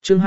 chương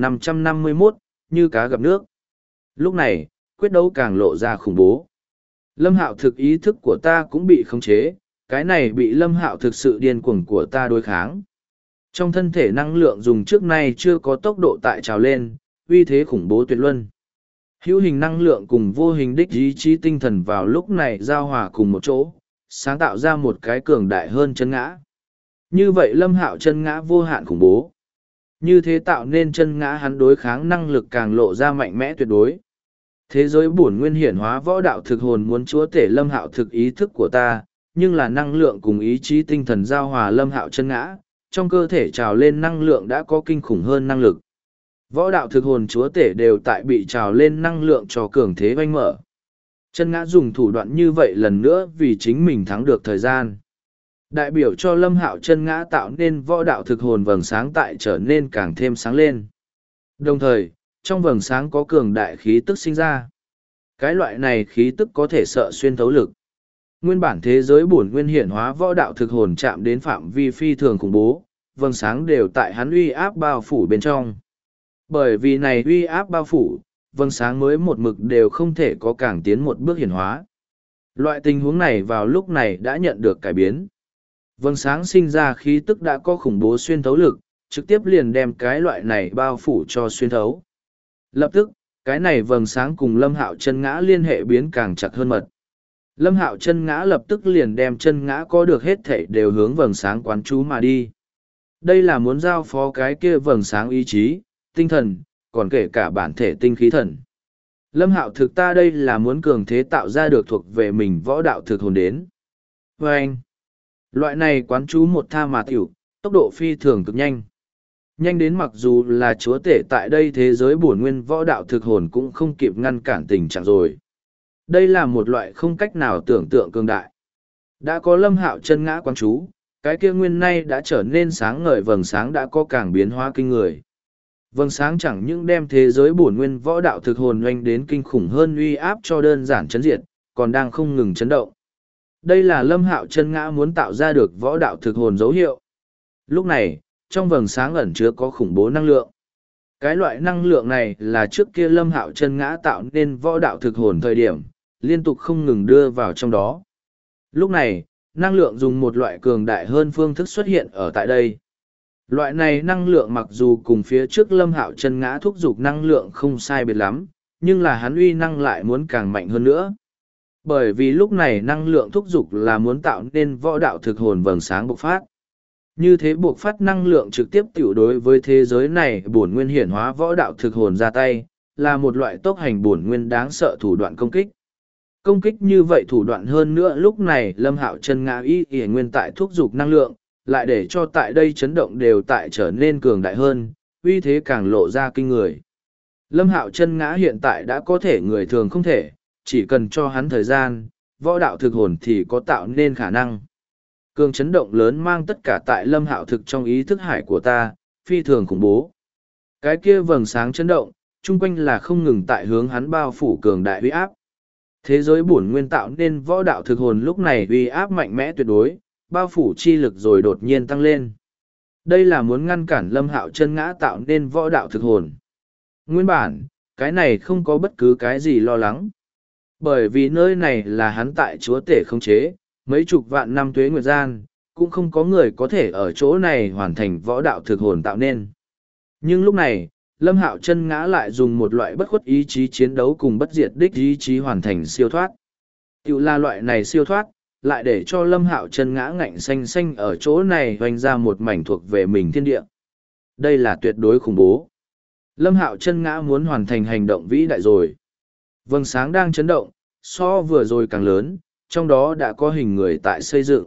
2551, như cá gặp nước. Lúc này, quyết đấu càng lộ ra khủng bố. Lâm Hạo thực ý thức của ta cũng bị khống chế, cái này bị Lâm Hạo thực sự điên cuồng của ta đối kháng. Trong thân thể năng lượng dùng trước nay chưa có tốc độ tại trào lên, uy thế khủng bố tuyệt luân. Hữu hình năng lượng cùng vô hình đích ý chí tinh thần vào lúc này giao hòa cùng một chỗ, sáng tạo ra một cái cường đại hơn chân ngã. Như vậy Lâm Hạo chân ngã vô hạn khủng bố. Như thế tạo nên chân ngã hắn đối kháng năng lực càng lộ ra mạnh mẽ tuyệt đối. Thế giới bổn nguyên hiển hóa võ đạo thực hồn muốn chúa tể Lâm Hạo thực ý thức của ta, nhưng là năng lượng cùng ý chí tinh thần giao hòa Lâm Hạo chân ngã, trong cơ thể trào lên năng lượng đã có kinh khủng hơn năng lực. Võ đạo thực hồn chúa tể đều tại bị trào lên năng lượng cho cường thế oanh mở. Chân ngã dùng thủ đoạn như vậy lần nữa vì chính mình thắng được thời gian. Đại biểu cho Lâm Hạo chân ngã tạo nên võ đạo thực hồn vầng sáng tại trở nên càng thêm sáng lên. Đồng thời, trong vầng sáng có cường đại khí tức sinh ra. Cái loại này khí tức có thể sợ xuyên thấu lực. Nguyên bản thế giới bổn nguyên hiển hóa võ đạo thực hồn chạm đến phạm vi phi thường khủng bố, vầng sáng đều tại hắn uy áp bao phủ bên trong. Bởi vì này uy áp bao phủ, vầng sáng mới một mực đều không thể có càng tiến một bước hiển hóa. Loại tình huống này vào lúc này đã nhận được cải biến. Vầng sáng sinh ra khí tức đã có khủng bố xuyên thấu lực, trực tiếp liền đem cái loại này bao phủ cho xuyên thấu. Lập tức, cái này vầng sáng cùng Lâm Hạo chân ngã liên hệ biến càng chặt hơn mật. Lâm Hạo chân ngã lập tức liền đem chân ngã có được hết thảy đều hướng vầng sáng quán chú mà đi. Đây là muốn giao phó cái kia vầng sáng ý chí, tinh thần, còn kể cả bản thể tinh khí thần. Lâm Hạo thực ta đây là muốn cường thế tạo ra được thuộc về mình võ đạo thực hồn đến. Và anh, loại này quán chú một tha mà tiểu, tốc độ phi thường cực nhanh. Nhanh đến mặc dù là chúa tể tại đây thế giới bổn nguyên võ đạo thực hồn cũng không kịp ngăn cản tình trạng rồi. Đây là một loại không cách nào tưởng tượng cường đại. Đã có Lâm Hạo chân ngã quán chú, cái kia nguyên nay đã trở nên sáng ngời vầng sáng đã có càng biến hóa kinh người. Vầng sáng chẳng những đem thế giới bổn nguyên võ đạo thực hồn oanh đến kinh khủng hơn uy áp cho đơn giản chấn diệt, còn đang không ngừng chấn động. Đây là Lâm Hạo chân ngã muốn tạo ra được võ đạo thực hồn dấu hiệu. Lúc này, trong vầng sáng ẩn chứa có khủng bố năng lượng. Cái loại năng lượng này là trước kia Lâm Hạo chân ngã tạo nên võ đạo thực hồn thời điểm, liên tục không ngừng đưa vào trong đó. Lúc này, năng lượng dùng một loại cường đại hơn phương thức xuất hiện ở tại đây. Loại này năng lượng mặc dù cùng phía trước Lâm Hạo chân ngã thúc giục năng lượng không sai biệt lắm, nhưng là hắn uy năng lại muốn càng mạnh hơn nữa. Bởi vì lúc này năng lượng thúc giục là muốn tạo nên võ đạo thực hồn vầng sáng bộc phát. Như thế buộc phát năng lượng trực tiếp tiểu đối với thế giới này bổn nguyên hiển hóa võ đạo thực hồn ra tay, là một loại tốc hành bổn nguyên đáng sợ thủ đoạn công kích. Công kích như vậy thủ đoạn hơn nữa lúc này Lâm Hạo chân ngã y y nguyên tại thúc giục năng lượng, lại để cho tại đây chấn động đều tại trở nên cường đại hơn, uy thế càng lộ ra kinh người. Lâm Hạo chân ngã hiện tại đã có thể người thường không thể, chỉ cần cho hắn thời gian, võ đạo thực hồn thì có tạo nên khả năng. Cường chấn động lớn mang tất cả tại Lâm Hạo thực trong ý thức hải của ta, phi thường khủng bố. Cái kia vầng sáng chấn động, chung quanh là không ngừng tại hướng hắn bao phủ cường đại uy áp. Thế giới bổn nguyên tạo nên võ đạo thực hồn lúc này uy áp mạnh mẽ tuyệt đối, bao phủ chi lực rồi đột nhiên tăng lên. Đây là muốn ngăn cản Lâm Hạo chân ngã tạo nên võ đạo thực hồn. Nguyên bản, cái này không có bất cứ cái gì lo lắng. Bởi vì nơi này là hắn tại chúa tể khống chế, mấy chục vạn năm tuế nguyệt gian, cũng không có người có thể ở chỗ này hoàn thành võ đạo thực hồn tạo nên. Nhưng lúc này, Lâm Hạo chân ngã lại dùng một loại bất khuất ý chí chiến đấu cùng bất diệt đích ý chí hoàn thành siêu thoát. Tiểu là loại này siêu thoát, lại để cho Lâm Hạo chân ngã ngạnh xanh xanh ở chỗ này hoành ra một mảnh thuộc về mình thiên địa. Đây là tuyệt đối khủng bố. Lâm Hạo chân ngã muốn hoàn thành hành động vĩ đại rồi. Vầng sáng đang chấn động, so vừa rồi càng lớn, trong đó đã có hình người tại xây dựng.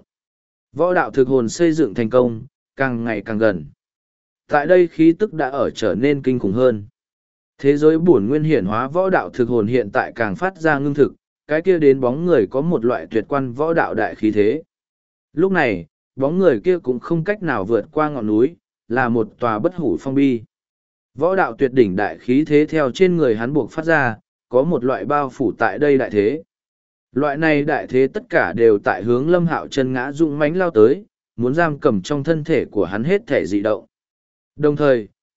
Võ đạo thực hồn xây dựng thành công, càng ngày càng gần. Tại đây khí tức đã ở trở nên kinh khủng hơn. Thế giới bổn nguyên hiển hóa võ đạo thực hồn hiện tại càng phát ra ngưng thực, cái kia đến bóng người có một loại tuyệt quan võ đạo đại khí thế. Lúc này, bóng người kia cũng không cách nào vượt qua ngọn núi, là một tòa bất hủ phong bi. Võ đạo tuyệt đỉnh đại khí thế theo trên người hắn buộc phát ra, có một loại bao phủ tại đây đại thế. Loại này đại thế tất cả đều tại hướng Lâm Hạo chân ngã dũng mãnh lao tới, muốn giam cầm trong thân thể của hắn hết thể dị động. Đồng thời,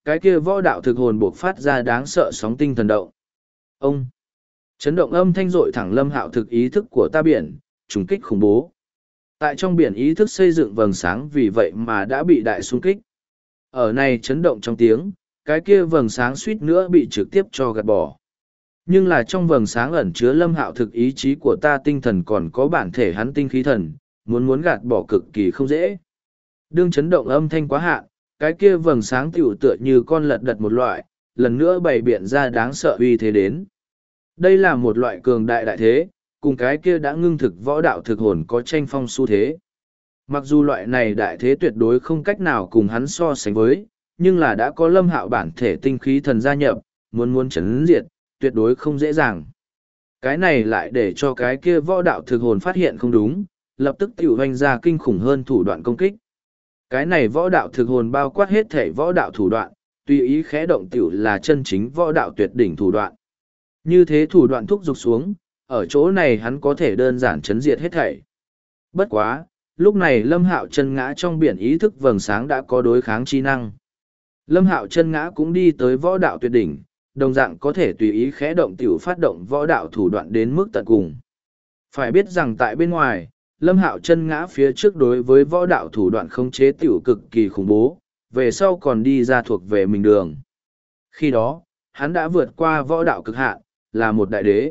cái kia võ đạo thực hồn buộc phát ra đáng sợ sóng tinh thần động. Ông! Chấn động âm thanh dội thẳng Lâm Hạo thực ý thức của ta biển, trùng kích khủng bố. Tại trong biển ý thức xây dựng vầng sáng vì vậy mà đã bị đại xung kích. Ở này chấn động trong tiếng, cái kia vầng sáng suýt nữa bị trực tiếp cho gạt bỏ. Nhưng là trong vầng sáng ẩn chứa Lâm Hạo thực ý chí của ta tinh thần còn có bản thể hắn tinh khí thần, muốn gạt bỏ cực kỳ không dễ. Đương chấn động âm thanh quá hạn, cái kia vầng sáng tiểu tựa như con lật đật một loại, lần nữa bày biện ra đáng sợ uy thế đến. Đây là một loại cường đại đại thế, cùng cái kia đã ngưng thực võ đạo thực hồn có tranh phong xu thế. Mặc dù loại này đại thế tuyệt đối không cách nào cùng hắn so sánh với, nhưng là đã có Lâm Hạo bản thể tinh khí thần gia nhập, muốn chấn diệt, tuyệt đối không dễ dàng. Cái này lại để cho cái kia võ đạo thực hồn phát hiện không đúng, lập tức tiểu hoành ra kinh khủng hơn thủ đoạn công kích. Cái này võ đạo thực hồn bao quát hết thể võ đạo thủ đoạn, tùy ý khẽ động tiểu là chân chính võ đạo tuyệt đỉnh thủ đoạn. Như thế thủ đoạn thúc giục xuống, ở chỗ này hắn có thể đơn giản chấn diệt hết thảy. Bất quá, lúc này Lâm Hạo chân ngã trong biển ý thức vầng sáng đã có đối kháng chi năng. Lâm Hạo chân ngã cũng đi tới võ đạo tuyệt đỉnh, đồng dạng có thể tùy ý khẽ động tiểu phát động võ đạo thủ đoạn đến mức tận cùng. Phải biết rằng tại bên ngoài, Lâm Hạo chân ngã phía trước đối với võ đạo thủ đoạn khống chế tiểu cực kỳ khủng bố, về sau còn đi ra thuộc về mình đường. Khi đó, hắn đã vượt qua võ đạo cực hạn, là một đại đế.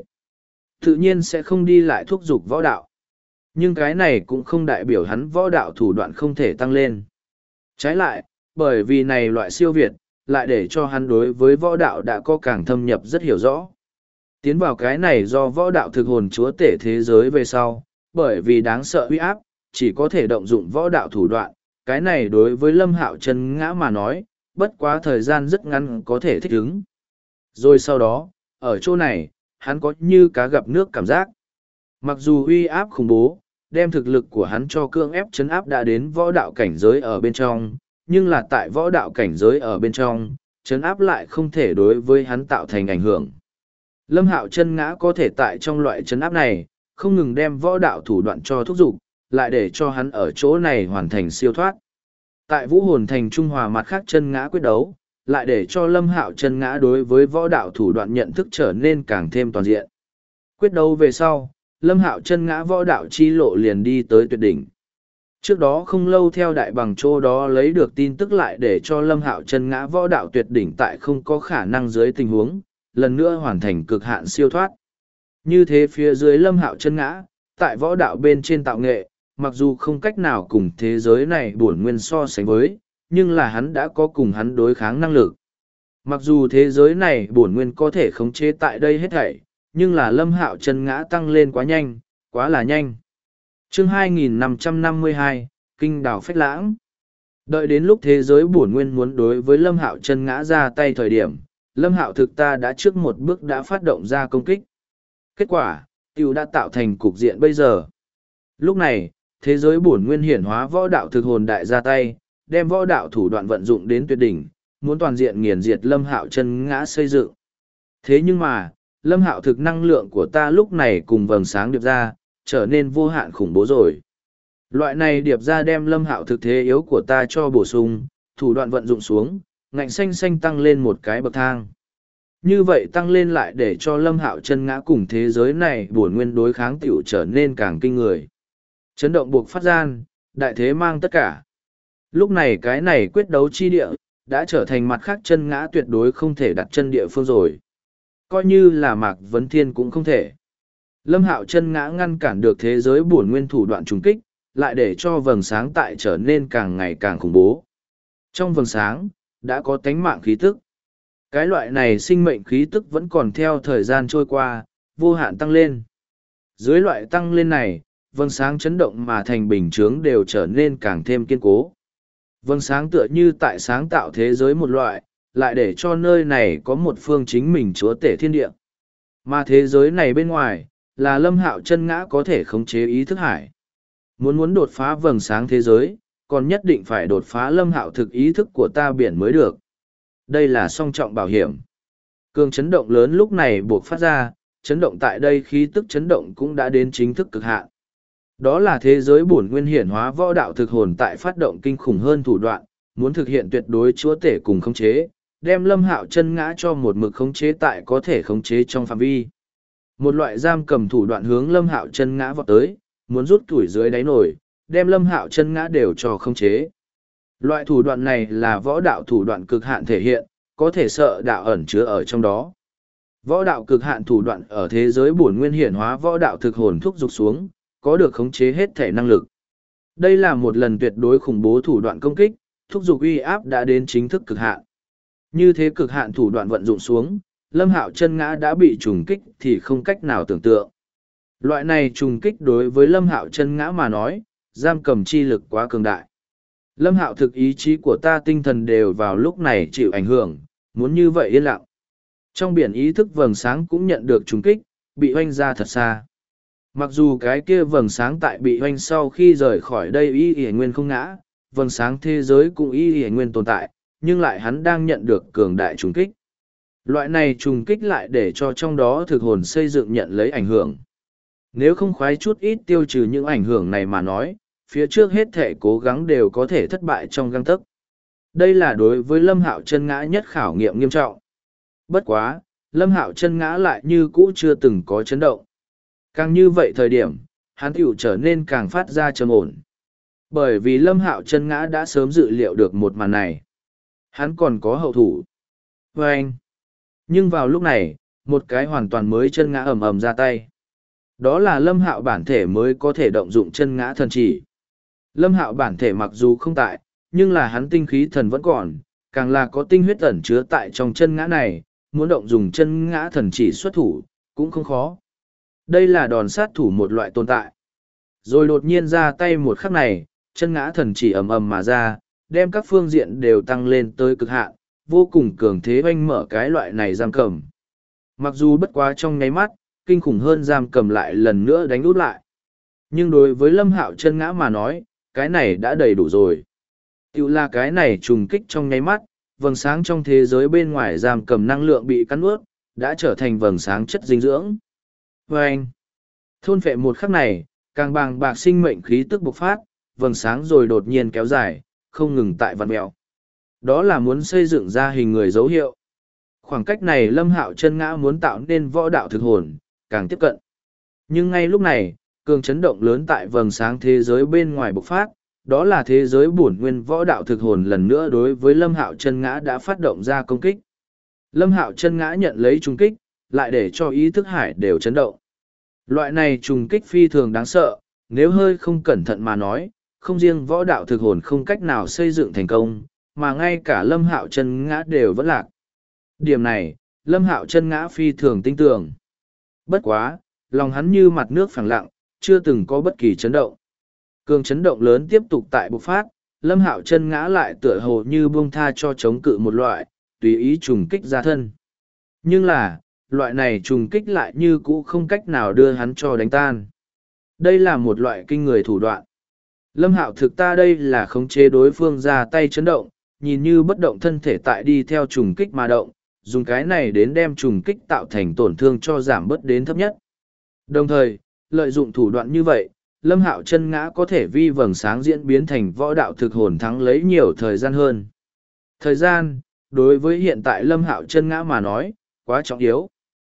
Tự nhiên sẽ không đi lại thúc giục võ đạo. Nhưng cái này cũng không đại biểu hắn võ đạo thủ đoạn không thể tăng lên. Trái lại, bởi vì này loại siêu việt, lại để cho hắn đối với võ đạo đã có càng thâm nhập rất hiểu rõ. Tiến vào cái này do võ đạo thực hồn chúa tể thế giới về sau, bởi vì đáng sợ uy áp, chỉ có thể động dụng võ đạo thủ đoạn, cái này đối với Lâm Hạo chân ngã mà nói, bất quá thời gian rất ngắn có thể thích ứng. Rồi sau đó, ở chỗ này, hắn có như cá gặp nước cảm giác. Mặc dù uy áp khủng bố, đem thực lực của hắn cho cưỡng ép chấn áp đã đến võ đạo cảnh giới ở bên trong, nhưng là tại võ đạo cảnh giới ở bên trong, chấn áp lại không thể đối với hắn tạo thành ảnh hưởng. Lâm Hạo chân ngã có thể tại trong loại chấn áp này, không ngừng đem võ đạo thủ đoạn cho thúc giục, lại để cho hắn ở chỗ này hoàn thành siêu thoát. Tại Vũ Hồn Thành Trung Hòa mặt khác chân ngã quyết đấu, lại để cho Lâm Hạo chân ngã đối với võ đạo thủ đoạn nhận thức trở nên càng thêm toàn diện. Quyết đấu về sau, Lâm Hạo chân ngã võ đạo chi lộ liền đi tới tuyệt đỉnh. Trước đó không lâu theo đại bằng chỗ đó lấy được tin tức lại để cho Lâm Hạo chân ngã võ đạo tuyệt đỉnh tại không có khả năng dưới tình huống, lần nữa hoàn thành cực hạn siêu thoát. Như thế phía dưới Lâm Hạo chân ngã, tại võ đạo bên trên tạo nghệ, mặc dù không cách nào cùng thế giới này bổn nguyên so sánh với, nhưng là hắn đã có cùng hắn đối kháng năng lực. Mặc dù thế giới này bổn nguyên có thể khống chế tại đây hết thảy, nhưng là Lâm Hạo chân ngã tăng lên quá nhanh, quá là nhanh. Chương 2552, Kinh đảo phách lãng. Đợi đến lúc thế giới bổn nguyên muốn đối với Lâm Hạo chân ngã ra tay thời điểm, Lâm Hạo thực ta đã trước một bước đã phát động ra công kích. Kết quả, tiểu đã tạo thành cục diện bây giờ. Lúc này, thế giới bổn nguyên hiển hóa võ đạo thực hồn đại ra tay, đem võ đạo thủ đoạn vận dụng đến tuyệt đỉnh, muốn toàn diện nghiền diệt Lâm Hạo chân ngã xây dựng. Thế nhưng mà, Lâm Hạo thực năng lượng của ta lúc này cùng vầng sáng điệp ra, trở nên vô hạn khủng bố rồi. Loại này điệp ra đem Lâm Hạo thực thế yếu của ta cho bổ sung, thủ đoạn vận dụng xuống, ngạnh xanh xanh tăng lên một cái bậc thang. Như vậy tăng lên lại để cho Lâm Hạo chân ngã cùng thế giới này bổn nguyên đối kháng tiểu trở nên càng kinh người. Chấn động buộc phát gian, đại thế mang tất cả. Lúc này cái này quyết đấu chi địa, đã trở thành mặt khác chân ngã tuyệt đối không thể đặt chân địa phương rồi. Coi như là Mạc Vấn Thiên cũng không thể. Lâm Hạo chân ngã ngăn cản được thế giới bổn nguyên thủ đoạn trùng kích, lại để cho vầng sáng tại trở nên càng ngày càng khủng bố. Trong vầng sáng, đã có tánh mạng khí tức. Cái loại này sinh mệnh khí tức vẫn còn theo thời gian trôi qua, vô hạn tăng lên. Dưới loại tăng lên này, vầng sáng chấn động mà thành bình chướng đều trở nên càng thêm kiên cố. Vầng sáng tựa như tại sáng tạo thế giới một loại, lại để cho nơi này có một phương chính mình chúa tể thiên địa. Mà thế giới này bên ngoài, là Lâm Hạo chân ngã có thể khống chế ý thức hải. Muốn đột phá vầng sáng thế giới, còn nhất định phải đột phá Lâm Hạo thực ý thức của ta biển mới được. Đây là song trọng bảo hiểm. Cường chấn động lớn lúc này buộc phát ra, chấn động tại đây khí tức chấn động cũng đã đến chính thức cực hạn. Đó là thế giới bổn nguyên hiển hóa võ đạo thực hồn tại phát động kinh khủng hơn thủ đoạn, muốn thực hiện tuyệt đối chúa tể cùng khống chế, đem Lâm Hạo chân ngã cho một mực khống chế tại có thể khống chế trong phạm vi. Một loại giam cầm thủ đoạn hướng Lâm Hạo chân ngã vọt tới, muốn rút củi dưới đáy nổi, đem Lâm Hạo chân ngã đều cho khống chế. Loại thủ đoạn này là võ đạo thủ đoạn cực hạn thể hiện, có thể sợ đạo ẩn chứa ở trong đó. Võ đạo cực hạn thủ đoạn ở thế giới bổn nguyên hiển hóa võ đạo thực hồn thúc dục xuống, có được khống chế hết thể năng lực. Đây là một lần tuyệt đối khủng bố thủ đoạn công kích, thúc dục uy áp đã đến chính thức cực hạn. Như thế cực hạn thủ đoạn vận dụng xuống, Lâm Hạo chân ngã đã bị trùng kích thì không cách nào tưởng tượng. Loại này trùng kích đối với Lâm Hạo chân ngã mà nói, giam cầm chi lực quá cường đại. Lâm Hạo thực ý chí của ta tinh thần đều vào lúc này chịu ảnh hưởng, muốn như vậy yên lặng. Trong biển ý thức vầng sáng cũng nhận được trùng kích, bị hoanh ra thật xa. Mặc dù cái kia vầng sáng tại bị hoanh sau khi rời khỏi đây y y nguyên không ngã, vầng sáng thế giới cũng y y nguyên tồn tại, nhưng lại hắn đang nhận được cường đại trùng kích. Loại này trùng kích lại để cho trong đó thực hồn xây dựng nhận lấy ảnh hưởng. Nếu không khoái chút ít tiêu trừ những ảnh hưởng này mà nói, phía trước hết thể cố gắng đều có thể thất bại trong găng tấc. Đây là đối với Lâm Hạo chân ngã nhất khảo nghiệm nghiêm trọng. Bất quá, Lâm Hạo chân ngã lại như cũ chưa từng có chấn động. Càng như vậy thời điểm, hắn tiểu trở nên càng phát ra trầm ổn. Bởi vì Lâm Hạo chân ngã đã sớm dự liệu được một màn này. Hắn còn có hậu thủ. Và anh. Nhưng vào lúc này, một cái hoàn toàn mới chân ngã ầm ầm ra tay. Đó là Lâm Hạo bản thể mới có thể động dụng chân ngã thần chỉ. Lâm Hạo bản thể mặc dù không tại, nhưng là hắn tinh khí thần vẫn còn, càng là có tinh huyết ẩn chứa tại trong chân ngã này, muốn động dùng chân ngã thần chỉ xuất thủ, cũng không khó. Đây là đòn sát thủ một loại tồn tại. Rồi đột nhiên ra tay một khắc này, chân ngã thần chỉ ầm ầm mà ra, đem các phương diện đều tăng lên tới cực hạn, vô cùng cường thế oanh mở cái loại này giam cầm. Mặc dù bất quá trong nháy mắt, kinh khủng hơn giam cầm lại lần nữa đánh út lại. Nhưng đối với Lâm Hạo chân ngã mà nói, cái này đã đầy đủ rồi. Tiểu là cái này trùng kích trong nháy mắt, vầng sáng trong thế giới bên ngoài giam cầm năng lượng bị cắn ướt, đã trở thành vầng sáng chất dinh dưỡng. Và anh, thôn phệ một khắc này, càng bàng bạc sinh mệnh khí tức bộc phát, vầng sáng rồi đột nhiên kéo dài, không ngừng tại vặn mèo. Đó là muốn xây dựng ra hình người dấu hiệu. Khoảng cách này Lâm Hạo chân ngã muốn tạo nên võ đạo thực hồn, càng tiếp cận. Nhưng ngay lúc này, cường chấn động lớn tại vầng sáng thế giới bên ngoài bộc phát, đó là thế giới bổn nguyên võ đạo thực hồn lần nữa đối với Lâm Hạo chân ngã đã phát động ra công kích. Lâm Hạo chân ngã nhận lấy trùng kích, lại để cho ý thức hải đều chấn động. Loại này trùng kích phi thường đáng sợ, nếu hơi không cẩn thận mà nói, không riêng võ đạo thực hồn không cách nào xây dựng thành công, mà ngay cả Lâm Hạo chân ngã đều vẫn lạc. Điểm này, Lâm Hạo chân ngã phi thường tinh tường. Bất quá, lòng hắn như mặt nước phẳng lặng, chưa từng có bất kỳ chấn động. Cường chấn động lớn tiếp tục tại bộc phát, Lâm Hạo chân ngã lại tựa hồ như buông tha cho chống cự một loại, tùy ý trùng kích ra thân. Nhưng là, loại này trùng kích lại như cũ không cách nào đưa hắn cho đánh tan. Đây là một loại kinh người thủ đoạn. Lâm Hạo thực ta đây là khống chế đối phương ra tay chấn động, nhìn như bất động thân thể tại đi theo trùng kích mà động, dùng cái này đến đem trùng kích tạo thành tổn thương cho giảm bớt đến thấp nhất. Đồng thời, lợi dụng thủ đoạn như vậy, Lâm Hạo chân ngã có thể vi vầng sáng diễn biến thành võ đạo thực hồn thắng lấy nhiều thời gian hơn. Thời gian, đối với hiện tại Lâm Hạo chân ngã mà nói, quá trọng yếu.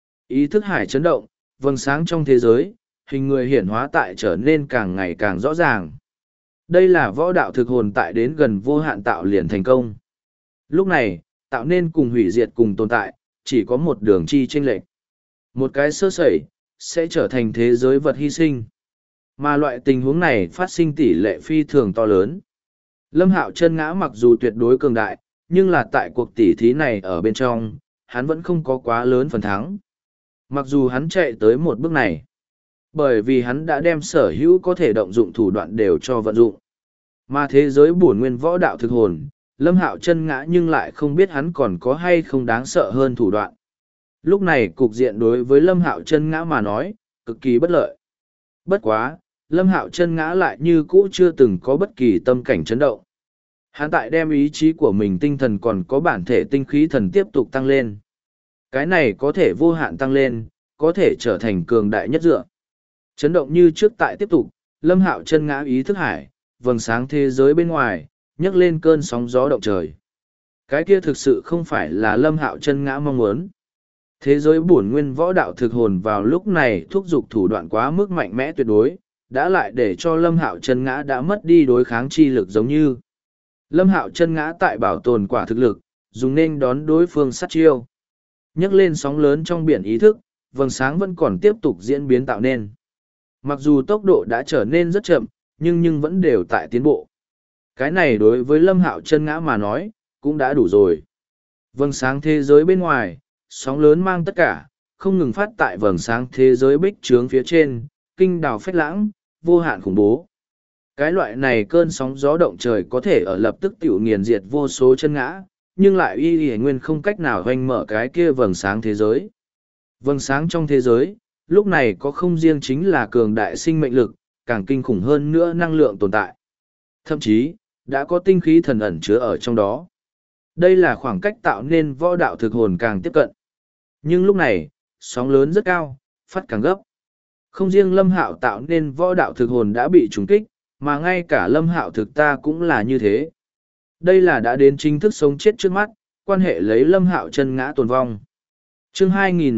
Ý thức hải chấn động, vầng sáng trong thế giới, hình người hiển hóa tại trở nên càng ngày càng rõ ràng. Đây là võ đạo thực hồn tại đến gần vô hạn tạo liền thành công. Lúc này, tạo nên cùng hủy diệt cùng tồn tại, chỉ có một đường chi chênh lệch. Một cái sơ sẩy, sẽ trở thành thế giới vật hy sinh. Mà loại tình huống này phát sinh tỷ lệ phi thường to lớn. Lâm Hạo chân ngã mặc dù tuyệt đối cường đại, nhưng là tại cuộc tỉ thí này ở bên trong, hắn vẫn không có quá lớn phần thắng. Mặc dù hắn chạy tới một bước này, bởi vì hắn đã đem sở hữu có thể động dụng thủ đoạn đều cho vận dụng. Mà thế giới bổn nguyên võ đạo thực hồn, Lâm Hạo chân ngã nhưng lại không biết hắn còn có hay không đáng sợ hơn thủ đoạn. Lúc này cục diện đối với Lâm Hạo chân ngã mà nói, cực kỳ bất lợi. Bất quá, Lâm Hạo chân ngã lại như cũ chưa từng có bất kỳ tâm cảnh chấn động. Hắn tại đem ý chí của mình tinh thần còn có bản thể tinh khí thần tiếp tục tăng lên. Cái này có thể vô hạn tăng lên, có thể trở thành cường đại nhất dựa. Chấn động như trước tại tiếp tục, Lâm Hạo chân ngã ý thức hải, vầng sáng thế giới bên ngoài, nhấc lên cơn sóng gió động trời. Cái kia thực sự không phải là Lâm Hạo Chân Ngã mong muốn. Thế giới bổn nguyên võ đạo thực hồn vào lúc này thúc giục thủ đoạn quá mức mạnh mẽ tuyệt đối, đã lại để cho Lâm Hạo Chân Ngã đã mất đi đối kháng chi lực giống như. Lâm Hạo Chân Ngã tại bảo tồn quả thực lực, dùng nên đón đối phương sát chiêu. Nhấc lên sóng lớn trong biển ý thức, vầng sáng vẫn còn tiếp tục diễn biến tạo nên. Mặc dù tốc độ đã trở nên rất chậm, nhưng vẫn đều tại tiến bộ. Cái này đối với Lâm Hạo Chân Ngã mà nói, cũng đã đủ rồi. Vầng sáng thế giới bên ngoài, sóng lớn mang tất cả, không ngừng phát tại vầng sáng thế giới bích trướng phía trên, kinh đào phách lãng, vô hạn khủng bố. Cái loại này cơn sóng gió động trời có thể ở lập tức tiểu nghiền diệt vô số chân ngã, nhưng lại y nguyên không cách nào hoành mở cái kia vầng sáng thế giới. Vầng sáng trong thế giới, lúc này có không riêng chính là cường đại sinh mệnh lực, càng kinh khủng hơn nữa năng lượng tồn tại. Thậm chí, đã có tinh khí thần ẩn chứa ở trong đó. Đây là khoảng cách tạo nên võ đạo thực hồn càng tiếp cận. Nhưng lúc này, sóng lớn rất cao, phát càng gấp. Không riêng Lâm Hạo tạo nên võ đạo thực hồn đã bị trúng kích, mà ngay cả Lâm Hạo thực ta cũng là như thế. Đây là đã đến chính thức sống chết trước mắt, quan hệ lấy Lâm Hạo Chân Ngã tồn vong. Chương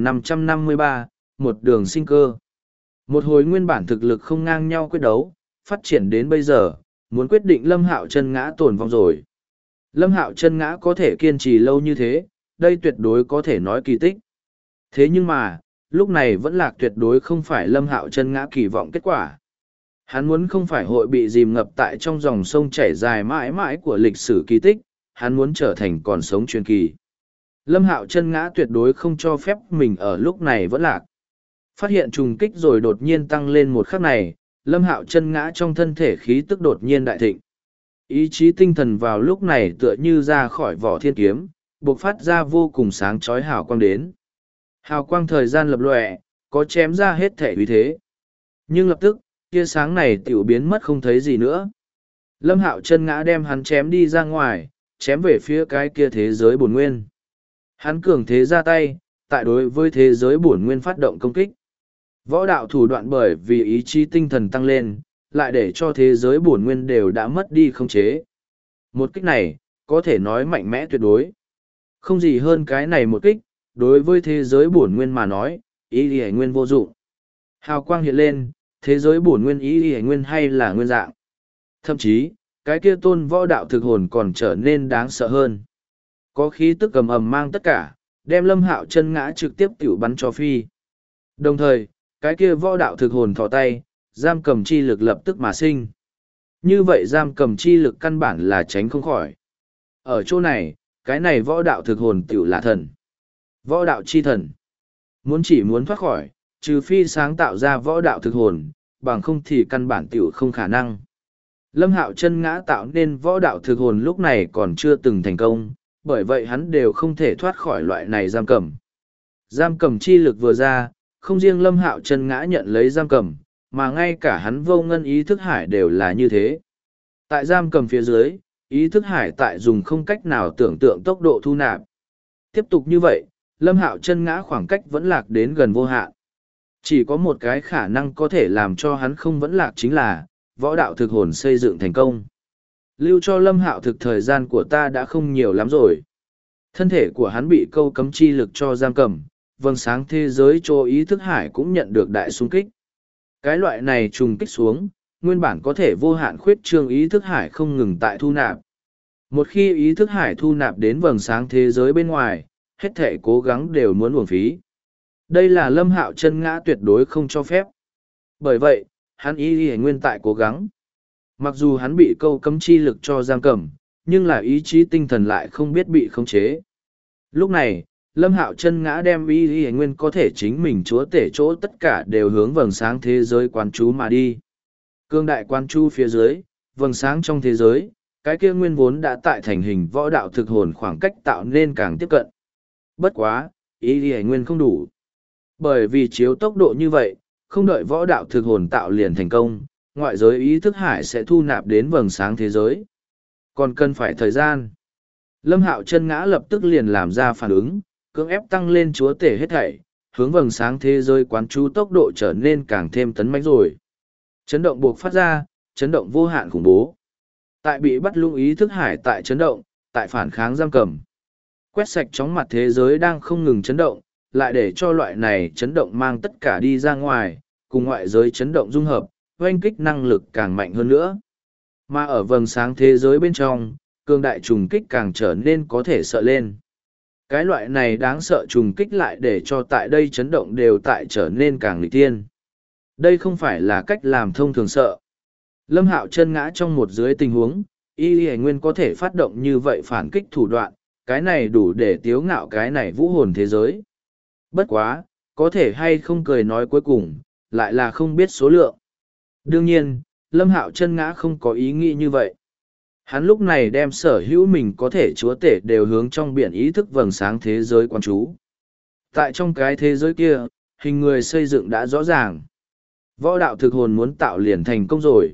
2553, một đường sinh cơ. Một hồi nguyên bản thực lực không ngang nhau quyết đấu, phát triển đến bây giờ, muốn quyết định Lâm Hạo Chân Ngã tồn vong rồi. Lâm Hạo Chân Ngã có thể kiên trì lâu như thế, đây tuyệt đối có thể nói kỳ tích. Thế nhưng mà, lúc này vẫn lạc tuyệt đối không phải Lâm Hạo Chân Ngã kỳ vọng kết quả. Hắn muốn không phải hội bị dìm ngập tại trong dòng sông chảy dài mãi mãi của lịch sử kỳ tích, hắn muốn trở thành còn sống truyền kỳ. Lâm Hạo Chân Ngã tuyệt đối không cho phép mình ở lúc này vẫn lạc. Phát hiện trùng kích rồi đột nhiên tăng lên một khắc này, Lâm Hạo Chân Ngã trong thân thể khí tức đột nhiên đại thịnh. Ý chí tinh thần vào lúc này tựa như ra khỏi vỏ thiên kiếm, bộc phát ra vô cùng sáng chói hào quang đến. Hào quang thời gian lập lòe, có chém ra hết thể uy thế. Nhưng lập tức, tia sáng này tiểu biến mất không thấy gì nữa. Lâm Hạo Chân Ngã đem hắn chém đi ra ngoài, chém về phía cái kia thế giới bổn nguyên. Hắn cường thế ra tay, tại đối với thế giới bổn nguyên phát động công kích. Võ đạo thủ đoạn bởi vì ý chí tinh thần tăng lên, lại để cho thế giới bổn nguyên đều đã mất đi khống chế. Một kích này, có thể nói mạnh mẽ tuyệt đối. Không gì hơn cái này một kích, đối với thế giới bổn nguyên mà nói, ý lý nguyên vô dụng. Hào quang hiện lên, thế giới bổn nguyên ý lý nguyên hay là nguyên dạng. Thậm chí, cái kia tôn võ đạo thực hồn còn trở nên đáng sợ hơn. Có khí tức cầm ầm mang tất cả, đem Lâm Hạo Chân Ngã trực tiếp tiểu bắn cho phi. Đồng thời, cái kia võ đạo thực hồn thò tay, giam cầm chi lực lập tức mà sinh. Như vậy giam cầm chi lực căn bản là tránh không khỏi. Ở chỗ này, cái này võ đạo thực hồn tiểu là thần. Võ đạo chi thần. Muốn thoát khỏi, trừ phi sáng tạo ra võ đạo thực hồn, bằng không thì căn bản tiểu không khả năng. Lâm Hạo Chân Ngã tạo nên võ đạo thực hồn lúc này còn chưa từng thành công, bởi vậy hắn đều không thể thoát khỏi loại này giam cầm. Giam cầm chi lực vừa ra, không riêng Lâm Hạo Chân Ngã nhận lấy giam cầm, mà ngay cả hắn vô ngân ý thức hải đều là như thế. Tại giam cầm phía dưới, ý thức hải tại dùng không cách nào tưởng tượng tốc độ thu nạp. Tiếp tục như vậy, Lâm Hạo Chân Ngã khoảng cách vẫn lạc đến gần vô hạn. Chỉ có một cái khả năng có thể làm cho hắn không vẫn lạc chính là, võ đạo thực hồn xây dựng thành công. Lưu cho Lâm Hạo thực thời gian của ta đã không nhiều lắm rồi. Thân thể của hắn bị câu cấm chi lực cho giam cầm, vầng sáng thế giới cho ý thức hải cũng nhận được đại xung kích. Cái loại này trùng kích xuống, nguyên bản có thể vô hạn khuyết trương ý thức hải không ngừng tại thu nạp. Một khi ý thức hải thu nạp đến vầng sáng thế giới bên ngoài, hết thể cố gắng đều muốn uổng phí. Đây là Lâm Hạo Chân Ngã tuyệt đối không cho phép. Bởi vậy, hắn ý nguyên tại cố gắng. Mặc dù hắn bị câu cấm chi lực cho giam cầm, nhưng là ý chí tinh thần lại không biết bị khống chế. Lúc này, Lâm Hạo Chân Ngã đem ý nguyên có thể chính mình chúa tể chỗ tất cả đều hướng vầng sáng thế giới quán chú mà đi. Cương đại quán chú phía dưới, vầng sáng trong thế giới, cái kia nguyên vốn đã tại thành hình võ đạo thực hồn khoảng cách tạo nên càng tiếp cận. Bất quá, ý nguyên không đủ. Bởi vì chiếu tốc độ như vậy, không đợi võ đạo thực hồn tạo liền thành công, ngoại giới ý thức hải sẽ thu nạp đến vầng sáng thế giới. Còn cần phải thời gian. Lâm Hạo Chân Ngã lập tức liền làm ra phản ứng, cưỡng ép tăng lên chúa tể hết thảy, hướng vầng sáng thế giới quán chú tốc độ trở nên càng thêm tấn mãnh rồi. Chấn động buộc phát ra, chấn động vô hạn khủng bố. Tại bị bắt lung ý thức hải tại chấn động, tại phản kháng giam cầm. Quét sạch chóng mặt thế giới đang không ngừng chấn động, lại để cho loại này chấn động mang tất cả đi ra ngoài, cùng ngoại giới chấn động dung hợp, oanh kích năng lực càng mạnh hơn nữa. Mà ở vầng sáng thế giới bên trong, cường đại trùng kích càng trở nên có thể sợ lên. Cái loại này đáng sợ trùng kích lại để cho tại đây chấn động đều tại trở nên càng nghịch tiên. Đây không phải là cách làm thông thường sợ. Lâm Hạo chân ngã trong một dưới tình huống, Y Nguyên có thể phát động như vậy phản kích thủ đoạn, cái này đủ để tiếu ngạo cái này vũ hồn thế giới. Bất quá, có thể hay không cười nói cuối cùng, lại là không biết số lượng. Đương nhiên, Lâm Hạo chân ngã không có ý nghĩ như vậy. Hắn lúc này đem sở hữu mình có thể chúa tể đều hướng trong biển ý thức vầng sáng thế giới quan trú. Tại trong cái thế giới kia, hình người xây dựng đã rõ ràng. Võ đạo thực hồn muốn tạo liền thành công rồi.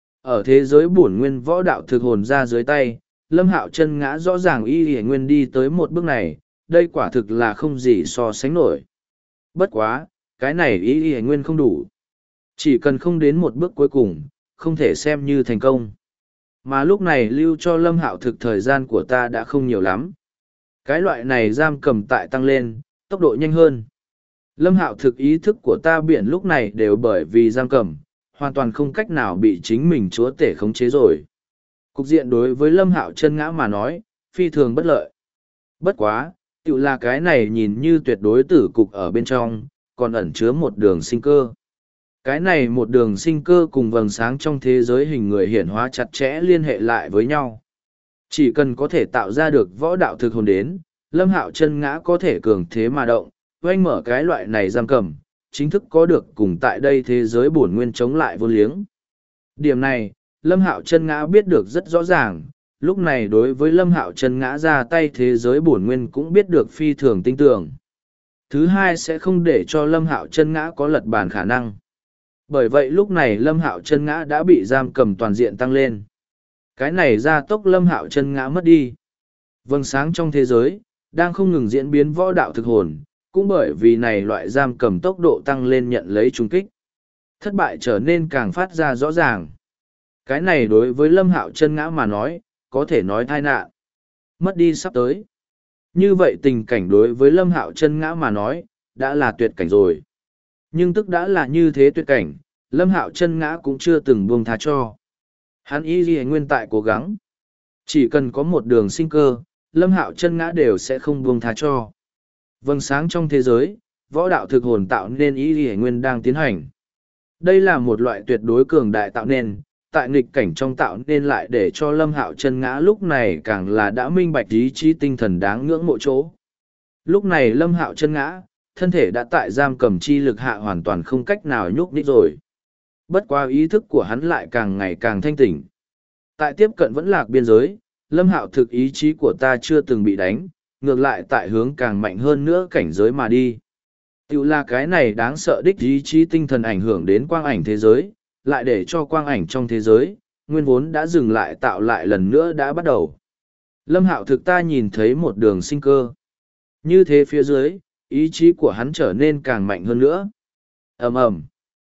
Ở thế giới bổn nguyên võ đạo thực hồn ra dưới tay, Lâm Hạo chân ngã rõ ràng Y Nguyên đi tới một bước này, đây quả thực là không gì so sánh nổi. Bất quá, cái này Y Nguyên không đủ. Chỉ cần không đến một bước cuối cùng, không thể xem như thành công. Mà lúc này lưu cho Lâm Hạo thực thời gian của ta đã không nhiều lắm. Cái loại này giam cầm tại tăng lên, tốc độ nhanh hơn. Lâm Hạo thực ý thức của ta biển lúc này đều bởi vì giam cầm, hoàn toàn không cách nào bị chính mình chúa tể khống chế rồi. Cục diện đối với Lâm Hạo chân ngã mà nói, phi thường bất lợi. Bất quá, tự là cái này nhìn như tuyệt đối tử cục ở bên trong, còn ẩn chứa một đường sinh cơ. Cái này một đường sinh cơ cùng vầng sáng trong thế giới hình người hiển hóa chặt chẽ liên hệ lại với nhau. Chỉ cần có thể tạo ra được võ đạo thực hồn đến, Lâm Hạo chân ngã có thể cường thế mà động, oanh mở cái loại này giam cầm, chính thức có được cùng tại đây thế giới bổn nguyên chống lại vô liếng. Điểm này, Lâm Hạo chân ngã biết được rất rõ ràng, lúc này đối với Lâm Hạo chân ngã ra tay thế giới bổn nguyên cũng biết được phi thường tinh tường. Thứ hai sẽ không để cho Lâm Hạo chân ngã có lật bàn khả năng. Bởi vậy lúc này Lâm Hạo chân ngã đã bị giam cầm toàn diện tăng lên. Cái này gia tốc Lâm Hạo chân ngã mất đi. Vầng sáng trong thế giới, đang không ngừng diễn biến võ đạo thực hồn, cũng bởi vì này loại giam cầm tốc độ tăng lên nhận lấy trung kích. Thất bại trở nên càng phát ra rõ ràng. Cái này đối với Lâm Hạo chân ngã mà nói, có thể nói tai nạn. Mất đi sắp tới. Như vậy tình cảnh đối với Lâm Hạo chân ngã mà nói, đã là tuyệt cảnh rồi. Nhưng tức đã là như thế tuyệt cảnh, Lâm Hạo chân ngã cũng chưa từng buông tha cho. Hắn Y Nguyên tại cố gắng. Chỉ cần có một đường sinh cơ, Lâm Hạo chân ngã đều sẽ không buông tha cho. Vầng sáng trong thế giới, võ đạo thực hồn tạo nên Y Nguyên đang tiến hành. Đây là một loại tuyệt đối cường đại tạo nên, tại nghịch cảnh trong tạo nên lại để cho Lâm Hạo chân ngã lúc này càng là đã minh bạch ý chí tinh thần đáng ngưỡng mộ chỗ. Lúc này Lâm Hạo chân ngã, thân thể đã tại giam cầm chi lực hạ hoàn toàn không cách nào nhúc nhích rồi. Bất qua ý thức của hắn lại càng ngày càng thanh tỉnh. Tại tiếp cận vẫn lạc biên giới, Lâm Hạo thực ý chí của ta chưa từng bị đánh, ngược lại tại hướng càng mạnh hơn nữa cảnh giới mà đi. Tiểu là cái này đáng sợ đích ý chí tinh thần ảnh hưởng đến quang ảnh thế giới, lại để cho quang ảnh trong thế giới, nguyên vốn đã dừng lại tạo lại lần nữa đã bắt đầu. Lâm Hạo thực ta nhìn thấy một đường sinh cơ. Như thế phía dưới, ý chí của hắn trở nên càng mạnh hơn nữa. Ầm ầm.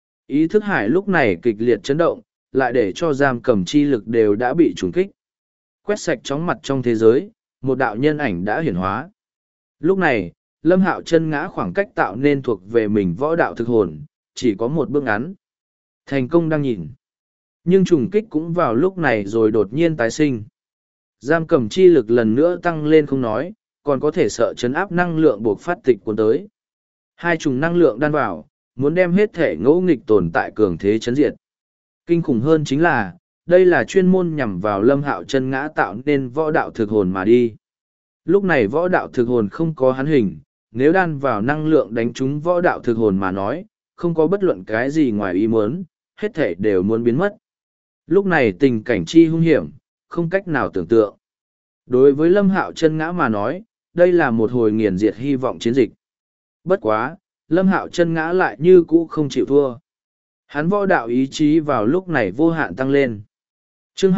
Ý thức hải lúc này kịch liệt chấn động, lại để cho giam cầm chi lực đều đã bị trùng kích. Quét sạch chóng mặt trong thế giới, một đạo nhân ảnh đã hiển hóa. Lúc này, Lâm Hạo chân ngã khoảng cách tạo nên thuộc về mình võ đạo thực hồn, chỉ có một bước ngắn. Thành công đang nhìn. Nhưng trùng kích cũng vào lúc này rồi đột nhiên tái sinh. Giam cầm chi lực lần nữa tăng lên không nói, còn có thể sợ chấn áp năng lượng buộc phát tịch cuốn tới. Hai trùng năng lượng đan vào, muốn đem hết thể ngẫu nghịch tồn tại cường thế chấn diệt. Kinh khủng hơn chính là, đây là chuyên môn nhằm vào Lâm Hạo chân ngã tạo nên võ đạo thực hồn mà đi. Lúc này võ đạo thực hồn không có hắn hình, nếu đan vào năng lượng đánh trúng võ đạo thực hồn mà nói, không có bất luận cái gì ngoài ý muốn, hết thể đều muốn biến mất. Lúc này tình cảnh chi hung hiểm, không cách nào tưởng tượng. Đối với Lâm Hạo chân ngã mà nói, đây là một hồi nghiền diệt hy vọng chiến dịch. Bất quá, Lâm Hạo chân ngã lại như cũ không chịu thua. Hắn võ đạo ý chí vào lúc này vô hạn tăng lên. Chương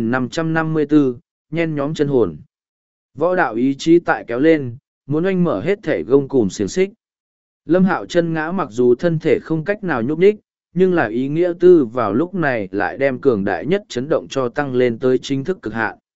2554, nhen nhóm chân hồn. Võ đạo ý chí tại kéo lên, muốn oanh mở hết thể gông cùm xiềng xích. Lâm Hạo chân ngã mặc dù thân thể không cách nào nhúc nhích, nhưng là ý nghĩa tư vào lúc này lại đem cường đại nhất chấn động cho tăng lên tới chính thức cực hạn.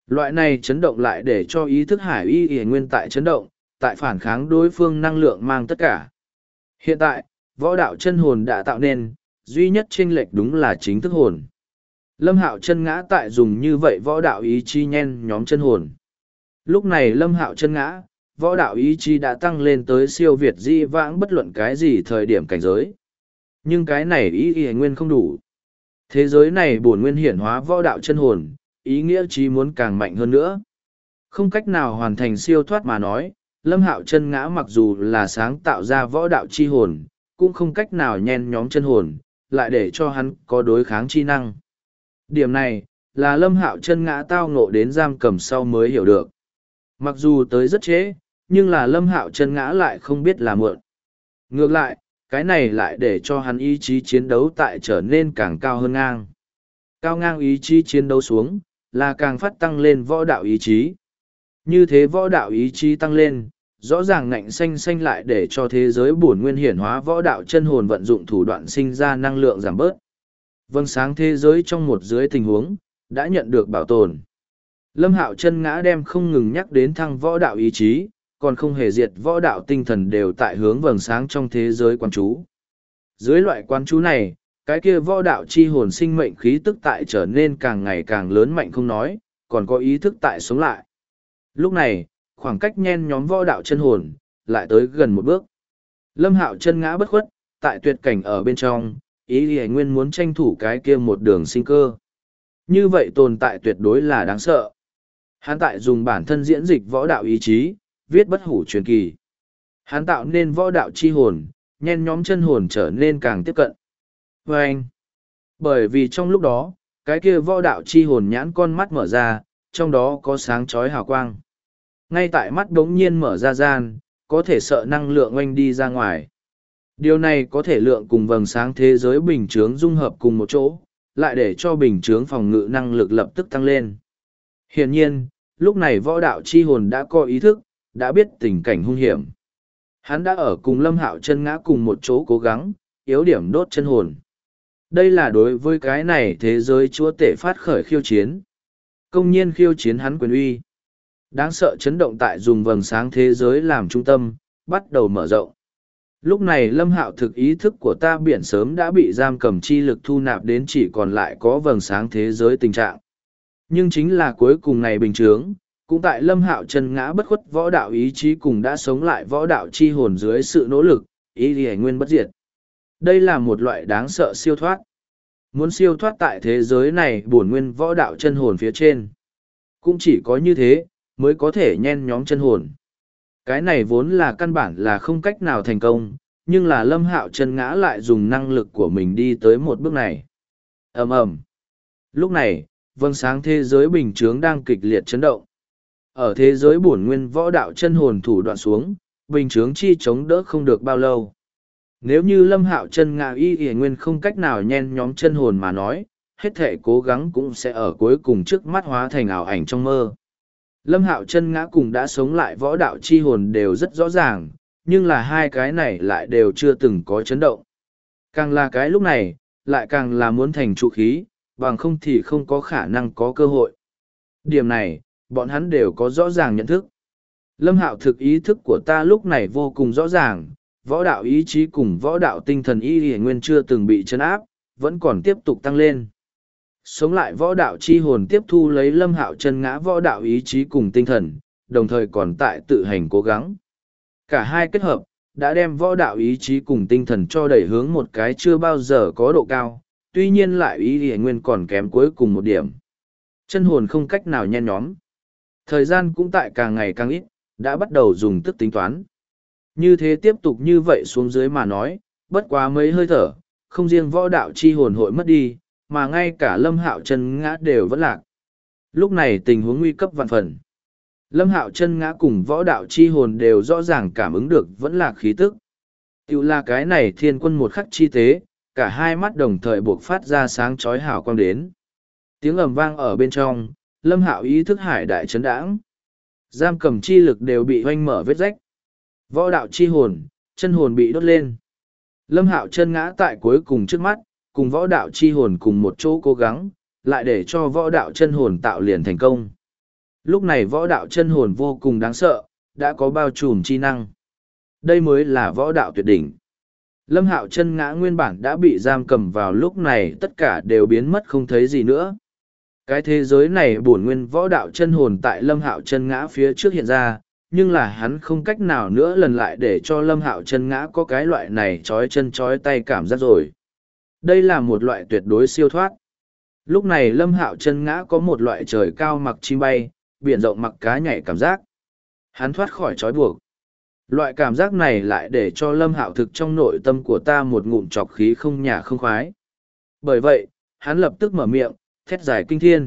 Loại này chấn động lại để cho ý thức hải y nguyên tại chấn động, tại phản kháng đối phương năng lượng mang tất cả. Hiện tại, võ đạo chân hồn đã tạo nên, duy nhất chênh lệch đúng là chính thức hồn. Lâm Hạo chân ngã tại dùng như vậy võ đạo ý chí nhen nhóm chân hồn. Lúc này Lâm Hạo chân ngã, võ đạo ý chí đã tăng lên tới siêu việt di vãng bất luận cái gì thời điểm cảnh giới. Nhưng cái này ý nguyên không đủ. Thế giới này bổn nguyên hiển hóa võ đạo chân hồn, ý nghĩa chí muốn càng mạnh hơn nữa. Không cách nào hoàn thành siêu thoát mà nói, Lâm Hạo chân ngã mặc dù là sáng tạo ra võ đạo chi hồn, cũng không cách nào nhen nhóm chân hồn, lại để cho hắn có đối kháng chi năng. Điểm này, là Lâm Hạo chân ngã tao ngộ đến giam cầm sau mới hiểu được. Mặc dù tới rất trễ, nhưng là Lâm Hạo chân ngã lại không biết là muộn. Ngược lại, cái này lại để cho hắn ý chí chiến đấu tại trở nên càng cao hơn ngang. Cao ngang ý chí chiến đấu xuống, là càng phát tăng lên võ đạo ý chí. Như thế võ đạo ý chí tăng lên, rõ ràng ngạnh xanh xanh lại để cho thế giới bổn nguyên hiển hóa võ đạo chân hồn vận dụng thủ đoạn sinh ra năng lượng giảm bớt. Vâng sáng thế giới trong một dưới tình huống, đã nhận được bảo tồn. Lâm Hạo chân ngã đem không ngừng nhắc đến thăng võ đạo ý chí, còn không hề diệt võ đạo tinh thần đều tại hướng vầng sáng trong thế giới quán chú. Dưới loại quán chú này, cái kia võ đạo chi hồn sinh mệnh khí tức tại trở nên càng ngày càng lớn mạnh không nói, còn có ý thức tại sống lại. Lúc này, khoảng cách nhen nhóm võ đạo chân hồn, lại tới gần một bước. Lâm Hạo chân ngã bất khuất, tại tuyệt cảnh ở bên trong, ý thì nguyên muốn tranh thủ cái kia một đường sinh cơ. Như vậy tồn tại tuyệt đối là đáng sợ. Hắn tại dùng bản thân diễn dịch võ đạo ý chí, viết bất hủ truyền kỳ. Hắn tạo nên võ đạo chi hồn, nhen nhóm chân hồn trở nên càng tiếp cận. Và anh, bởi vì trong lúc đó, cái kia võ đạo chi hồn nhãn con mắt mở ra, trong đó có sáng chói hào quang. Ngay tại mắt đống nhiên mở ra gian, có thể sợ năng lượng oanh đi ra ngoài. Điều này có thể lượng cùng vầng sáng thế giới bình chướng dung hợp cùng một chỗ, lại để cho bình chướng phòng ngự năng lực lập tức tăng lên. Hiển nhiên, lúc này võ đạo chi hồn đã có ý thức, đã biết tình cảnh hung hiểm. Hắn đã ở cùng Lâm Hạo chân ngã cùng một chỗ cố gắng, yếu điểm đốt chân hồn. Đây là đối với cái này thế giới chúa tể phát khởi khiêu chiến. Công nhiên khiêu chiến hắn quyền uy. Đáng sợ chấn động tại dùng vầng sáng thế giới làm trung tâm, bắt đầu mở rộng. Lúc này Lâm Hạo thực ý thức của ta biển sớm đã bị giam cầm chi lực thu nạp đến chỉ còn lại có vầng sáng thế giới tình trạng. Nhưng chính là cuối cùng này bình chướng, cũng tại Lâm Hạo chân ngã bất khuất võ đạo ý chí cùng đã sống lại võ đạo chi hồn dưới sự nỗ lực, ý thì nguyên bất diệt. Đây là một loại đáng sợ siêu thoát. Muốn siêu thoát tại thế giới này bổn nguyên võ đạo chân hồn phía trên. Cũng chỉ có như thế, mới có thể nhen nhóm chân hồn. Cái này vốn là căn bản là không cách nào thành công, nhưng là Lâm Hạo chân ngã lại dùng năng lực của mình đi tới một bước này. Ầm ầm. Lúc này, vầng sáng thế giới bình chướng đang kịch liệt chấn động. Ở thế giới bổn nguyên võ đạo chân hồn thủ đoạn xuống, bình chướng chi chống đỡ không được bao lâu. Nếu như Lâm Hạo chân ngã y nguyên không cách nào nhen nhóm chân hồn mà nói, hết thể cố gắng cũng sẽ ở cuối cùng trước mắt hóa thành ảo ảnh trong mơ. Lâm Hạo chân ngã cùng đã sống lại võ đạo chi hồn đều rất rõ ràng, nhưng là hai cái này lại đều chưa từng có chấn động. Càng là cái lúc này, lại càng là muốn thành trụ khí, bằng không thì không có khả năng có cơ hội. Điểm này, bọn hắn đều có rõ ràng nhận thức. Lâm Hạo thực ý thức của ta lúc này vô cùng rõ ràng, võ đạo ý chí cùng võ đạo tinh thần y nguyên chưa từng bị chấn áp, vẫn còn tiếp tục tăng lên. Sống lại võ đạo chi hồn tiếp thu lấy Lâm Hạo chân ngã võ đạo ý chí cùng tinh thần, đồng thời còn tại tự hành cố gắng. Cả hai kết hợp, đã đem võ đạo ý chí cùng tinh thần cho đẩy hướng một cái chưa bao giờ có độ cao, tuy nhiên lại ý nguyên còn kém cuối cùng một điểm. Chân hồn không cách nào nhen nhóm. Thời gian cũng tại càng ngày càng ít, đã bắt đầu dùng tức tính toán. Như thế tiếp tục như vậy xuống dưới mà nói, bất quá mấy hơi thở, không riêng võ đạo chi hồn hội mất đi, mà ngay cả Lâm Hạo chân ngã đều vẫn lạc. Lúc này tình huống nguy cấp vạn phần. Lâm Hạo chân ngã cùng võ đạo chi hồn đều rõ ràng cảm ứng được vẫn là khí tức. Tiểu là cái này thiên quân một khắc chi tế, cả hai mắt đồng thời buộc phát ra sáng chói hào quang đến. Tiếng ầm vang ở bên trong, Lâm Hạo ý thức hải đại chấn đãng. Giam cầm chi lực đều bị hoanh mở vết rách. Võ đạo chi hồn, chân hồn bị đốt lên. Lâm Hạo chân ngã tại cuối cùng trước mắt, cùng võ đạo chi hồn cùng một chỗ cố gắng, lại để cho võ đạo chân hồn tạo liền thành công. Lúc này võ đạo chân hồn vô cùng đáng sợ, đã có bao trùm chi năng. Đây mới là võ đạo tuyệt đỉnh. Lâm Hạo chân ngã nguyên bản đã bị giam cầm vào lúc này tất cả đều biến mất không thấy gì nữa. Cái thế giới này bổn nguyên võ đạo chân hồn tại Lâm Hạo chân ngã phía trước hiện ra, nhưng là hắn không cách nào nữa lần lại để cho Lâm Hạo chân ngã có cái loại này trói chân trói tay cảm giác rồi. Đây là một loại tuyệt đối siêu thoát. Lúc này Lâm Hạo chân ngã có một loại trời cao mặc chim bay, biển rộng mặc cá nhảy cảm giác. Hắn thoát khỏi trói buộc. Loại cảm giác này lại để cho Lâm Hạo thực trong nội tâm của ta một ngụm trọc khí không nhà không khoái. Bởi vậy, hắn lập tức mở miệng, thét dài kinh thiên.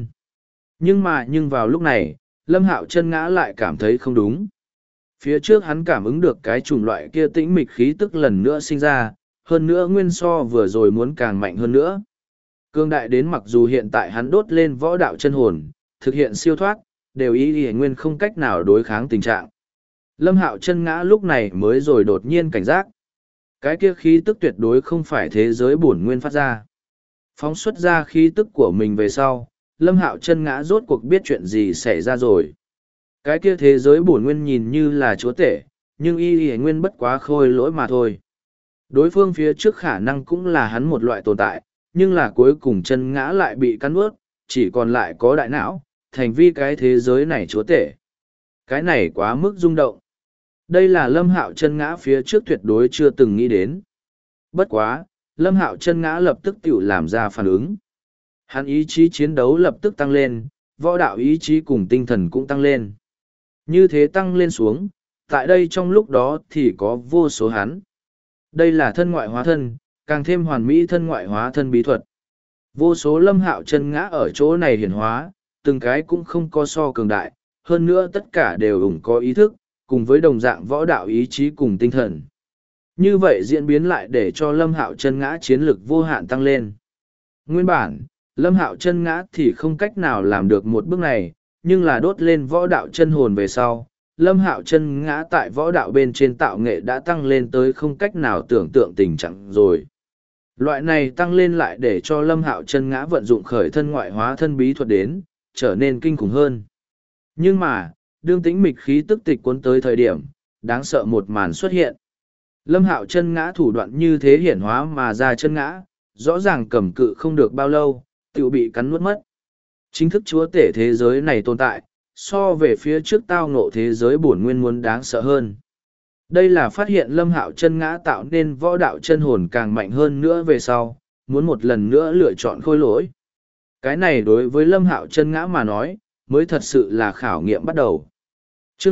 Nhưng vào lúc này, Lâm Hạo chân ngã lại cảm thấy không đúng. Phía trước hắn cảm ứng được cái chủng loại kia tĩnh mịch khí tức lần nữa sinh ra, hơn nữa nguyên so vừa rồi muốn càng mạnh hơn nữa. Cương đại đến mặc dù hiện tại hắn đốt lên võ đạo chân hồn, thực hiện siêu thoát, đều y nguyên không cách nào đối kháng tình trạng. Lâm Hạo chân ngã lúc này mới rồi đột nhiên cảnh giác. Cái kia khí tức tuyệt đối không phải thế giới bổn nguyên phát ra. Phóng xuất ra khí tức của mình về sau, Lâm Hạo chân ngã rốt cuộc biết chuyện gì xảy ra rồi. Cái kia thế giới bổn nguyên nhìn như là chúa tể, nhưng y nguyên bất quá khôi lỗi mà thôi. Đối phương phía trước khả năng cũng là hắn một loại tồn tại, nhưng là cuối cùng chân ngã lại bị cắn ướt, chỉ còn lại có đại não, thành vi cái thế giới này chúa tể. Cái này quá mức rung động. Đây là Lâm Hạo chân ngã phía trước tuyệt đối chưa từng nghĩ đến. Bất quá, Lâm Hạo chân ngã lập tức tự làm ra phản ứng. Hắn ý chí chiến đấu lập tức tăng lên, võ đạo ý chí cùng tinh thần cũng tăng lên. Như thế tăng lên xuống, tại đây trong lúc đó thì có vô số hắn. Đây là thân ngoại hóa thân, càng thêm hoàn mỹ thân ngoại hóa thân bí thuật. Vô số Lâm Hạo chân ngã ở chỗ này hiển hóa, từng cái cũng không có so cường đại, hơn nữa tất cả đều ủng có ý thức, cùng với đồng dạng võ đạo ý chí cùng tinh thần. Như vậy diễn biến lại để cho Lâm Hạo chân ngã chiến lực vô hạn tăng lên. Nguyên bản, Lâm Hạo chân ngã thì không cách nào làm được một bước này, nhưng là đốt lên võ đạo chân hồn về sau. Lâm Hạo chân ngã tại võ đạo bên trên tạo nghệ đã tăng lên tới không cách nào tưởng tượng tình trạng rồi. Loại này tăng lên lại để cho Lâm Hạo chân ngã vận dụng khởi thân ngoại hóa thân bí thuật đến, trở nên kinh khủng hơn. Nhưng mà, đương tĩnh mịch khí tức tịch cuốn tới thời điểm, đáng sợ một màn xuất hiện. Lâm Hạo chân ngã thủ đoạn như thế hiển hóa mà ra chân ngã, rõ ràng cầm cự không được bao lâu, tự bị cắn nuốt mất. Chính thức chúa tể thế giới này tồn tại, so về phía trước tao ngộ thế giới bổn nguyên muốn đáng sợ hơn. Đây là phát hiện Lâm Hạo chân ngã tạo nên võ đạo chân hồn càng mạnh hơn nữa về sau, muốn một lần nữa lựa chọn khôi lỗi. Cái này đối với Lâm Hạo chân ngã mà nói, mới thật sự là khảo nghiệm bắt đầu. Chương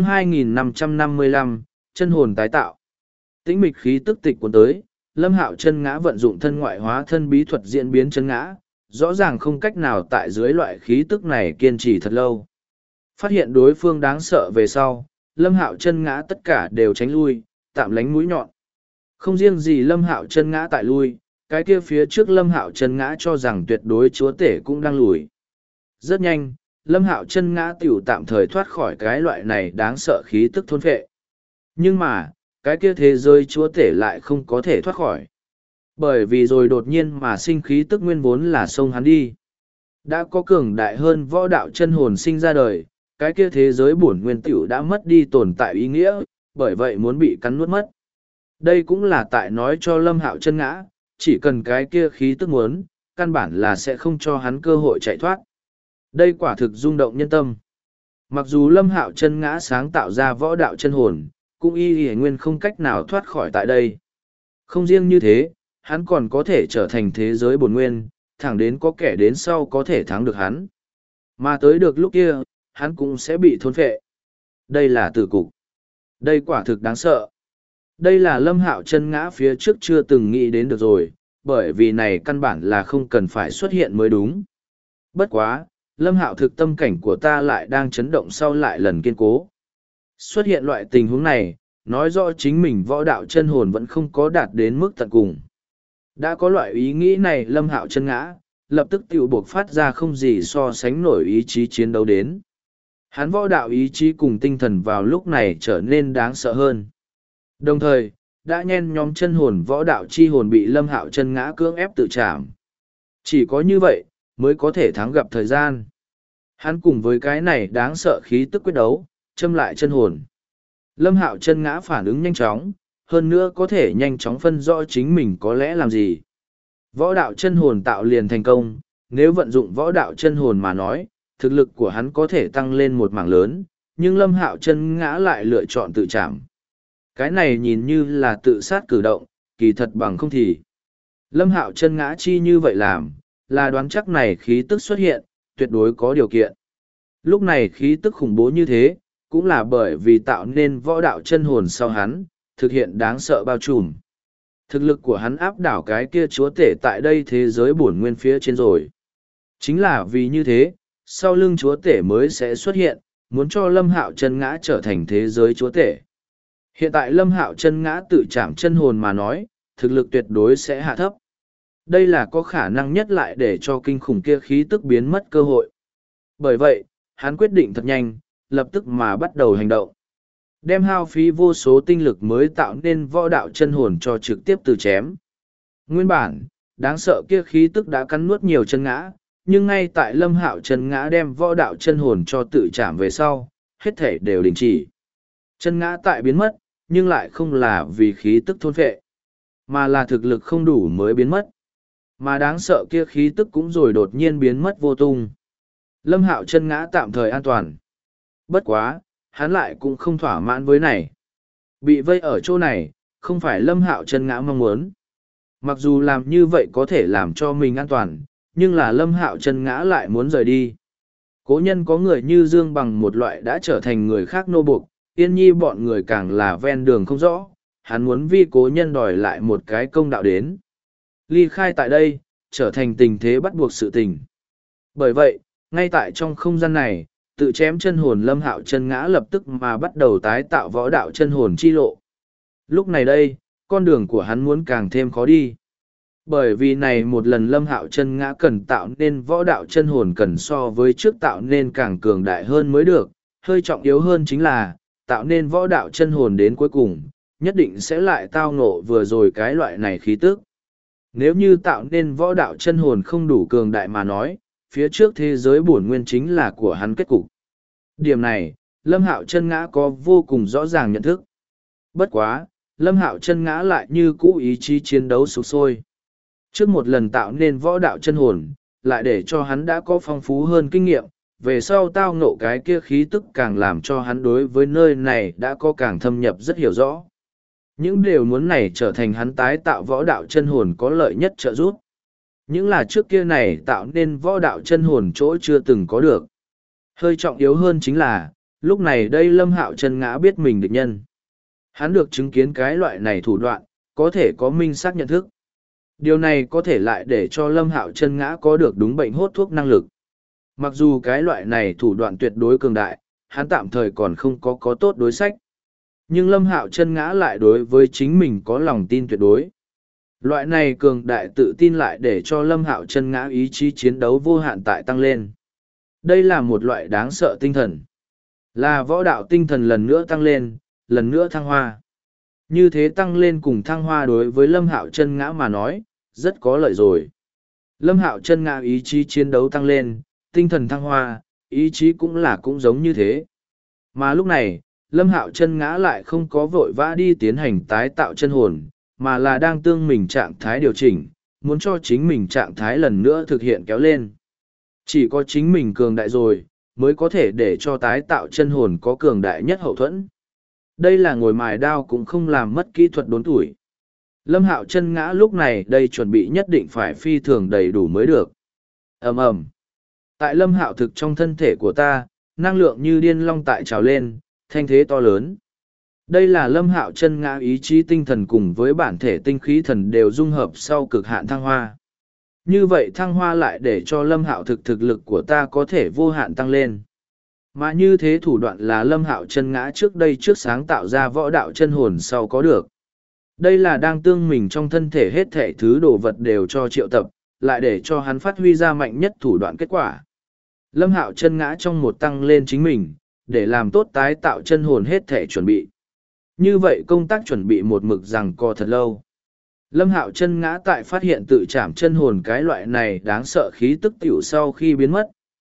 2555, chân hồn tái tạo. Tĩnh mịch khí tức tịch cuốn tới, Lâm Hạo chân ngã vận dụng thân ngoại hóa thân bí thuật diễn biến chân ngã, rõ ràng không cách nào tại dưới loại khí tức này kiên trì thật lâu. Phát hiện đối phương đáng sợ về sau, Lâm Hạo chân ngã tất cả đều tránh lui, tạm lánh mũi nhọn. Không riêng gì Lâm Hạo chân ngã tại lui, cái kia phía trước Lâm Hạo chân ngã cho rằng tuyệt đối chúa tể cũng đang lùi. Rất nhanh, Lâm Hạo chân ngã tiểu tạm thời thoát khỏi cái loại này đáng sợ khí tức thôn phệ. Nhưng mà, cái kia thế giới chúa tể lại không có thể thoát khỏi. Bởi vì rồi đột nhiên mà sinh khí tức nguyên vốn là xông hắn đi. Đã có cường đại hơn võ đạo chân hồn sinh ra đời, cái kia thế giới bổn nguyên tiểu đã mất đi tồn tại ý nghĩa, bởi vậy muốn bị cắn nuốt mất. Đây cũng là tại nói cho Lâm Hạo chân ngã, chỉ cần cái kia khí tức muốn, căn bản là sẽ không cho hắn cơ hội chạy thoát. Đây quả thực rung động nhân tâm. Mặc dù Lâm Hạo chân ngã sáng tạo ra võ đạo chân hồn, cũng y nguyên không cách nào thoát khỏi tại đây. Không riêng như thế, hắn còn có thể trở thành thế giới bổn nguyên, thẳng đến có kẻ đến sau có thể thắng được hắn. Mà tới được lúc kia, hắn cũng sẽ bị thôn phệ. Đây là tử cục. Đây quả thực đáng sợ. Đây là Lâm Hạo chân ngã phía trước chưa từng nghĩ đến được rồi, bởi vì này căn bản là không cần phải xuất hiện mới đúng. Bất quá, Lâm Hạo thực tâm cảnh của ta lại đang chấn động sau lại lần kiên cố. Xuất hiện loại tình huống này, nói rõ chính mình võ đạo chân hồn vẫn không có đạt đến mức tận cùng. Đã có loại ý nghĩ này Lâm Hạo chân ngã, lập tức tiểu buộc phát ra không gì so sánh nổi ý chí chiến đấu đến. Hắn võ đạo ý chí cùng tinh thần vào lúc này trở nên đáng sợ hơn. Đồng thời, đã nhen nhóm chân hồn võ đạo chi hồn bị Lâm Hạo chân ngã cưỡng ép tự trảm. Chỉ có như vậy, mới có thể thắng gặp thời gian. Hắn cùng với cái này đáng sợ khí tức quyết đấu, châm lại chân hồn. Lâm Hạo chân ngã phản ứng nhanh chóng, hơn nữa có thể nhanh chóng phân rõ chính mình có lẽ làm gì. Võ đạo chân hồn tạo liền thành công, nếu vận dụng võ đạo chân hồn mà nói, thực lực của hắn có thể tăng lên một mảng lớn, nhưng Lâm Hạo chân ngã lại lựa chọn tự chạm. Cái này nhìn như là tự sát cử động, kỳ thật bằng không thì. Lâm Hạo chân ngã chi như vậy làm, là đoán chắc này khí tức xuất hiện, tuyệt đối có điều kiện. Lúc này khí tức khủng bố như thế, cũng là bởi vì tạo nên võ đạo chân hồn sau hắn, thực hiện đáng sợ bao trùm. Thực lực của hắn áp đảo cái kia chúa tể tại đây thế giới bổn nguyên phía trên rồi. Chính là vì như thế, sau lưng chúa tể mới sẽ xuất hiện, muốn cho Lâm Hạo chân ngã trở thành thế giới chúa tể. Hiện tại Lâm Hạo chân ngã tự chạm chân hồn mà nói, thực lực tuyệt đối sẽ hạ thấp. Đây là có khả năng nhất lại để cho kinh khủng kia khí tức biến mất cơ hội. Bởi vậy, hắn quyết định thật nhanh, lập tức mà bắt đầu hành động. Đem hao phí vô số tinh lực mới tạo nên võ đạo chân hồn cho trực tiếp từ chém. Nguyên bản, đáng sợ kia khí tức đã cắn nuốt nhiều chân ngã, nhưng ngay tại Lâm Hạo chân ngã đem võ đạo chân hồn cho tự chạm về sau, hết thể đều đình chỉ. Chân ngã tại biến mất, nhưng lại không là vì khí tức thôn phệ, mà là thực lực không đủ mới biến mất. Mà đáng sợ kia khí tức cũng rồi đột nhiên biến mất vô tung. Lâm Hạo chân ngã tạm thời an toàn. Bất quá, hắn lại cũng không thỏa mãn với này. Bị vây ở chỗ này, không phải Lâm Hạo chân ngã mong muốn. Mặc dù làm như vậy có thể làm cho mình an toàn, nhưng là Lâm Hạo chân ngã lại muốn rời đi. Cố nhân có người như Dương Bằng một loại đã trở thành người khác nô buộc, Yên Nhi bọn người càng là ven đường không rõ, hắn muốn vi cố nhân đòi lại một cái công đạo đến. Ly khai tại đây, trở thành tình thế bắt buộc sự tình. Bởi vậy, ngay tại trong không gian này, tự chém chân hồn Lâm Hạo chân ngã lập tức mà bắt đầu tái tạo võ đạo chân hồn chi lộ. Lúc này đây, con đường của hắn muốn càng thêm khó đi. Bởi vì này một lần Lâm Hạo chân ngã cần tạo nên võ đạo chân hồn cần so với trước tạo nên càng cường đại hơn mới được, hơi trọng yếu hơn chính là, tạo nên võ đạo chân hồn đến cuối cùng, nhất định sẽ lại tao ngộ vừa rồi cái loại này khí tức. Nếu như tạo nên võ đạo chân hồn không đủ cường đại mà nói, phía trước thế giới bổn nguyên chính là của hắn kết cục. Điểm này, Lâm Hạo chân ngã có vô cùng rõ ràng nhận thức. Bất quá, Lâm Hạo chân ngã lại như cũ ý chí chiến đấu sục sôi. Trước một lần tạo nên võ đạo chân hồn, lại để cho hắn đã có phong phú hơn kinh nghiệm, về sau tao ngộ cái kia khí tức càng làm cho hắn đối với nơi này đã có càng thâm nhập rất hiểu rõ. Những điều muốn này trở thành hắn tái tạo võ đạo chân hồn có lợi nhất trợ giúp. Những là trước kia này tạo nên võ đạo chân hồn chỗ chưa từng có được. Hơi trọng yếu hơn chính là, lúc này đây Lâm Hạo chân ngã biết mình địch nhân. Hắn được chứng kiến cái loại này thủ đoạn, có thể có minh xác nhận thức. Điều này có thể lại để cho Lâm Hạo chân ngã có được đúng bệnh hốt thuốc năng lực. Mặc dù cái loại này thủ đoạn tuyệt đối cường đại, hắn tạm thời còn không có tốt đối sách. Nhưng Lâm Hạo chân ngã lại đối với chính mình có lòng tin tuyệt đối. Loại này cường đại tự tin lại để cho Lâm Hạo chân ngã ý chí chiến đấu vô hạn tại tăng lên. Đây là một loại đáng sợ tinh thần. Là võ đạo tinh thần lần nữa tăng lên, lần nữa thăng hoa. Như thế tăng lên cùng thăng hoa đối với Lâm Hạo chân ngã mà nói, rất có lợi rồi. Lâm Hạo chân ngã ý chí chiến đấu tăng lên, tinh thần thăng hoa, ý chí cũng giống như thế. Mà lúc này, Lâm Hạo chân ngã lại không có vội vã đi tiến hành tái tạo chân hồn, mà là đang tương mình trạng thái điều chỉnh, muốn cho chính mình trạng thái lần nữa thực hiện kéo lên. Chỉ có chính mình cường đại rồi, mới có thể để cho tái tạo chân hồn có cường đại nhất hậu thuẫn. Đây là ngồi mài đao cũng không làm mất kỹ thuật đốn tuổi. Lâm Hạo chân ngã lúc này đây chuẩn bị nhất định phải phi thường đầy đủ mới được. Ầm ầm. Tại Lâm Hạo thực trong thân thể của ta, năng lượng như điên long tại trào lên, thanh thế to lớn. Đây là Lâm Hạo chân ngã ý chí tinh thần cùng với bản thể tinh khí thần đều dung hợp sau cực hạn thăng hoa. Như vậy thăng hoa lại để cho Lâm Hạo thực lực của ta có thể vô hạn tăng lên. Mà như thế thủ đoạn là Lâm Hạo chân ngã trước đây trước sáng tạo ra võ đạo chân hồn sau có được. Đây là đang tương mình trong thân thể hết thể thứ đồ vật đều cho triệu tập, lại để cho hắn phát huy ra mạnh nhất thủ đoạn kết quả. Lâm Hạo chân ngã trong một tăng lên chính mình, để làm tốt tái tạo chân hồn hết thể chuẩn bị. Như vậy công tác chuẩn bị một mực rằng co thật lâu. Lâm Hạo chân ngã tại phát hiện tự chạm chân hồn cái loại này đáng sợ khí tức tiểu sau khi biến mất,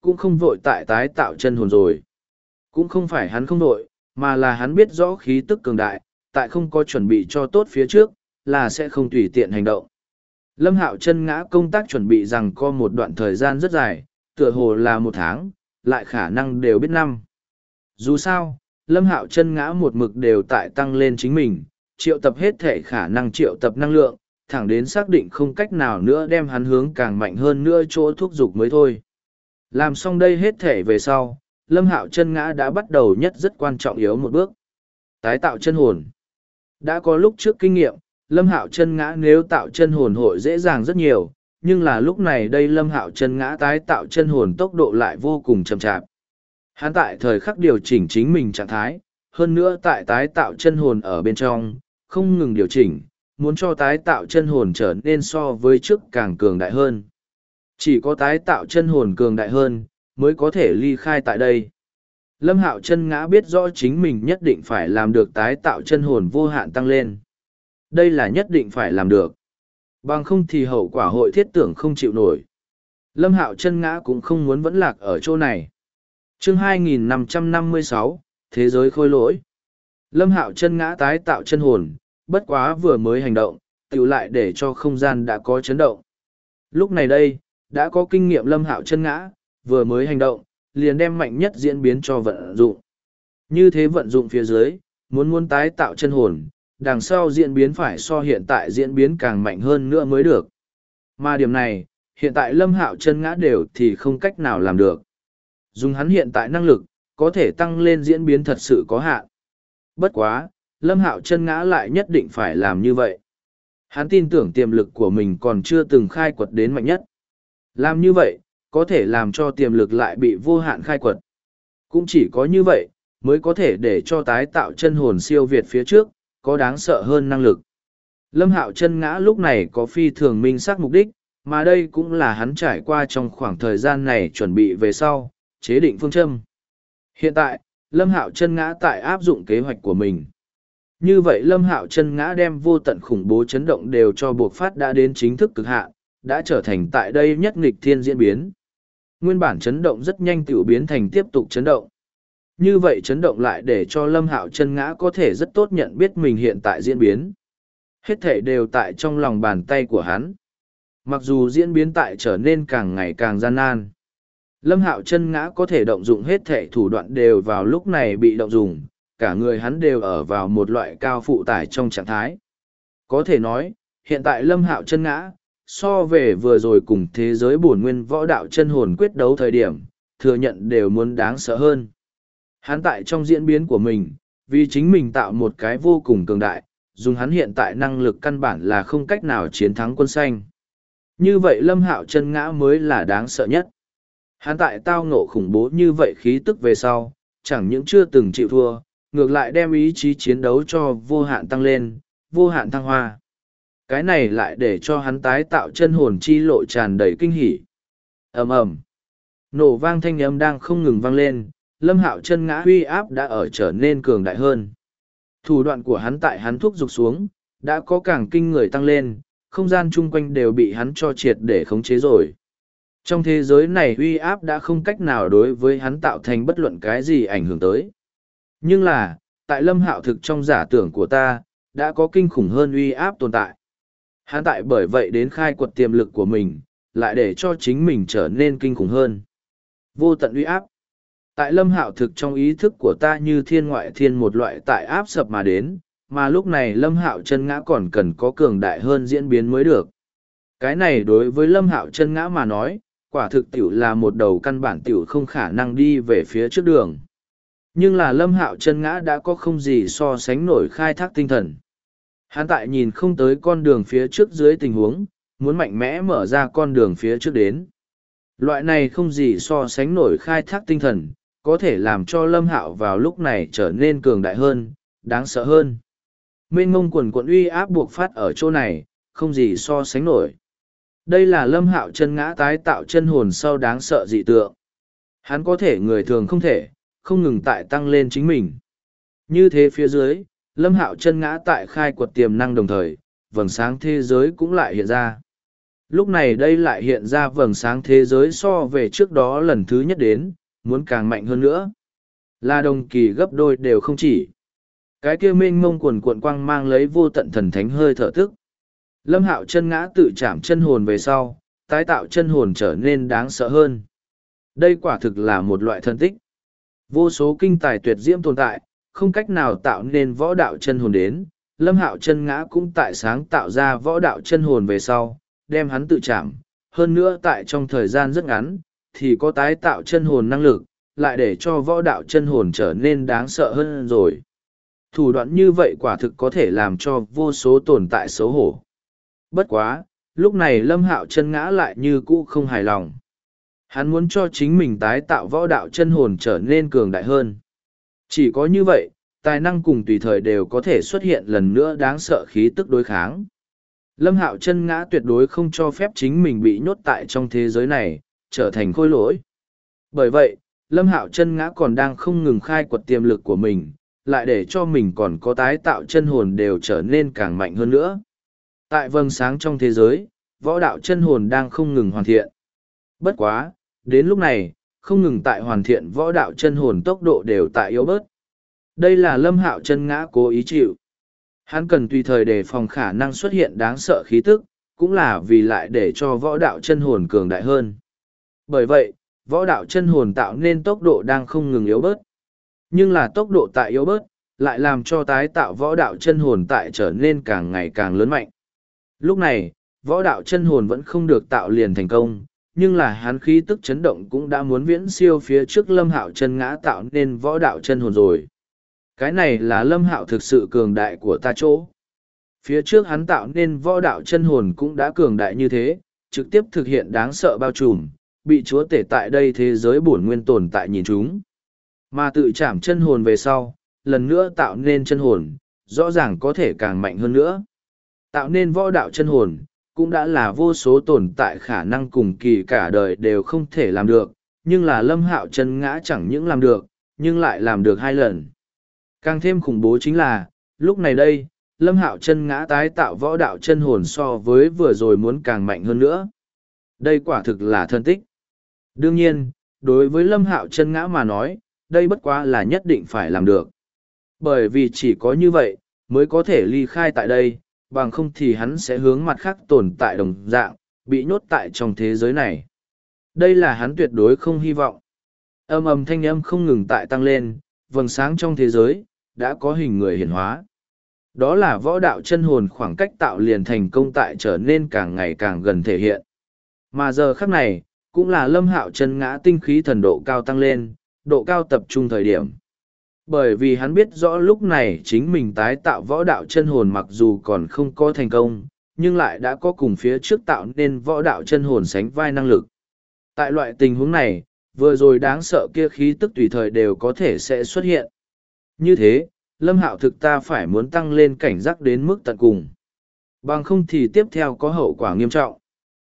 cũng không vội tại tái tạo chân hồn rồi. Cũng không phải hắn không vội, mà là hắn biết rõ khí tức cường đại, tại không có chuẩn bị cho tốt phía trước, là sẽ không tùy tiện hành động. Lâm Hạo Chân Ngã công tác chuẩn bị rằng có một đoạn thời gian rất dài, tựa hồ là 1 tháng, lại khả năng đều biết năm. Dù sao, Lâm Hạo Chân Ngã một mực đều tại tăng lên chính mình, triệu tập hết thể khả năng triệu tập năng lượng, thẳng đến xác định không cách nào nữa đem hắn hướng càng mạnh hơn nữa chỗ thúc giục mới thôi. Làm xong đây hết thể về sau, Lâm Hạo Chân Ngã đã bắt đầu nhất rất quan trọng yếu một bước. Tái tạo chân hồn. Đã có lúc trước kinh nghiệm, Lâm Hạo Chân Ngã nếu tạo chân hồn hội dễ dàng rất nhiều, nhưng là lúc này đây Lâm Hạo Chân Ngã tái tạo chân hồn tốc độ lại vô cùng chậm chạp. Hắn tại thời khắc điều chỉnh chính mình trạng thái, hơn nữa tại tái tạo chân hồn ở bên trong, không ngừng điều chỉnh, muốn cho tái tạo chân hồn trở nên so với trước càng cường đại hơn. Chỉ có tái tạo chân hồn cường đại hơn, mới có thể ly khai tại đây. Lâm Hạo Chân Ngã biết rõ chính mình nhất định phải làm được tái tạo chân hồn vô hạn tăng lên. Đây là nhất định phải làm được. Bằng không thì hậu quả hội thiết tưởng không chịu nổi. Lâm Hạo Chân Ngã cũng không muốn vẫn lạc ở chỗ này. Chương 2556, Thế giới khôi lỗi. Lâm Hạo Chân Ngã tái tạo chân hồn, bất quá vừa mới hành động, tiểu lại để cho không gian đã có chấn động. Lúc này đây, đã có kinh nghiệm Lâm Hạo Chân Ngã, vừa mới hành động, liền đem mạnh nhất diễn biến cho vận dụng. Như thế vận dụng phía dưới, muốn tái tạo chân hồn, đằng sau diễn biến phải so hiện tại diễn biến càng mạnh hơn nữa mới được. Mà điểm này, hiện tại Lâm Hạo Chân Ngã đều thì không cách nào làm được. Dùng hắn hiện tại năng lực, có thể tăng lên diễn biến thật sự có hạn. Bất quá, Lâm Hạo Chân Ngã lại nhất định phải làm như vậy. Hắn tin tưởng tiềm lực của mình còn chưa từng khai quật đến mạnh nhất. Làm như vậy, có thể làm cho tiềm lực lại bị vô hạn khai quật. Cũng chỉ có như vậy, mới có thể để cho tái tạo chân hồn siêu việt phía trước, có đáng sợ hơn năng lực. Lâm Hạo Chân Ngã lúc này có phi thường minh xác mục đích, mà đây cũng là hắn trải qua trong khoảng thời gian này chuẩn bị về sau, chế định phương châm. Hiện tại, Lâm Hạo Chân Ngã tại áp dụng kế hoạch của mình. Như vậy Lâm Hạo Chân Ngã đem vô tận khủng bố chấn động đều cho buộc phát đã đến chính thức cực hạn, đã trở thành tại đây nhất nghịch thiên diễn biến. Nguyên bản chấn động rất nhanh tiểu biến thành tiếp tục chấn động. Như vậy chấn động lại để cho Lâm Hạo Chân Ngã có thể rất tốt nhận biết mình hiện tại diễn biến. Hết thể đều tại trong lòng bàn tay của hắn. Mặc dù diễn biến tại trở nên càng ngày càng gian nan. Lâm Hạo Chân Ngã có thể động dụng hết thể thủ đoạn đều vào lúc này bị động dùng, cả người hắn đều ở vào một loại cao phụ tải trong trạng thái. Có thể nói, hiện tại Lâm Hạo Chân Ngã, so về vừa rồi cùng thế giới bổn nguyên võ đạo chân hồn quyết đấu thời điểm, thừa nhận đều muốn đáng sợ hơn. Hắn tại trong diễn biến của mình, vì chính mình tạo một cái vô cùng cường đại, dùng hắn hiện tại năng lực căn bản là không cách nào chiến thắng quân xanh. Như vậy Lâm Hạo Chân Ngã mới là đáng sợ nhất. Hắn tại tao ngộ khủng bố như vậy khí tức về sau, chẳng những chưa từng chịu thua, ngược lại đem ý chí chiến đấu cho vô hạn tăng lên, vô hạn thăng hoa. Cái này lại để cho hắn tái tạo chân hồn chi lộ tràn đầy kinh hỉ. Ầm ầm, nổ vang thanh âm đang không ngừng vang lên, Lâm Hạo Chân Ngã uy áp đã ở trở nên cường đại hơn. Thủ đoạn của hắn tại hắn thúc giục xuống, đã có càng kinh người tăng lên, không gian chung quanh đều bị hắn cho triệt để khống chế rồi. Trong thế giới này uy áp đã không cách nào đối với hắn tạo thành bất luận cái gì ảnh hưởng tới. Nhưng là, tại Lâm Hạo thực trong giả tưởng của ta, đã có kinh khủng hơn uy áp tồn tại. Hắn tại bởi vậy đến khai quật tiềm lực của mình, lại để cho chính mình trở nên kinh khủng hơn. Vô tận uy áp. Tại Lâm Hạo thực trong ý thức của ta như thiên ngoại thiên một loại tại áp sập mà đến, mà lúc này Lâm Hạo Chân Ngã còn cần có cường đại hơn diễn biến mới được. Cái này đối với Lâm Hạo Chân Ngã mà nói, quả thực tiểu là một đầu căn bản tiểu không khả năng đi về phía trước đường. Nhưng là Lâm Hạo Chân Ngã đã có không gì so sánh nổi khai thác tinh thần. Hắn tại nhìn không tới con đường phía trước dưới tình huống, muốn mạnh mẽ mở ra con đường phía trước đến. Loại này không gì so sánh nổi khai thác tinh thần, có thể làm cho Lâm Hạo vào lúc này trở nên cường đại hơn, đáng sợ hơn. Mênh ngông quần quận uy áp buộc phát ở chỗ này, không gì so sánh nổi. Đây là Lâm Hạo Chân Ngã tái tạo chân hồn sau đáng sợ dị tượng. Hắn có thể người thường không thể, không ngừng tại tăng lên chính mình. Như thế phía dưới, Lâm Hạo Chân Ngã tại khai quật tiềm năng đồng thời, vầng sáng thế giới cũng lại hiện ra. Lúc này đây lại hiện ra vầng sáng thế giới so về trước đó lần thứ nhất đến, muốn càng mạnh hơn nữa. Là đồng kỳ gấp đôi đều không chỉ. Cái kia mênh mông quần cuộn quang mang lấy vô tận thần thánh hơi thở tức. Lâm Hạo chân ngã tự chạm chân hồn về sau, tái tạo chân hồn trở nên đáng sợ hơn. Đây quả thực là một loại thân tích. Vô số kinh tài tuyệt diễm tồn tại, không cách nào tạo nên võ đạo chân hồn đến. Lâm Hạo chân ngã cũng tại sáng tạo ra võ đạo chân hồn về sau, đem hắn tự chạm. Hơn nữa tại trong thời gian rất ngắn, thì có tái tạo chân hồn năng lực, lại để cho võ đạo chân hồn trở nên đáng sợ hơn rồi. Thủ đoạn như vậy quả thực có thể làm cho vô số tồn tại xấu hổ. Bất quá, lúc này Lâm Hạo chân ngã lại như cũ không hài lòng. Hắn muốn cho chính mình tái tạo võ đạo chân hồn trở nên cường đại hơn. Chỉ có như vậy, tài năng cùng tùy thời đều có thể xuất hiện lần nữa đáng sợ khí tức đối kháng. Lâm Hạo chân ngã tuyệt đối không cho phép chính mình bị nhốt tại trong thế giới này, trở thành khôi lỗi. Bởi vậy, Lâm Hạo chân ngã còn đang không ngừng khai quật tiềm lực của mình, lại để cho mình còn có tái tạo chân hồn đều trở nên càng mạnh hơn nữa. Tại vầng sáng trong thế giới, võ đạo chân hồn đang không ngừng hoàn thiện. Bất quá, đến lúc này, không ngừng tại hoàn thiện võ đạo chân hồn tốc độ đều tại yếu bớt. Đây là Lâm Hạo chân ngã cố ý chịu. Hắn cần tùy thời đề phòng khả năng xuất hiện đáng sợ khí tức, cũng là vì lại để cho võ đạo chân hồn cường đại hơn. Bởi vậy, võ đạo chân hồn tạo nên tốc độ đang không ngừng yếu bớt. Nhưng là tốc độ tại yếu bớt, lại làm cho tái tạo võ đạo chân hồn tại trở nên càng ngày càng lớn mạnh. Lúc này, võ đạo chân hồn vẫn không được tạo liền thành công, nhưng là hắn khí tức chấn động cũng đã muốn viễn siêu phía trước Lâm Hạo chân ngã tạo nên võ đạo chân hồn rồi. Cái này là Lâm Hạo thực sự cường đại của ta chỗ. Phía trước hắn tạo nên võ đạo chân hồn cũng đã cường đại như thế, trực tiếp thực hiện đáng sợ bao trùm, bị chúa tể tại đây thế giới bổn nguyên tồn tại nhìn chúng. Mà tự chạm chân hồn về sau, lần nữa tạo nên chân hồn, rõ ràng có thể càng mạnh hơn nữa. Tạo nên võ đạo chân hồn, cũng đã là vô số tồn tại khả năng cùng kỳ cả đời đều không thể làm được, nhưng là Lâm Hạo chân ngã chẳng những làm được, nhưng lại làm được 2 lần. Càng thêm khủng bố chính là, lúc này đây, Lâm Hạo chân ngã tái tạo võ đạo chân hồn so với vừa rồi muốn càng mạnh hơn nữa. Đây quả thực là thân tích. Đương nhiên, đối với Lâm Hạo chân ngã mà nói, đây bất quá là nhất định phải làm được. Bởi vì chỉ có như vậy, mới có thể ly khai tại đây, bằng không thì hắn sẽ hướng mặt khác tồn tại đồng dạng, bị nhốt tại trong thế giới này. Đây là hắn tuyệt đối không hy vọng. Âm ầm thanh âm không ngừng tại tăng lên, vầng sáng trong thế giới, đã có hình người hiển hóa. Đó là võ đạo chân hồn khoảng cách tạo liền thành công tại trở nên càng ngày càng gần thể hiện. Mà giờ khắc này, cũng là Lâm Hạo chân ngã tinh khí thần độ cao tăng lên, độ cao tập trung thời điểm. Bởi vì hắn biết rõ lúc này chính mình tái tạo võ đạo chân hồn mặc dù còn không có thành công, nhưng lại đã có cùng phía trước tạo nên võ đạo chân hồn sánh vai năng lực. Tại loại tình huống này, vừa rồi đáng sợ kia khí tức tùy thời đều có thể sẽ xuất hiện. Như thế, Lâm Hạo thực ta phải muốn tăng lên cảnh giác đến mức tận cùng. Bằng không thì tiếp theo có hậu quả nghiêm trọng.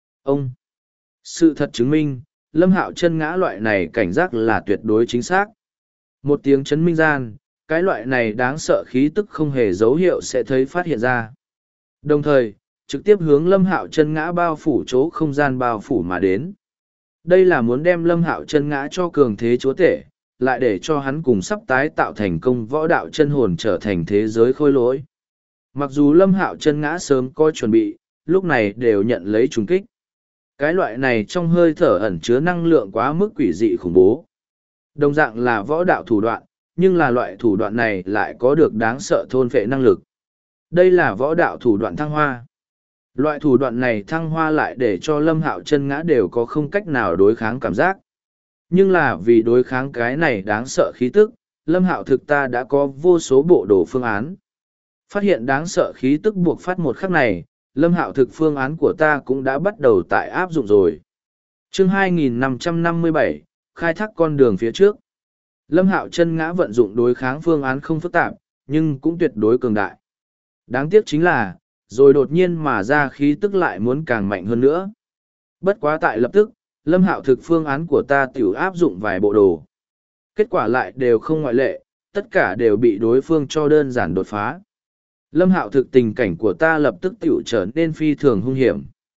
Sự thật chứng minh, Lâm Hạo chân ngã loại này cảnh giác là tuyệt đối chính xác. Một tiếng chấn minh gian, cái loại này đáng sợ khí tức không hề dấu hiệu sẽ thấy phát hiện ra. Đồng thời, trực tiếp hướng Lâm Hạo chân ngã bao phủ chỗ không gian bao phủ mà đến. Đây là muốn đem Lâm Hạo chân ngã cho cường thế chúa tể, lại để cho hắn cùng sắp tái tạo thành công võ đạo chân hồn trở thành thế giới khôi lỗi. Mặc dù Lâm Hạo chân ngã sớm có chuẩn bị, lúc này đều nhận lấy trùng kích. Cái loại này trong hơi thở ẩn chứa năng lượng quá mức quỷ dị khủng bố. Đồng dạng là võ đạo thủ đoạn, nhưng là loại thủ đoạn này lại có được đáng sợ thôn phệ năng lực. Đây là võ đạo thủ đoạn thăng hoa. Loại thủ đoạn này thăng hoa lại để cho Lâm Hạo chân ngã đều có không cách nào đối kháng cảm giác. Nhưng là vì đối kháng cái này đáng sợ khí tức, Lâm Hạo thực ta đã có vô số bộ đồ phương án. Phát hiện đáng sợ khí tức buộc phát một khắc này, Lâm Hạo thực phương án của ta cũng đã bắt đầu tại áp dụng rồi. Chương 2557, khai thác con đường phía trước. Lâm Hạo chân ngã vận dụng đối kháng phương án không phức tạp, nhưng cũng tuyệt đối cường đại. Đáng tiếc chính là, rồi đột nhiên mà ra khí tức lại muốn càng mạnh hơn nữa. Bất quá tại lập tức, Lâm Hạo thực phương án của ta tiểu áp dụng vài bộ đồ. Kết quả lại đều không ngoại lệ, tất cả đều bị đối phương cho đơn giản đột phá. Lâm Hạo thực tình cảnh của ta lập tức tiểu trở nên phi thường hung hiểm.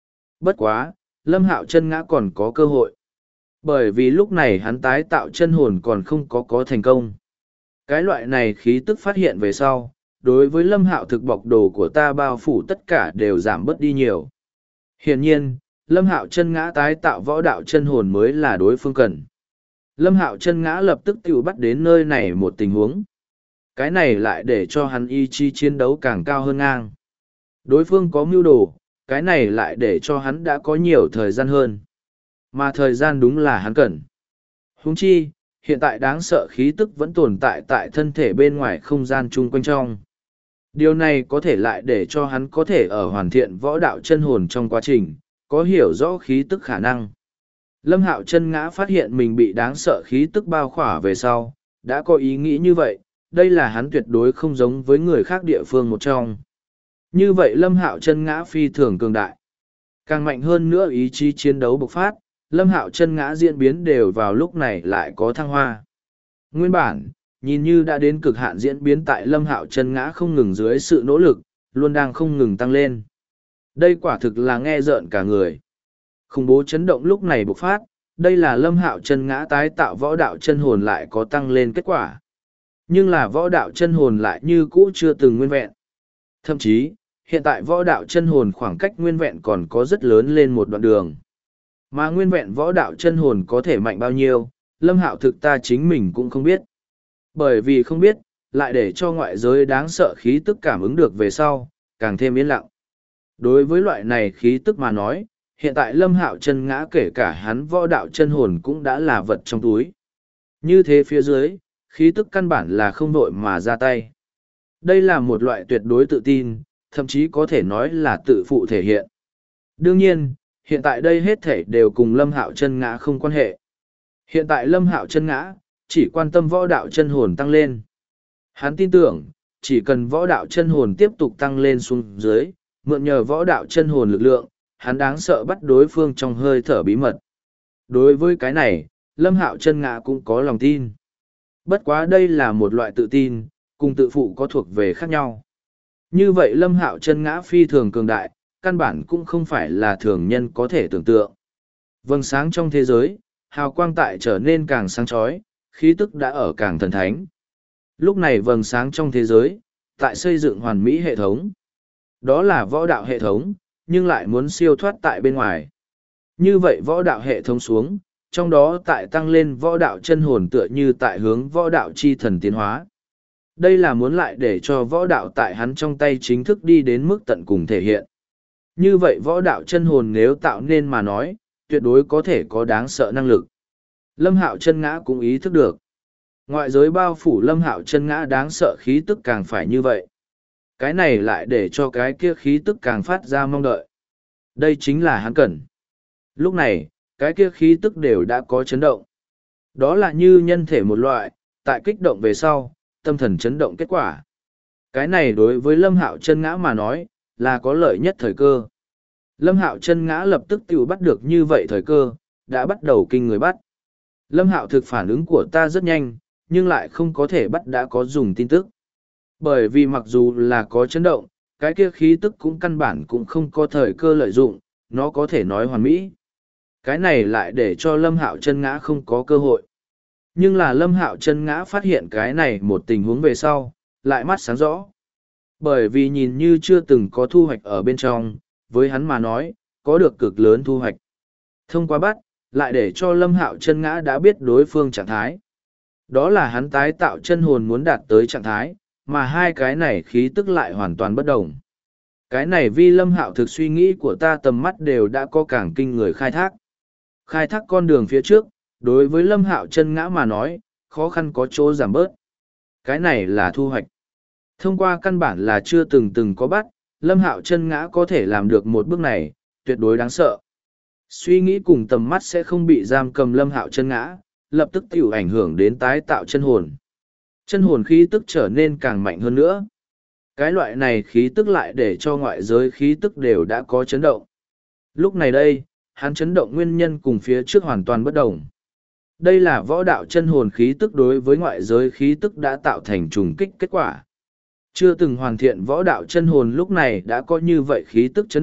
Bất quá, Lâm Hạo chân ngã còn có cơ hội. Bởi vì lúc này hắn tái tạo chân hồn còn không có thành công. Cái loại này khí tức phát hiện về sau, đối với Lâm Hạo thực bọc đồ của ta bao phủ tất cả đều giảm bớt đi nhiều. Hiển nhiên, Lâm Hạo chân ngã tái tạo võ đạo chân hồn mới là đối phương cần. Lâm Hạo chân ngã lập tức tự bắt đến nơi này một tình huống. Cái này lại để cho hắn ý chí chiến đấu càng cao hơn ngang. Đối phương có mưu đồ, cái này lại để cho hắn đã có nhiều thời gian hơn. Mà thời gian đúng là hắn cần. Huống chi, hiện tại đáng sợ khí tức vẫn tồn tại tại thân thể bên ngoài không gian chung quanh trong. Điều này có thể lại để cho hắn có thể ở hoàn thiện võ đạo chân hồn trong quá trình, có hiểu rõ khí tức khả năng. Lâm Hạo chân ngã phát hiện mình bị đáng sợ khí tức bao khỏa về sau, đã có ý nghĩ như vậy, đây là hắn tuyệt đối không giống với người khác địa phương một trong. Như vậy Lâm Hạo chân ngã phi thường cường đại. Càng mạnh hơn nữa ý chí chiến đấu bộc phát, Lâm Hạo chân ngã diễn biến đều vào lúc này lại có thăng hoa. Nguyên bản, nhìn như đã đến cực hạn diễn biến tại Lâm Hạo chân ngã không ngừng dưới sự nỗ lực, luôn đang không ngừng tăng lên. Đây quả thực là nghe rợn cả người. Khủng bố chấn động lúc này bộc phát, đây là Lâm Hạo chân ngã tái tạo võ đạo chân hồn lại có tăng lên kết quả. Nhưng là võ đạo chân hồn lại như cũ chưa từng nguyên vẹn. Thậm chí, hiện tại võ đạo chân hồn khoảng cách nguyên vẹn còn có rất lớn lên một đoạn đường. Mà nguyên vẹn võ đạo chân hồn có thể mạnh bao nhiêu, Lâm Hạo thực ta chính mình cũng không biết. Bởi vì không biết, lại để cho ngoại giới đáng sợ khí tức cảm ứng được về sau, càng thêm yên lặng. Đối với loại này khí tức mà nói, hiện tại Lâm Hạo chân ngã kể cả hắn võ đạo chân hồn cũng đã là vật trong túi. Như thế phía dưới, khí tức căn bản là không vội mà ra tay. Đây là một loại tuyệt đối tự tin, thậm chí có thể nói là tự phụ thể hiện. Đương nhiên, hiện tại đây hết thể đều cùng Lâm Hạo chân ngã không quan hệ. Hiện tại Lâm Hạo chân ngã, chỉ quan tâm võ đạo chân hồn tăng lên. Hắn tin tưởng, chỉ cần võ đạo chân hồn tiếp tục tăng lên xuống dưới, mượn nhờ võ đạo chân hồn lực lượng, hắn đáng sợ bắt đối phương trong hơi thở bí mật. Đối với cái này, Lâm Hạo chân ngã cũng có lòng tin. Bất quá đây là một loại tự tin, cùng tự phụ có thuộc về khác nhau. Như vậy Lâm Hạo chân ngã phi thường cường đại, căn bản cũng không phải là thường nhân có thể tưởng tượng. Vầng sáng trong thế giới, hào quang tại trở nên càng sáng chói, khí tức đã ở càng thần thánh. Lúc này vầng sáng trong thế giới, tại xây dựng hoàn mỹ hệ thống. Đó là võ đạo hệ thống, nhưng lại muốn siêu thoát tại bên ngoài. Như vậy võ đạo hệ thống xuống, trong đó tại tăng lên võ đạo chân hồn tựa như tại hướng võ đạo chi thần tiến hóa. Đây là muốn lại để cho võ đạo tại hắn trong tay chính thức đi đến mức tận cùng thể hiện. Như vậy võ đạo chân hồn nếu tạo nên mà nói, tuyệt đối có thể có đáng sợ năng lực. Lâm Hạo chân ngã cũng ý thức được. Ngoại giới bao phủ Lâm Hạo chân ngã đáng sợ khí tức càng phải như vậy. Cái này lại để cho cái kia khí tức càng phát ra mong đợi. Đây chính là hắn cần. Lúc này, cái kia khí tức đều đã có chấn động. Đó là như nhân thể một loại, tại kích động về sau, tâm thần chấn động kết quả. Cái này đối với Lâm Hạo chân ngã mà nói, là có lợi nhất thời cơ. Lâm Hạo chân ngã lập tức tự bắt được như vậy thời cơ, đã bắt đầu kinh người bắt. Lâm Hạo thực phản ứng của ta rất nhanh, nhưng lại không có thể bắt đã có dùng tin tức. Bởi vì mặc dù là có chấn động, cái kia khí tức cũng căn bản cũng không có thời cơ lợi dụng, nó có thể nói hoàn mỹ. Cái này lại để cho Lâm Hạo chân ngã không có cơ hội. Nhưng là Lâm Hạo chân ngã phát hiện cái này một tình huống về sau, lại mắt sáng rõ. Bởi vì nhìn như chưa từng có thu hoạch ở bên trong, với hắn mà nói, có được cực lớn thu hoạch. Thông qua bắt, lại để cho Lâm Hạo chân ngã đã biết đối phương trạng thái. Đó là hắn tái tạo chân hồn muốn đạt tới trạng thái, mà hai cái này khí tức lại hoàn toàn bất đồng. Cái này vì Lâm Hạo thực suy nghĩ của ta tầm mắt đều đã có càng kinh người khai thác. Khai thác con đường phía trước, đối với Lâm Hạo chân ngã mà nói, khó khăn có chỗ giảm bớt. Cái này là thu hoạch. Thông qua căn bản là chưa từng có bắt, Lâm Hạo chân ngã có thể làm được một bước này, tuyệt đối đáng sợ. Suy nghĩ cùng tầm mắt sẽ không bị giam cầm Lâm Hạo chân ngã, lập tức tiểu ảnh hưởng đến tái tạo chân hồn. Chân hồn khí tức trở nên càng mạnh hơn nữa. Cái loại này khí tức lại để cho ngoại giới khí tức đều đã có chấn động. Lúc này đây, hắn chấn động nguyên nhân cùng phía trước hoàn toàn bất đồng. Đây là võ đạo chân hồn khí tức đối với ngoại giới khí tức đã tạo thành trùng kích kết quả. Chưa từng hoàn thiện võ đạo chân hồn lúc này đã có như vậy khí tức chấn động,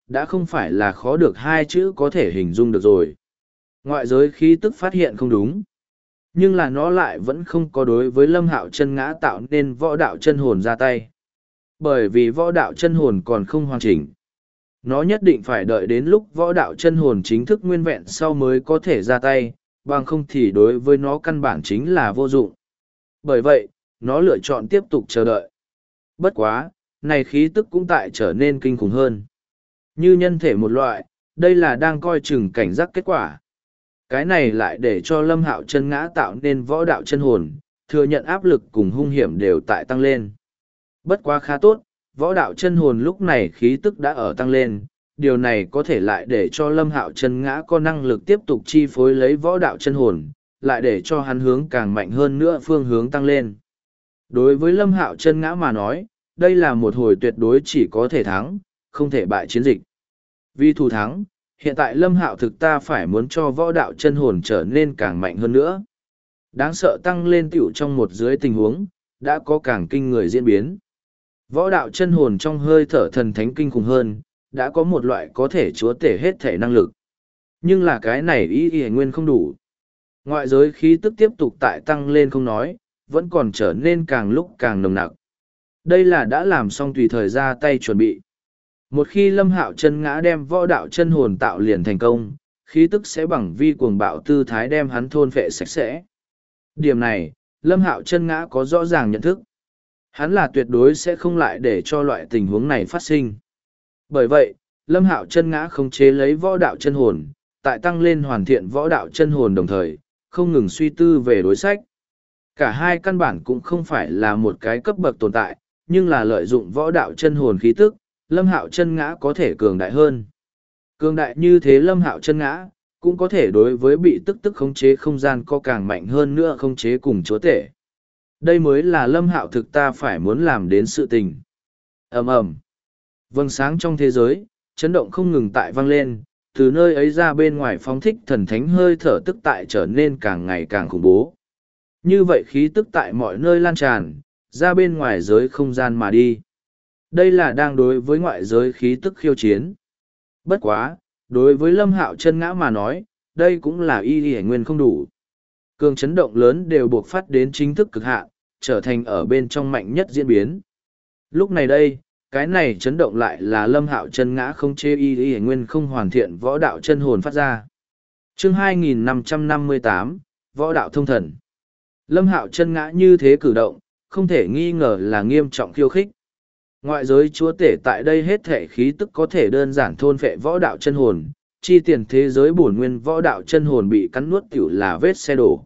đã không phải là khó được hai chữ có thể hình dung được rồi. Ngoại giới khí tức phát hiện không đúng. Nhưng là nó lại vẫn không có đối với Lâm Hạo chân ngã tạo nên võ đạo chân hồn ra tay. Bởi vì võ đạo chân hồn còn không hoàn chỉnh. Nó nhất định phải đợi đến lúc võ đạo chân hồn chính thức nguyên vẹn sau mới có thể ra tay, bằng không thì đối với nó căn bản chính là vô dụng. Bởi vậy, nó lựa chọn tiếp tục chờ đợi. Bất quá, này khí tức cũng tại trở nên kinh khủng hơn. Như nhân thể một loại, đây là đang coi chừng cảnh giác kết quả. Cái này lại để cho Lâm Hạo chân ngã tạo nên võ đạo chân hồn, thừa nhận áp lực cùng hung hiểm đều tại tăng lên. Bất quá khá tốt, võ đạo chân hồn lúc này khí tức đã ở tăng lên, điều này có thể lại để cho Lâm Hạo chân ngã có năng lực tiếp tục chi phối lấy võ đạo chân hồn, lại để cho hắn hướng càng mạnh hơn nữa phương hướng tăng lên. Đối với Lâm Hạo chân ngã mà nói, đây là một hồi tuyệt đối chỉ có thể thắng, không thể bại chiến dịch. Vì thủ thắng, hiện tại Lâm Hạo thực ta phải muốn cho võ đạo chân hồn trở nên càng mạnh hơn nữa. Đáng sợ tăng lên tiểu trong một dưới tình huống, đã có càng kinh người diễn biến. Võ đạo chân hồn trong hơi thở thần thánh kinh khủng hơn, đã có một loại có thể chúa tể hết thể năng lực. Nhưng là cái này ý nguyên không đủ. Ngoại giới khí tức tiếp tục tại tăng lên không nói, vẫn còn trở nên càng lúc càng nồng nặc. Đây là đã làm xong tùy thời ra tay chuẩn bị. Một khi Lâm Hạo chân ngã đem võ đạo chân hồn tạo liền thành công, khí tức sẽ bằng vi cuồng bạo tư thái đem hắn thôn phệ sạch sẽ. Điểm này, Lâm Hạo chân ngã có rõ ràng nhận thức. Hắn là tuyệt đối sẽ không lại để cho loại tình huống này phát sinh. Bởi vậy, Lâm Hạo chân ngã khống chế lấy võ đạo chân hồn, tại tăng lên hoàn thiện võ đạo chân hồn đồng thời, không ngừng suy tư về đối sách. Cả hai căn bản cũng không phải là một cái cấp bậc tồn tại, nhưng là lợi dụng võ đạo chân hồn khí tức, Lâm Hạo chân ngã có thể cường đại hơn. Cường đại như thế Lâm Hạo chân ngã, cũng có thể đối với bị tức khống chế không gian có càng mạnh hơn nữa khống chế cùng chúa tể. Đây mới là Lâm Hạo thực ta phải muốn làm đến sự tình. Ầm ầm. Vầng sáng trong thế giới, chấn động không ngừng tại vang lên, từ nơi ấy ra bên ngoài phóng thích thần thánh hơi thở tức tại trở nên càng ngày càng khủng bố. Như vậy khí tức tại mọi nơi lan tràn, ra bên ngoài giới không gian mà đi. Đây là đang đối với ngoại giới khí tức khiêu chiến. Bất quá, đối với Lâm Hạo chân ngã mà nói, đây cũng là y nguyên không đủ. Cường chấn động lớn đều buộc phát đến chính thức cực hạn, trở thành ở bên trong mạnh nhất diễn biến. Lúc này đây, cái này chấn động lại là Lâm Hạo chân ngã không chê y nguyên không hoàn thiện võ đạo chân hồn phát ra. Chương 2558, Võ đạo thông thần. Lâm Hạo chân ngã như thế cử động, không thể nghi ngờ là nghiêm trọng khiêu khích. Ngoại giới chúa tể tại đây hết thể khí tức có thể đơn giản thôn phệ võ đạo chân hồn, chi tiền thế giới bổn nguyên võ đạo chân hồn bị cắn nuốt tiểu là vết xe đổ.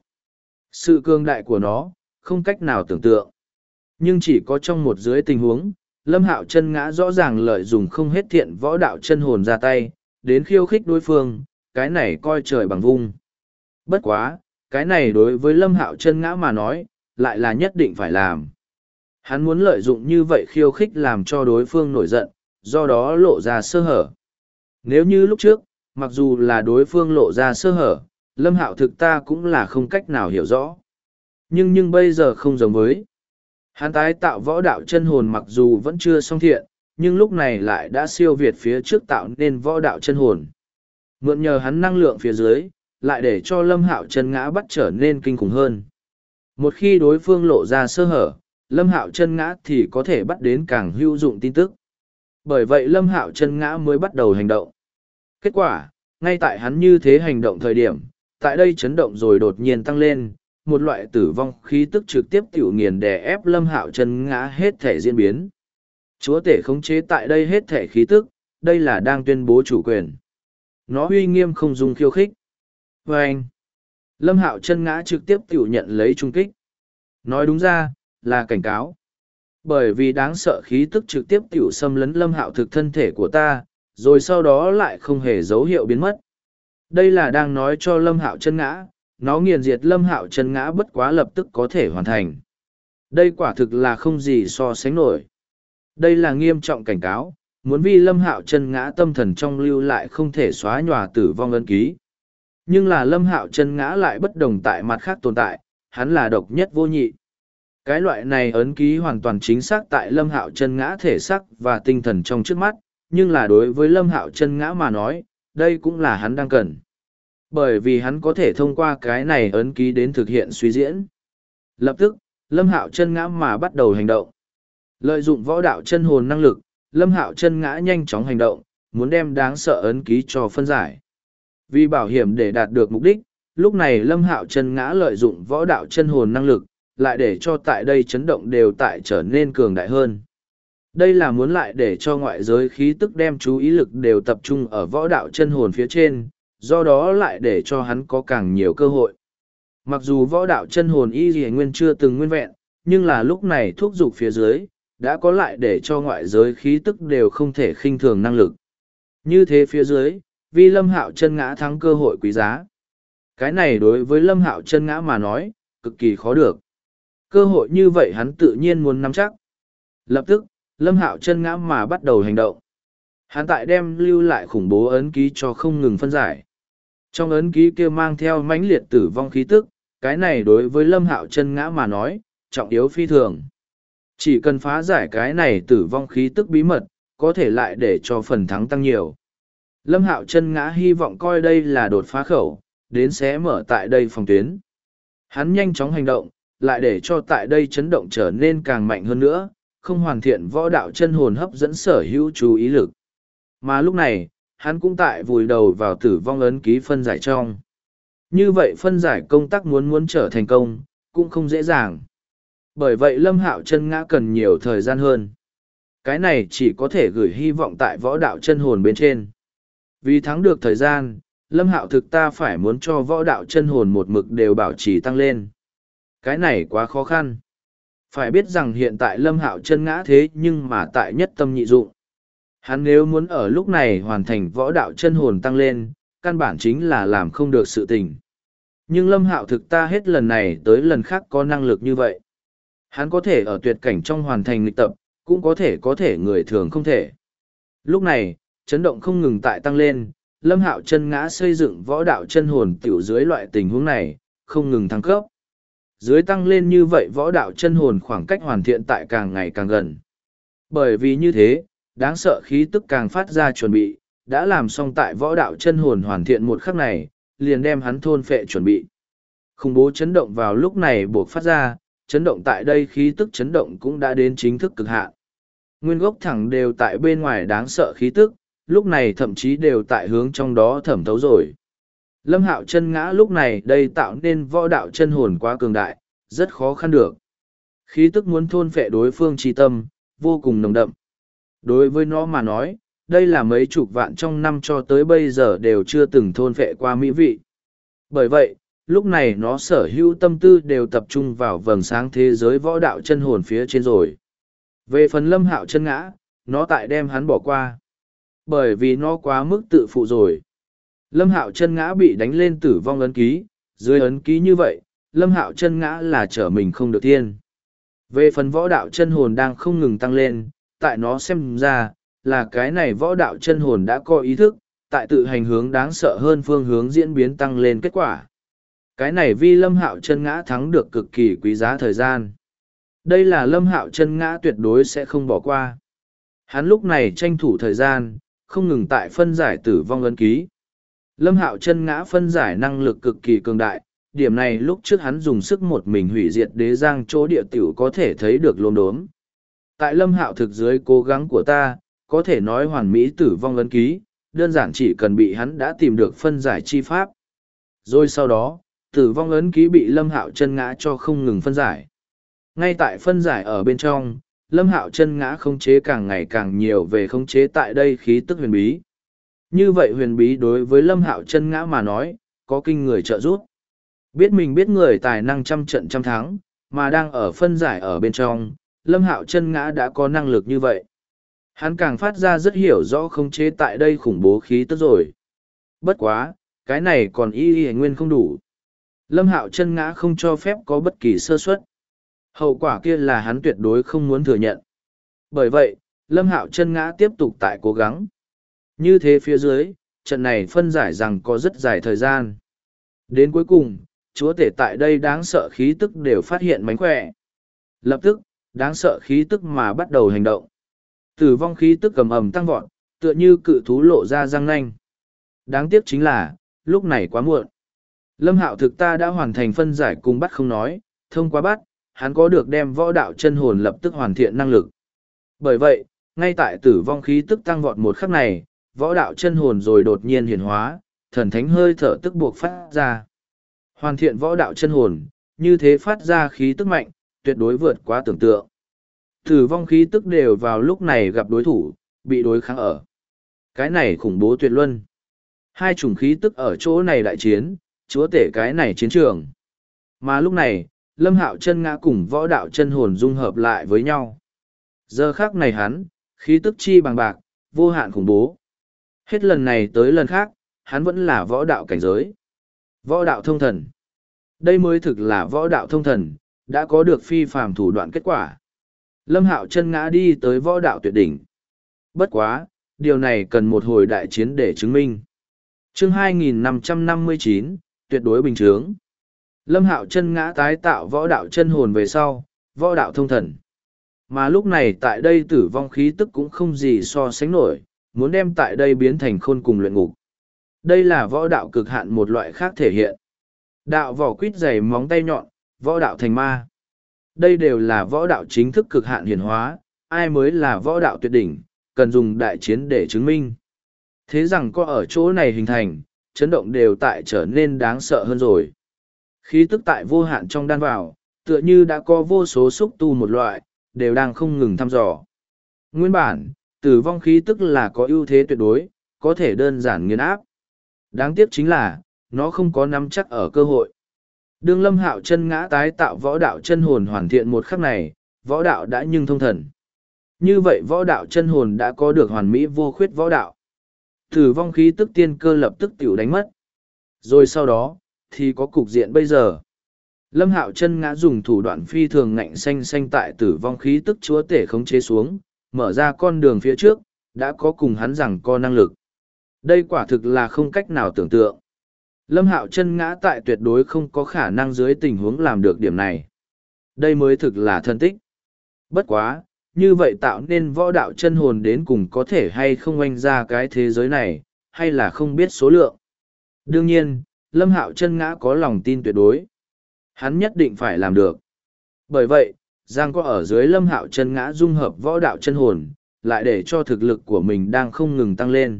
Sự cương đại của nó, không cách nào tưởng tượng. Nhưng chỉ có trong một dưới tình huống, Lâm Hạo chân ngã rõ ràng lợi dụng không hết thiện võ đạo chân hồn ra tay, đến khiêu khích đối phương, cái này coi trời bằng vung. Bất quá, cái này đối với Lâm Hạo chân ngã mà nói, lại là nhất định phải làm. Hắn muốn lợi dụng như vậy khiêu khích làm cho đối phương nổi giận, do đó lộ ra sơ hở. Nếu như lúc trước, mặc dù là đối phương lộ ra sơ hở, Lâm Hạo thực ta cũng là không cách nào hiểu rõ. Nhưng bây giờ không giống với. Hắn tái tạo võ đạo chân hồn mặc dù vẫn chưa song thiện, nhưng lúc này lại đã siêu việt phía trước tạo nên võ đạo chân hồn. Mượn nhờ hắn năng lượng phía dưới, lại để cho Lâm Hạo chân ngã bắt trở nên kinh khủng hơn. Một khi đối phương lộ ra sơ hở, Lâm Hạo chân ngã thì có thể bắt đến càng hữu dụng tin tức. Bởi vậy Lâm Hạo chân ngã mới bắt đầu hành động. Kết quả, ngay tại hắn như thế hành động thời điểm, tại đây chấn động rồi đột nhiên tăng lên, một loại tử vong khí tức trực tiếp tiểu nghiền đè ép Lâm Hạo chân ngã hết thể diễn biến. Chúa tể khống chế tại đây hết thể khí tức, đây là đang tuyên bố chủ quyền. Nó uy nghiêm không dùng khiêu khích. Và anh, Lâm Hạo chân ngã trực tiếp tiểu nhận lấy trung kích. Nói đúng ra, là cảnh cáo. Bởi vì đáng sợ khí tức trực tiếp tiểu xâm lấn Lâm Hạo thực thân thể của ta, rồi sau đó lại không hề dấu hiệu biến mất. Đây là đang nói cho Lâm Hạo chân ngã, nó nghiền diệt Lâm Hạo chân ngã bất quá lập tức có thể hoàn thành. Đây quả thực là không gì so sánh nổi. Đây là nghiêm trọng cảnh cáo, muốn vì Lâm Hạo chân ngã tâm thần trong lưu lại không thể xóa nhòa tử vong ân ký. Nhưng là Lâm Hạo chân ngã lại bất đồng tại mặt khác tồn tại, hắn là độc nhất vô nhị. Cái loại này ấn ký hoàn toàn chính xác tại Lâm Hạo chân ngã thể xác và tinh thần trong trước mắt, nhưng là đối với Lâm Hạo Chân Ngã mà nói, đây cũng là hắn đang cần. Bởi vì hắn có thể thông qua cái này ấn ký đến thực hiện suy diễn. Lập tức, Lâm Hạo Chân Ngã mà bắt đầu hành động. Lợi dụng võ đạo chân hồn năng lực, Lâm Hạo Chân Ngã nhanh chóng hành động, muốn đem đáng sợ ấn ký cho phân giải. Vì bảo hiểm để đạt được mục đích, lúc này Lâm Hạo Chân Ngã lợi dụng võ đạo chân hồn năng lực, lại để cho tại đây chấn động đều tại trở nên cường đại hơn. Đây là muốn lại để cho ngoại giới khí tức đem chú ý lực đều tập trung ở võ đạo chân hồn phía trên, do đó lại để cho hắn có càng nhiều cơ hội. Mặc dù võ đạo chân hồn y dì nguyên chưa từng nguyên vẹn, nhưng là lúc này thúc giục phía dưới, đã có lại để cho ngoại giới khí tức đều không thể khinh thường năng lực. Như thế phía dưới, vì Lâm Hạo Chân Ngã thắng cơ hội quý giá. Cái này đối với Lâm Hạo Chân Ngã mà nói, cực kỳ khó được. Cơ hội như vậy hắn tự nhiên muốn nắm chắc. Lập tức, Lâm Hạo Chân Ngã mà bắt đầu hành động. Hắn tại đem lưu lại khủng bố ấn ký cho không ngừng phân giải. Trong ấn ký kia mang theo mãnh liệt tử vong khí tức, cái này đối với Lâm Hạo Chân Ngã mà nói, trọng yếu phi thường. Chỉ cần phá giải cái này tử vong khí tức bí mật, có thể lại để cho phần thắng tăng nhiều. Lâm Hạo Chân Ngã hy vọng coi đây là đột phá khẩu, đến xé mở tại đây phòng tuyến. Hắn nhanh chóng hành động, lại để cho tại đây chấn động trở nên càng mạnh hơn nữa, không hoàn thiện võ đạo chân hồn hấp dẫn sở hữu chú ý lực. Mà lúc này, hắn cũng tại vùi đầu vào tử vong ấn ký phân giải trong. Như vậy phân giải công tác muốn trở thành công, cũng không dễ dàng. Bởi vậy Lâm Hạo Chân Ngã cần nhiều thời gian hơn. Cái này chỉ có thể gửi hy vọng tại võ đạo chân hồn bên trên. Vì thắng được thời gian, Lâm Hạo thực ta phải muốn cho võ đạo chân hồn một mực đều bảo trì tăng lên. Cái này quá khó khăn. Phải biết rằng hiện tại Lâm Hạo Chân Ngã thế nhưng mà tại nhất tâm nhị dụng. Hắn nếu muốn ở lúc này hoàn thành võ đạo chân hồn tăng lên, căn bản chính là làm không được sự tình. Nhưng Lâm Hạo thực ta hết lần này tới lần khác có năng lực như vậy. Hắn có thể ở tuyệt cảnh trong hoàn thành lịch tập, cũng có thể người thường không thể. Lúc này, chấn động không ngừng tại tăng lên, Lâm Hạo Chân Ngã xây dựng võ đạo chân hồn tiểu dưới loại tình huống này, không ngừng thăng cấp. Dưới tăng lên như vậy võ đạo chân hồn khoảng cách hoàn thiện tại càng ngày càng gần. Bởi vì như thế, đáng sợ khí tức càng phát ra chuẩn bị, đã làm xong tại võ đạo chân hồn hoàn thiện một khắc này, liền đem hắn thôn phệ chuẩn bị. Khủng bố chấn động vào lúc này buộc phát ra, chấn động tại đây khí tức chấn động cũng đã đến chính thức cực hạn. Nguyên gốc thẳng đều tại bên ngoài đáng sợ khí tức, lúc này thậm chí đều tại hướng trong đó thẩm thấu rồi. Lâm Hạo Chân Ngã lúc này đây tạo nên võ đạo chân hồn quá cường đại, rất khó khăn được. Khí tức muốn thôn phệ đối phương chi tâm, vô cùng nồng đậm. Đối với nó mà nói, đây là mấy chục vạn trong năm cho tới bây giờ đều chưa từng thôn phệ qua mỹ vị. Bởi vậy, lúc này nó sở hữu tâm tư đều tập trung vào vầng sáng thế giới võ đạo chân hồn phía trên rồi. Về phần Lâm Hạo Chân Ngã, nó tại đem hắn bỏ qua. Bởi vì nó quá mức tự phụ rồi. Lâm Hạo Chân Ngã bị đánh lên tử vong ấn ký, dưới ấn ký như vậy, Lâm Hạo Chân Ngã là trở mình không được thiên. Về phần võ đạo chân hồn đang không ngừng tăng lên, tại nó xem ra, là cái này võ đạo chân hồn đã có ý thức, tại tự hành hướng đáng sợ hơn phương hướng diễn biến tăng lên kết quả. Cái này vì Lâm Hạo Chân Ngã thắng được cực kỳ quý giá thời gian. Đây là Lâm Hạo Chân Ngã tuyệt đối sẽ không bỏ qua. Hắn lúc này tranh thủ thời gian, không ngừng tại phân giải tử vong ấn ký. Lâm Hạo Chân Ngã phân giải năng lực cực kỳ cường đại, điểm này lúc trước hắn dùng sức một mình hủy diệt đế giang chỗ địa tiểu có thể thấy được lốm đốm. Tại Lâm Hạo thực dưới cố gắng của ta, có thể nói hoàn mỹ tử vong ấn ký, đơn giản chỉ cần bị hắn đã tìm được phân giải chi pháp. Rồi sau đó, tử vong ấn ký bị Lâm Hạo Chân Ngã cho không ngừng phân giải. Ngay tại phân giải ở bên trong, Lâm Hạo Chân Ngã khống chế càng ngày càng nhiều về khống chế tại đây khí tức huyền bí. Như vậy huyền bí đối với Lâm Hạo Chân Ngã mà nói, có kinh người trợ giúp. Biết mình biết người tài năng trăm trận trăm thắng, mà đang ở phân giải ở bên trong, Lâm Hạo Chân Ngã đã có năng lực như vậy. Hắn càng phát ra rất hiểu rõ khống chế tại đây khủng bố khí tức rồi. Bất quá, cái này còn y nguyên không đủ. Lâm Hạo Chân Ngã không cho phép có bất kỳ sơ suất. Hậu quả kia là hắn tuyệt đối không muốn thừa nhận. Bởi vậy, Lâm Hạo Chân Ngã tiếp tục tại cố gắng. Như thế phía dưới, trận này phân giải rằng có rất dài thời gian. Đến cuối cùng, chúa tể tại đây đáng sợ khí tức đều phát hiện mánh khỏe. Lập tức, đáng sợ khí tức mà bắt đầu hành động. Tử vong khí tức cầm ầm tăng vọt, tựa như cự thú lộ ra răng nanh. Đáng tiếc chính là, lúc này quá muộn. Lâm Hạo thực ta đã hoàn thành phân giải cùng bắt không nói, thông qua bắt, hắn có được đem võ đạo chân hồn lập tức hoàn thiện năng lực. Bởi vậy, ngay tại tử vong khí tức tăng vọt một khắc này, võ đạo chân hồn rồi đột nhiên hiển hóa, thần thánh hơi thở tức buộc phát ra. Hoàn thiện võ đạo chân hồn, như thế phát ra khí tức mạnh, tuyệt đối vượt quá tưởng tượng. Tử vong khí tức đều vào lúc này gặp đối thủ, bị đối kháng ở. Cái này khủng bố tuyệt luân. Hai chủng khí tức ở chỗ này đại chiến, chúa tể cái này chiến trường. Mà lúc này, Lâm Hạo chân ngã cùng võ đạo chân hồn dung hợp lại với nhau. Giờ khắc này hắn, khí tức chi bằng bạc, vô hạn khủng bố. Hết lần này tới lần khác, hắn vẫn là võ đạo cảnh giới. Võ đạo thông thần. Đây mới thực là võ đạo thông thần, đã có được phi phàm thủ đoạn kết quả. Lâm Hạo chân ngã đi tới võ đạo tuyệt đỉnh. Bất quá, điều này cần một hồi đại chiến để chứng minh. Chương 2559, tuyệt đối bình chướng. Lâm Hạo chân ngã tái tạo võ đạo chân hồn về sau, võ đạo thông thần. Mà lúc này tại đây tử vong khí tức cũng không gì so sánh nổi, muốn đem tại đây biến thành khôn cùng luyện ngục. Đây là võ đạo cực hạn một loại khác thể hiện. Đạo vỏ quýt dày móng tay nhọn, võ đạo thành ma. Đây đều là võ đạo chính thức cực hạn hiển hóa, ai mới là võ đạo tuyệt đỉnh, cần dùng đại chiến để chứng minh. Thế rằng có ở chỗ này hình thành, chấn động đều tại trở nên đáng sợ hơn rồi. Khí tức tại vô hạn trong đan vào, tựa như đã có vô số xúc tu một loại, đều đang không ngừng thăm dò. Nguyên bản, tử vong khí tức là có ưu thế tuyệt đối, có thể đơn giản nghiền áp. Đáng tiếc chính là, nó không có nắm chắc ở cơ hội. Đương Lâm Hạo chân ngã tái tạo võ đạo chân hồn hoàn thiện một khắc này, võ đạo đã nhưng thông thần. Như vậy võ đạo chân hồn đã có được hoàn mỹ vô khuyết võ đạo. Tử vong khí tức tiên cơ lập tức tiểu đánh mất. Rồi sau đó, thì có cục diện bây giờ. Lâm Hạo chân ngã dùng thủ đoạn phi thường ngạnh xanh xanh tại tử vong khí tức chúa tể khống chế xuống, mở ra con đường phía trước, đã có cùng hắn rằng co năng lực. Đây quả thực là không cách nào tưởng tượng. Lâm Hạo chân ngã tại tuyệt đối không có khả năng dưới tình huống làm được điểm này. Đây mới thực là thân tích. Bất quá, như vậy tạo nên võ đạo chân hồn đến cùng có thể hay không oanh ra cái thế giới này, hay là không biết số lượng. Đương nhiên, Lâm Hạo chân ngã có lòng tin tuyệt đối. Hắn nhất định phải làm được. Bởi vậy, Giang có ở dưới Lâm Hạo chân ngã dung hợp võ đạo chân hồn, lại để cho thực lực của mình đang không ngừng tăng lên.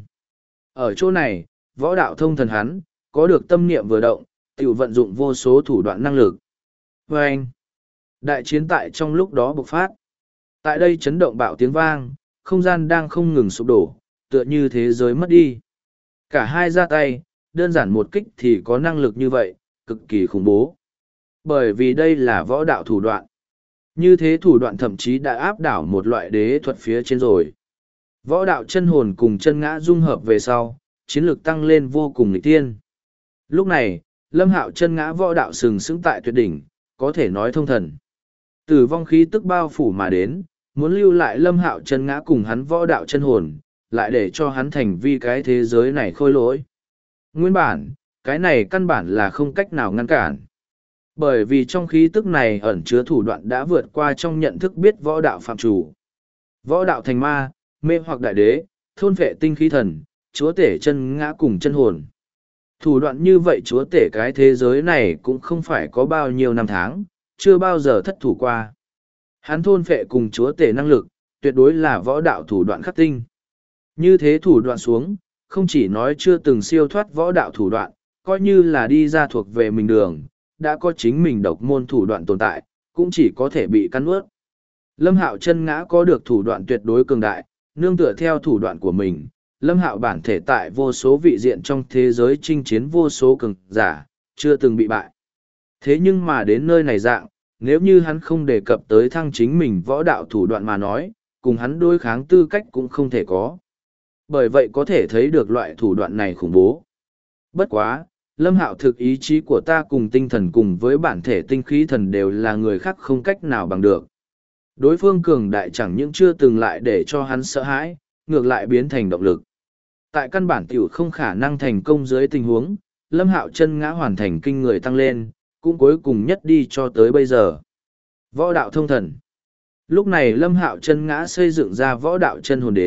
Ở chỗ này, võ đạo thông thần hắn, có được tâm niệm vừa động, tiểu vận dụng vô số thủ đoạn năng lực. Và anh, đại chiến tại trong lúc đó bộc phát. Tại đây chấn động bạo tiếng vang, không gian đang không ngừng sụp đổ, tựa như thế giới mất đi. Cả hai ra tay, đơn giản một kích thì có năng lực như vậy, cực kỳ khủng bố. Bởi vì đây là võ đạo thủ đoạn. Như thế thủ đoạn thậm chí đã áp đảo một loại đế thuật phía trên rồi. Võ đạo chân hồn cùng chân ngã dung hợp về sau, chiến lược tăng lên vô cùng nghịch tiên. Lúc này, Lâm Hạo chân ngã võ đạo sừng sững tại tuyệt đỉnh, có thể nói thông thần. Tử vong khí tức bao phủ mà đến, muốn lưu lại Lâm Hạo chân ngã cùng hắn võ đạo chân hồn, lại để cho hắn thành vi cái thế giới này khôi lỗi. Nguyên bản, cái này căn bản là không cách nào ngăn cản. Bởi vì trong khí tức này ẩn chứa thủ đoạn đã vượt qua trong nhận thức biết võ đạo phạm chủ. Võ đạo thành ma, mê hoặc đại đế, thôn phệ tinh khí thần, chúa tể chân ngã cùng chân hồn. Thủ đoạn như vậy chúa tể cái thế giới này cũng không phải có bao nhiêu năm tháng, chưa bao giờ thất thủ qua. Hắn thôn phệ cùng chúa tể năng lực, tuyệt đối là võ đạo thủ đoạn khắc tinh. Như thế thủ đoạn xuống, không chỉ nói chưa từng siêu thoát võ đạo thủ đoạn, coi như là đi ra thuộc về mình đường, đã có chính mình độc môn thủ đoạn tồn tại, cũng chỉ có thể bị cắn ướt. Lâm Hạo chân ngã có được thủ đoạn tuyệt đối cường đại, nương tựa theo thủ đoạn của mình. Lâm Hạo bản thể tại vô số vị diện trong thế giới chinh chiến vô số cường giả, chưa từng bị bại. Thế nhưng mà đến nơi này dạng, nếu như hắn không đề cập tới thăng chính mình võ đạo thủ đoạn mà nói, cùng hắn đối kháng tư cách cũng không thể có. Bởi vậy có thể thấy được loại thủ đoạn này khủng bố. Bất quá, Lâm Hạo thực ý chí của ta cùng tinh thần cùng với bản thể tinh khí thần đều là người khác không cách nào bằng được. Đối phương cường đại chẳng những chưa từng lại để cho hắn sợ hãi, ngược lại biến thành động lực. Tại căn bản tiểu không khả năng thành công dưới tình huống, Lâm Hạo chân ngã hoàn thành kinh người tăng lên, cũng cuối cùng nhất đi cho tới bây giờ. Võ đạo thông thần. Lúc này Lâm Hạo chân ngã xây dựng ra võ đạo chân hồn đến,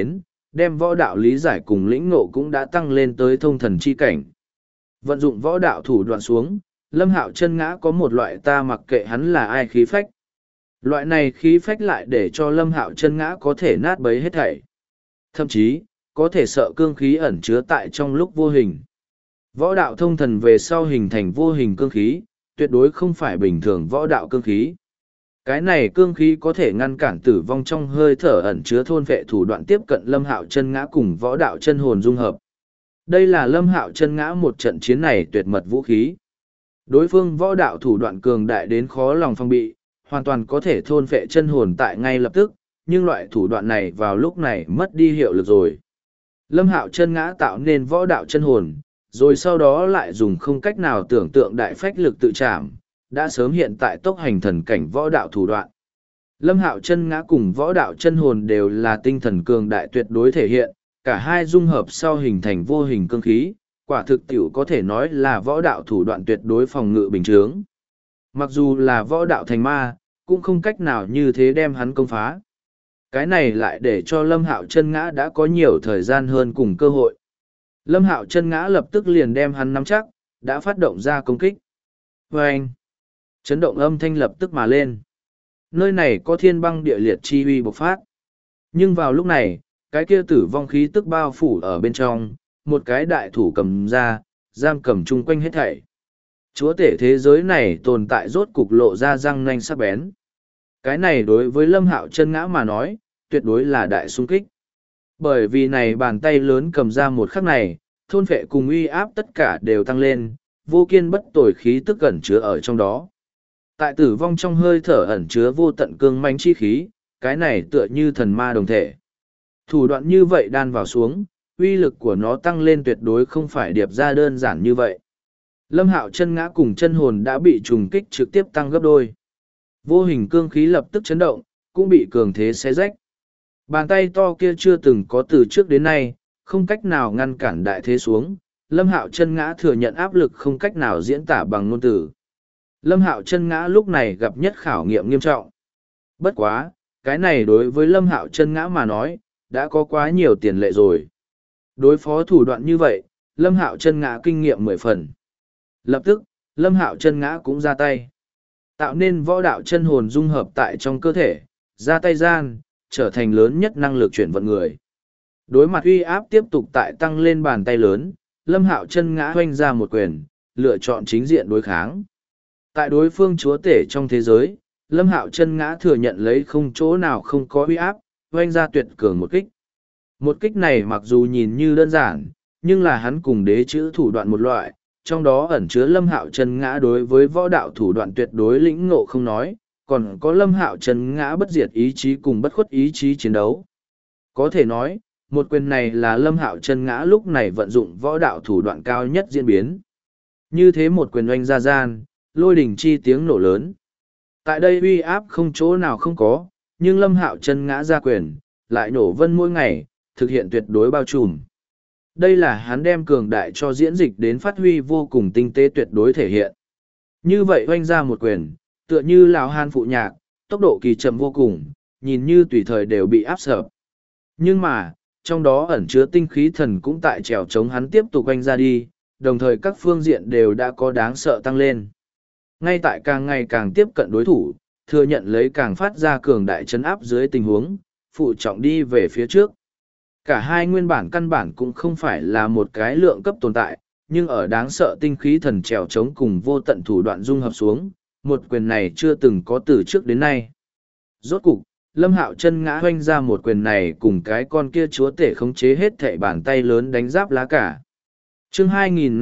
đem võ đạo lý giải cùng lĩnh ngộ cũng đã tăng lên tới thông thần chi cảnh. Vận dụng võ đạo thủ đoạn xuống, Lâm Hạo Chân Ngã có một loại ta mặc kệ hắn là ai khí phách. Loại này khí phách lại để cho Lâm Hạo Chân Ngã có thể nát bấy hết thảy. Thậm chí, có thể sợ cương khí ẩn chứa tại trong lúc vô hình. Võ đạo thông thần về sau hình thành vô hình cương khí, tuyệt đối không phải bình thường võ đạo cương khí. Cái này cương khí có thể ngăn cản tử vong trong hơi thở ẩn chứa thôn vệ thủ đoạn tiếp cận Lâm Hạo Chân Ngã cùng võ đạo chân hồn dung hợp. Đây là Lâm Hạo Chân Ngã một trận chiến này tuyệt mật vũ khí. Đối phương võ đạo thủ đoạn cường đại đến khó lòng phòng bị, hoàn toàn có thể thôn vệ chân hồn tại ngay lập tức, nhưng loại thủ đoạn này vào lúc này mất đi hiệu lực rồi. Lâm Hạo Chân Ngã tạo nên võ đạo chân hồn, rồi sau đó lại dùng không cách nào tưởng tượng đại phách lực tự chạm, đã sớm hiện tại tốc hành thần cảnh võ đạo thủ đoạn. Lâm Hạo Chân Ngã cùng võ đạo chân hồn đều là tinh thần cường đại tuyệt đối thể hiện, cả hai dung hợp sau hình thành vô hình cương khí, quả thực tiểu có thể nói là võ đạo thủ đoạn tuyệt đối phòng ngự bình chướng. Mặc dù là võ đạo thành ma, cũng không cách nào như thế đem hắn công phá. Cái này lại để cho Lâm Hạo Chân Ngã đã có nhiều thời gian hơn cùng cơ hội. Lâm Hạo Chân Ngã lập tức liền đem hắn nắm chắc, đã phát động ra công kích. Vâng! Chấn động âm thanh lập tức mà lên. Nơi này có thiên băng địa liệt chi uy bộc phát. Nhưng vào lúc này, cái kia tử vong khí tức bao phủ ở bên trong, một cái đại thủ cầm ra, giam cầm chung quanh hết thảy. Chúa tể thế giới này tồn tại rốt cục lộ ra răng nanh sắc bén. Cái này đối với Lâm Hạo Chân Ngã mà nói, tuyệt đối là đại xung kích. Bởi vì này bàn tay lớn cầm ra một khắc này, thôn phệ cùng uy áp tất cả đều tăng lên, vô kiên bất tồi khí tức ẩn chứa ở trong đó. Tại tử vong trong hơi thở ẩn chứa vô tận cương mãnh chi khí, cái này tựa như thần ma đồng thể. Thủ đoạn như vậy đan vào xuống, uy lực của nó tăng lên tuyệt đối không phải điệp ra đơn giản như vậy. Lâm Hạo Chân Ngã cùng chân hồn đã bị trùng kích trực tiếp tăng gấp đôi. Vô hình cương khí lập tức chấn động, cũng bị cường thế xé rách. Bàn tay to kia chưa từng có từ trước đến nay, không cách nào ngăn cản đại thế xuống. Lâm Hạo Chân Ngã thừa nhận áp lực không cách nào diễn tả bằng ngôn từ. Lâm Hạo Chân Ngã lúc này gặp nhất khảo nghiệm nghiêm trọng. Bất quá, cái này đối với Lâm Hạo Chân Ngã mà nói, đã có quá nhiều tiền lệ rồi. Đối phó thủ đoạn như vậy, Lâm Hạo Chân Ngã kinh nghiệm 10 phần. Lập tức, Lâm Hạo Chân Ngã cũng ra tay. Tạo nên võ đạo chân hồn dung hợp tại trong cơ thể, ra tay gian, trở thành lớn nhất năng lực chuyển vận người. Đối mặt uy áp tiếp tục tại tăng lên bàn tay lớn, Lâm Hạo Chân Ngã hoanh ra một quyền, lựa chọn chính diện đối kháng. Tại đối phương chúa tể trong thế giới, Lâm Hạo Chân Ngã thừa nhận lấy không chỗ nào không có uy áp, hoanh ra tuyệt cường một kích. Một kích này mặc dù nhìn như đơn giản, nhưng là hắn cùng đế chữ thủ đoạn một loại, trong đó ẩn chứa Lâm Hạo Chân Ngã đối với võ đạo thủ đoạn tuyệt đối lĩnh ngộ không nói, còn có Lâm Hạo Chân Ngã bất diệt ý chí cùng bất khuất ý chí chiến đấu. Có thể nói, một quyền này là Lâm Hạo Chân Ngã lúc này vận dụng võ đạo thủ đoạn cao nhất diễn biến. Như thế một quyền oanh ra gian, lôi đỉnh chi tiếng nổ lớn. Tại đây uy áp không chỗ nào không có, nhưng Lâm Hạo Chân Ngã ra quyền, lại nổ vân mỗi ngày, thực hiện tuyệt đối bao trùm. Đây là hắn đem cường đại cho diễn dịch đến phát huy vô cùng tinh tế tuyệt đối thể hiện. Như vậy oanh ra một quyền, tựa như Lào Hàn phụ nhạc, tốc độ kỳ chậm vô cùng, nhìn như tùy thời đều bị áp sập. Nhưng mà, trong đó ẩn chứa tinh khí thần cũng tại trèo chống hắn tiếp tục oanh ra đi, đồng thời các phương diện đều đã có đáng sợ tăng lên. Ngay tại càng ngày càng tiếp cận đối thủ, thừa nhận lấy càng phát ra cường đại chấn áp dưới tình huống, phụ trọng đi về phía trước. Cả hai nguyên bản căn bản cũng không phải là một cái lượng cấp tồn tại, nhưng ở đáng sợ tinh khí thần trèo chống cùng vô tận thủ đoạn dung hợp xuống, một quyền này chưa từng có từ trước đến nay. Rốt cục, Lâm Hạo Chân Ngã hoanh ra một quyền này cùng cái con kia chúa tể khống chế hết thảy bàn tay lớn đánh giáp lá cả. Chương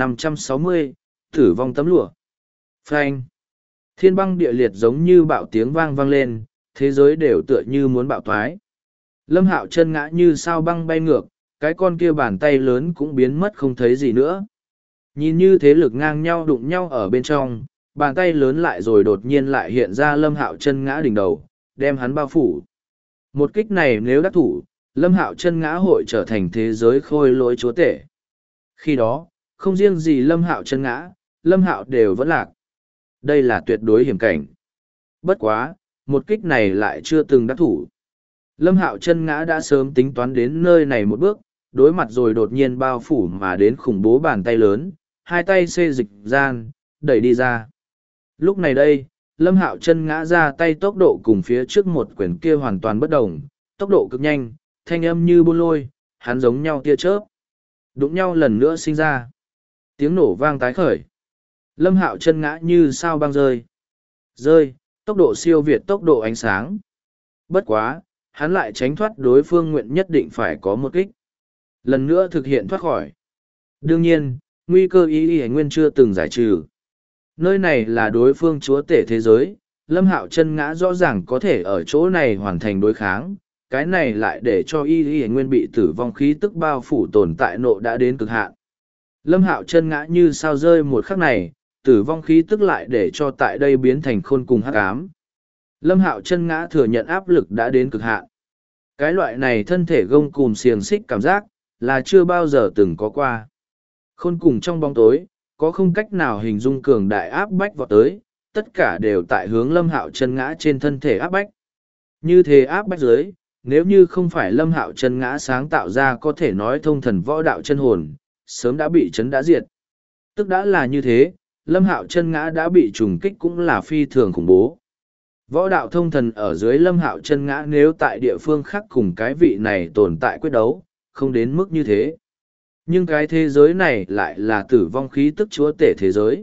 2560, Tử vong tấm lụa. Phanh. Thiên băng địa liệt giống như bạo tiếng vang vang lên, thế giới đều tựa như muốn bạo thoái. Lâm Hạo Chân Ngã như sao băng bay ngược, cái con kia bàn tay lớn cũng biến mất không thấy gì nữa. Nhìn như thế lực ngang nhau đụng nhau ở bên trong, bàn tay lớn lại rồi đột nhiên lại hiện ra Lâm Hạo Chân Ngã đỉnh đầu, đem hắn bao phủ. Một kích này nếu đắc thủ, Lâm Hạo Chân Ngã hội trở thành thế giới khôi lỗi chúa tể. Khi đó, không riêng gì Lâm Hạo Chân Ngã, Lâm Hạo đều vẫn lạc. Đây là tuyệt đối hiểm cảnh. Bất quá, một kích này lại chưa từng đắc thủ. Lâm Hạo Chân Ngã đã sớm tính toán đến nơi này một bước, đối mặt rồi đột nhiên bao phủ mà đến khủng bố bàn tay lớn, hai tay xê dịch gian, đẩy đi ra. Lúc này đây, Lâm Hạo Chân Ngã ra tay tốc độ cùng phía trước một quyển kia hoàn toàn bất đồng, tốc độ cực nhanh, thanh âm như buôn lôi, hắn giống nhau tia chớp. Đụng nhau lần nữa sinh ra. Tiếng nổ vang tái khởi. Lâm Hạo Chân Ngã như sao băng rơi. Rơi, tốc độ siêu việt tốc độ ánh sáng. Bất quá, hắn lại tránh thoát đối phương nguyện nhất định phải có một kích. Lần nữa thực hiện thoát khỏi. Đương nhiên, nguy cơ y nguyên chưa từng giải trừ. Nơi này là đối phương chúa tể thế giới, Lâm Hạo Chân Ngã rõ ràng có thể ở chỗ này hoàn thành đối kháng, cái này lại để cho y nguyên bị tử vong khí tức bao phủ tồn tại nộ đã đến cực hạn. Lâm Hạo Chân Ngã như sao rơi một khắc này, tử vong khí tức lại để cho tại đây biến thành khôn cùng hắc ám. Lâm Hạo Chân Ngã thừa nhận áp lực đã đến cực hạn. Cái loại này thân thể gông cùm xiềng xích cảm giác, là chưa bao giờ từng có qua. Khôn cùng trong bóng tối, có không cách nào hình dung cường đại áp bách vọt tới, tất cả đều tại hướng Lâm Hạo Chân Ngã trên thân thể áp bách. Như thế áp bách dưới, nếu như không phải Lâm Hạo Chân Ngã sáng tạo ra có thể nói thông thần võ đạo chân hồn, sớm đã bị chấn đã diệt. Tức đã là như thế, Lâm Hạo Chân Ngã đã bị trùng kích cũng là phi thường khủng bố. Võ đạo thông thần ở dưới Lâm Hạo Chân Ngã nếu tại địa phương khác cùng cái vị này tồn tại quyết đấu, không đến mức như thế. Nhưng cái thế giới này lại là tử vong khí tức chúa tể thế giới.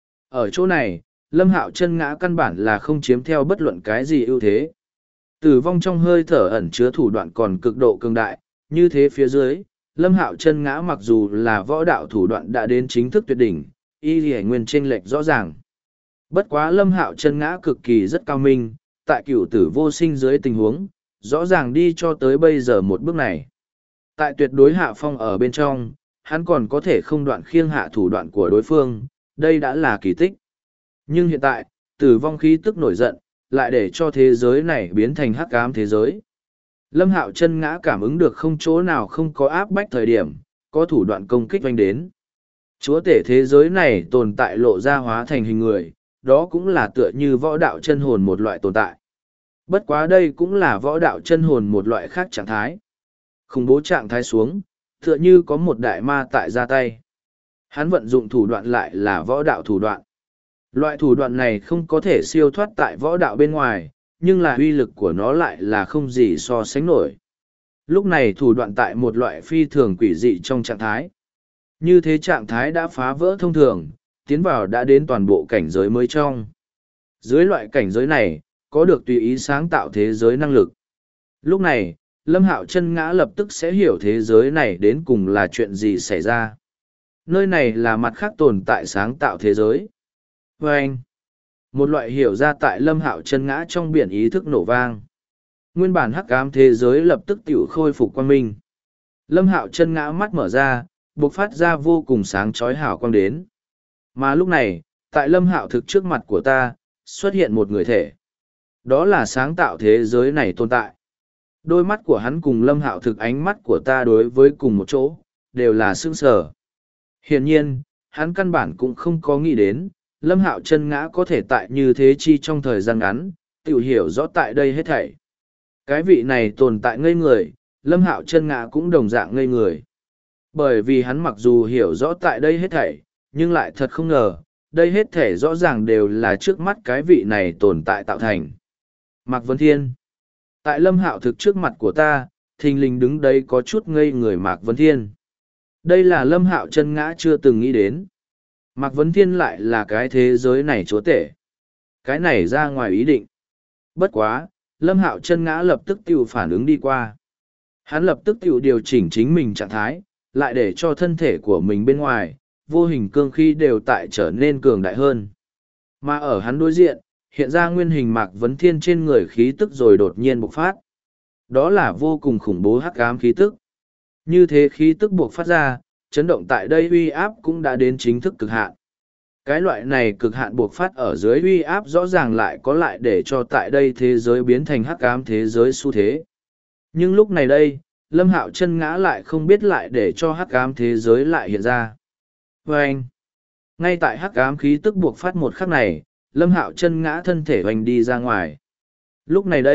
Ở chỗ này, Lâm Hạo Chân Ngã căn bản là không chiếm theo bất luận cái gì ưu thế. Tử vong trong hơi thở ẩn chứa thủ đoạn còn cực độ cường đại, như thế phía dưới, Lâm Hạo Chân Ngã mặc dù là võ đạo thủ đoạn đã đến chính thức tuyệt đỉnh, y lì nguyên chênh lệch rõ ràng. Bất quá Lâm Hạo Chân Ngã cực kỳ rất cao minh, tại cửu tử vô sinh dưới tình huống, rõ ràng đi cho tới bây giờ một bước này. Tại tuyệt đối hạ phong ở bên trong, hắn còn có thể không đoạn khiêng hạ thủ đoạn của đối phương, đây đã là kỳ tích. Nhưng hiện tại, tử vong khí tức nổi giận, lại để cho thế giới này biến thành hắc ám thế giới. Lâm Hạo Chân Ngã cảm ứng được không chỗ nào không có áp bách thời điểm, có thủ đoạn công kích vanh đến. Chúa tể thế giới này tồn tại lộ ra hóa thành hình người, đó cũng là tựa như võ đạo chân hồn một loại tồn tại. Bất quá đây cũng là võ đạo chân hồn một loại khác trạng thái. Khủng bố trạng thái xuống, tựa như có một đại ma tại ra tay. Hắn vận dụng thủ đoạn lại là võ đạo thủ đoạn. Loại thủ đoạn này không có thể siêu thoát tại võ đạo bên ngoài, nhưng là uy lực của nó lại là không gì so sánh nổi. Lúc này thủ đoạn tại một loại phi thường quỷ dị trong trạng thái. Như thế trạng thái đã phá vỡ thông thường, tiến vào đã đến toàn bộ cảnh giới mới trong. Dưới loại cảnh giới này, có được tùy ý sáng tạo thế giới năng lực. Lúc này, Lâm Hạo Chân Ngã lập tức sẽ hiểu thế giới này đến cùng là chuyện gì xảy ra. Nơi này là mặt khác tồn tại sáng tạo thế giới. Và anh, một loại hiểu ra tại Lâm Hạo Chân Ngã trong biển ý thức nổ vang. Nguyên bản hắc ám thế giới lập tức tiểu khôi phục quang minh. Lâm Hạo Chân Ngã mắt mở ra, bộc phát ra vô cùng sáng chói hào quang đến. Mà lúc này, tại Lâm Hạo thực trước mặt của ta, xuất hiện một người thể. Đó là sáng tạo thế giới này tồn tại. Đôi mắt của hắn cùng Lâm Hạo thực ánh mắt của ta đối với cùng một chỗ, đều là sững sờ. Hiển nhiên, hắn căn bản cũng không có nghĩ đến, Lâm Hạo Chân Ngã có thể tại như thế chi trong thời gian ngắn, tự hiểu rõ tại đây hết thảy. Cái vị này tồn tại ngây người, Lâm Hạo Chân Ngã cũng đồng dạng ngây người. Bởi vì hắn mặc dù hiểu rõ tại đây hết thảy, nhưng lại thật không ngờ, đây hết thảy rõ ràng đều là trước mắt cái vị này tồn tại tạo thành. Mạc Vấn Thiên. Tại Lâm Hạo thực trước mặt của ta, thình lình đứng đấy có chút ngây người Mạc Vấn Thiên. Đây là Lâm Hạo Chân Ngã chưa từng nghĩ đến. Mạc Vấn Thiên lại là cái thế giới này chúa tể. Cái này ra ngoài ý định. Bất quá, Lâm Hạo Chân Ngã lập tức tiểu phản ứng đi qua. Hắn lập tức tiểu điều chỉnh chính mình trạng thái, lại để cho thân thể của mình bên ngoài, vô hình cương khí đều tại trở nên cường đại hơn. Mà ở hắn đối diện, hiện ra nguyên hình Mạc Vấn Thiên trên người khí tức rồi đột nhiên bộc phát. Đó là vô cùng khủng bố hắc ám khí tức. Như thế khí tức buộc phát ra, chấn động tại đây uy áp cũng đã đến chính thức cực hạn. Cái loại này cực hạn buộc phát ở dưới uy áp rõ ràng lại có lại để cho tại đây thế giới biến thành hắc ám thế giới xu thế. Nhưng lúc này đây, Lâm Hạo Chân Ngã lại không biết lại để cho hắc ám thế giới lại hiện ra. Và anh, ngay tại hắc ám khí tức buộc phát một khắc này, Lâm Hạo Chân Ngã thân thể hoành đi ra ngoài. Lúc này đây,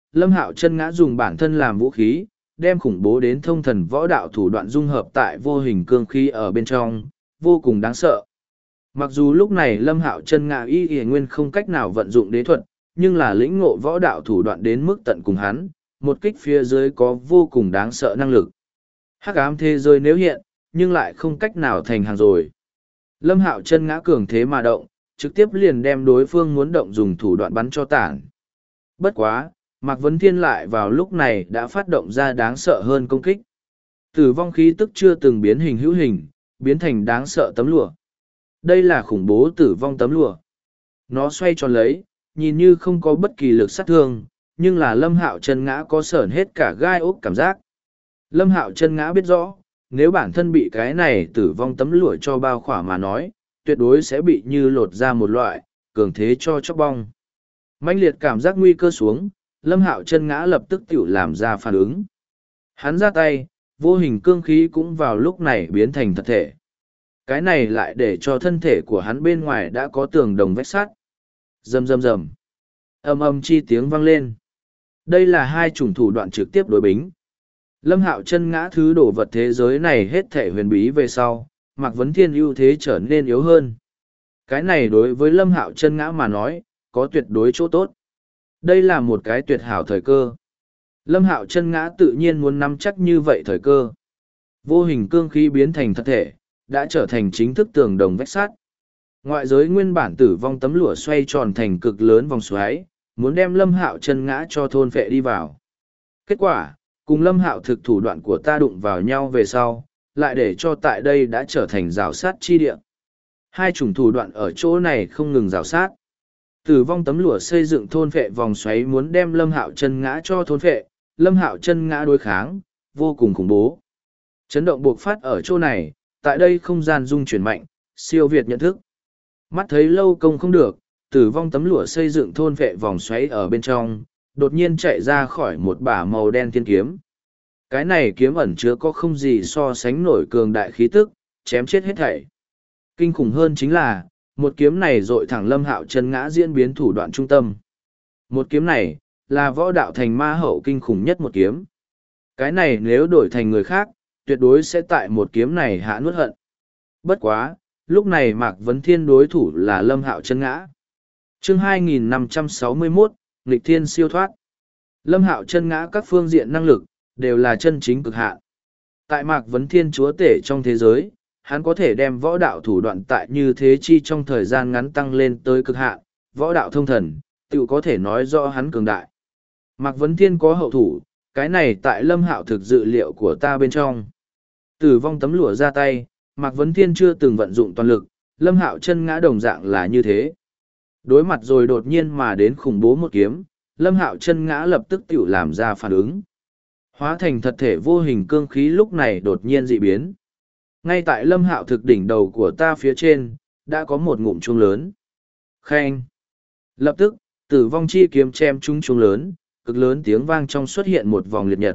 Lâm Hạo Chân Ngã dùng bản thân làm vũ khí, đem khủng bố đến thông thần võ đạo thủ đoạn dung hợp tại vô hình cương khí ở bên trong, vô cùng đáng sợ. Mặc dù lúc này Lâm Hạo Chân Ngã y nguyên không cách nào vận dụng đế thuật, nhưng là lĩnh ngộ võ đạo thủ đoạn đến mức tận cùng hắn, một kích phía dưới có vô cùng đáng sợ năng lực. Hắc ám thế giới nếu hiện, nhưng lại không cách nào thành hàng rồi. Lâm Hạo Chân Ngã cường thế mà động, trực tiếp liền đem đối phương muốn động dùng thủ đoạn bắn cho tản. Bất quá, Mạc Vấn Thiên lại vào lúc này đã phát động ra đáng sợ hơn công kích. Tử vong khí tức chưa từng biến hình hữu hình, biến thành đáng sợ tấm lụa. Đây là khủng bố tử vong tấm lụa. Nó xoay tròn lấy, nhìn như không có bất kỳ lực sát thương, nhưng là Lâm Hạo Chân Ngã có sởn hết cả gai ốc cảm giác. Lâm Hạo Chân Ngã biết rõ, nếu bản thân bị cái này tử vong tấm lụa cho bao khỏa mà nói, tuyệt đối sẽ bị như lột ra một loại, cường thế cho chóc bong. Mãnh liệt cảm giác nguy cơ xuống, Lâm Hạo Chân Ngã lập tức tự làm ra phản ứng. Hắn ra tay, vô hình cương khí cũng vào lúc này biến thành thật thể. Cái này lại để cho thân thể của hắn bên ngoài đã có tường đồng vách sắt. Rầm rầm rầm. Ầm ầm chi tiếng vang lên. Đây là hai chủng thủ đoạn trực tiếp đối bính. Lâm Hạo Chân Ngã thứ đổ vật thế giới này hết thể huyền bí về sau, Mạc Vấn Thiên ưu thế trở nên yếu hơn. Cái này đối với Lâm Hạo Chân Ngã mà nói, có tuyệt đối chỗ tốt. Đây là một cái tuyệt hảo thời cơ. Lâm Hạo Chân Ngã tự nhiên muốn nắm chắc như vậy thời cơ. Vô hình cương khí biến thành thật thể, đã trở thành chính thức tường đồng vách sắt. Ngoại giới nguyên bản tử vong tấm lụa xoay tròn thành cực lớn vòng xoáy, muốn đem Lâm Hạo Chân Ngã cho thôn phệ đi vào. Kết quả, cùng Lâm Hạo thực thủ đoạn của ta đụng vào nhau về sau, lại để cho tại đây đã trở thành rào sát chi địa. Hai chủng thủ đoạn ở chỗ này không ngừng rào sát. Tử vong tấm lụa xây dựng thôn phệ vòng xoáy muốn đem Lâm Hạo Chân Ngã cho thôn phệ, Lâm Hạo Chân Ngã đối kháng, vô cùng khủng bố. Chấn động buộc phát ở chỗ này, tại đây không gian dung chuyển mạnh, siêu việt nhận thức. Mắt thấy lâu công không được, tử vong tấm lụa xây dựng thôn phệ vòng xoáy ở bên trong, đột nhiên chạy ra khỏi một bả màu đen thiên kiếm. Cái này kiếm ẩn chứa có không gì so sánh nổi cường đại khí tức, chém chết hết thảy. Kinh khủng hơn chính là, một kiếm này dội thẳng Lâm Hạo Chân Ngã diễn biến thủ đoạn trung tâm. Một kiếm này, là võ đạo thành ma hậu kinh khủng nhất một kiếm. Cái này nếu đổi thành người khác, tuyệt đối sẽ tại một kiếm này hạ nuốt hận. Bất quá, lúc này Mạc Vấn Thiên đối thủ là Lâm Hạo Chân Ngã. Chương 2561, Nghịch Thiên siêu thoát. Lâm Hạo Chân Ngã các phương diện năng lực, đều là chân chính cực hạn. Tại Mạc Vấn Thiên chúa tể trong thế giới, hắn có thể đem võ đạo thủ đoạn tại như thế chi trong thời gian ngắn tăng lên tới cực hạn, võ đạo thông thần, tự có thể nói rõ hắn cường đại. Mạc Vấn Thiên có hậu thủ, cái này tại Lâm Hạo thực dự liệu của ta bên trong. Tử vong tấm lụa ra tay, Mạc Vấn Thiên chưa từng vận dụng toàn lực, Lâm Hạo Chân Ngã đồng dạng là như thế. Đối mặt rồi đột nhiên mà đến khủng bố một kiếm, Lâm Hạo Chân Ngã lập tức tự làm ra phản ứng. Hóa thành thật thể vô hình cương khí lúc này đột nhiên dị biến. Ngay tại Lâm Hạo thực đỉnh đầu của ta phía trên, đã có một ngụm chuông lớn. Khen! Lập tức, tử vong chi kiếm chém trúng chuông lớn, cực lớn tiếng vang trong xuất hiện một vòng liệt nhật.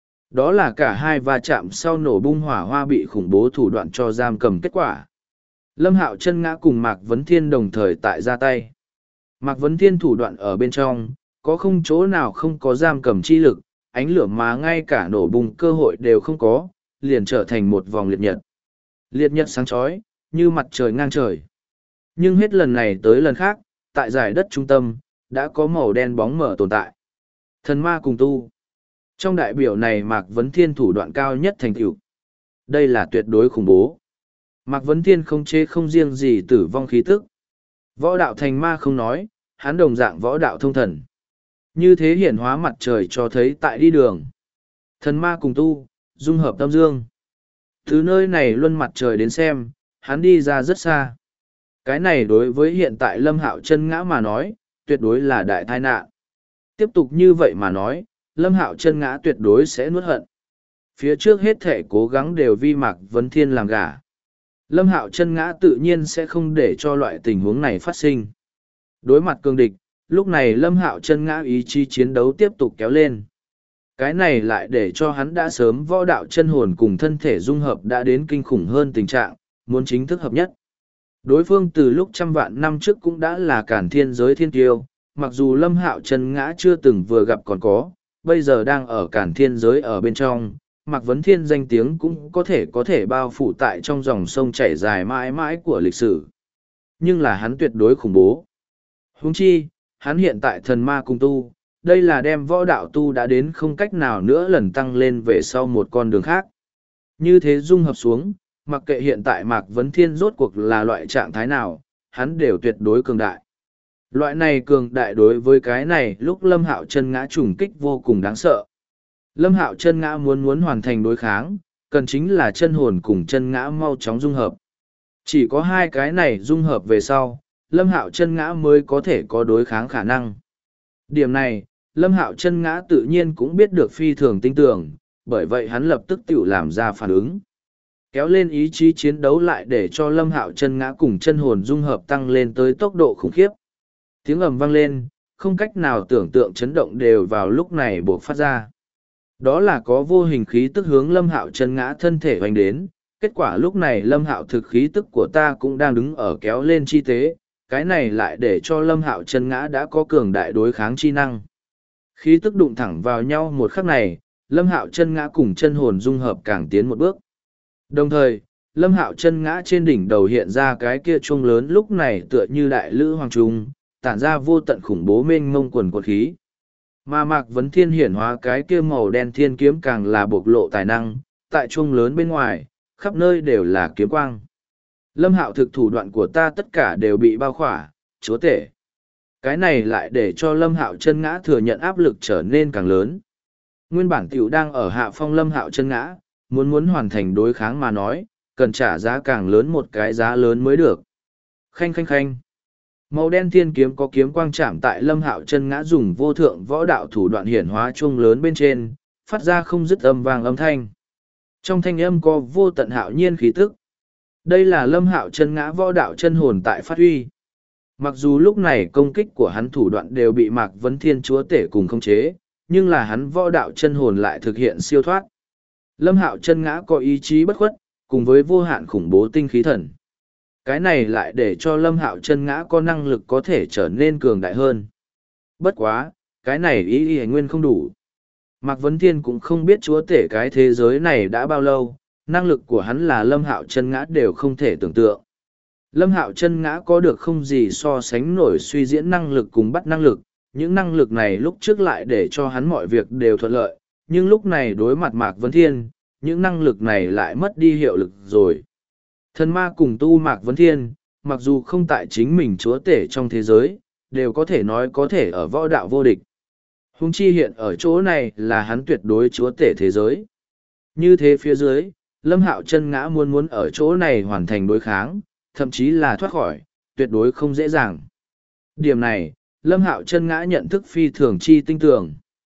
Đó là cả hai va chạm sau nổ bung hỏa hoa bị khủng bố thủ đoạn cho giam cầm kết quả. Lâm Hạo Chân Ngã cùng Mạc Vấn Thiên đồng thời tại ra tay. Mạc Vấn Thiên thủ đoạn ở bên trong, có không chỗ nào không có giam cầm chi lực, ánh lửa mà ngay cả nổ bung cơ hội đều không có, liền trở thành một vòng liệt nhật. Liệt nhật sáng chói, như mặt trời ngang trời. Nhưng hết lần này tới lần khác, tại giải đất trung tâm, đã có màu đen bóng mở tồn tại. Thần ma cùng tu. Trong đại biểu này Mạc Vấn Thiên thủ đoạn cao nhất thành tựu. Đây là tuyệt đối khủng bố. Mạc Vấn Thiên không chế không riêng gì tử vong khí tức. Võ đạo thành ma không nói, hắn đồng dạng võ đạo thông thần. Như thế hiển hóa mặt trời cho thấy tại đi đường. Thần ma cùng tu, dung hợp tâm dương. Từ nơi này luân mặt trời đến xem, hắn đi ra rất xa. Cái này đối với hiện tại Lâm Hạo Chân Ngã mà nói, tuyệt đối là đại tai nạn. Tiếp tục như vậy mà nói, Lâm Hạo Chân Ngã tuyệt đối sẽ nuốt hận. Phía trước hết thể cố gắng đều vi Mạc Vấn Thiên làm gả. Lâm Hạo Chân Ngã tự nhiên sẽ không để cho loại tình huống này phát sinh. Đối mặt cương địch, lúc này Lâm Hạo Chân Ngã ý chí chiến đấu tiếp tục kéo lên. Cái này lại để cho hắn đã sớm võ đạo chân hồn cùng thân thể dung hợp đã đến kinh khủng hơn tình trạng, muốn chính thức hợp nhất. Đối phương từ lúc trăm vạn năm trước cũng đã là cản thiên giới thiên kiêu, mặc dù Lâm Hạo chân ngã chưa từng vừa gặp còn có, bây giờ đang ở Cản Thiên giới ở bên trong, Mạc Vấn Thiên danh tiếng cũng có thể bao phủ tại trong dòng sông chảy dài mãi mãi của lịch sử. Nhưng là hắn tuyệt đối khủng bố. Huống chi, hắn hiện tại thần ma cùng tu, đây là đem võ đạo tu đã đến không cách nào nữa lần tăng lên về sau một con đường khác. Như thế dung hợp xuống, mặc kệ hiện tại Mạc Vấn Thiên rốt cuộc là loại trạng thái nào, hắn đều tuyệt đối cường đại. Loại này cường đại đối với cái này lúc Lâm Hạo chân ngã trùng kích vô cùng đáng sợ. Lâm Hạo chân ngã muốn hoàn thành đối kháng, cần chính là chân hồn cùng chân ngã mau chóng dung hợp. Chỉ có hai cái này dung hợp về sau, Lâm Hạo chân ngã mới có thể có đối kháng khả năng. Điểm này, Lâm Hạo chân ngã tự nhiên cũng biết được phi thường tinh tưởng, bởi vậy hắn lập tức tự làm ra phản ứng. Kéo lên ý chí chiến đấu lại để cho Lâm Hạo chân ngã cùng chân hồn dung hợp tăng lên tới tốc độ khủng khiếp. Tiếng ầm vang lên, không cách nào tưởng tượng chấn động đều vào lúc này buộc phát ra. Đó là có vô hình khí tức hướng Lâm Hạo chân ngã thân thể hoành đến, kết quả lúc này Lâm Hạo thực khí tức của ta cũng đang đứng ở kéo lên chi tế, cái này lại để cho Lâm Hạo chân ngã đã có cường đại đối kháng chi năng. Khí tức đụng thẳng vào nhau một khắc này, Lâm Hạo chân ngã cùng chân hồn dung hợp càng tiến một bước. Đồng thời, Lâm Hạo chân ngã trên đỉnh đầu hiện ra cái kia chuông lớn lúc này tựa như đại lữ hoàng trung, tản ra vô tận khủng bố mênh mông quần quật khí. Mà Mạc Vấn Thiên hiển hóa cái kia màu đen thiên kiếm càng là bộc lộ tài năng, tại chuông lớn bên ngoài, khắp nơi đều là kiếm quang. Lâm Hạo thực thủ đoạn của ta tất cả đều bị bao khỏa, chúa tể. Cái này lại để cho Lâm Hạo chân ngã thừa nhận áp lực trở nên càng lớn. Nguyên bản tiểu đang ở hạ phong Lâm Hạo chân ngã, muốn hoàn thành đối kháng mà nói, cần trả giá càng lớn một cái giá lớn mới được. Khanh khanh khanh. Màu đen thiên kiếm có kiếm quang chạm tại Lâm Hạo chân ngã dùng vô thượng võ đạo thủ đoạn hiển hóa chuông lớn bên trên, phát ra không dứt âm vang âm thanh. Trong thanh âm có vô tận hạo nhiên khí tức. Đây là Lâm Hạo chân ngã võ đạo chân hồn tại phát huy. Mặc dù lúc này công kích của hắn thủ đoạn đều bị Mạc Vấn Thiên chúa tể cùng khống chế, nhưng là hắn võ đạo chân hồn lại thực hiện siêu thoát. Lâm Hạo chân ngã có ý chí bất khuất, cùng với vô hạn khủng bố tinh khí thần. Cái này lại để cho Lâm Hạo chân ngã có năng lực có thể trở nên cường đại hơn. Bất quá, cái này ý nguyên không đủ. Mạc Vấn Thiên cũng không biết chúa tể cái thế giới này đã bao lâu, năng lực của hắn là Lâm Hạo chân ngã đều không thể tưởng tượng. Lâm Hạo chân ngã có được không gì so sánh nổi suy diễn năng lực cùng bắt năng lực, những năng lực này lúc trước lại để cho hắn mọi việc đều thuận lợi, nhưng lúc này đối mặt Mạc Vấn Thiên, những năng lực này lại mất đi hiệu lực rồi. Thần ma cùng tu Mạc Vấn Thiên, mặc dù không tại chính mình chúa tể trong thế giới, đều có thể nói có thể ở võ đạo vô địch. Huống chi hiện ở chỗ này là hắn tuyệt đối chúa tể thế giới. Như thế phía dưới, Lâm Hạo chân ngã muốn ở chỗ này hoàn thành đối kháng, thậm chí là thoát khỏi, tuyệt đối không dễ dàng. Điểm này, Lâm Hạo chân ngã nhận thức phi thường chi tinh tường.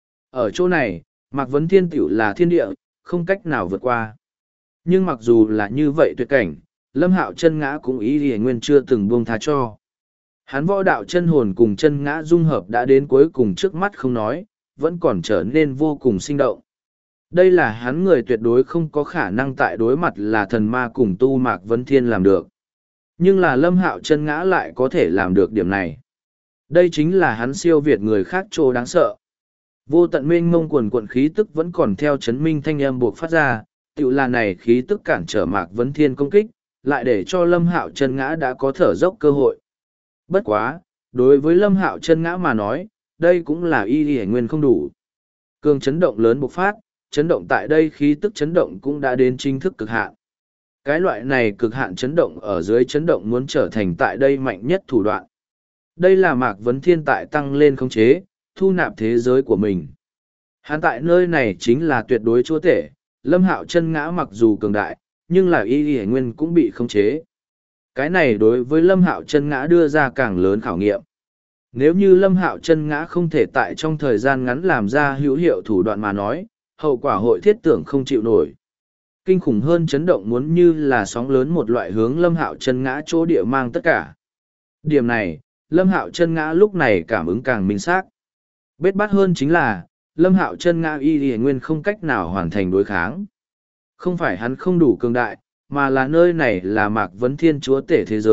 Ở chỗ này, Mạc Vấn Thiên tiểu là thiên địa, không cách nào vượt qua. Nhưng mặc dù là như vậy tuyệt cảnh, Lâm Hạo chân ngã cũng ý thì nguyên chưa từng buông tha cho. Hắn võ đạo chân hồn cùng chân ngã dung hợp đã đến cuối cùng trước mắt không nói, vẫn còn trở nên vô cùng sinh động. Đây là hắn người tuyệt đối không có khả năng tại đối mặt là thần ma cùng tu Mạc Vấn Thiên làm được. Nhưng là Lâm Hạo chân ngã lại có thể làm được điểm này. Đây chính là hắn siêu việt người khác chỗ đáng sợ. Vô tận mênh mông quần quận khí tức vẫn còn theo chấn minh thanh âm buộc phát ra, tự là này khí tức cản trở Mạc Vấn Thiên công kích, lại để cho Lâm Hạo chân ngã đã có thở dốc cơ hội. Bất quá, đối với Lâm Hạo chân ngã mà nói, đây cũng là y nguyên không đủ. Cường chấn động lớn bộc phát, chấn động tại đây khí tức chấn động cũng đã đến chính thức cực hạn. Cái loại này cực hạn chấn động ở dưới chấn động muốn trở thành tại đây mạnh nhất thủ đoạn. Đây là Mạc Vấn Thiên tại tăng lên khống chế, thu nạp thế giới của mình. Hắn tại nơi này chính là tuyệt đối chúa tể, Lâm Hạo chân ngã mặc dù cường đại, nhưng là y nguyên cũng bị khống chế. Cái này đối với Lâm Hạo chân ngã đưa ra càng lớn khảo nghiệm. Nếu như Lâm Hạo chân ngã không thể tại trong thời gian ngắn làm ra hữu hiệu thủ đoạn mà nói, hậu quả hội thiết tưởng không chịu nổi. Kinh khủng hơn chấn động muốn như là sóng lớn một loại hướng Lâm Hạo chân ngã chỗ địa mang tất cả. Điểm này, Lâm Hạo chân ngã lúc này cảm ứng càng minh xác. Bết bát hơn chính là, Lâm Hạo chân ngã y nguyên không cách nào hoàn thành đối kháng. Không phải hắn không đủ cường đại, mà là nơi này là Mạc Vấn Thiên chúa tể thế giới,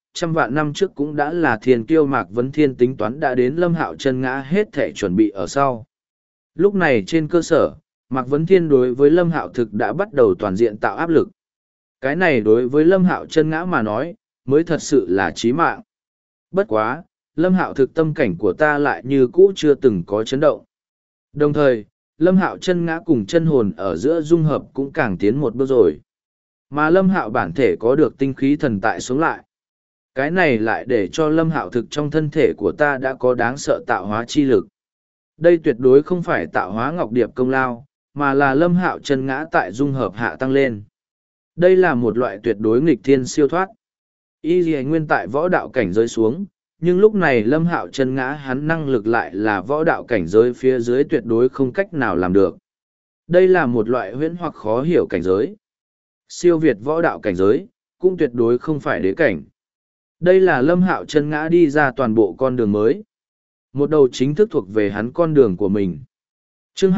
trăm vạn năm trước cũng đã là thiên kiêu Mạc Vấn Thiên tính toán đã đến Lâm Hạo chân ngã hết thể chuẩn bị ở sau. Lúc này trên cơ sở, Mạc Vấn Thiên đối với Lâm Hạo thực đã bắt đầu toàn diện tạo áp lực. Cái này đối với Lâm Hạo chân ngã mà nói, mới thật sự là chí mạng. Bất quá, Lâm Hạo thực tâm cảnh của ta lại như cũ chưa từng có chấn động. Đồng thời, Lâm Hạo chân ngã cùng chân hồn ở giữa dung hợp cũng càng tiến một bước rồi. Mà Lâm Hạo bản thể có được tinh khí thần tại sống lại. Cái này lại để cho Lâm Hạo thực trong thân thể của ta đã có đáng sợ tạo hóa chi lực. Đây tuyệt đối không phải tạo hóa ngọc điệp công lao, mà là Lâm Hạo chân ngã tại dung hợp hạ tăng lên. Đây là một loại tuyệt đối nghịch thiên siêu thoát. Y Lì Nguyên tại võ đạo cảnh giới xuống, nhưng lúc này Lâm Hạo chân ngã hắn năng lực lại là võ đạo cảnh giới phía dưới tuyệt đối không cách nào làm được. Đây là một loại huyễn hoặc khó hiểu cảnh giới. Siêu việt võ đạo cảnh giới, cũng tuyệt đối không phải đế cảnh. Đây là Lâm Hạo chân ngã đi ra toàn bộ con đường mới. Một đầu chính thức thuộc về hắn con đường của mình. Chương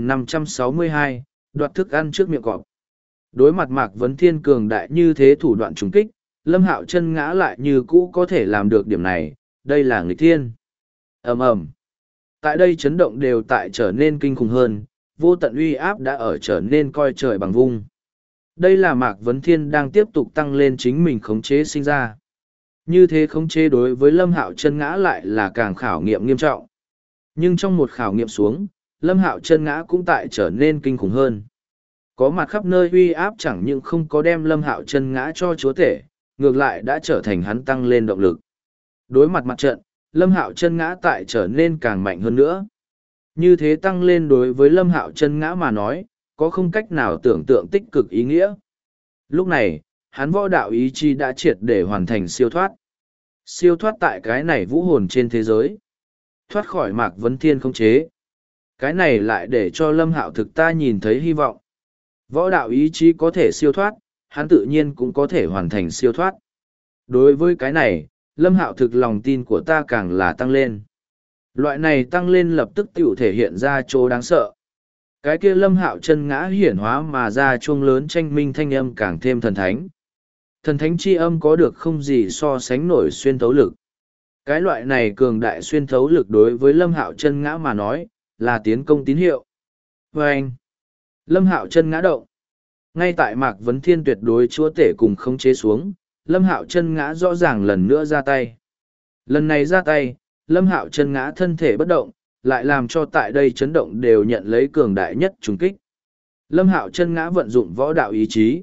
2562, đoạt thức ăn trước miệng cọp. Đối mặt Mạc Vấn Thiên cường đại như thế thủ đoạn trùng kích, Lâm Hạo chân ngã lại như cũ có thể làm được điểm này, đây là nghịch thiên. Ầm ầm. Tại đây chấn động đều tại trở nên kinh khủng hơn, vô tận uy áp đã ở trở nên coi trời bằng vung. Đây là Mạc Vấn Thiên đang tiếp tục tăng lên chính mình khống chế sinh ra. Như thế khống chế đối với Lâm Hạo chân ngã lại là càng khảo nghiệm nghiêm trọng. Nhưng trong một khảo nghiệm xuống, Lâm Hạo chân ngã cũng tại trở nên kinh khủng hơn. Có mặt khắp nơi uy áp chẳng những không có đem Lâm Hạo chân ngã cho chúa tể, ngược lại đã trở thành hắn tăng lên động lực. Đối mặt mặt trận, Lâm Hạo chân ngã tại trở nên càng mạnh hơn nữa. Như thế tăng lên đối với Lâm Hạo chân ngã mà nói, có không cách nào tưởng tượng tích cực ý nghĩa. Lúc này, hắn võ đạo ý chí đã triệt để hoàn thành siêu thoát. Siêu thoát tại cái này vũ hồn trên thế giới. Thoát khỏi Mạc Vấn Thiên khống chế. Cái này lại để cho Lâm Hạo thực ta nhìn thấy hy vọng. Võ đạo ý chí có thể siêu thoát, hắn tự nhiên cũng có thể hoàn thành siêu thoát. Đối với cái này, Lâm Hạo thực lòng tin của ta càng là tăng lên. Loại này tăng lên lập tức tiểu thể hiện ra chỗ đáng sợ. Cái kia Lâm Hạo chân ngã hiển hóa mà ra chuông lớn tranh minh thanh âm càng thêm thần thánh. Thần thánh chi âm có được không gì so sánh nổi xuyên thấu lực. Cái loại này cường đại xuyên thấu lực đối với Lâm Hạo chân ngã mà nói, là tiến công tín hiệu. Và anh, Lâm Hạo chân ngã động. Ngay tại Mạc Vấn Thiên tuyệt đối chúa tể cùng khống chế xuống, Lâm Hạo chân ngã rõ ràng lần nữa ra tay. Lần này ra tay, Lâm Hạo chân ngã thân thể bất động, lại làm cho tại đây chấn động đều nhận lấy cường đại nhất trùng kích. Lâm Hạo chân ngã vận dụng võ đạo ý chí.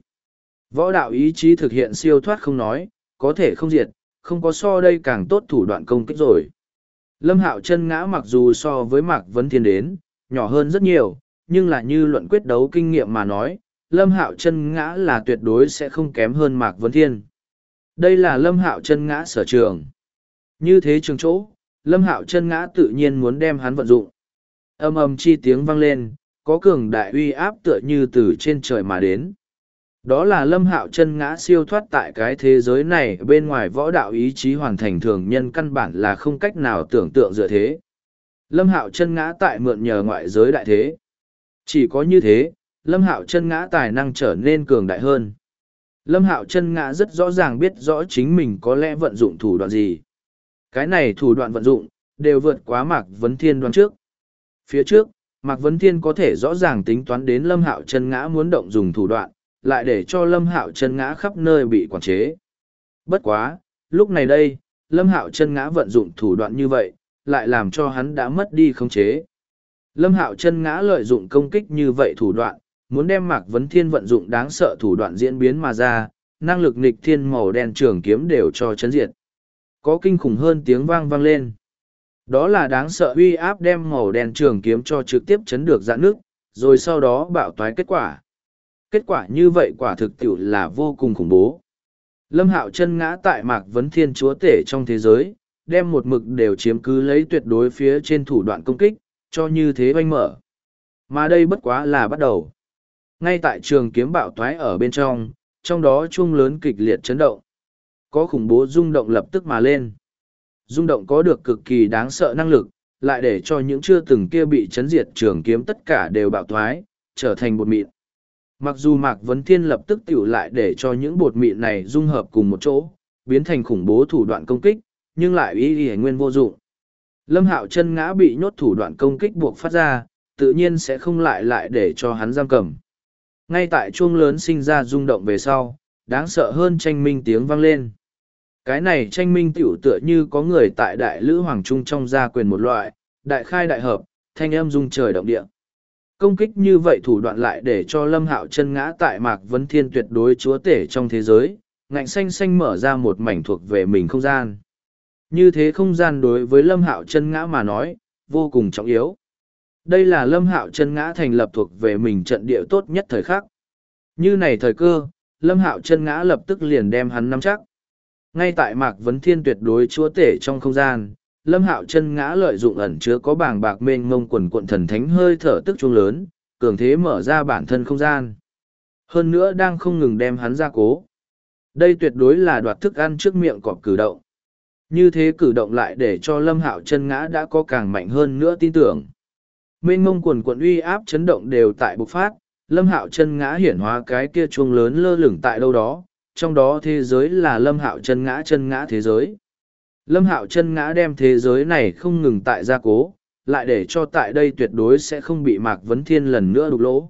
Võ đạo ý chí thực hiện siêu thoát không nói, có thể không diệt, không có so đây càng tốt thủ đoạn công kích rồi. Lâm Hạo chân ngã mặc dù so với Mạc Vấn Thiên đến, nhỏ hơn rất nhiều, nhưng là như luận quyết đấu kinh nghiệm mà nói, Lâm Hạo chân ngã là tuyệt đối sẽ không kém hơn Mạc Vấn Thiên. Đây là Lâm Hạo chân ngã sở trường. Như thế trường chỗ, Lâm Hạo chân ngã tự nhiên muốn đem hắn vận dụng. Âm ầm chi tiếng vang lên, có cường đại uy áp tựa như từ trên trời mà đến. Đó là Lâm Hạo chân ngã siêu thoát tại cái thế giới này bên ngoài võ đạo ý chí hoàn thành thường nhân căn bản là không cách nào tưởng tượng dựa thế. Lâm Hạo chân ngã tại mượn nhờ ngoại giới đại thế. Chỉ có như thế, Lâm Hạo chân ngã tài năng trở nên cường đại hơn. Lâm Hạo chân ngã rất rõ ràng biết rõ chính mình có lẽ vận dụng thủ đoạn gì. Cái này thủ đoạn vận dụng, đều vượt quá Mạc Vấn Thiên đoán trước. Phía trước, Mạc Vấn Thiên có thể rõ ràng tính toán đến Lâm Hạo chân ngã muốn động dùng thủ đoạn, lại để cho Lâm Hạo chân ngã khắp nơi bị quản chế. Bất quá, lúc này đây, Lâm Hạo chân ngã vận dụng thủ đoạn như vậy, lại làm cho hắn đã mất đi khống chế. Lâm Hạo chân ngã lợi dụng công kích như vậy thủ đoạn, muốn đem Mạc Vấn Thiên vận dụng đáng sợ thủ đoạn diễn biến mà ra, năng lực nghịch thiên màu đen trường kiếm đều cho chấn diệt. Có kinh khủng hơn tiếng vang vang lên. Đó là đáng sợ uy áp đem màu đen trường kiếm cho trực tiếp chấn được dạn nước, rồi sau đó bạo toái kết quả. Kết quả như vậy quả thực tiệu là vô cùng khủng bố. Lâm Hạo chân ngã tại Mạc Vấn Thiên chúa tể trong thế giới, đem một mực đều chiếm cứ lấy tuyệt đối phía trên thủ đoạn công kích, cho như thế oanh mở. Mà đây bất quá là bắt đầu. Ngay tại trường kiếm bạo toái ở bên trong đó chuông lớn kịch liệt chấn động. Có khủng bố rung động lập tức mà lên. Rung động có được cực kỳ đáng sợ năng lực, lại để cho những chưa từng kia bị chấn diệt trường kiếm tất cả đều bạo toái, trở thành bột mịn. Mặc dù Mạc Vấn Thiên lập tức tiểu lại để cho những bột mịn này dung hợp cùng một chỗ, biến thành khủng bố thủ đoạn công kích, nhưng lại y y nguyên vô dụng. Lâm Hạo chân ngã bị nhốt thủ đoạn công kích buộc phát ra, tự nhiên sẽ không lại để cho hắn giam cầm. Ngay tại chuông lớn sinh ra rung động về sau, đáng sợ hơn tranh minh tiếng vang lên. Cái này tranh minh tiểu tựa như có người tại đại lữ hoàng trung trong gia quyền một loại, đại khai đại hợp, thanh âm rung trời động địa. Công kích như vậy thủ đoạn lại để cho Lâm Hạo chân ngã tại Mạc Vấn Thiên tuyệt đối chúa tể trong thế giới, ngạnh xanh xanh mở ra một mảnh thuộc về mình không gian. Như thế không gian đối với Lâm Hạo chân ngã mà nói, vô cùng trọng yếu. Đây là Lâm Hạo chân ngã thành lập thuộc về mình trận địa tốt nhất thời khắc. Như này thời cơ, Lâm Hạo chân ngã lập tức liền đem hắn nắm chắc. Ngay tại Mạc Vấn Thiên tuyệt đối chúa tể trong không gian, Lâm Hạo chân ngã lợi dụng ẩn chứa có bàng bạc mênh mông quần quận thần thánh hơi thở tức chuông lớn, cường thế mở ra bản thân không gian. Hơn nữa đang không ngừng đem hắn ra cố. Đây tuyệt đối là đoạt thức ăn trước miệng cọp cử động. Như thế cử động lại để cho Lâm Hạo chân ngã đã có càng mạnh hơn nữa tin tưởng. Mênh mông quần quận uy áp chấn động đều tại bộc phát, Lâm Hạo chân ngã hiển hóa cái kia chuông lớn lơ lửng tại đâu đó, trong đó thế giới là Lâm Hạo chân ngã thế giới. Lâm Hạo chân ngã đem thế giới này không ngừng tại gia cố, lại để cho tại đây tuyệt đối sẽ không bị Mạc Vấn Thiên lần nữa đục lỗ.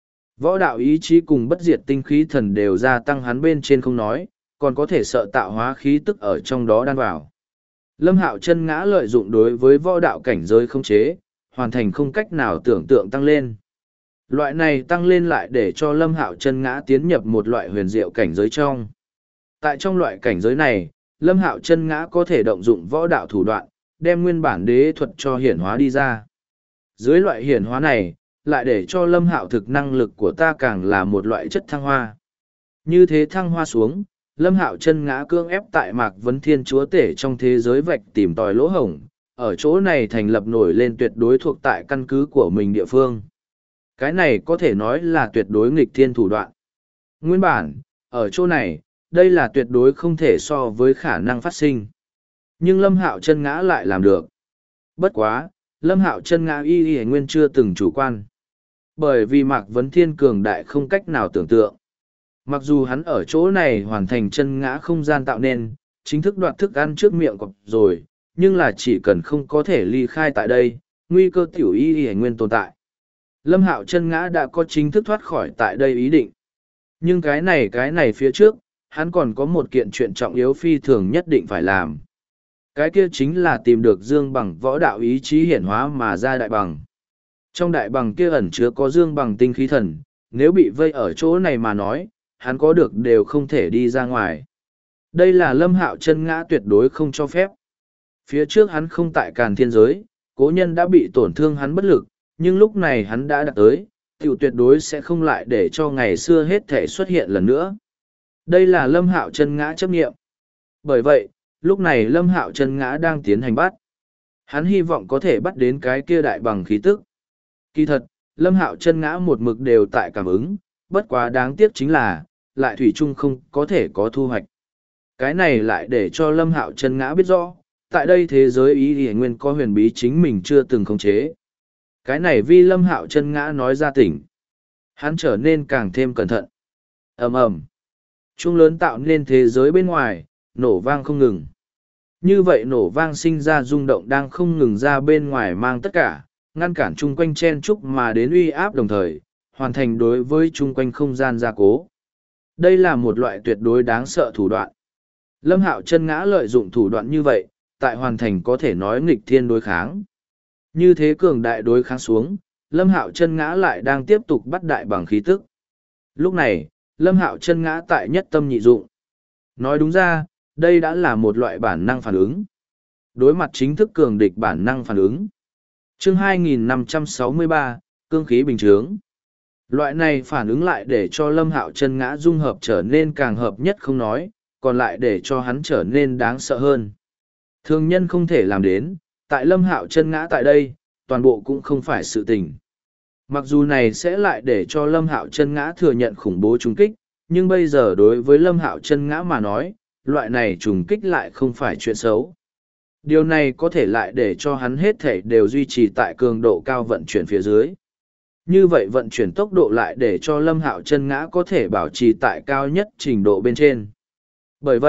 Võ đạo ý chí cùng bất diệt tinh khí thần đều gia tăng hắn bên trên không nói, còn có thể sợ tạo hóa khí tức ở trong đó đan vào. Lâm Hạo chân ngã lợi dụng đối với võ đạo cảnh giới không chế, hoàn thành không cách nào tưởng tượng tăng lên. Loại này tăng lên lại để cho Lâm Hạo chân ngã tiến nhập một loại huyền diệu cảnh giới trong. Tại trong loại cảnh giới này, Lâm Hạo chân ngã có thể động dụng võ đạo thủ đoạn, đem nguyên bản đế thuật cho hiển hóa đi ra. Dưới loại hiển hóa này, lại để cho Lâm Hạo thực năng lực của ta càng là một loại chất thăng hoa. Như thế thăng hoa xuống, Lâm Hạo chân ngã cương ép tại Mạc Vấn Thiên chúa tể trong thế giới vạch tìm tòi lỗ hổng, ở chỗ này thành lập nổi lên tuyệt đối thuộc tại căn cứ của mình địa phương. Cái này có thể nói là tuyệt đối nghịch thiên thủ đoạn. Nguyên bản, ở chỗ này, đây là tuyệt đối không thể so với khả năng phát sinh. Nhưng Lâm Hạo chân ngã lại làm được. Bất quá, Lâm Hạo chân ngã y nguyên chưa từng chủ quan. Bởi vì Mạc Vấn Thiên cường đại không cách nào tưởng tượng. Mặc dù hắn ở chỗ này hoàn thành chân ngã không gian tạo nên, chính thức đoạt thức ăn trước miệng cọp rồi, nhưng là chỉ cần không có thể ly khai tại đây, nguy cơ tiểu y nguyên tồn tại. Lâm Hạo chân ngã đã có chính thức thoát khỏi tại đây ý định. Nhưng cái này phía trước, hắn còn có một kiện chuyện trọng yếu phi thường nhất định phải làm. Cái kia chính là tìm được dương bằng võ đạo ý chí hiển hóa mà ra đại bằng. Trong đại bằng kia ẩn chứa có dương bằng tinh khí thần, nếu bị vây ở chỗ này mà nói, hắn có được đều không thể đi ra ngoài. Đây là Lâm Hạo chân ngã tuyệt đối không cho phép. Phía trước hắn không tại Càn Thiên giới, cố nhân đã bị tổn thương hắn bất lực, nhưng lúc này hắn đã đạt tới, tiểu tuyệt đối sẽ không lại để cho ngày xưa hết thể xuất hiện lần nữa. Đây là Lâm Hạo chân ngã chấp nghiệm. Bởi vậy, lúc này Lâm Hạo chân ngã đang tiến hành bắt. Hắn hy vọng có thể bắt đến cái kia đại bằng khí tức. Kỳ thật, Lâm Hạo chân ngã một mực đều tại cảm ứng, bất quá đáng tiếc chính là, lại thủy chung không có thể có thu hoạch. Cái này lại để cho Lâm Hạo chân ngã biết rõ, tại đây thế giới ý thì nguyên có huyền bí chính mình chưa từng khống chế. Cái này vì Lâm Hạo chân ngã nói ra tỉnh. Hắn trở nên càng thêm cẩn thận. Ầm ầm. Chuông lớn tạo nên thế giới bên ngoài, nổ vang không ngừng. Như vậy nổ vang sinh ra rung động đang không ngừng ra bên ngoài mang tất cả, ngăn cản chung quanh chen chúc mà đến uy áp đồng thời, hoàn thành đối với chung quanh không gian gia cố. Đây là một loại tuyệt đối đáng sợ thủ đoạn. Lâm Hạo chân ngã lợi dụng thủ đoạn như vậy, tại hoàn thành có thể nói nghịch thiên đối kháng. Như thế cường đại đối kháng xuống, Lâm Hạo chân ngã lại đang tiếp tục bắt đại bằng khí tức. Lúc này, Lâm Hạo chân ngã tại nhất tâm nhị dụng. Nói đúng ra, đây đã là một loại bản năng phản ứng. Đối mặt chính thức cường địch bản năng phản ứng. Chương 2563, cương khí bình chướng. Loại này phản ứng lại để cho Lâm Hạo chân ngã dung hợp trở nên càng hợp nhất không nói, còn lại để cho hắn trở nên đáng sợ hơn. Thường nhân không thể làm đến, tại Lâm Hạo chân ngã tại đây, toàn bộ cũng không phải sự tình. Mặc dù này sẽ lại để cho Lâm Hạo chân ngã thừa nhận khủng bố trùng kích, nhưng bây giờ đối với Lâm Hạo chân ngã mà nói, loại này trùng kích lại không phải chuyện xấu. Điều này có thể lại để cho hắn hết thể đều duy trì tại cường độ cao vận chuyển phía dưới. Như vậy vận chuyển tốc độ lại để cho Lâm Hạo chân ngã có thể bảo trì tại cao nhất trình độ bên trên. Bởi vậy,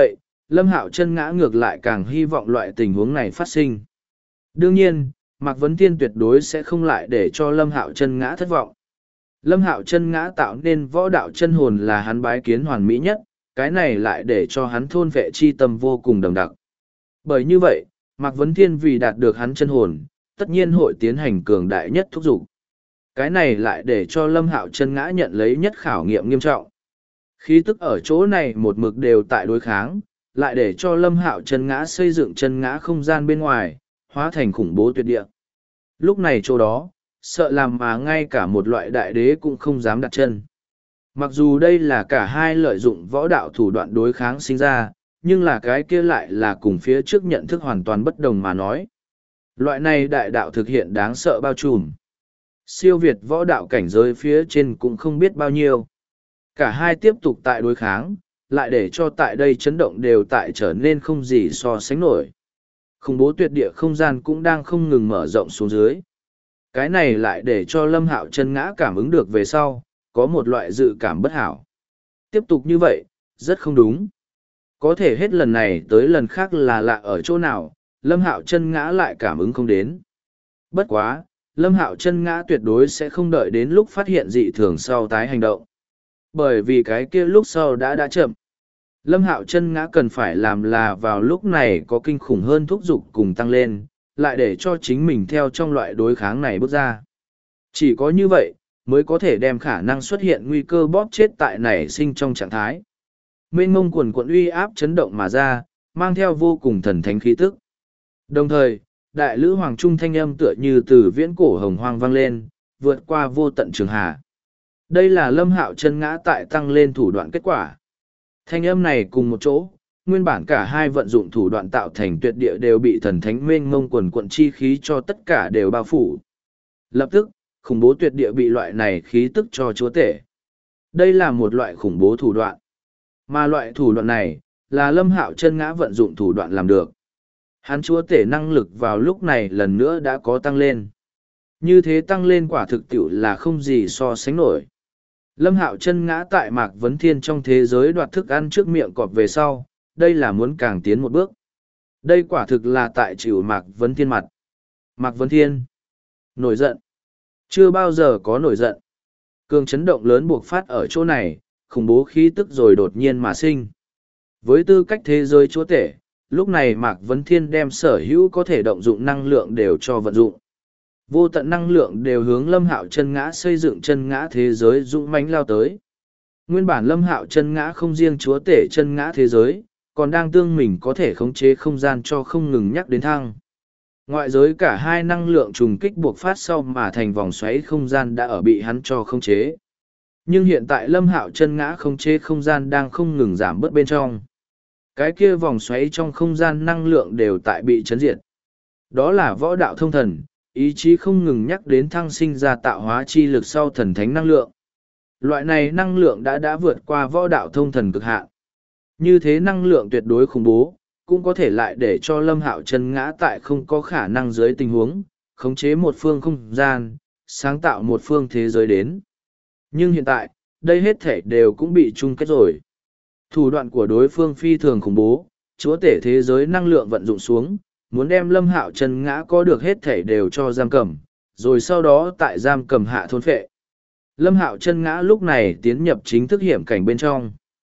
Lâm Hạo Chân Ngã ngược lại càng hy vọng loại tình huống này phát sinh. Đương nhiên, Mạc Vấn Thiên tuyệt đối sẽ không lại để cho Lâm Hạo Chân Ngã thất vọng. Lâm Hạo Chân Ngã tạo nên võ đạo chân hồn là hắn bái kiến hoàn mỹ nhất, cái này lại để cho hắn thôn vệ chi tâm vô cùng đậm đặc. Bởi như vậy, Mạc Vấn Thiên vì đạt được hắn chân hồn, tất nhiên hội tiến hành cường đại nhất thúc giục. Cái này lại để cho Lâm Hạo Chân Ngã nhận lấy nhất khảo nghiệm nghiêm trọng. Khí tức ở chỗ này một mực đều tại đối kháng, lại để cho Lâm Hạo Chân Ngã xây dựng chân ngã không gian bên ngoài, hóa thành khủng bố tuyệt địa. Lúc này chỗ đó, sợ làm mà ngay cả một loại đại đế cũng không dám đặt chân. Mặc dù đây là cả hai lợi dụng võ đạo thủ đoạn đối kháng sinh ra, nhưng là cái kia lại là cùng phía trước nhận thức hoàn toàn bất đồng mà nói. Loại này đại đạo thực hiện đáng sợ bao trùm. Siêu việt võ đạo cảnh giới phía trên cũng không biết bao nhiêu. Cả hai tiếp tục tại đối kháng, lại để cho tại đây chấn động đều tại trở nên không gì so sánh nổi. Khủng bố tuyệt địa không gian cũng đang không ngừng mở rộng xuống dưới. Cái này lại để cho Lâm Hạo Chân Ngã cảm ứng được về sau, có một loại dự cảm bất hảo. Tiếp tục như vậy, rất không đúng. Có thể hết lần này tới lần khác là lạ ở chỗ nào, Lâm Hạo Chân Ngã lại cảm ứng không đến. Bất quá, Lâm Hạo Chân Ngã tuyệt đối sẽ không đợi đến lúc phát hiện dị thường sau tái hành động. Bởi vì cái kia lúc sau đã chậm. Lâm Hạo Chân Ngã cần phải làm là vào lúc này có kinh khủng hơn thúc giục cùng tăng lên, lại để cho chính mình theo trong loại đối kháng này bước ra. Chỉ có như vậy, mới có thể đem khả năng xuất hiện nguy cơ bóp chết tại nảy sinh trong trạng thái. Mênh mông quần quận uy áp chấn động mà ra, mang theo vô cùng thần thánh khí tức. Đồng thời, đại lữ hoàng trung thanh âm tựa như từ viễn cổ hồng hoang vang lên, vượt qua vô tận trường hà. Đây là Lâm Hạo Chân Ngã tại tăng lên thủ đoạn kết quả. Thanh âm này cùng một chỗ, nguyên bản cả hai vận dụng thủ đoạn tạo thành tuyệt địa đều bị thần thánh mênh mông quần quận chi khí cho tất cả đều bao phủ. Lập tức, khủng bố tuyệt địa bị loại này khí tức cho chúa tể. Đây là một loại khủng bố thủ đoạn. Mà loại thủ đoạn này, là Lâm Hạo Chân Ngã vận dụng thủ đoạn làm được. Hắn chúa tể năng lực vào lúc này lần nữa đã có tăng lên. Như thế tăng lên quả thực tiệu là không gì so sánh nổi. Lâm Hạo Chân Ngã tại Mạc Vấn Thiên trong thế giới đoạt thức ăn trước miệng cọp về sau, đây là muốn càng tiến một bước. Đây quả thực là tại chịu Mạc Vấn Thiên mặt. Mạc Vấn Thiên nổi giận. Chưa bao giờ có nổi giận. Cường chấn động lớn buộc phát ở chỗ này, khủng bố khí tức rồi đột nhiên mà sinh. Với tư cách thế giới chúa tể, lúc này Mạc Vấn Thiên đem sở hữu có thể động dụng năng lượng đều cho vận dụng. Vô tận năng lượng đều hướng Lâm Hạo Chân Ngã xây dựng chân ngã thế giới dũng mãnh lao tới. Nguyên bản Lâm Hạo Chân Ngã không riêng chúa tể chân ngã thế giới, còn đang tương mình có thể khống chế không gian cho không ngừng nhắc đến thăng. Ngoại giới cả hai năng lượng trùng kích buộc phát sau mà thành vòng xoáy không gian đã ở bị hắn cho khống chế. Nhưng hiện tại Lâm Hạo Chân Ngã khống chế không gian đang không ngừng giảm bớt bên trong. Cái kia vòng xoáy trong không gian năng lượng đều tại bị chấn diệt. Đó là võ đạo thông thần, ý chí không ngừng nhắc đến thăng sinh ra tạo hóa chi lực sau thần thánh năng lượng. Loại này năng lượng đã vượt qua võ đạo thông thần cực hạn. Như thế năng lượng tuyệt đối khủng bố, cũng có thể lại để cho Lâm Hạo Chân Ngã tại không có khả năng dưới tình huống, khống chế một phương không gian, sáng tạo một phương thế giới đến. Nhưng hiện tại, đây hết thể đều cũng bị chung kết rồi. Thủ đoạn của đối phương phi thường khủng bố, chúa tể thế giới năng lượng vận dụng xuống, muốn đem Lâm Hạo Chân Ngã có được hết thể đều cho giam cầm, rồi sau đó tại giam cầm hạ thôn phệ. Lâm Hạo Chân Ngã lúc này tiến nhập chính thức hiểm cảnh bên trong.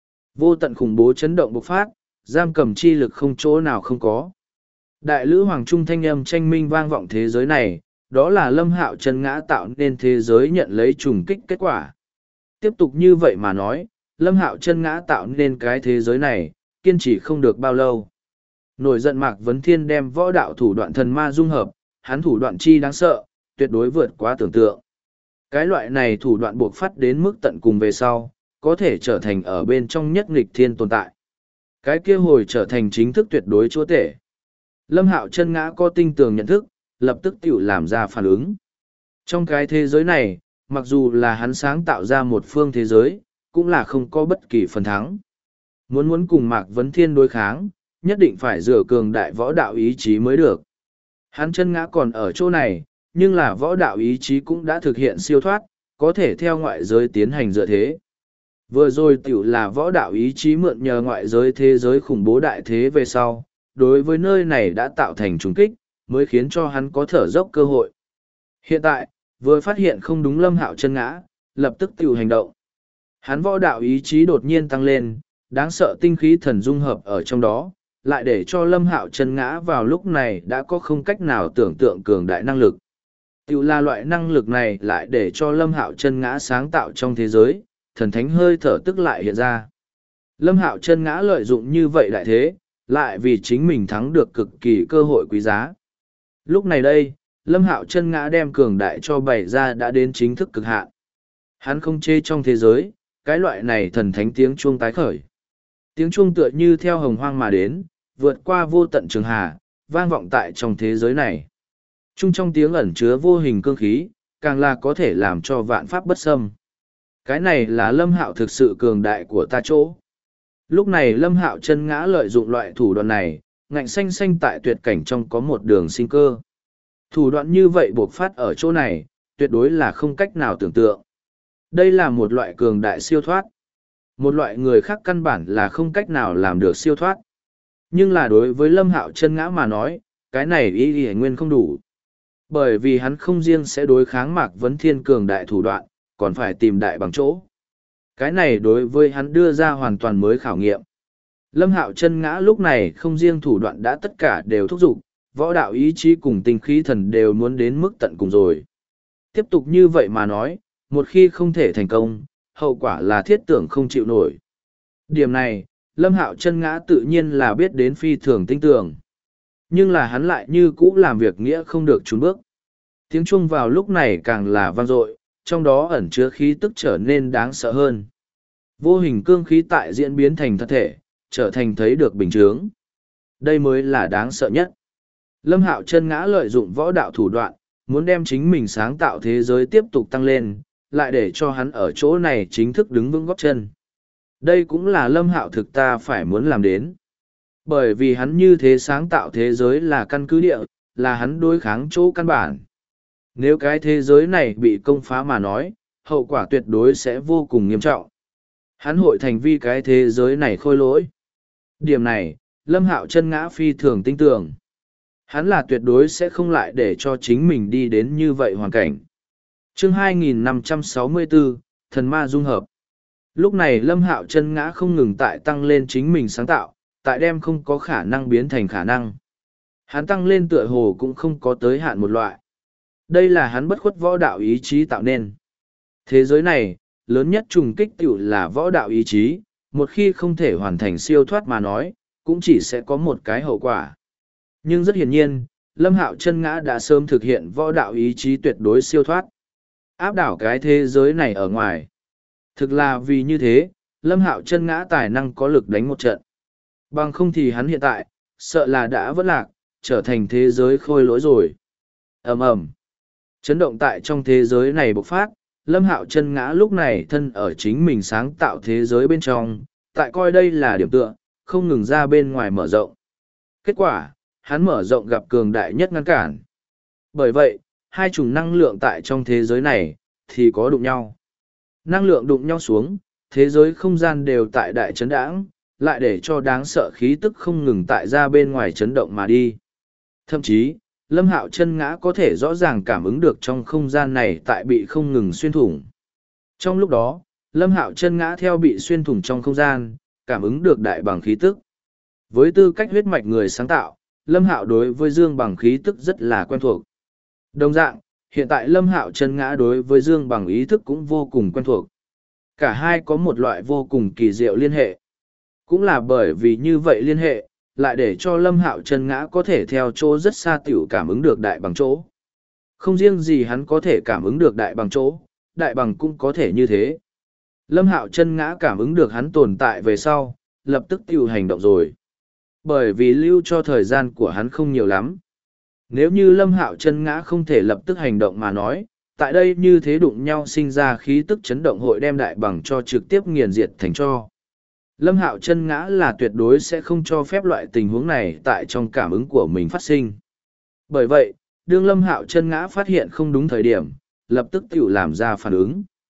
Vô tận khủng bố chấn động bộc phát, giam cầm chi lực không chỗ nào không có. Đại lữ hoàng trung thanh âm tranh minh vang vọng thế giới này, đó là Lâm Hạo Chân Ngã tạo nên thế giới nhận lấy trùng kích kết quả. Tiếp tục như vậy mà nói, Lâm Hạo Chân Ngã tạo nên cái thế giới này, kiên trì không được bao lâu. Nổi giận Mạc Vấn Thiên đem võ đạo thủ đoạn thần ma dung hợp, hắn thủ đoạn chi đáng sợ, tuyệt đối vượt quá tưởng tượng. Cái loại này thủ đoạn buộc phát đến mức tận cùng về sau, có thể trở thành ở bên trong nhất nghịch thiên tồn tại. Cái kia hồi trở thành chính thức tuyệt đối chúa tể. Lâm Hạo Chân Ngã có tinh tường nhận thức, lập tức tự làm ra phản ứng. Trong cái thế giới này, mặc dù là hắn sáng tạo ra một phương thế giới, cũng là không có bất kỳ phần thắng. Muốn cùng Mạc Vấn Thiên đối kháng, nhất định phải dựa cường đại võ đạo ý chí mới được. Hắn Chân Ngã còn ở chỗ này, nhưng là võ đạo ý chí cũng đã thực hiện siêu thoát, có thể theo ngoại giới tiến hành dựa thế. Vừa rồi tiểu là võ đạo ý chí mượn nhờ ngoại giới thế giới khủng bố đại thế về sau, đối với nơi này đã tạo thành trùng kích, mới khiến cho hắn có thở dốc cơ hội. Hiện tại, vừa phát hiện không đúng Lâm Hạo chân ngã, lập tức tiểu hành động. Hắn võ đạo ý chí đột nhiên tăng lên, đáng sợ tinh khí thần dung hợp ở trong đó, lại để cho Lâm Hạo chân ngã vào lúc này đã có không cách nào tưởng tượng cường đại năng lực. Tiểu là loại năng lực này lại để cho Lâm Hạo chân ngã sáng tạo trong thế giới, thần thánh hơi thở tức lại hiện ra. Lâm Hạo chân ngã lợi dụng như vậy đại thế, lại vì chính mình thắng được cực kỳ cơ hội quý giá. Lúc này đây, Lâm Hạo chân ngã đem cường đại cho bày ra đã đến chính thức cực hạn. Hắn không chê trong thế giới, cái loại này thần thánh tiếng chuông tái khởi. Tiếng chuông tựa như theo hồng hoang mà đến, vượt qua vô tận trường hà, vang vọng tại trong thế giới này. Trung trong tiếng ẩn chứa vô hình cương khí, càng là có thể làm cho vạn pháp bất xâm. Cái này là Lâm Hạo thực sự cường đại của ta chỗ. Lúc này Lâm Hạo chân ngã lợi dụng loại thủ đoạn này, ngạnh xanh xanh tại tuyệt cảnh trong có một đường sinh cơ. Thủ đoạn như vậy buộc phát ở chỗ này, tuyệt đối là không cách nào tưởng tượng. Đây là một loại cường đại siêu thoát. Một loại người khác căn bản là không cách nào làm được siêu thoát. Nhưng là đối với Lâm Hạo chân ngã mà nói, cái này ý nguyên không đủ. Bởi vì hắn không riêng sẽ đối kháng Mạc Vấn Thiên cường đại thủ đoạn, còn phải tìm đại bằng chỗ. Cái này đối với hắn đưa ra hoàn toàn mới khảo nghiệm. Lâm Hạo chân ngã lúc này không riêng thủ đoạn đã tất cả đều thúc giục, võ đạo ý chí cùng tinh khí thần đều muốn đến mức tận cùng rồi. Tiếp tục như vậy mà nói, một khi không thể thành công, hậu quả là thiết tưởng không chịu nổi. Điểm này, Lâm Hạo chân ngã tự nhiên là biết đến phi thường tinh tường. Nhưng là hắn lại như cũ làm việc nghĩa không được trốn bước. Tiếng chuông vào lúc này càng là vang dội, trong đó ẩn chứa khí tức trở nên đáng sợ hơn. Vô hình cương khí tại diễn biến thành thật thể, trở thành thấy được bình chướng. Đây mới là đáng sợ nhất. Lâm Hạo chân ngã lợi dụng võ đạo thủ đoạn, muốn đem chính mình sáng tạo thế giới tiếp tục tăng lên, lại để cho hắn ở chỗ này chính thức đứng vững gót chân. Đây cũng là Lâm Hạo thực ta phải muốn làm đến. Bởi vì hắn như thế sáng tạo thế giới là căn cứ địa, là hắn đối kháng chỗ căn bản. Nếu cái thế giới này bị công phá mà nói, hậu quả tuyệt đối sẽ vô cùng nghiêm trọng. Hắn hội thành vi cái thế giới này khôi lỗi. Điểm này, Lâm Hạo chân ngã phi thường tin tưởng. Hắn là tuyệt đối sẽ không lại để cho chính mình đi đến như vậy hoàn cảnh. Chương 2564, Thần Ma Dung Hợp. Lúc này Lâm Hạo chân ngã không ngừng tại tăng lên chính mình sáng tạo, tại đem không có khả năng biến thành khả năng. Hắn tăng lên tựa hồ cũng không có tới hạn một loại. Đây là hắn bất khuất võ đạo ý chí tạo nên. Thế giới này, lớn nhất trùng kích tiểu là võ đạo ý chí, một khi không thể hoàn thành siêu thoát mà nói, cũng chỉ sẽ có một cái hậu quả. Nhưng rất hiển nhiên, Lâm Hạo chân ngã đã sớm thực hiện võ đạo ý chí tuyệt đối siêu thoát. Áp đảo cái thế giới này ở ngoài. Thực là vì như thế, Lâm Hạo chân ngã tài năng có lực đánh một trận. Bằng không thì hắn hiện tại, sợ là đã vỡ lạc, trở thành thế giới khôi lỗi rồi. Ầm ầm. Chấn động tại trong thế giới này bộc phát, Lâm Hạo chân ngã lúc này thân ở chính mình sáng tạo thế giới bên trong, tại coi đây là điểm tựa, không ngừng ra bên ngoài mở rộng. Kết quả, hắn mở rộng gặp cường đại nhất ngăn cản. Bởi vậy, hai chủng năng lượng tại trong thế giới này, thì có đụng nhau. Năng lượng đụng nhau xuống, thế giới không gian đều tại đại chấn đãng, lại để cho đáng sợ khí tức không ngừng tại ra bên ngoài chấn động mà đi. Thậm chí, Lâm Hạo chân ngã có thể rõ ràng cảm ứng được trong không gian này tại bị không ngừng xuyên thủng. Trong lúc đó, Lâm Hạo chân ngã theo bị xuyên thủng trong không gian, cảm ứng được đại bằng khí tức. Với tư cách huyết mạch người sáng tạo, Lâm Hạo đối với Dương Bằng khí tức rất là quen thuộc. Đồng dạng, hiện tại Lâm Hạo chân ngã đối với Dương Bằng ý thức cũng vô cùng quen thuộc. Cả hai có một loại vô cùng kỳ diệu liên hệ. Cũng là bởi vì như vậy liên hệ, lại để cho Lâm Hạo chân ngã có thể theo chỗ rất xa tiểu cảm ứng được đại bằng chỗ. Không riêng gì hắn có thể cảm ứng được đại bằng chỗ, đại bằng cũng có thể như thế. Lâm Hạo chân ngã cảm ứng được hắn tồn tại về sau, lập tức tiểu hành động rồi. Bởi vì lưu cho thời gian của hắn không nhiều lắm. Nếu như Lâm Hạo chân ngã không thể lập tức hành động mà nói, tại đây như thế đụng nhau sinh ra khí tức chấn động hội đem đại bằng cho trực tiếp nghiền diệt thành cho. Lâm Hạo chân ngã là tuyệt đối sẽ không cho phép loại tình huống này tại trong cảm ứng của mình phát sinh. Bởi vậy, đương Lâm Hạo chân ngã phát hiện không đúng thời điểm, lập tức tự làm ra phản ứng.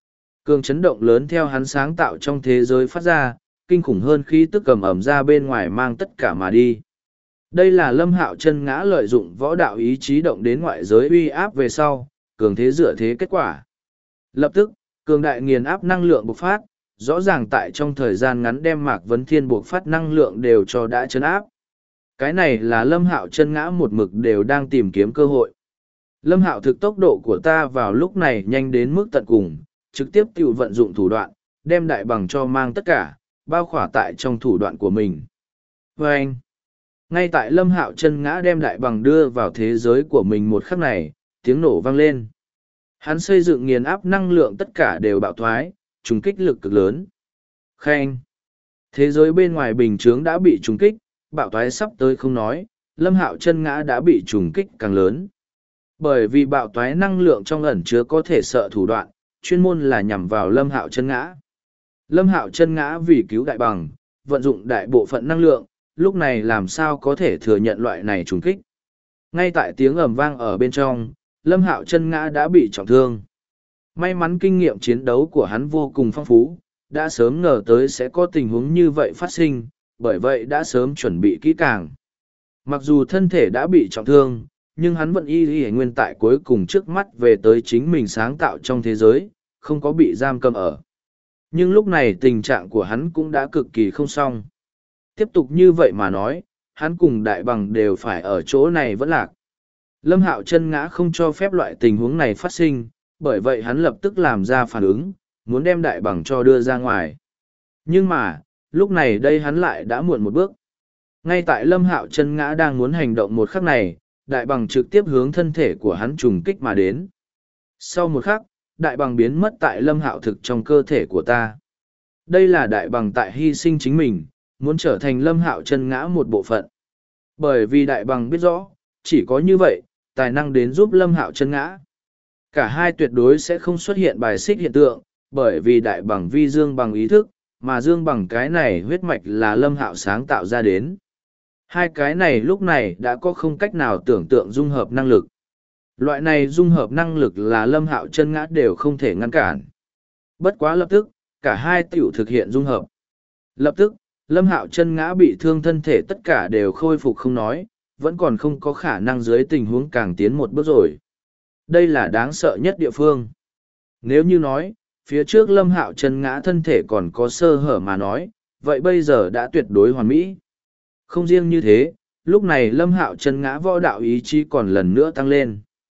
Cường chấn động lớn theo hắn sáng tạo trong thế giới phát ra, kinh khủng hơn khí tức cầm ẩm ra bên ngoài mang tất cả mà đi. Đây là Lâm Hạo Chân Ngã lợi dụng võ đạo ý chí động đến ngoại giới uy áp về sau, cường thế dựa thế kết quả. Lập tức, cường đại nghiền áp năng lượng bộc phát, rõ ràng tại trong thời gian ngắn đem Mạc Vấn Thiên bộc phát năng lượng đều cho đã chấn áp. Cái này là Lâm Hạo Chân Ngã một mực đều đang tìm kiếm cơ hội. Lâm Hạo thực tốc độ của ta vào lúc này nhanh đến mức tận cùng, trực tiếp tự vận dụng thủ đoạn, đem đại bằng cho mang tất cả, bao khỏa tại trong thủ đoạn của mình. Và anh, ngay tại Lâm Hạo Chân Ngã đem đại bằng đưa vào thế giới của mình một khắc này, tiếng nổ vang lên. Hắn xây dựng nghiền áp năng lượng tất cả đều bạo thoái, trùng kích lực cực lớn. Khen! Thế giới bên ngoài bình chướng đã bị trùng kích, bạo thoái sắp tới không nói, Lâm Hạo Chân Ngã đã bị trùng kích càng lớn. Bởi vì bạo thoái năng lượng trong ẩn chứa có thể sợ thủ đoạn, chuyên môn là nhằm vào Lâm Hạo Chân Ngã. Lâm Hạo Chân Ngã vì cứu đại bằng, vận dụng đại bộ phận năng lượng, lúc này làm sao có thể thừa nhận loại này trùng kích. Ngay tại tiếng ầm vang ở bên trong, Lâm Hạo Chân Ngã đã bị trọng thương. May mắn kinh nghiệm chiến đấu của hắn vô cùng phong phú, đã sớm ngờ tới sẽ có tình huống như vậy phát sinh, bởi vậy đã sớm chuẩn bị kỹ càng. Mặc dù thân thể đã bị trọng thương, nhưng hắn vẫn y nguyên tại cuối cùng trước mắt về tới chính mình sáng tạo trong thế giới, không có bị giam cầm ở. Nhưng lúc này tình trạng của hắn cũng đã cực kỳ không xong. Tiếp tục như vậy mà nói, hắn cùng đại bằng đều phải ở chỗ này vẫn lạc. Lâm Hạo Chân Ngã không cho phép loại tình huống này phát sinh, bởi vậy hắn lập tức làm ra phản ứng, muốn đem đại bằng cho đưa ra ngoài. Nhưng mà, lúc này đây hắn lại đã muộn một bước. Ngay tại Lâm Hạo Chân Ngã đang muốn hành động một khắc này, đại bằng trực tiếp hướng thân thể của hắn trùng kích mà đến. Sau một khắc, đại bằng biến mất tại Lâm Hạo thực trong cơ thể của ta. Đây là đại bằng tại hy sinh chính mình, muốn trở thành Lâm Hạo Chân Ngã một bộ phận. Bởi vì đại bằng biết rõ, chỉ có như vậy, tài năng đến giúp Lâm Hạo Chân Ngã. Cả hai tuyệt đối sẽ không xuất hiện bài xích hiện tượng, bởi vì đại bằng vi dương bằng ý thức, mà dương bằng cái này huyết mạch là Lâm Hạo sáng tạo ra đến. Hai cái này lúc này đã có không cách nào tưởng tượng dung hợp năng lực. Loại này dung hợp năng lực là Lâm Hạo Chân Ngã đều không thể ngăn cản. Bất quá lập tức, cả hai tiểu thực hiện dung hợp. Lập tức, Lâm Hạo Chân Ngã bị thương thân thể tất cả đều khôi phục không nói, vẫn còn không có khả năng dưới tình huống càng tiến một bước rồi. Đây là đáng sợ nhất địa phương. Nếu như nói, phía trước Lâm Hạo Chân Ngã thân thể còn có sơ hở mà nói, vậy bây giờ đã tuyệt đối hoàn mỹ. Không riêng như thế, lúc này Lâm Hạo Chân Ngã võ đạo ý chí còn lần nữa tăng lên.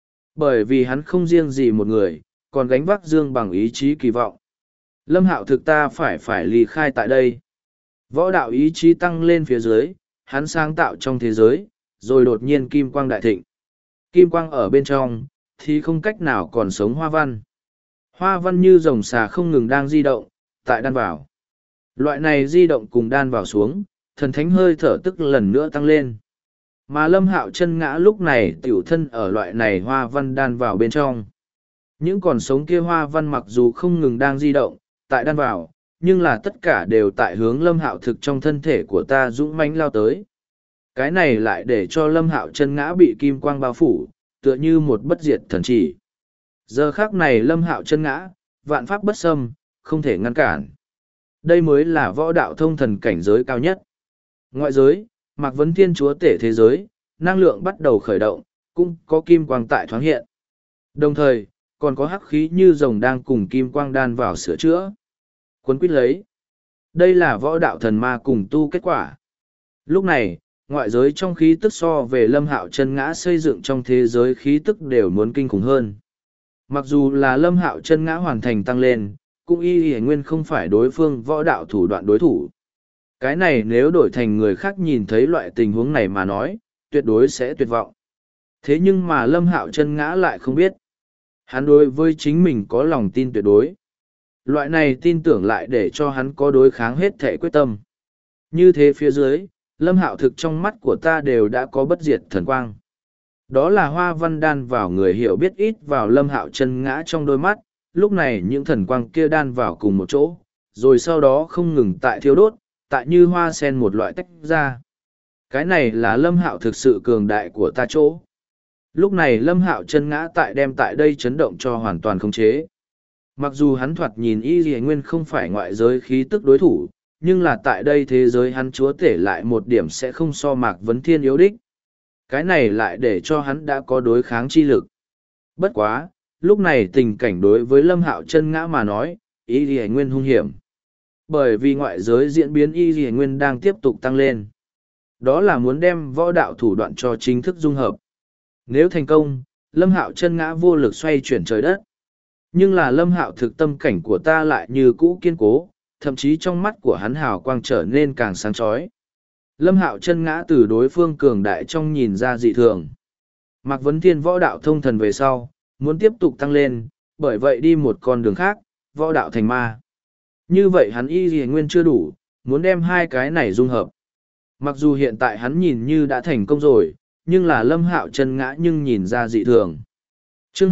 Bởi vì hắn không riêng gì một người, còn gánh vác dương bằng ý chí kỳ vọng. Lâm Hạo thực ta phải ly khai tại đây. Võ đạo ý chí tăng lên phía dưới, hắn sáng tạo trong thế giới, rồi đột nhiên kim quang đại thịnh. Kim quang ở bên trong, thì không cách nào còn sống hoa văn. Hoa văn như rồng xà không ngừng đang di động, tại đan vào. Loại này di động cùng đan vào xuống, thần thánh hơi thở tức lần nữa tăng lên. Mà Lâm Hạo Chân Ngã lúc này tiểu thân ở loại này hoa văn đan vào bên trong. Những còn sống kia hoa văn mặc dù không ngừng đang di động, tại đan vào, nhưng là tất cả đều tại hướng Lâm Hạo thực trong thân thể của ta dũng mãnh lao tới. Cái này lại để cho Lâm Hạo Chân Ngã bị kim quang bao phủ, tựa như một bất diệt thần chỉ. Giờ khắc này Lâm Hạo Chân Ngã, vạn pháp bất xâm, không thể ngăn cản. Đây mới là võ đạo thông thần cảnh giới cao nhất. Ngoại giới, Mạc Vấn Thiên chúa tể thế giới, năng lượng bắt đầu khởi động, cũng có kim quang tại thoáng hiện. Đồng thời, còn có hắc khí như rồng đang cùng kim quang đan vào sửa chữa. Quấn quýt lấy. Đây là võ đạo thần ma cùng tu kết quả. Lúc này, ngoại giới trong khí tức so về Lâm Hạo Chân Ngã xây dựng trong thế giới khí tức đều muốn kinh khủng hơn. Mặc dù là Lâm Hạo Chân Ngã hoàn thành tăng lên, cũng y nguyên không phải đối phương võ đạo thủ đoạn đối thủ. Cái này nếu đổi thành người khác nhìn thấy loại tình huống này mà nói, tuyệt đối sẽ tuyệt vọng. Thế nhưng mà Lâm Hạo Chân Ngã lại không biết. Hắn đối với chính mình có lòng tin tuyệt đối. Loại này tin tưởng lại để cho hắn có đối kháng hết thể quyết tâm. Như thế phía dưới, Lâm Hạo thực trong mắt của ta đều đã có bất diệt thần quang. Đó là hoa văn đan vào người hiểu biết ít vào Lâm Hạo Chân Ngã trong đôi mắt, lúc này những thần quang kia đan vào cùng một chỗ, rồi sau đó không ngừng tại thiêu đốt, tại như hoa sen một loại tách ra. Cái này là Lâm Hạo thực sự cường đại của ta chỗ. Lúc này Lâm Hạo Chân Ngã tại đem tại đây chấn động cho hoàn toàn khống chế. Mặc dù hắn thoạt nhìn Y Lì Nguyên không phải ngoại giới khí tức đối thủ, nhưng là tại đây thế giới hắn chúa tể lại một điểm sẽ không so Mạc Vấn Thiên yếu đích. Cái này lại để cho hắn đã có đối kháng chi lực. Bất quá, lúc này tình cảnh đối với Lâm Hạo Chân Ngã mà nói, Y Lì Nguyên hung hiểm. Bởi vì ngoại giới diễn biến Y Lì Nguyên đang tiếp tục tăng lên. Đó là muốn đem võ đạo thủ đoạn cho chính thức dung hợp. Nếu thành công, Lâm Hạo Chân Ngã vô lực xoay chuyển trời đất. Nhưng là Lâm Hạo thực tâm cảnh của ta lại như cũ kiên cố, thậm chí trong mắt của hắn hào quang trở nên càng sáng chói. Lâm Hạo Chân Ngã từ đối phương cường đại trong nhìn ra dị thường. Mạc Vấn Thiên võ đạo thông thần về sau, muốn tiếp tục tăng lên, bởi vậy đi một con đường khác, võ đạo thành ma. Như vậy hắn Y Lì Nguyên chưa đủ, muốn đem hai cái này dung hợp. Mặc dù hiện tại hắn nhìn như đã thành công rồi, nhưng là Lâm Hạo Chân Ngã nhưng nhìn ra dị thường. Chương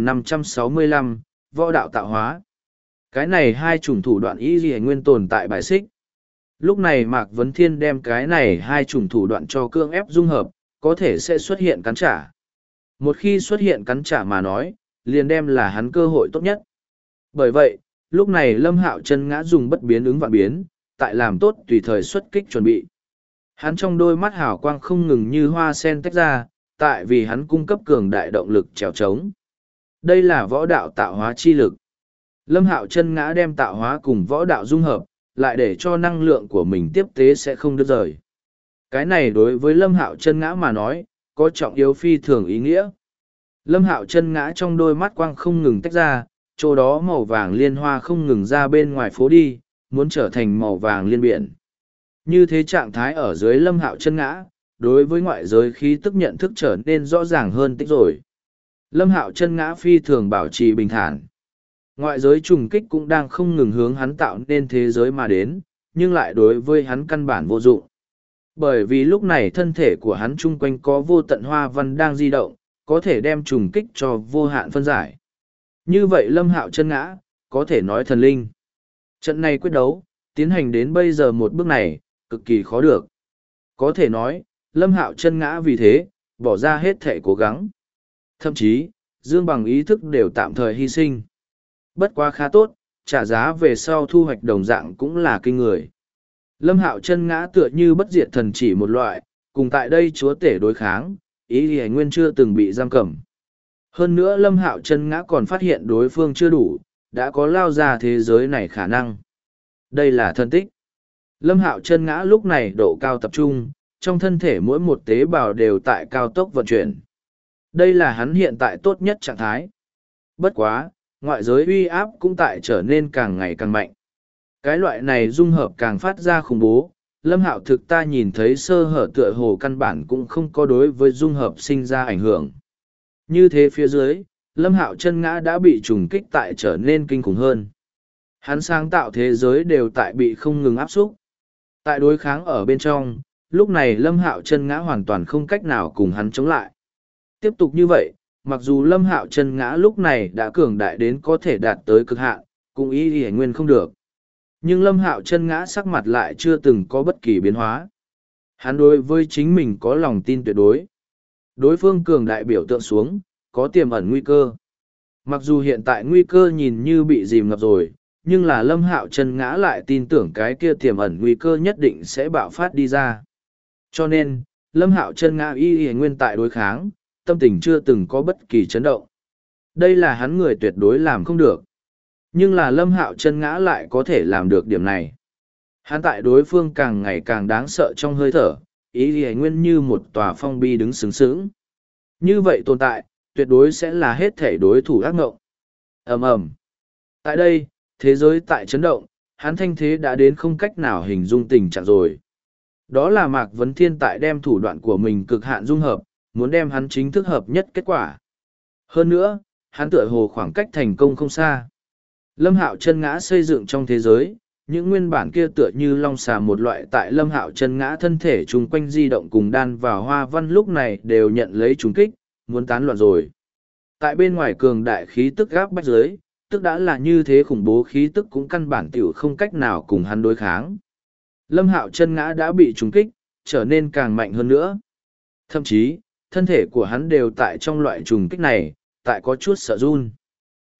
2565, võ đạo tạo hóa. Cái này hai chủng thủ đoạn Y Lì Nguyên tồn tại bài xích. Lúc này Mạc Vấn Thiên đem cái này hai chủng thủ đoạn cho cưỡng ép dung hợp, có thể sẽ xuất hiện cắn trả. Một khi xuất hiện cắn trả mà nói, liền đem là hắn cơ hội tốt nhất. Bởi vậy, lúc này Lâm Hạo Chân Ngã dùng bất biến ứng vạn biến, tại làm tốt tùy thời xuất kích chuẩn bị. Hắn trong đôi mắt hào quang không ngừng như hoa sen tách ra, tại vì hắn cung cấp cường đại động lực trèo trống. Đây là võ đạo tạo hóa chi lực. Lâm Hạo Chân Ngã đem tạo hóa cùng võ đạo dung hợp, lại để cho năng lượng của mình tiếp tế sẽ không đứt rời. Cái này đối với Lâm Hạo Chân Ngã mà nói, có trọng yếu phi thường ý nghĩa. Lâm Hạo Chân Ngã trong đôi mắt quang không ngừng tách ra, chỗ đó màu vàng liên hoa không ngừng ra bên ngoài phố đi, muốn trở thành màu vàng liên biển. Như thế trạng thái ở dưới Lâm Hạo Chân Ngã, đối với ngoại giới khí tức nhận thức trở nên rõ ràng hơn tích rồi. Lâm Hạo Chân Ngã phi thường bảo trì bình thản. Ngoại giới trùng kích cũng đang không ngừng hướng hắn tạo nên thế giới mà đến, nhưng lại đối với hắn căn bản vô dụng. Bởi vì lúc này thân thể của hắn chung quanh có vô tận hoa văn đang di động, có thể đem trùng kích cho vô hạn phân giải. Như vậy Lâm Hạo Chân Ngã, có thể nói thần linh. Trận này quyết đấu, tiến hành đến bây giờ một bước này, cực kỳ khó được. Có thể nói, Lâm Hạo Chân Ngã vì thế, bỏ ra hết thể cố gắng. Thậm chí, Dương Bằng ý thức đều tạm thời hy sinh. Bất quá khá tốt, trả giá về sau thu hoạch đồng dạng cũng là kinh người. Lâm Hạo Chân Ngã tựa như bất diệt thần chỉ một loại, cùng tại đây chúa tể đối kháng, Y Lì Nguyên chưa từng bị giam cầm. Hơn nữa Lâm Hạo Chân Ngã còn phát hiện đối phương chưa đủ, đã có lao ra thế giới này khả năng. Đây là thân tích. Lâm Hạo Chân Ngã lúc này độ cao tập trung, trong thân thể mỗi một tế bào đều tại cao tốc vận chuyển. Đây là hắn hiện tại tốt nhất trạng thái. Bất quá, ngoại giới uy áp cũng tại trở nên càng ngày càng mạnh. Cái loại này dung hợp càng phát ra khủng bố, Lâm Hạo thực ta nhìn thấy sơ hở tựa hồ căn bản cũng không có đối với dung hợp sinh ra ảnh hưởng. Như thế phía dưới, Lâm Hạo Chân Ngã đã bị trùng kích tại trở nên kinh khủng hơn. Hắn sáng tạo thế giới đều tại bị không ngừng áp xúc. Tại đối kháng ở bên trong, lúc này Lâm Hạo Chân Ngã hoàn toàn không cách nào cùng hắn chống lại. Tiếp tục như vậy, mặc dù Lâm Hạo Chân Ngã lúc này đã cường đại đến có thể đạt tới cực hạn, cũng Y Lì Nguyên không được. Nhưng Lâm Hạo Chân Ngã sắc mặt lại chưa từng có bất kỳ biến hóa. Hắn đối với chính mình có lòng tin tuyệt đối. Đối phương cường đại biểu tượng xuống, có tiềm ẩn nguy cơ. Mặc dù hiện tại nguy cơ nhìn như bị dìm ngập rồi, nhưng là Lâm Hạo Chân Ngã lại tin tưởng cái kia tiềm ẩn nguy cơ nhất định sẽ bạo phát đi ra. Cho nên, Lâm Hạo Chân Ngã Y Lì Nguyên tại đối kháng, tâm tình chưa từng có bất kỳ chấn động. Đây là hắn người tuyệt đối làm không được. Nhưng là Lâm Hạo Chân Ngã lại có thể làm được điểm này. Hắn tại đối phương càng ngày càng đáng sợ trong hơi thở, Y Lì Nguyên như một tòa phong bi đứng sướng sướng. Như vậy tồn tại, tuyệt đối sẽ là hết thể đối thủ ác ngộng. Ầm ầm. Tại đây, thế giới tại chấn động, hắn thanh thế đã đến không cách nào hình dung tình trạng rồi. Đó là Mạc Vấn Thiên tại đem thủ đoạn của mình cực hạn dung hợp, muốn đem hắn chính thức hợp nhất kết quả. Hơn nữa, hắn tựa hồ khoảng cách thành công không xa. Lâm Hạo Chân Ngã xây dựng trong thế giới, những nguyên bản kia tựa như long xà một loại tại Lâm Hạo Chân Ngã thân thể chung quanh di động cùng đan vào hoa văn lúc này đều nhận lấy trùng kích, muốn tán loạn rồi. Tại bên ngoài cường đại khí tức gáp bách giới, tức đã là như thế khủng bố khí tức cũng căn bản tiểu không cách nào cùng hắn đối kháng. Lâm Hạo Chân Ngã đã bị trùng kích, trở nên càng mạnh hơn nữa. Thậm chí, thân thể của hắn đều tại trong loại trùng kích này, tại có chút sợ run.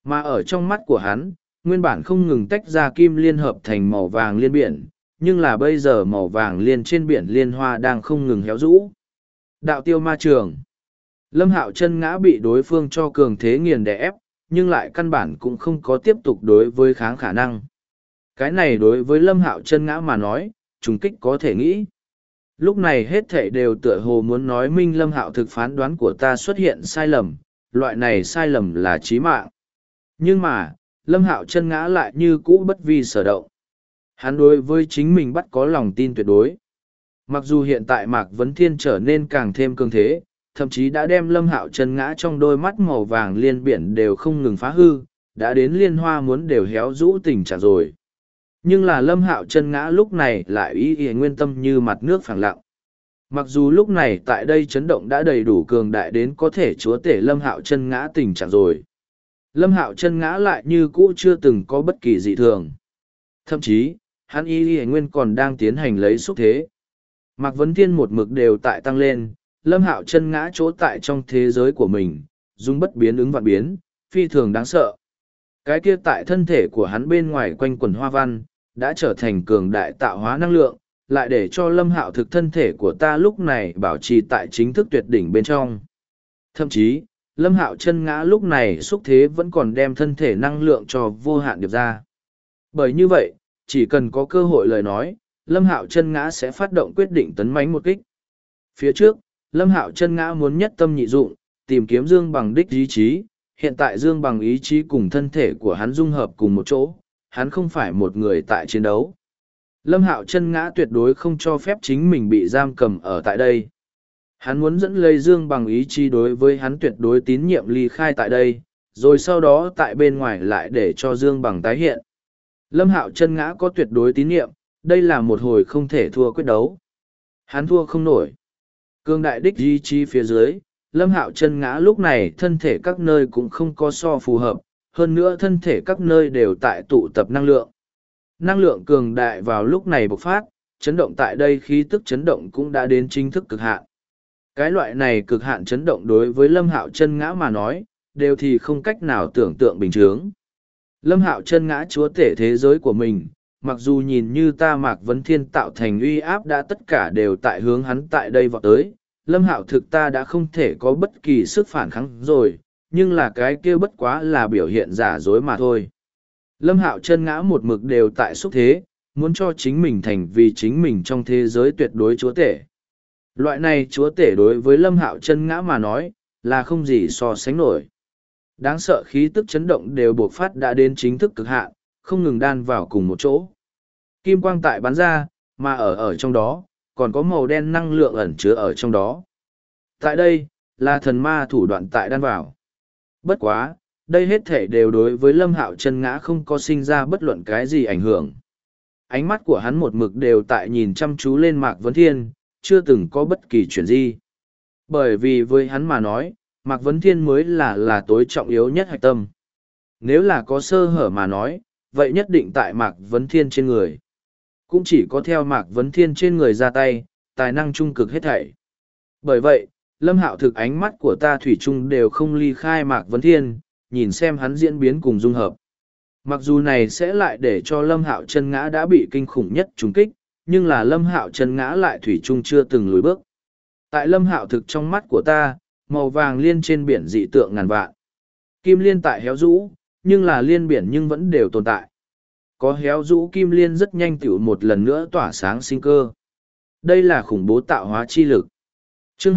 Mà ở trong mắt của hắn, nguyên bản không ngừng tách ra kim liên hợp thành màu vàng liên biển, nhưng là bây giờ màu vàng liên trên biển liên hoa đang không ngừng héo rũ. Đạo tiêu ma trường. Lâm Hạo Chân ngã bị đối phương cho cường thế nghiền đè ép, nhưng lại căn bản cũng không có tiếp tục đối với kháng khả năng. Cái này đối với Lâm Hạo Chân ngã mà nói, trùng kích có thể nghĩ. Lúc này hết thảy đều tựa hồ muốn nói minh Lâm Hạo thực phán đoán của ta xuất hiện sai lầm, loại này sai lầm là chí mạng. Nhưng mà, Lâm Hạo Chân ngã lại như cũ bất vi sở động. Hắn đối với chính mình bắt có lòng tin tuyệt đối. Mặc dù hiện tại Mạc Vấn Thiên trở nên càng thêm cường thế, thậm chí đã đem Lâm Hạo Chân ngã trong đôi mắt màu vàng liên biển đều không ngừng phá hư, đã đến liên hoa muốn đều héo rũ tình trạng rồi. Nhưng là Lâm Hạo Chân ngã lúc này lại ý ý nguyên tâm như mặt nước phẳng lặng. Mặc dù lúc này tại đây chấn động đã đầy đủ cường đại đến có thể chúa tể Lâm Hạo Chân ngã tình trạng rồi. Lâm Hạo Chân ngã lại như cũ chưa từng có bất kỳ dị thường. Thậm chí, hắn ý ý nguyên còn đang tiến hành lấy xúc thế. Mạc Vấn Thiên một mực đều tại tăng lên, Lâm Hạo Chân ngã chỗ tại trong thế giới của mình, dùng bất biến ứng vạn biến, phi thường đáng sợ. Cái kia tại thân thể của hắn bên ngoài quanh quần hoa văn, đã trở thành cường đại tạo hóa năng lượng, lại để cho Lâm Hạo thực thân thể của ta lúc này bảo trì tại chính thức tuyệt đỉnh bên trong. Thậm chí, Lâm Hạo Chân ngã lúc này xúc thế vẫn còn đem thân thể năng lượng cho vô hạn điệp ra. Bởi như vậy, chỉ cần có cơ hội lời nói, Lâm Hạo Chân ngã sẽ phát động quyết định tấn mãnh một kích. Phía trước, Lâm Hạo Chân ngã muốn nhất tâm nhị dụng, tìm kiếm Dương Bằng đích ý chí, hiện tại Dương Bằng ý chí cùng thân thể của hắn dung hợp cùng một chỗ, hắn không phải một người tại chiến đấu. Lâm Hạo Chân ngã tuyệt đối không cho phép chính mình bị giam cầm ở tại đây. Hắn muốn dẫn lấy Dương Bằng ý chí đối với hắn tuyệt đối tín nhiệm ly khai tại đây, rồi sau đó tại bên ngoài lại để cho Dương Bằng tái hiện. Lâm Hạo Chân ngã có tuyệt đối tín nhiệm, đây là một hồi không thể thua quyết đấu. Hắn thua không nổi. Cương đại đích ý chí phía dưới, Lâm Hạo Chân ngã lúc này thân thể các nơi cũng không có so phù hợp, hơn nữa thân thể các nơi đều tại tụ tập năng lượng. Năng lượng cường đại vào lúc này bộc phát, chấn động tại đây khí tức chấn động cũng đã đến chính thức cực hạn. Cái loại này cực hạn chấn động đối với Lâm Hạo Chân ngã mà nói, đều thì không cách nào tưởng tượng bình thường. Lâm Hạo Chân ngã chúa tể thế giới của mình, mặc dù nhìn như ta Mạc Vấn Thiên tạo thành uy áp đã tất cả đều tại hướng hắn tại đây vọt tới, Lâm Hạo thực ta đã không thể có bất kỳ sức phản kháng rồi, nhưng là cái kia bất quá là biểu hiện giả dối mà thôi. Lâm Hạo Chân ngã một mực đều tại xúc thế, muốn cho chính mình thành vì chính mình trong thế giới tuyệt đối chúa tể. Loại này chúa tể đối với Lâm Hạo Chân ngã mà nói, là không gì so sánh nổi. Đáng sợ khí tức chấn động đều buộc phát đã đến chính thức cực hạn, không ngừng đan vào cùng một chỗ. Kim quang tại bắn ra, mà ở trong đó, còn có màu đen năng lượng ẩn chứa ở trong đó. Tại đây, là thần ma thủ đoạn tại đan vào. Bất quá, đây hết thể đều đối với Lâm Hạo Chân ngã không có sinh ra bất luận cái gì ảnh hưởng. Ánh mắt của hắn một mực đều tại nhìn chăm chú lên Mạc Vấn Thiên, chưa từng có bất kỳ chuyện gì. Bởi vì với hắn mà nói, Mạc Vấn Thiên mới là tối trọng yếu nhất hạch tâm. Nếu là có sơ hở mà nói, vậy nhất định tại Mạc Vấn Thiên trên người. Cũng chỉ có theo Mạc Vấn Thiên trên người ra tay, tài năng trung cực hết thảy. Bởi vậy, Lâm Hạo thực ánh mắt của ta thủy chung đều không ly khai Mạc Vấn Thiên, nhìn xem hắn diễn biến cùng dung hợp. Mặc dù này sẽ lại để cho Lâm Hạo Chân ngã đã bị kinh khủng nhất trúng kích, nhưng là Lâm Hạo Chân ngã lại thủy chung chưa từng lùi bước. Tại Lâm Hạo thực trong mắt của ta, màu vàng liên trên biển dị tượng ngàn vạn. Kim liên tại héo rũ, nhưng là liên biển nhưng vẫn đều tồn tại. Có héo rũ kim liên rất nhanh tiểu một lần nữa tỏa sáng sinh cơ. Đây là khủng bố tạo hóa chi lực. Chương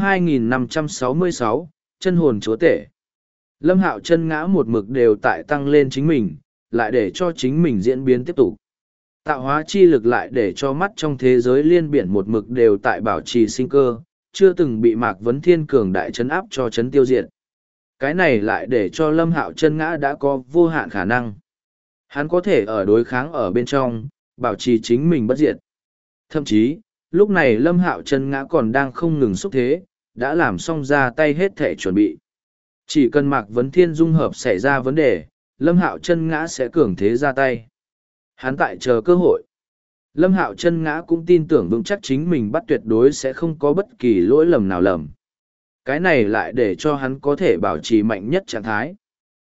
2566, chân hồn chúa tể. Lâm Hạo Chân ngã một mực đều tại tăng lên chính mình, lại để cho chính mình diễn biến tiếp tục. Tạo hóa chi lực lại để cho mắt trong thế giới liên biển một mực đều tại bảo trì sinh cơ, chưa từng bị Mạc Vấn Thiên cường đại chấn áp cho chấn tiêu diệt. Cái này lại để cho Lâm Hạo Chân ngã đã có vô hạn khả năng. Hắn có thể ở đối kháng ở bên trong, bảo trì chính mình bất diệt. Thậm chí, lúc này Lâm Hạo Chân ngã còn đang không ngừng xúc thế, đã làm xong ra tay hết thể chuẩn bị. Chỉ cần Mạc Vấn Thiên dung hợp xảy ra vấn đề, Lâm Hạo Chân ngã sẽ cường thế ra tay. Hắn tại chờ cơ hội. Lâm Hạo Chân ngã cũng tin tưởng vững chắc chính mình bắt tuyệt đối sẽ không có bất kỳ lỗi lầm nào lầm. Cái này lại để cho hắn có thể bảo trì mạnh nhất trạng thái.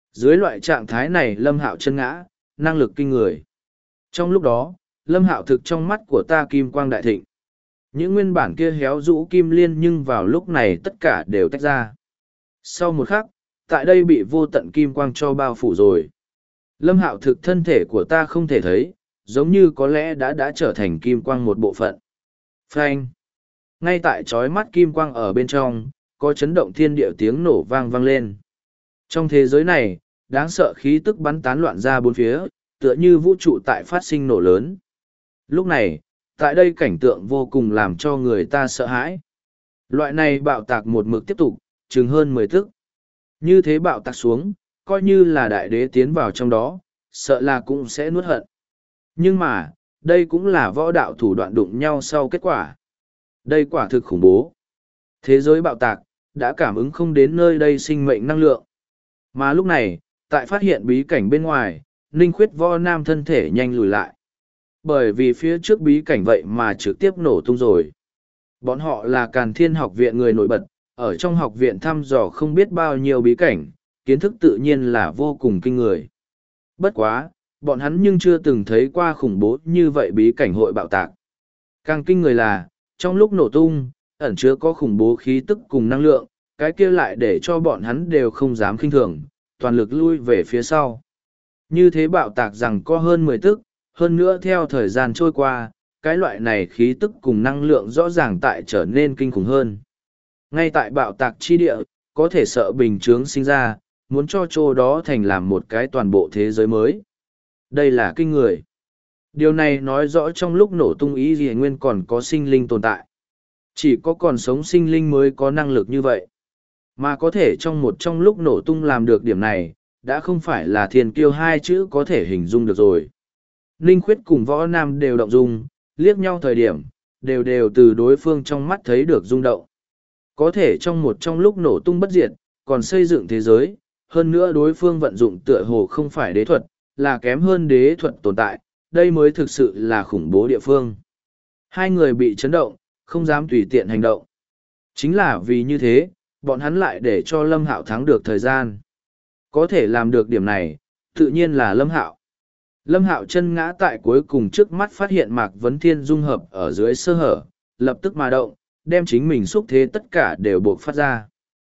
Dưới loại trạng thái này Lâm Hạo chân ngã, năng lực kinh người. Trong lúc đó, Lâm Hạo thực trong mắt của ta kim quang đại thịnh. Những nguyên bản kia héo rũ kim liên nhưng vào lúc này tất cả đều tách ra. Sau một khắc, tại đây bị vô tận kim quang cho bao phủ rồi. Lâm Hạo thực thân thể của ta không thể thấy, giống như có lẽ đã trở thành kim quang một bộ phận. Phanh! Ngay tại chói mắt kim quang ở bên trong, có chấn động thiên địa tiếng nổ vang vang lên. Trong thế giới này, đáng sợ khí tức bắn tán loạn ra bốn phía, tựa như vũ trụ tại phát sinh nổ lớn. Lúc này, tại đây cảnh tượng vô cùng làm cho người ta sợ hãi. Loại này bạo tạc một mực tiếp tục, chừng hơn 10 tức. Như thế bạo tạc xuống, coi như là đại đế tiến vào trong đó, sợ là cũng sẽ nuốt hận. Nhưng mà, đây cũng là võ đạo thủ đoạn đụng nhau sau kết quả. Đây quả thực khủng bố. Thế giới bạo tạc, đã cảm ứng không đến nơi đây sinh mệnh năng lượng. Mà lúc này, tại phát hiện bí cảnh bên ngoài, Ninh Khuyết Võ Nam thân thể nhanh lùi lại. Bởi vì phía trước bí cảnh vậy mà trực tiếp nổ tung rồi. Bọn họ là Càn Thiên học viện người nổi bật, ở trong học viện thăm dò không biết bao nhiêu bí cảnh, kiến thức tự nhiên là vô cùng kinh người. Bất quá, bọn hắn nhưng chưa từng thấy qua khủng bố như vậy bí cảnh hội bạo tạc. Càng kinh người là, trong lúc nổ tung, ẩn chứa có khủng bố khí tức cùng năng lượng, cái kia lại để cho bọn hắn đều không dám khinh thường, toàn lực lui về phía sau. Như thế bạo tạc rằng có hơn 10 tức, hơn nữa theo thời gian trôi qua, cái loại này khí tức cùng năng lượng rõ ràng tại trở nên kinh khủng hơn. Ngay tại bạo tạc chi địa, có thể sợ bình chướng sinh ra, muốn cho chỗ đó thành làm một cái toàn bộ thế giới mới. Đây là kinh người. Điều này nói rõ trong lúc nổ tung ý gì nguyên còn có sinh linh tồn tại. Chỉ có còn sống sinh linh mới có năng lực như vậy. Mà có thể trong lúc nổ tung làm được điểm này, đã không phải là thiên kiêu hai chữ có thể hình dung được rồi. Ninh Khuyết cùng Võ Nam đều động dung, liếc nhau thời điểm, đều từ đối phương trong mắt thấy được rung động. Có thể trong lúc nổ tung bất diệt, còn xây dựng thế giới, hơn nữa đối phương vận dụng tựa hồ không phải đế thuật, là kém hơn đế thuật tồn tại, đây mới thực sự là khủng bố địa phương. Hai người bị chấn động, không dám tùy tiện hành động. Chính là vì như thế, bọn hắn lại để cho Lâm Hạo thắng được thời gian. Có thể làm được điểm này, tự nhiên là Lâm Hạo. Lâm Hạo chân ngã tại cuối cùng trước mắt phát hiện Mạc Vấn Thiên dung hợp ở dưới sơ hở, lập tức mà động, đem chính mình xúc thế tất cả đều buộc phát ra.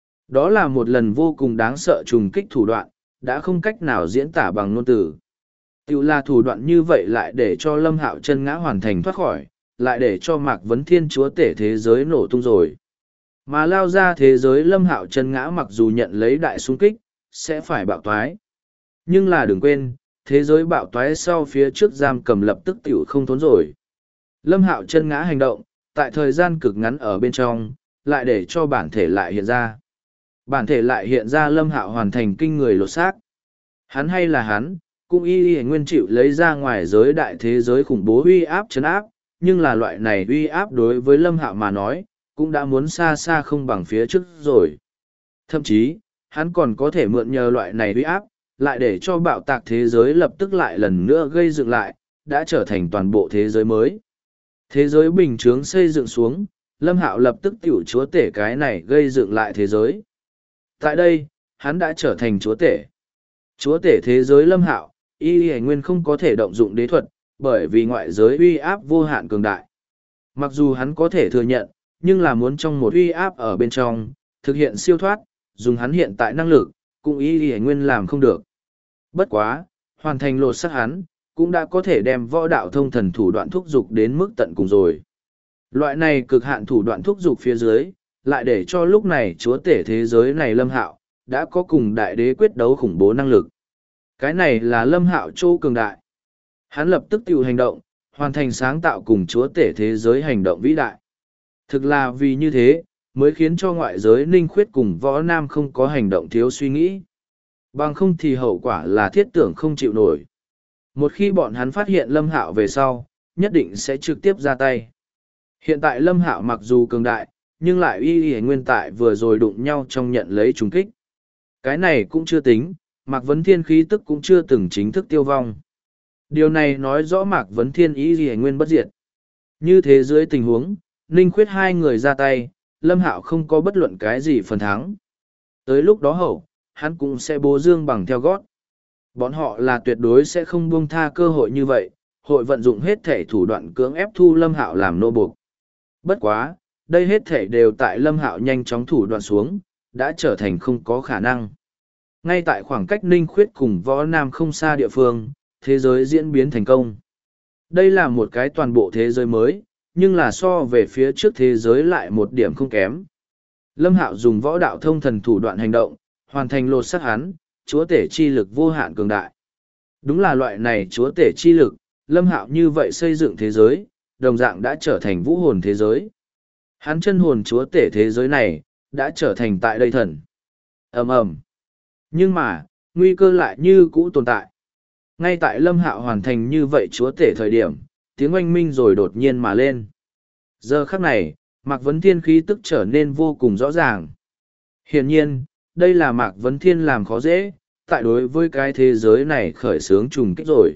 Đó là một lần vô cùng đáng sợ trùng kích thủ đoạn, đã không cách nào diễn tả bằng ngôn từ. Tiểu là thủ đoạn như vậy lại để cho Lâm Hạo chân ngã hoàn thành thoát khỏi, lại để cho Mạc Vấn Thiên chúa tể thế giới nổ tung rồi. Mà lao ra thế giới Lâm Hạo chân ngã mặc dù nhận lấy đại xung kích, sẽ phải bạo toái. Nhưng là đừng quên, thế giới bạo toái sau phía trước giam cầm lập tức tiểu không thốn rồi. Lâm Hạo chân ngã hành động, tại thời gian cực ngắn ở bên trong, lại để cho bản thể lại hiện ra. Bản thể lại hiện ra Lâm Hạo hoàn thành kinh người lột xác. Hắn hay là hắn, cũng y nguyên chịu lấy ra ngoài giới đại thế giới khủng bố uy áp chấn áp, nhưng là loại này uy áp đối với Lâm Hạo mà nói, cũng đã muốn xa xa không bằng phía trước rồi. Thậm chí, hắn còn có thể mượn nhờ loại này uy áp, lại để cho bạo tạc thế giới lập tức lại lần nữa gây dựng lại, đã trở thành toàn bộ thế giới mới. Thế giới bình chướng xây dựng xuống, Lâm Hạo lập tức tiểu chúa tể cái này gây dựng lại thế giới. Tại đây, hắn đã trở thành chúa tể. Chúa tể thế giới Lâm Hạo, y nguyên không có thể động dụng đế thuật, bởi vì ngoại giới uy áp vô hạn cường đại. Mặc dù hắn có thể thừa nhận, nhưng là muốn trong một uy áp ở bên trong, thực hiện siêu thoát, dùng hắn hiện tại năng lực, cũng y nguyên làm không được. Bất quá, hoàn thành lột xác hắn, cũng đã có thể đem võ đạo thông thần thủ đoạn thúc dục đến mức tận cùng rồi. Loại này cực hạn thủ đoạn thúc dục phía dưới, lại để cho lúc này chúa tể thế giới này Lâm Hạo, đã có cùng đại đế quyết đấu khủng bố năng lực. Cái này là Lâm Hạo châu cường đại. Hắn lập tức tự hành động, hoàn thành sáng tạo cùng chúa tể thế giới hành động vĩ đại. Thực là vì như thế, mới khiến cho ngoại giới Ninh Khuyết cùng Võ Nam không có hành động thiếu suy nghĩ. Bằng không thì hậu quả là thiết tưởng không chịu nổi. Một khi bọn hắn phát hiện Lâm Hạo về sau, nhất định sẽ trực tiếp ra tay. Hiện tại Lâm Hạo mặc dù cường đại, nhưng lại y nguyên tại vừa rồi đụng nhau trong nhận lấy trùng kích. Cái này cũng chưa tính, Mạc Vấn Thiên khí tức cũng chưa từng chính thức tiêu vong. Điều này nói rõ Mạc Vấn Thiên y nguyên bất diệt. Như thế dưới tình huống, Ninh Khuyết hai người ra tay, Lâm Hạo không có bất luận cái gì phần thắng. Tới lúc đó hậu, hắn cũng sẽ bố dương bằng theo gót. Bọn họ là tuyệt đối sẽ không buông tha cơ hội như vậy, hội vận dụng hết thể thủ đoạn cưỡng ép thu Lâm Hạo làm nô buộc. Bất quá, đây hết thể đều tại Lâm Hạo nhanh chóng thủ đoạn xuống, đã trở thành không có khả năng. Ngay tại khoảng cách Ninh Khuyết cùng Võ Nam không xa địa phương, thế giới diễn biến thành công. Đây là một cái toàn bộ thế giới mới, nhưng là so về phía trước thế giới lại một điểm không kém. Lâm Hạo dùng võ đạo thông thần thủ đoạn hành động, hoàn thành lột xác hắn, chúa tể chi lực vô hạn cường đại. Đúng là loại này chúa tể chi lực, Lâm Hạo như vậy xây dựng thế giới, đồng dạng đã trở thành vũ hồn thế giới. Hắn chân hồn chúa tể thế giới này, đã trở thành tại đây thần. Ầm ầm. Nhưng mà, nguy cơ lại như cũ tồn tại. Ngay tại Lâm Hạo hoàn thành như vậy chúa tể thời điểm, tiếng oanh minh rồi đột nhiên mà lên. Giờ khắc này, Mạc Vấn Thiên khí tức trở nên vô cùng rõ ràng. Hiển nhiên, đây là Mạc Vấn Thiên làm khó dễ, tại đối với cái thế giới này khởi xướng trùng kích rồi.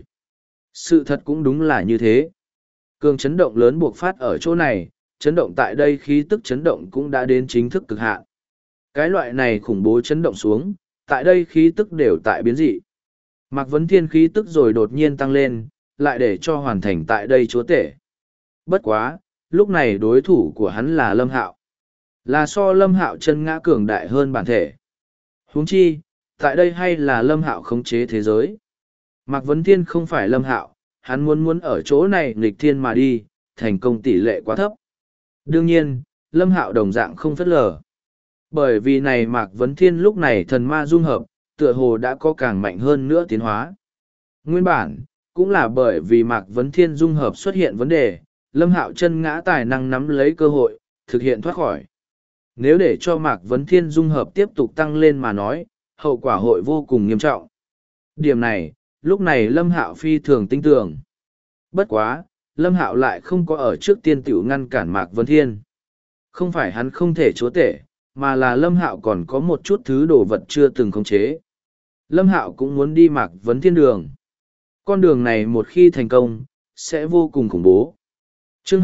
Sự thật cũng đúng là như thế. Cường chấn động lớn buộc phát ở chỗ này, chấn động tại đây khí tức chấn động cũng đã đến chính thức cực hạn. Cái loại này khủng bố chấn động xuống, tại đây khí tức đều tại biến dị. Mạc Vấn Thiên khí tức rồi đột nhiên tăng lên, lại để cho hoàn thành tại đây chúa tể. Bất quá, lúc này đối thủ của hắn là Lâm Hạo. Là so Lâm Hạo chân ngã cường đại hơn bản thể. Huống chi, tại đây hay là Lâm Hạo khống chế thế giới. Mạc Vấn Thiên không phải Lâm Hạo, hắn muốn ở chỗ này nghịch thiên mà đi, thành công tỷ lệ quá thấp. Đương nhiên, Lâm Hạo đồng dạng không phớt lờ. Bởi vì này Mạc Vấn Thiên lúc này thần ma dung hợp, tựa hồ đã có càng mạnh hơn nữa tiến hóa. Nguyên bản, cũng là bởi vì Mạc Vấn Thiên dung hợp xuất hiện vấn đề, Lâm Hạo chân ngã tài năng nắm lấy cơ hội, thực hiện thoát khỏi. Nếu để cho Mạc Vấn Thiên dung hợp tiếp tục tăng lên mà nói, hậu quả hội vô cùng nghiêm trọng. Điểm này, lúc này Lâm Hạo phi thường tinh tường. Bất quá, Lâm Hạo lại không có ở trước tiên tiểu ngăn cản Mạc Vấn Thiên. Không phải hắn không thể chúa tể, mà là Lâm Hạo còn có một chút thứ đồ vật chưa từng khống chế. Lâm Hạo cũng muốn đi Mạc Vấn Thiên đường. Con đường này một khi thành công, sẽ vô cùng khủng bố. Chương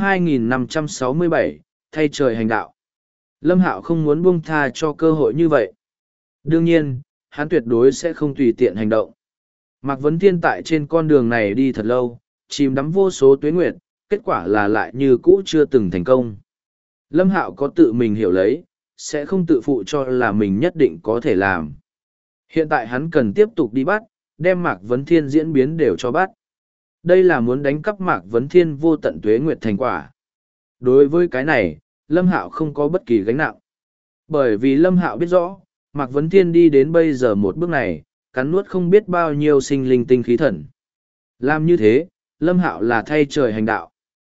2567, thay trời hành đạo. Lâm Hạo không muốn buông tha cho cơ hội như vậy. Đương nhiên, hắn tuyệt đối sẽ không tùy tiện hành động. Mạc Vấn Thiên tại trên con đường này đi thật lâu, chìm đắm vô số tuế nguyệt, kết quả là lại như cũ chưa từng thành công. Lâm Hạo có tự mình hiểu lấy, sẽ không tự phụ cho là mình nhất định có thể làm. Hiện tại hắn cần tiếp tục đi bắt, đem Mạc Vấn Thiên diễn biến đều cho bắt. Đây là muốn đánh cắp Mạc Vấn Thiên vô tận tuế nguyệt thành quả. Đối với cái này, Lâm Hạo không có bất kỳ gánh nặng. Bởi vì Lâm Hạo biết rõ, Mạc Vấn Thiên đi đến bây giờ một bước này, cắn nuốt không biết bao nhiêu sinh linh tinh khí thần. Làm như thế, Lâm Hạo là thay trời hành đạo.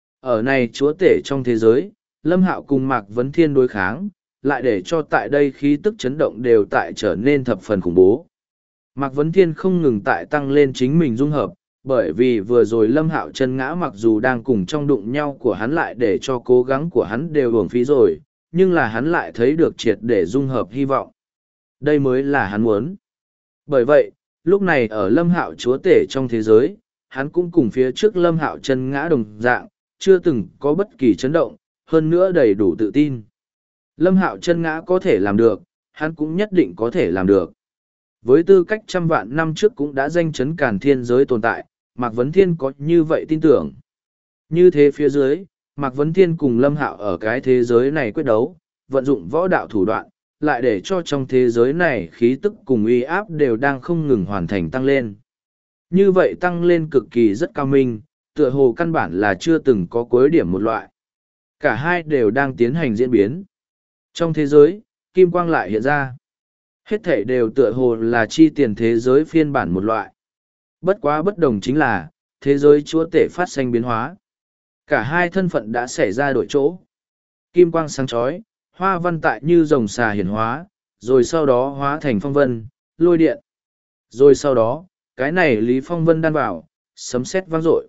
Ở này chúa tể trong thế giới, Lâm Hạo cùng Mạc Vấn Thiên đối kháng, lại để cho tại đây khí tức chấn động đều tại trở nên thập phần khủng bố. Mạc Vấn Thiên không ngừng tại tăng lên chính mình dung hợp, bởi vì vừa rồi Lâm Hạo chân ngã mặc dù đang cùng trong đụng nhau của hắn lại để cho cố gắng của hắn đều uổng phí rồi, nhưng là hắn lại thấy được triệt để dung hợp hy vọng. Đây mới là hắn muốn. Bởi vậy, lúc này ở Lâm Hạo chúa tể trong thế giới, hắn cũng cùng phía trước Lâm Hạo chân ngã đồng dạng, chưa từng có bất kỳ chấn động, hơn nữa đầy đủ tự tin. Lâm Hạo chân ngã có thể làm được, hắn cũng nhất định có thể làm được. Với tư cách trăm vạn năm trước cũng đã danh chấn càn thiên giới tồn tại, Mạc Vấn Thiên có như vậy tin tưởng. Như thế phía dưới, Mạc Vấn Thiên cùng Lâm Hạo ở cái thế giới này quyết đấu, vận dụng võ đạo thủ đoạn, lại để cho trong thế giới này khí tức cùng uy áp đều đang không ngừng hoàn thành tăng lên. Như vậy tăng lên cực kỳ rất cao minh, tựa hồ căn bản là chưa từng có cuối điểm một loại. Cả hai đều đang tiến hành diễn biến. Trong thế giới, kim quang lại hiện ra. Hết thảy đều tựa hồ là chi tiền thế giới phiên bản một loại. Bất quá bất đồng chính là, thế giới chúa tể phát sinh biến hóa. Cả hai thân phận đã xảy ra đổi chỗ. Kim quang sáng chói, hoa văn tại như rồng xà hiển hóa, rồi sau đó hóa thành phong vân, lôi điện. Rồi sau đó, cái này Lý Phong Vân đan vào, sấm sét vang dội.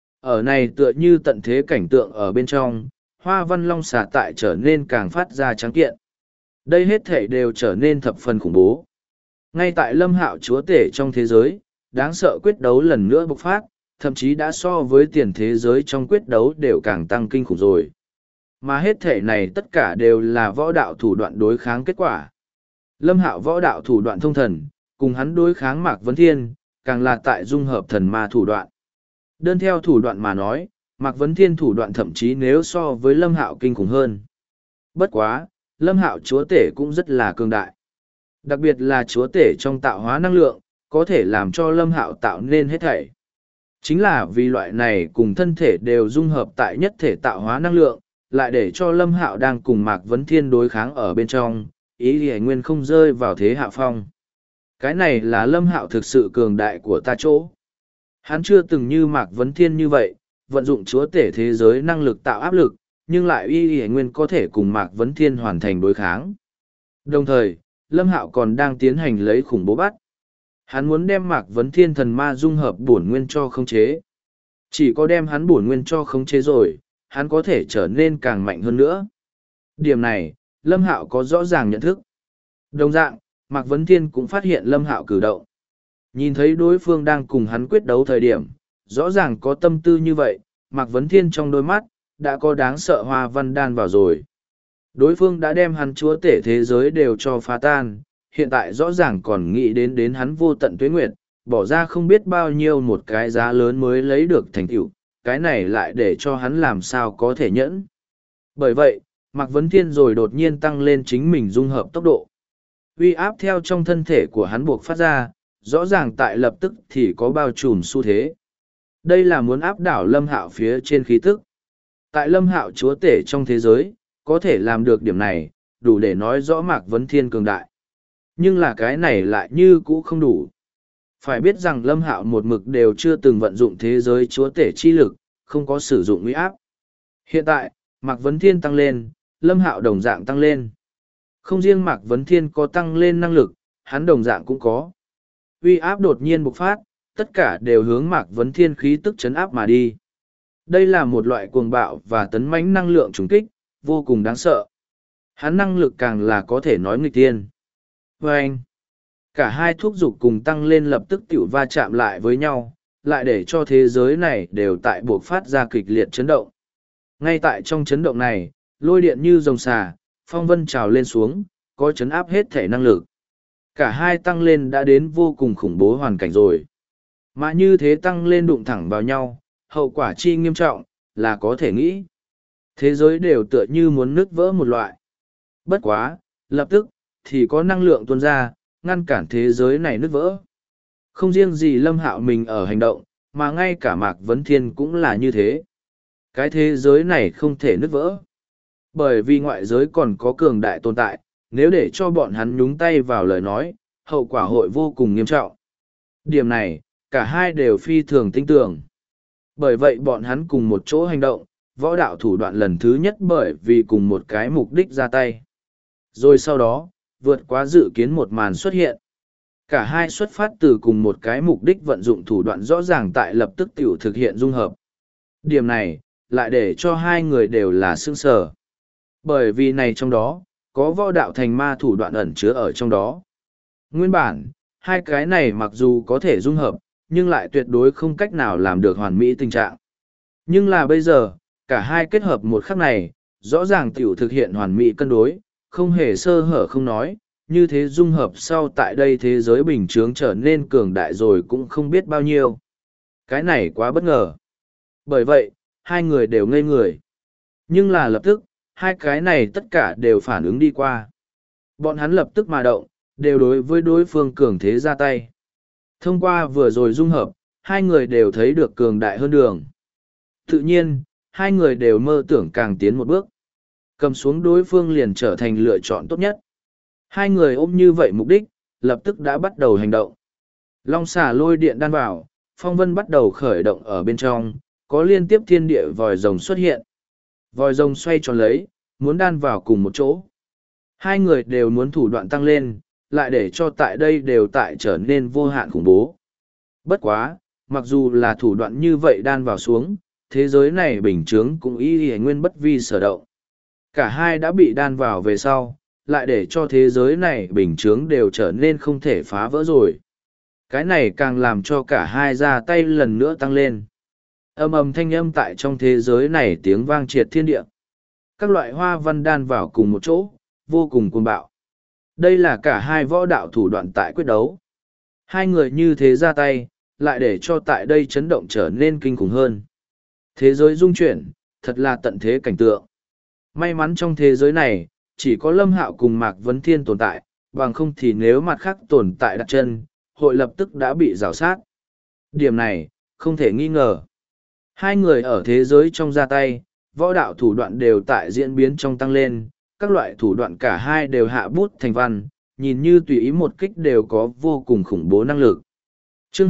Ở này tựa như tận thế cảnh tượng ở bên trong, hoa văn long xà tại trở nên càng phát ra trắng kiện. Đây hết thể đều trở nên thập phần khủng bố. Ngay tại Lâm Hạo chúa tể trong thế giới, đáng sợ quyết đấu lần nữa bộc phát, thậm chí đã so với tiền thế giới trong quyết đấu đều càng tăng kinh khủng rồi. Mà hết thể này tất cả đều là võ đạo thủ đoạn đối kháng kết quả. Lâm Hạo võ đạo thủ đoạn thông thần, cùng hắn đối kháng Mạc Vấn Thiên, càng là tại dung hợp thần ma thủ đoạn. Đơn theo thủ đoạn mà nói, Mạc Vấn Thiên thủ đoạn thậm chí nếu so với Lâm Hạo kinh khủng hơn. Bất quá, Lâm Hạo chúa tể cũng rất là cường đại. Đặc biệt là chúa tể trong tạo hóa năng lượng, có thể làm cho Lâm Hạo tạo nên hết thảy. Chính là vì loại này cùng thân thể đều dung hợp tại nhất thể tạo hóa năng lượng, lại để cho Lâm Hạo đang cùng Mạc Vấn Thiên đối kháng ở bên trong, ý thì nguyên không rơi vào thế hạ phong. Cái này là Lâm Hạo thực sự cường đại của ta chỗ. Hắn chưa từng như Mạc Vấn Thiên như vậy, vận dụng chúa tể thế giới năng lực tạo áp lực, nhưng lại y y nguyên có thể cùng Mạc Vấn Thiên hoàn thành đối kháng. Đồng thời, Lâm Hạo còn đang tiến hành lấy khủng bố bắt. Hắn muốn đem Mạc Vấn Thiên thần ma dung hợp bổn nguyên cho khống chế. Chỉ có đem hắn bổn nguyên cho khống chế rồi, hắn có thể trở nên càng mạnh hơn nữa. Điểm này, Lâm Hạo có rõ ràng nhận thức. Đồng dạng, Mạc Vấn Thiên cũng phát hiện Lâm Hạo cử động. Nhìn thấy đối phương đang cùng hắn quyết đấu thời điểm, rõ ràng có tâm tư như vậy, Mạc Vấn Thiên trong đôi mắt, đã có đáng sợ hoa văn đan vào rồi. Đối phương đã đem hắn chúa tể thế giới đều cho phá tan, hiện tại rõ ràng còn nghĩ đến hắn vô tận tuế nguyệt, bỏ ra không biết bao nhiêu một cái giá lớn mới lấy được thành tựu, cái này lại để cho hắn làm sao có thể nhẫn. Bởi vậy, Mạc Vấn Thiên rồi đột nhiên tăng lên chính mình dung hợp tốc độ. Uy áp theo trong thân thể của hắn buộc phát ra, rõ ràng tại lập tức thì có bao trùm xu thế. Đây là muốn áp đảo Lâm Hạo phía trên khí tức. Tại Lâm Hạo chúa tể trong thế giới, có thể làm được điểm này, đủ để nói rõ Mạc Vấn Thiên cường đại. Nhưng là cái này lại như cũ không đủ. Phải biết rằng Lâm Hạo một mực đều chưa từng vận dụng thế giới chúa tể chi lực, không có sử dụng uy áp. Hiện tại, Mạc Vấn Thiên tăng lên, Lâm Hạo đồng dạng tăng lên. Không riêng Mạc Vấn Thiên có tăng lên năng lực, hắn đồng dạng cũng có. Uy áp đột nhiên bộc phát, tất cả đều hướng Mạc Vấn Thiên khí tức chấn áp mà đi. Đây là một loại cuồng bạo và tấn mãnh năng lượng trùng kích, vô cùng đáng sợ. Hắn năng lực càng là có thể nói nghịch tiên. Và anh, cả hai thuốc dục cùng tăng lên lập tức tiểu va chạm lại với nhau, lại để cho thế giới này đều tại buộc phát ra kịch liệt chấn động. Ngay tại trong chấn động này, lôi điện như rồng xà, phong vân trào lên xuống, có chấn áp hết thể năng lực. Cả hai tăng lên đã đến vô cùng khủng bố hoàn cảnh rồi. Mà như thế tăng lên đụng thẳng vào nhau, hậu quả chi nghiêm trọng, là có thể nghĩ. Thế giới đều tựa như muốn nứt vỡ một loại. Bất quá, lập tức, thì có năng lượng tuôn ra, ngăn cản thế giới này nứt vỡ. Không riêng gì Lâm Hạo mình ở hành động, mà ngay cả Mạc Vấn Thiên cũng là như thế. Cái thế giới này không thể nứt vỡ. Bởi vì ngoại giới còn có cường đại tồn tại, nếu để cho bọn hắn nhúng tay vào lời nói, hậu quả hội vô cùng nghiêm trọng. Điểm này, cả hai đều phi thường tin tưởng. Bởi vậy bọn hắn cùng một chỗ hành động, võ đạo thủ đoạn lần thứ nhất bởi vì cùng một cái mục đích ra tay. Rồi sau đó, vượt quá dự kiến một màn xuất hiện. Cả hai xuất phát từ cùng một cái mục đích vận dụng thủ đoạn rõ ràng tại lập tức tiểu thực hiện dung hợp. Điểm này, lại để cho hai người đều là sương sở. Bởi vì này trong đó, có võ đạo thành ma thủ đoạn ẩn chứa ở trong đó. Nguyên bản, hai cái này mặc dù có thể dung hợp, nhưng lại tuyệt đối không cách nào làm được hoàn mỹ tình trạng. Nhưng là bây giờ, cả hai kết hợp một khắc này, rõ ràng tiểu thực hiện hoàn mỹ cân đối, không hề sơ hở không nói, như thế dung hợp sau tại đây thế giới bình chướng trở nên cường đại rồi cũng không biết bao nhiêu. Cái này quá bất ngờ. Bởi vậy, hai người đều ngây người. Nhưng là lập tức, hai cái này tất cả đều phản ứng đi qua. Bọn hắn lập tức mà động, đều đối với đối phương cường thế ra tay. Thông qua vừa rồi dung hợp, hai người đều thấy được cường đại hơn đường. Tự nhiên, hai người đều mơ tưởng càng tiến một bước. Cầm xuống đối phương liền trở thành lựa chọn tốt nhất. Hai người ôm như vậy mục đích, lập tức đã bắt đầu hành động. Long xà lôi điện đan vào, phong vân bắt đầu khởi động ở bên trong, có liên tiếp thiên địa vòi rồng xuất hiện. Vòi rồng xoay tròn lấy, muốn đan vào cùng một chỗ. Hai người đều muốn thủ đoạn tăng lên, lại để cho tại đây đều tại trở nên vô hạn khủng bố. Bất quá, mặc dù là thủ đoạn như vậy đan vào xuống, thế giới này bình chướng cũng y nguyên bất vi sở động. Cả hai đã bị đan vào về sau, lại để cho thế giới này bình chướng đều trở nên không thể phá vỡ rồi. Cái này càng làm cho cả hai ra tay lần nữa tăng lên. Ầm ầm thanh âm tại trong thế giới này tiếng vang triệt thiên địa. Các loại hoa văn đan vào cùng một chỗ, vô cùng cuồng bạo. Đây là cả hai võ đạo thủ đoạn tại quyết đấu. Hai người như thế ra tay, lại để cho tại đây chấn động trở nên kinh khủng hơn. Thế giới rung chuyển, thật là tận thế cảnh tượng. May mắn trong thế giới này, chỉ có Lâm Hạo cùng Mạc Vấn Thiên tồn tại, bằng không thì nếu mặt khác tồn tại đặt chân, hội lập tức đã bị rào sát. Điểm này, không thể nghi ngờ. Hai người ở thế giới trong ra tay, võ đạo thủ đoạn đều tại diễn biến trong tăng lên, các loại thủ đoạn cả hai đều hạ bút thành văn, nhìn như tùy ý một kích đều có vô cùng khủng bố năng lực. Chương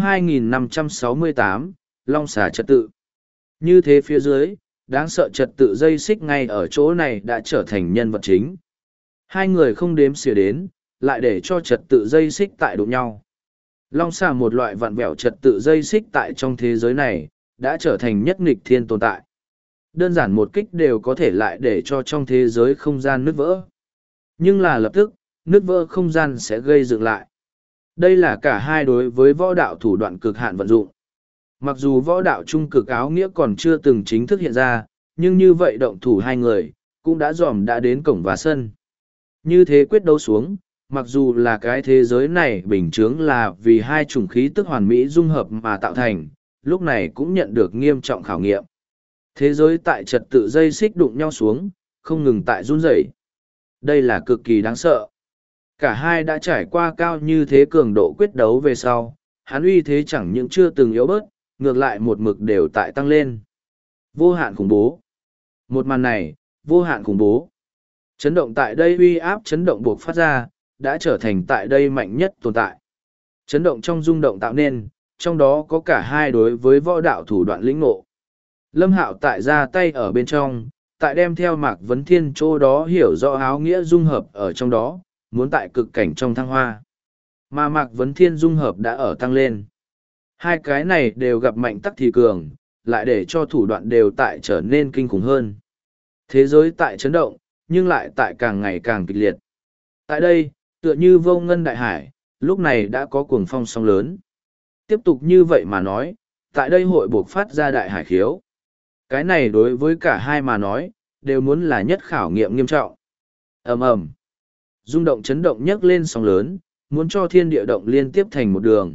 2568, Long xà trật tự. Như thế phía dưới, đáng sợ trật tự dây xích ngay ở chỗ này đã trở thành nhân vật chính. Hai người không đếm xỉa đến, lại để cho trật tự dây xích tại đụng nhau. Long xà một loại vặn vẹo trật tự dây xích tại trong thế giới này, đã trở thành nhất nghịch thiên tồn tại. Đơn giản một kích đều có thể lại để cho trong thế giới không gian nứt vỡ. Nhưng là lập tức, nứt vỡ không gian sẽ gây dựng lại. Đây là cả hai đối với võ đạo thủ đoạn cực hạn vận dụng. Mặc dù võ đạo trung cực áo nghĩa còn chưa từng chính thức hiện ra, nhưng như vậy động thủ hai người, cũng đã dòm đã đến cổng và sân. Như thế quyết đấu xuống, mặc dù là cái thế giới này bình chướng là vì hai chủng khí tức hoàn mỹ dung hợp mà tạo thành, lúc này cũng nhận được nghiêm trọng khảo nghiệm. Thế giới tại trật tự dây xích đụng nhau xuống, không ngừng tại run rẩy. Đây là cực kỳ đáng sợ. Cả hai đã trải qua cao như thế cường độ quyết đấu về sau, hắn uy thế chẳng những chưa từng yếu bớt, ngược lại một mực đều tại tăng lên. Vô hạn khủng bố. Một màn này, vô hạn khủng bố. Chấn động tại đây uy áp chấn động buộc phát ra, đã trở thành tại đây mạnh nhất tồn tại. Chấn động trong rung động tạo nên, trong đó có cả hai đối với võ đạo thủ đoạn lĩnh ngộ. Lâm Hạo tại ra tay ở bên trong, tại đem theo Mạc Vấn Thiên chỗ đó hiểu rõ áo nghĩa dung hợp ở trong đó, muốn tại cực cảnh trong thăng hoa. Mà Mạc Vấn Thiên dung hợp đã ở tăng lên. Hai cái này đều gặp mạnh tắc thì cường, lại để cho thủ đoạn đều tại trở nên kinh khủng hơn. Thế giới tại chấn động, nhưng lại tại càng ngày càng kịch liệt. Tại đây, tựa như vô ngân đại hải, lúc này đã có cuồng phong sóng lớn. Tiếp tục như vậy mà nói, tại đây hội buộc phát ra đại hải khiếu. Cái này đối với cả hai mà nói, đều muốn là nhất khảo nghiệm nghiêm trọng. Ầm ầm, rung động chấn động nhấc lên sóng lớn, muốn cho thiên địa động liên tiếp thành một đường.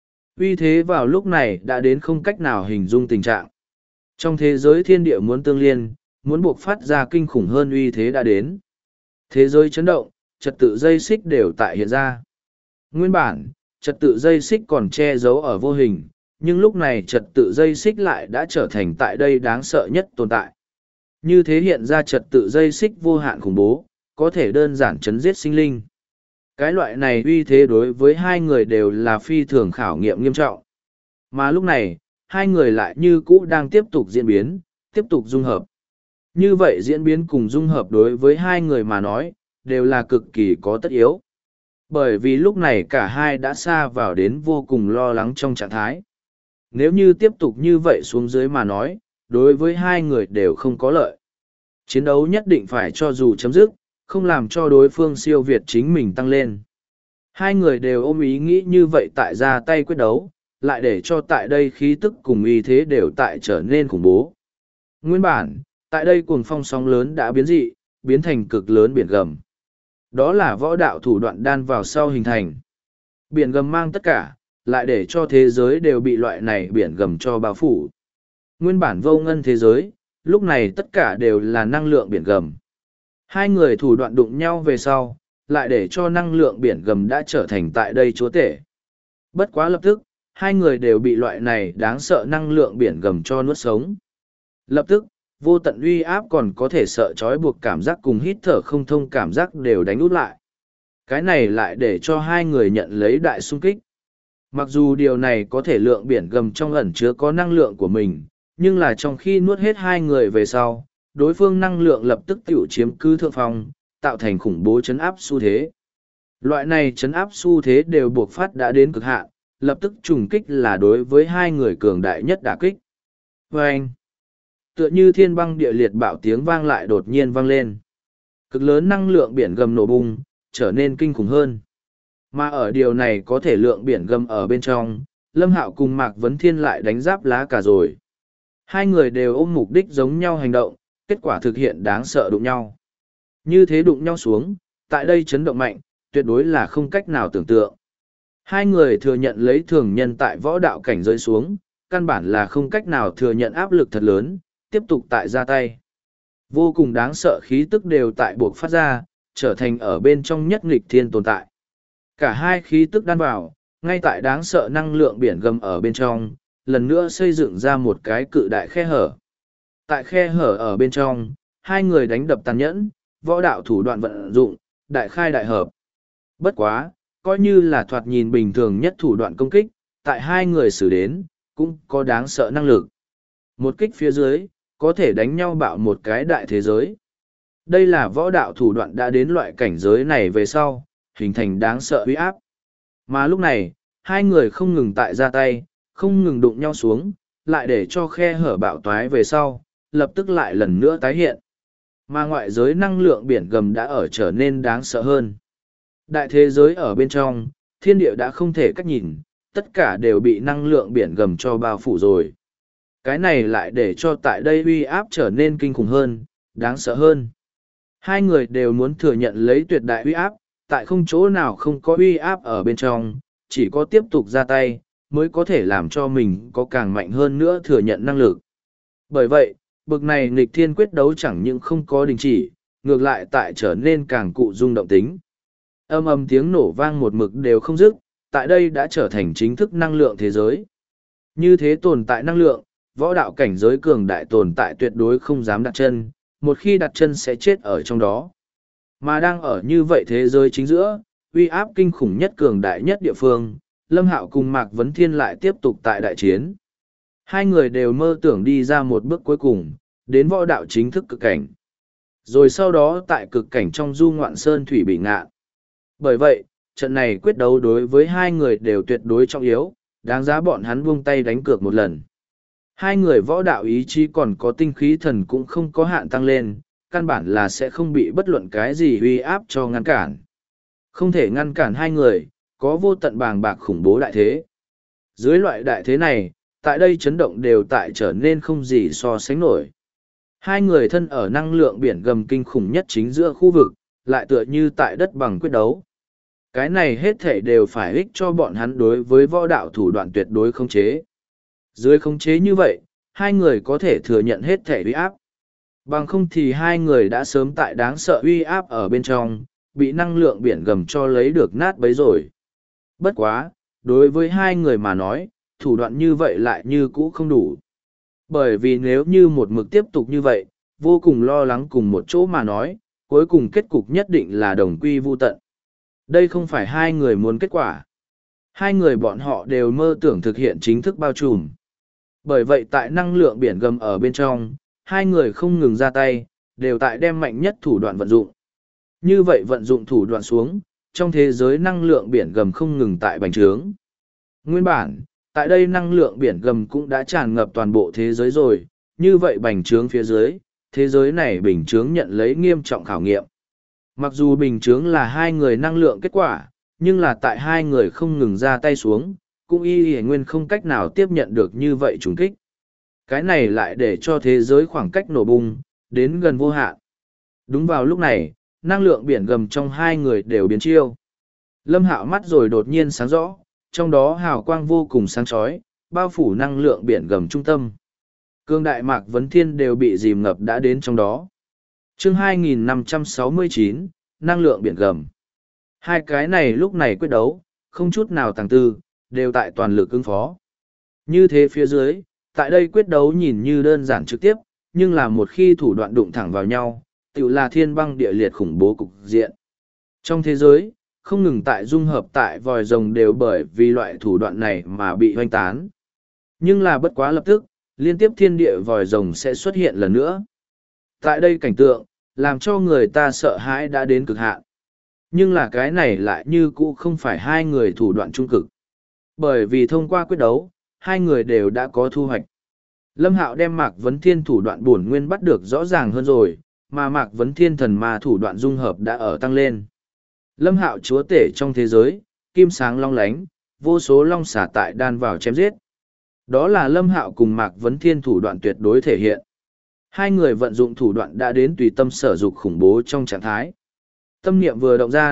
Uy thế vào lúc này đã đến không cách nào hình dung tình trạng. Trong thế giới thiên địa muốn tương liên, muốn buộc phát ra kinh khủng hơn uy thế đã đến. Thế giới chấn động, trật tự dây xích đều tại hiện ra. Nguyên bản, trật tự dây xích còn che giấu ở vô hình, nhưng lúc này trật tự dây xích lại đã trở thành tại đây đáng sợ nhất tồn tại. Như thế hiện ra trật tự dây xích vô hạn khủng bố, có thể đơn giản chấn giết sinh linh. Cái loại này uy thế đối với hai người đều là phi thường khảo nghiệm nghiêm trọng. Mà lúc này, hai người lại như cũ đang tiếp tục diễn biến, tiếp tục dung hợp. Như vậy diễn biến cùng dung hợp đối với hai người mà nói, đều là cực kỳ có tất yếu. Bởi vì lúc này cả hai đã xa vào đến vô cùng lo lắng trong trạng thái. Nếu như tiếp tục như vậy xuống dưới mà nói, đối với hai người đều không có lợi. Chiến đấu nhất định phải cho dù chấm dứt, không làm cho đối phương siêu việt chính mình tăng lên. Hai người đều ôm ý nghĩ như vậy tại ra tay quyết đấu, lại để cho tại đây khí tức cùng uy thế đều tại trở nên khủng bố. Nguyên bản, tại đây cuồng phong sóng lớn đã biến dị, biến thành cực lớn biển gầm. Đó là võ đạo thủ đoạn đan vào sau hình thành. Biển gầm mang tất cả, lại để cho thế giới đều bị loại này biển gầm cho bao phủ. Nguyên bản vô ngân thế giới, lúc này tất cả đều là năng lượng biển gầm. Hai người thủ đoạn đụng nhau về sau, lại để cho năng lượng biển gầm đã trở thành tại đây chúa tể. Bất quá lập tức, hai người đều bị loại này đáng sợ năng lượng biển gầm cho nuốt sống. Lập tức, vô tận uy áp còn có thể sợ trói buộc cảm giác cùng hít thở không thông cảm giác đều đánh út lại. Cái này lại để cho hai người nhận lấy đại xung kích. Mặc dù điều này có thể lượng biển gầm trong ẩn chứa có năng lượng của mình, nhưng là trong khi nuốt hết hai người về sau, đối phương năng lượng lập tức tiểu chiếm cứ thượng phong, tạo thành khủng bố chấn áp xu thế. Loại này chấn áp xu thế đều buộc phát đã đến cực hạn, lập tức trùng kích là đối với hai người cường đại nhất đả kích. Vâng! Tựa như thiên băng địa liệt bạo tiếng vang lại đột nhiên vang lên. Cực lớn năng lượng biển gầm nổ bung, trở nên kinh khủng hơn. Mà ở điều này có thể lượng biển gầm ở bên trong, Lâm Hạo cùng Mạc Vấn Thiên lại đánh giáp lá cả rồi. Hai người đều ôm mục đích giống nhau hành động, kết quả thực hiện đáng sợ đụng nhau. Như thế đụng nhau xuống, tại đây chấn động mạnh, tuyệt đối là không cách nào tưởng tượng. Hai người thừa nhận lấy thường nhân tại võ đạo cảnh giới xuống, căn bản là không cách nào thừa nhận áp lực thật lớn, tiếp tục tại ra tay. Vô cùng đáng sợ khí tức đều tại buộc phát ra, trở thành ở bên trong nhất nghịch thiên tồn tại. Cả hai khí tức đan vào, ngay tại đáng sợ năng lượng biển gầm ở bên trong, lần nữa xây dựng ra một cái cự đại khe hở. Tại khe hở ở bên trong, hai người đánh đập tàn nhẫn, võ đạo thủ đoạn vận dụng, đại khai đại hợp. Bất quá, coi như là thoạt nhìn bình thường nhất thủ đoạn công kích, tại hai người xử đến, cũng có đáng sợ năng lực. Một kích phía dưới, có thể đánh nhau bạo một cái đại thế giới. Đây là võ đạo thủ đoạn đã đến loại cảnh giới này về sau, hình thành đáng sợ uy áp. Mà lúc này, hai người không ngừng tại ra tay, không ngừng đụng nhau xuống, lại để cho khe hở bạo toái về sau, lập tức lại lần nữa tái hiện. Mà ngoại giới năng lượng biển gầm đã ở trở nên đáng sợ hơn. Đại thế giới ở bên trong, thiên địa đã không thể cách nhìn, tất cả đều bị năng lượng biển gầm cho bao phủ rồi. Cái này lại để cho tại đây uy áp trở nên kinh khủng hơn, đáng sợ hơn. Hai người đều muốn thừa nhận lấy tuyệt đại uy áp, tại không chỗ nào không có uy áp ở bên trong, chỉ có tiếp tục ra tay, mới có thể làm cho mình có càng mạnh hơn nữa thừa nhận năng lực. Bởi vậy, bực này nghịch thiên quyết đấu chẳng những không có đình chỉ, ngược lại tại trở nên càng cụ dung động tính. Âm ầm tiếng nổ vang một mực đều không dứt, tại đây đã trở thành chính thức năng lượng thế giới. Như thế tồn tại năng lượng, võ đạo cảnh giới cường đại tồn tại tuyệt đối không dám đặt chân, một khi đặt chân sẽ chết ở trong đó. Mà đang ở như vậy thế giới chính giữa, uy áp kinh khủng nhất cường đại nhất địa phương, Lâm Hạo cùng Mạc Vấn Thiên lại tiếp tục tại đại chiến. Hai người đều mơ tưởng đi ra một bước cuối cùng, đến võ đạo chính thức cực cảnh. Rồi sau đó tại cực cảnh trong du ngoạn sơn thủy bị ngạn. Bởi vậy, trận này quyết đấu đối với hai người đều tuyệt đối trọng yếu, đáng giá bọn hắn buông tay đánh cược một lần. Hai người võ đạo ý chí còn có tinh khí thần cũng không có hạn tăng lên, căn bản là sẽ không bị bất luận cái gì uy áp cho ngăn cản. Không thể ngăn cản hai người, có vô tận bàng bạc khủng bố đại thế. Dưới loại đại thế này, tại đây chấn động đều tại trở nên không gì so sánh nổi. Hai người thân ở năng lượng biển gầm kinh khủng nhất chính giữa khu vực, lại tựa như tại đất bằng quyết đấu. Cái này hết thể đều phải ích cho bọn hắn đối với võ đạo thủ đoạn tuyệt đối khống chế. Dưới khống chế như vậy, hai người có thể thừa nhận hết thể uy áp. Bằng không thì hai người đã sớm tại đáng sợ uy áp ở bên trong, bị năng lượng biển gầm cho lấy được nát bấy rồi. Bất quá, đối với hai người mà nói, thủ đoạn như vậy lại như cũ không đủ. Bởi vì nếu như một mực tiếp tục như vậy, vô cùng lo lắng cùng một chỗ mà nói, cuối cùng kết cục nhất định là đồng quy vu tận. Đây không phải hai người muốn kết quả. Hai người bọn họ đều mơ tưởng thực hiện chính thức bao trùm. Bởi vậy tại năng lượng biển gầm ở bên trong, hai người không ngừng ra tay, đều tại đem mạnh nhất thủ đoạn vận dụng. Như vậy vận dụng thủ đoạn xuống, trong thế giới năng lượng biển gầm không ngừng tại bành trướng. Nguyên bản, tại đây năng lượng biển gầm cũng đã tràn ngập toàn bộ thế giới rồi, như vậy bành trướng phía dưới, thế giới này bình trướng nhận lấy nghiêm trọng khảo nghiệm. Mặc dù bình trướng là hai người năng lượng kết quả, nhưng là tại hai người không ngừng ra tay xuống, cũng y nguyên không cách nào tiếp nhận được như vậy trùng kích. Cái này lại để cho thế giới khoảng cách nổ bung, đến gần vô hạn. Đúng vào lúc này, năng lượng biển gầm trong hai người đều biến chiêu. Lâm Hạo mắt rồi đột nhiên sáng rõ, trong đó hào quang vô cùng sáng chói, bao phủ năng lượng biển gầm trung tâm. Cương đại Mạc Vấn Thiên đều bị dìm ngập đã đến trong đó. Chương 2569, năng lượng biển gầm. Hai cái này lúc này quyết đấu, không chút nào tàng tư, đều tại toàn lực ứng phó. Như thế phía dưới, tại đây quyết đấu nhìn như đơn giản trực tiếp, nhưng là một khi thủ đoạn đụng thẳng vào nhau, tự là thiên băng địa liệt khủng bố cục diện. Trong thế giới, không ngừng tại dung hợp tại vòi rồng đều bởi vì loại thủ đoạn này mà bị hoanh tán. Nhưng là bất quá lập tức, liên tiếp thiên địa vòi rồng sẽ xuất hiện lần nữa. Tại đây cảnh tượng, làm cho người ta sợ hãi đã đến cực hạn. Nhưng là cái này lại như cũ không phải hai người thủ đoạn trung cực. Bởi vì thông qua quyết đấu, hai người đều đã có thu hoạch. Lâm Hạo đem Mạc Vấn Thiên thủ đoạn bổn nguyên bắt được rõ ràng hơn rồi, mà Mạc Vấn Thiên thần ma thủ đoạn dung hợp đã ở tăng lên. Lâm Hạo chúa tể trong thế giới, kim sáng long lánh, vô số long xả tại đan vào chém giết. Đó là Lâm Hạo cùng Mạc Vấn Thiên thủ đoạn tuyệt đối thể hiện. Hai người vận dụng thủ đoạn đã đến tùy tâm sở dục khủng bố trong trạng thái. Tâm niệm vừa động gian,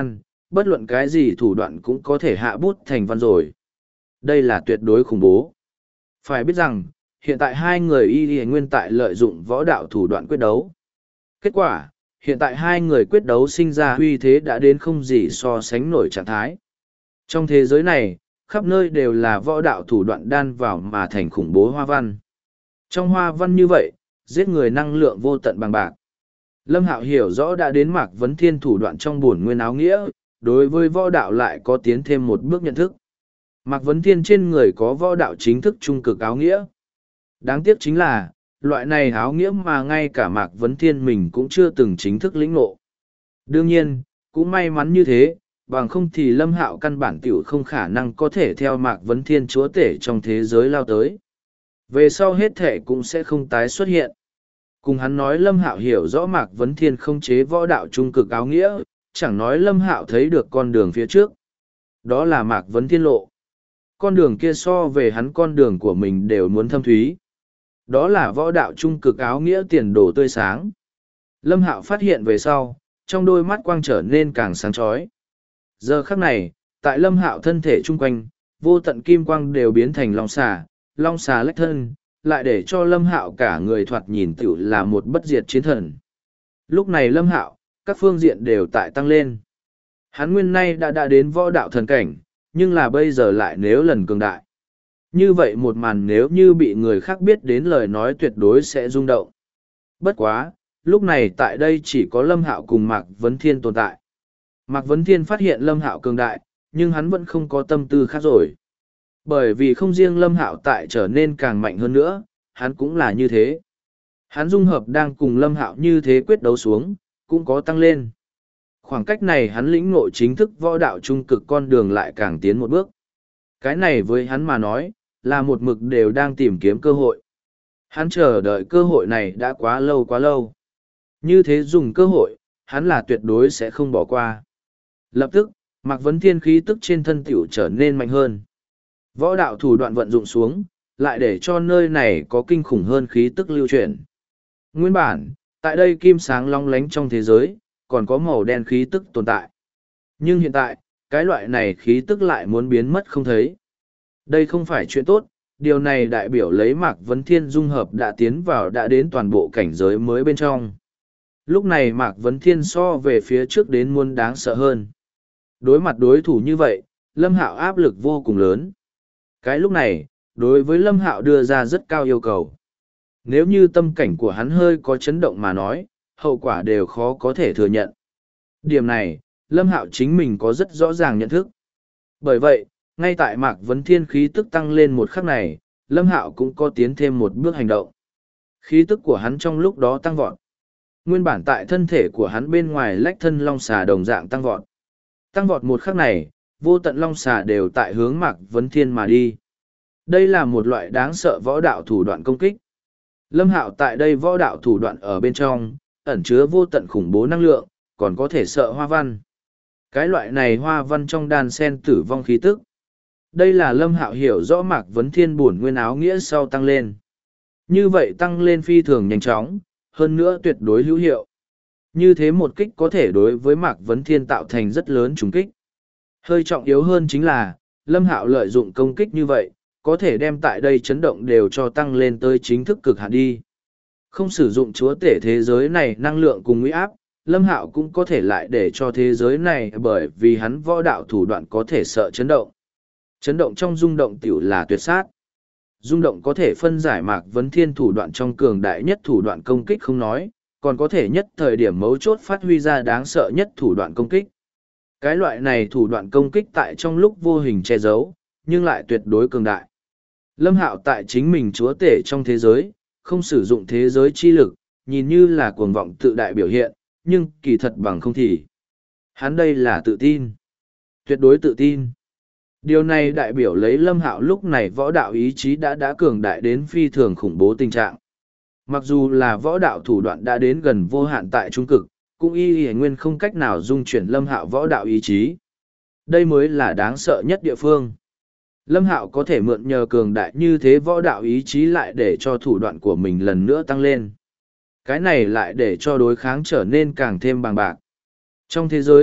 bất luận cái gì thủ đoạn cũng có thể hạ bút thành văn rồi. Đây là tuyệt đối khủng bố. Phải biết rằng, hiện tại hai người y nguyên tại lợi dụng võ đạo thủ đoạn quyết đấu. Kết quả, hiện tại hai người quyết đấu sinh ra uy thế đã đến không gì so sánh nổi trạng thái. Trong thế giới này, khắp nơi đều là võ đạo thủ đoạn đan vào mà thành khủng bố hoa văn. Trong hoa văn như vậy, giết người năng lượng vô tận bằng bạc. Lâm Hạo hiểu rõ đã đến Mạc Vấn Thiên thủ đoạn trong bổn nguyên áo nghĩa, đối với võ đạo lại có tiến thêm một bước nhận thức. Mạc Vấn Thiên trên người có võ đạo chính thức trung cực áo nghĩa. Đáng tiếc chính là, loại này áo nghĩa mà ngay cả Mạc Vấn Thiên mình cũng chưa từng chính thức lĩnh ngộ. Đương nhiên, cũng may mắn như thế, bằng không thì Lâm Hạo căn bản tiểu không khả năng có thể theo Mạc Vấn Thiên chúa tể trong thế giới lao tới. Về sau hết thể cũng sẽ không tái xuất hiện. Cùng hắn nói Lâm Hạo hiểu rõ Mạc Vấn Thiên không chế võ đạo trung cực áo nghĩa, chẳng nói Lâm Hạo thấy được con đường phía trước. Đó là Mạc Vấn Thiên lộ. Con đường kia so về hắn con đường của mình đều muốn thâm thúy. Đó là võ đạo trung cực áo nghĩa tiền đồ tươi sáng. Lâm Hạo phát hiện về sau, trong đôi mắt quang trở nên càng sáng chói. Giờ khắc này, tại Lâm Hạo thân thể chung quanh, vô tận kim quang đều biến thành long xà lách thân, lại để cho Lâm Hạo cả người thoạt nhìn tựu là một bất diệt chiến thần. Lúc này Lâm Hạo, các phương diện đều tại tăng lên. Hắn nguyên nay đã đến võ đạo thần cảnh, nhưng là bây giờ lại nếu lần cường đại. Như vậy một màn nếu như bị người khác biết đến lời nói tuyệt đối sẽ rung động. Bất quá, lúc này tại đây chỉ có Lâm Hạo cùng Mạc Vấn Thiên tồn tại. Mạc Vấn Thiên phát hiện Lâm Hạo cường đại, nhưng hắn vẫn không có tâm tư khác rồi. Bởi vì không riêng Lâm Hạo tại trở nên càng mạnh hơn nữa, hắn cũng là như thế. Hắn dung hợp đang cùng Lâm Hạo như thế quyết đấu xuống, cũng có tăng lên. Khoảng cách này hắn lĩnh ngộ chính thức võ đạo trung cực con đường lại càng tiến một bước. Cái này với hắn mà nói, là một mực đều đang tìm kiếm cơ hội. Hắn chờ đợi cơ hội này đã quá lâu quá lâu. Như thế dùng cơ hội, hắn là tuyệt đối sẽ không bỏ qua. Lập tức, Mạc Vấn Thiên khí tức trên thân tiểu trở nên mạnh hơn. Võ đạo thủ đoạn vận dụng xuống, lại để cho nơi này có kinh khủng hơn khí tức lưu chuyển. Nguyên bản, tại đây kim sáng long lánh trong thế giới, còn có màu đen khí tức tồn tại. Nhưng hiện tại, cái loại này khí tức lại muốn biến mất không thấy. Đây không phải chuyện tốt, điều này đại biểu lấy Mạc Vấn Thiên dung hợp đã tiến vào đã đến toàn bộ cảnh giới mới bên trong. Lúc này Mạc Vấn Thiên so về phía trước đến muôn đáng sợ hơn. Đối mặt đối thủ như vậy, Lâm Hạo áp lực vô cùng lớn. Cái lúc này, đối với Lâm Hạo đưa ra rất cao yêu cầu. Nếu như tâm cảnh của hắn hơi có chấn động mà nói, hậu quả đều khó có thể thừa nhận. Điểm này, Lâm Hạo chính mình có rất rõ ràng nhận thức. Bởi vậy, ngay tại Mạc Vấn Thiên khí tức tăng lên một khắc này, Lâm Hạo cũng có tiến thêm một bước hành động. Khí tức của hắn trong lúc đó tăng vọt. Nguyên bản tại thân thể của hắn bên ngoài lách thân long xà đồng dạng tăng vọt. Tăng vọt một khắc này, vô tận long xà đều tại hướng Mạc Vấn Thiên mà đi. Đây là một loại đáng sợ võ đạo thủ đoạn công kích. Lâm Hạo tại đây võ đạo thủ đoạn ở bên trong, ẩn chứa vô tận khủng bố năng lượng, còn có thể sợ hoa văn. Cái loại này hoa văn trong đan sen tử vong khí tức. Đây là Lâm Hạo hiểu rõ Mạc Vấn Thiên bổn nguyên áo nghĩa sau tăng lên. Như vậy tăng lên phi thường nhanh chóng, hơn nữa tuyệt đối hữu hiệu. Như thế một kích có thể đối với Mạc Vấn Thiên tạo thành rất lớn trùng kích. Hơi trọng yếu hơn chính là, Lâm Hạo lợi dụng công kích như vậy, có thể đem tại đây chấn động đều cho tăng lên tới chính thức cực hạn đi. Không sử dụng chúa tể thế giới này năng lượng cùng uy áp, Lâm Hạo cũng có thể lại để cho thế giới này bởi vì hắn võ đạo thủ đoạn có thể sợ chấn động. Chấn động trong rung động tiểu là tuyệt sát. Rung động có thể phân giải Mạc Vấn Thiên thủ đoạn trong cường đại nhất thủ đoạn công kích không nói, còn có thể nhất thời điểm mấu chốt phát huy ra đáng sợ nhất thủ đoạn công kích. Cái loại này thủ đoạn công kích tại trong lúc vô hình che giấu, nhưng lại tuyệt đối cường đại. Lâm Hạo tại chính mình chúa tể trong thế giới, không sử dụng thế giới chi lực, nhìn như là cuồng vọng tự đại biểu hiện, nhưng kỳ thật bằng không thì. Hắn đây là tự tin. Tuyệt đối tự tin. Điều này đại biểu lấy Lâm Hạo lúc này võ đạo ý chí đã cường đại đến phi thường khủng bố tình trạng. Mặc dù là võ đạo thủ đoạn đã đến gần vô hạn tại trung cực, cũng y nguyên không cách nào dung chuyển Lâm Hạo võ đạo ý chí. Đây mới là đáng sợ nhất địa phương. Lâm Hạo có thể mượn nhờ cường đại như thế võ đạo ý chí lại để cho thủ đoạn của mình lần nữa tăng lên. Cái này lại để cho đối kháng trở nên càng thêm bằng bạc. Trong thế giới,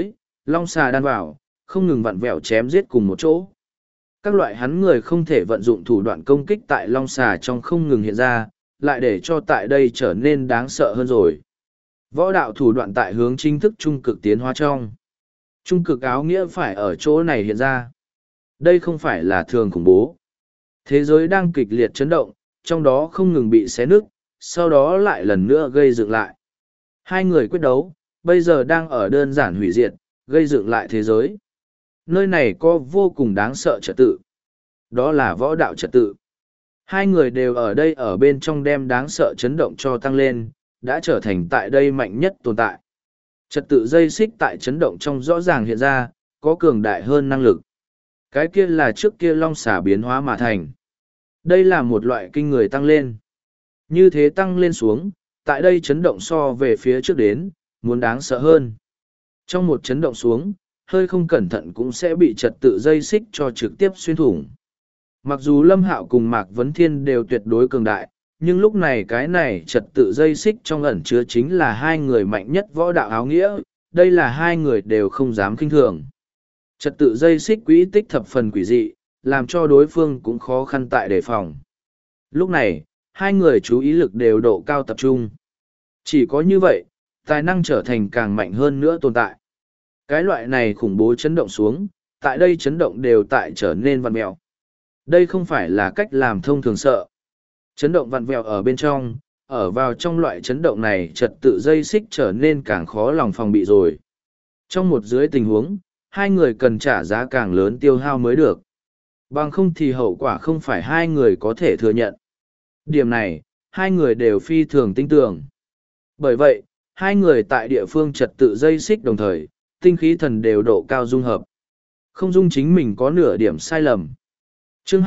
Long xà đan vào, không ngừng vặn vẹo chém giết cùng một chỗ. Các loại hắn người không thể vận dụng thủ đoạn công kích tại long xà trong không ngừng hiện ra, lại để cho tại đây trở nên đáng sợ hơn rồi. Võ đạo thủ đoạn tại hướng chính thức trung cực tiến hóa trong. Trung cực áo nghĩa phải ở chỗ này hiện ra. Đây không phải là thường khủng bố. Thế giới đang kịch liệt chấn động, trong đó không ngừng bị xé nứt, sau đó lại lần nữa gây dựng lại. Hai người quyết đấu, bây giờ đang ở đơn giản hủy diệt, gây dựng lại thế giới. Nơi này có vô cùng đáng sợ trật tự. Đó là võ đạo trật tự. Hai người đều ở đây ở bên trong đem đáng sợ chấn động cho tăng lên, đã trở thành tại đây mạnh nhất tồn tại. Trật tự dây xích tại chấn động trong rõ ràng hiện ra, có cường đại hơn năng lực. Cái kia là trước kia long xà biến hóa mà thành. Đây là một loại kinh người tăng lên. Như thế tăng lên xuống, tại đây chấn động so về phía trước đến, muốn đáng sợ hơn. Trong một chấn động xuống, hơi không cẩn thận cũng sẽ bị trật tự dây xích cho trực tiếp xuyên thủng. Mặc dù Lâm Hạo cùng Mạc Vấn Thiên đều tuyệt đối cường đại, nhưng lúc này cái này trật tự dây xích trong ẩn chứa chính là hai người mạnh nhất võ đạo áo nghĩa, đây là hai người đều không dám kinh thường. Trật tự dây xích quỹ tích thập phần quỷ dị, làm cho đối phương cũng khó khăn tại đề phòng. Lúc này, hai người chú ý lực đều độ cao tập trung. Chỉ có như vậy, tài năng trở thành càng mạnh hơn nữa tồn tại. Cái loại này khủng bố chấn động xuống, tại đây chấn động đều tại trở nên vặn mèo. Đây không phải là cách làm thông thường sợ. Chấn động vặn vẹo ở bên trong, ở vào trong loại chấn động này trật tự dây xích trở nên càng khó lòng phòng bị rồi. Trong một dưới tình huống, hai người cần trả giá càng lớn tiêu hao mới được. Bằng không thì hậu quả không phải hai người có thể thừa nhận. Điểm này, hai người đều phi thường tin tưởng. Bởi vậy, hai người tại địa phương trật tự dây xích đồng thời, tinh khí thần đều độ cao dung hợp. Không dung chính mình có nửa điểm sai lầm. Chương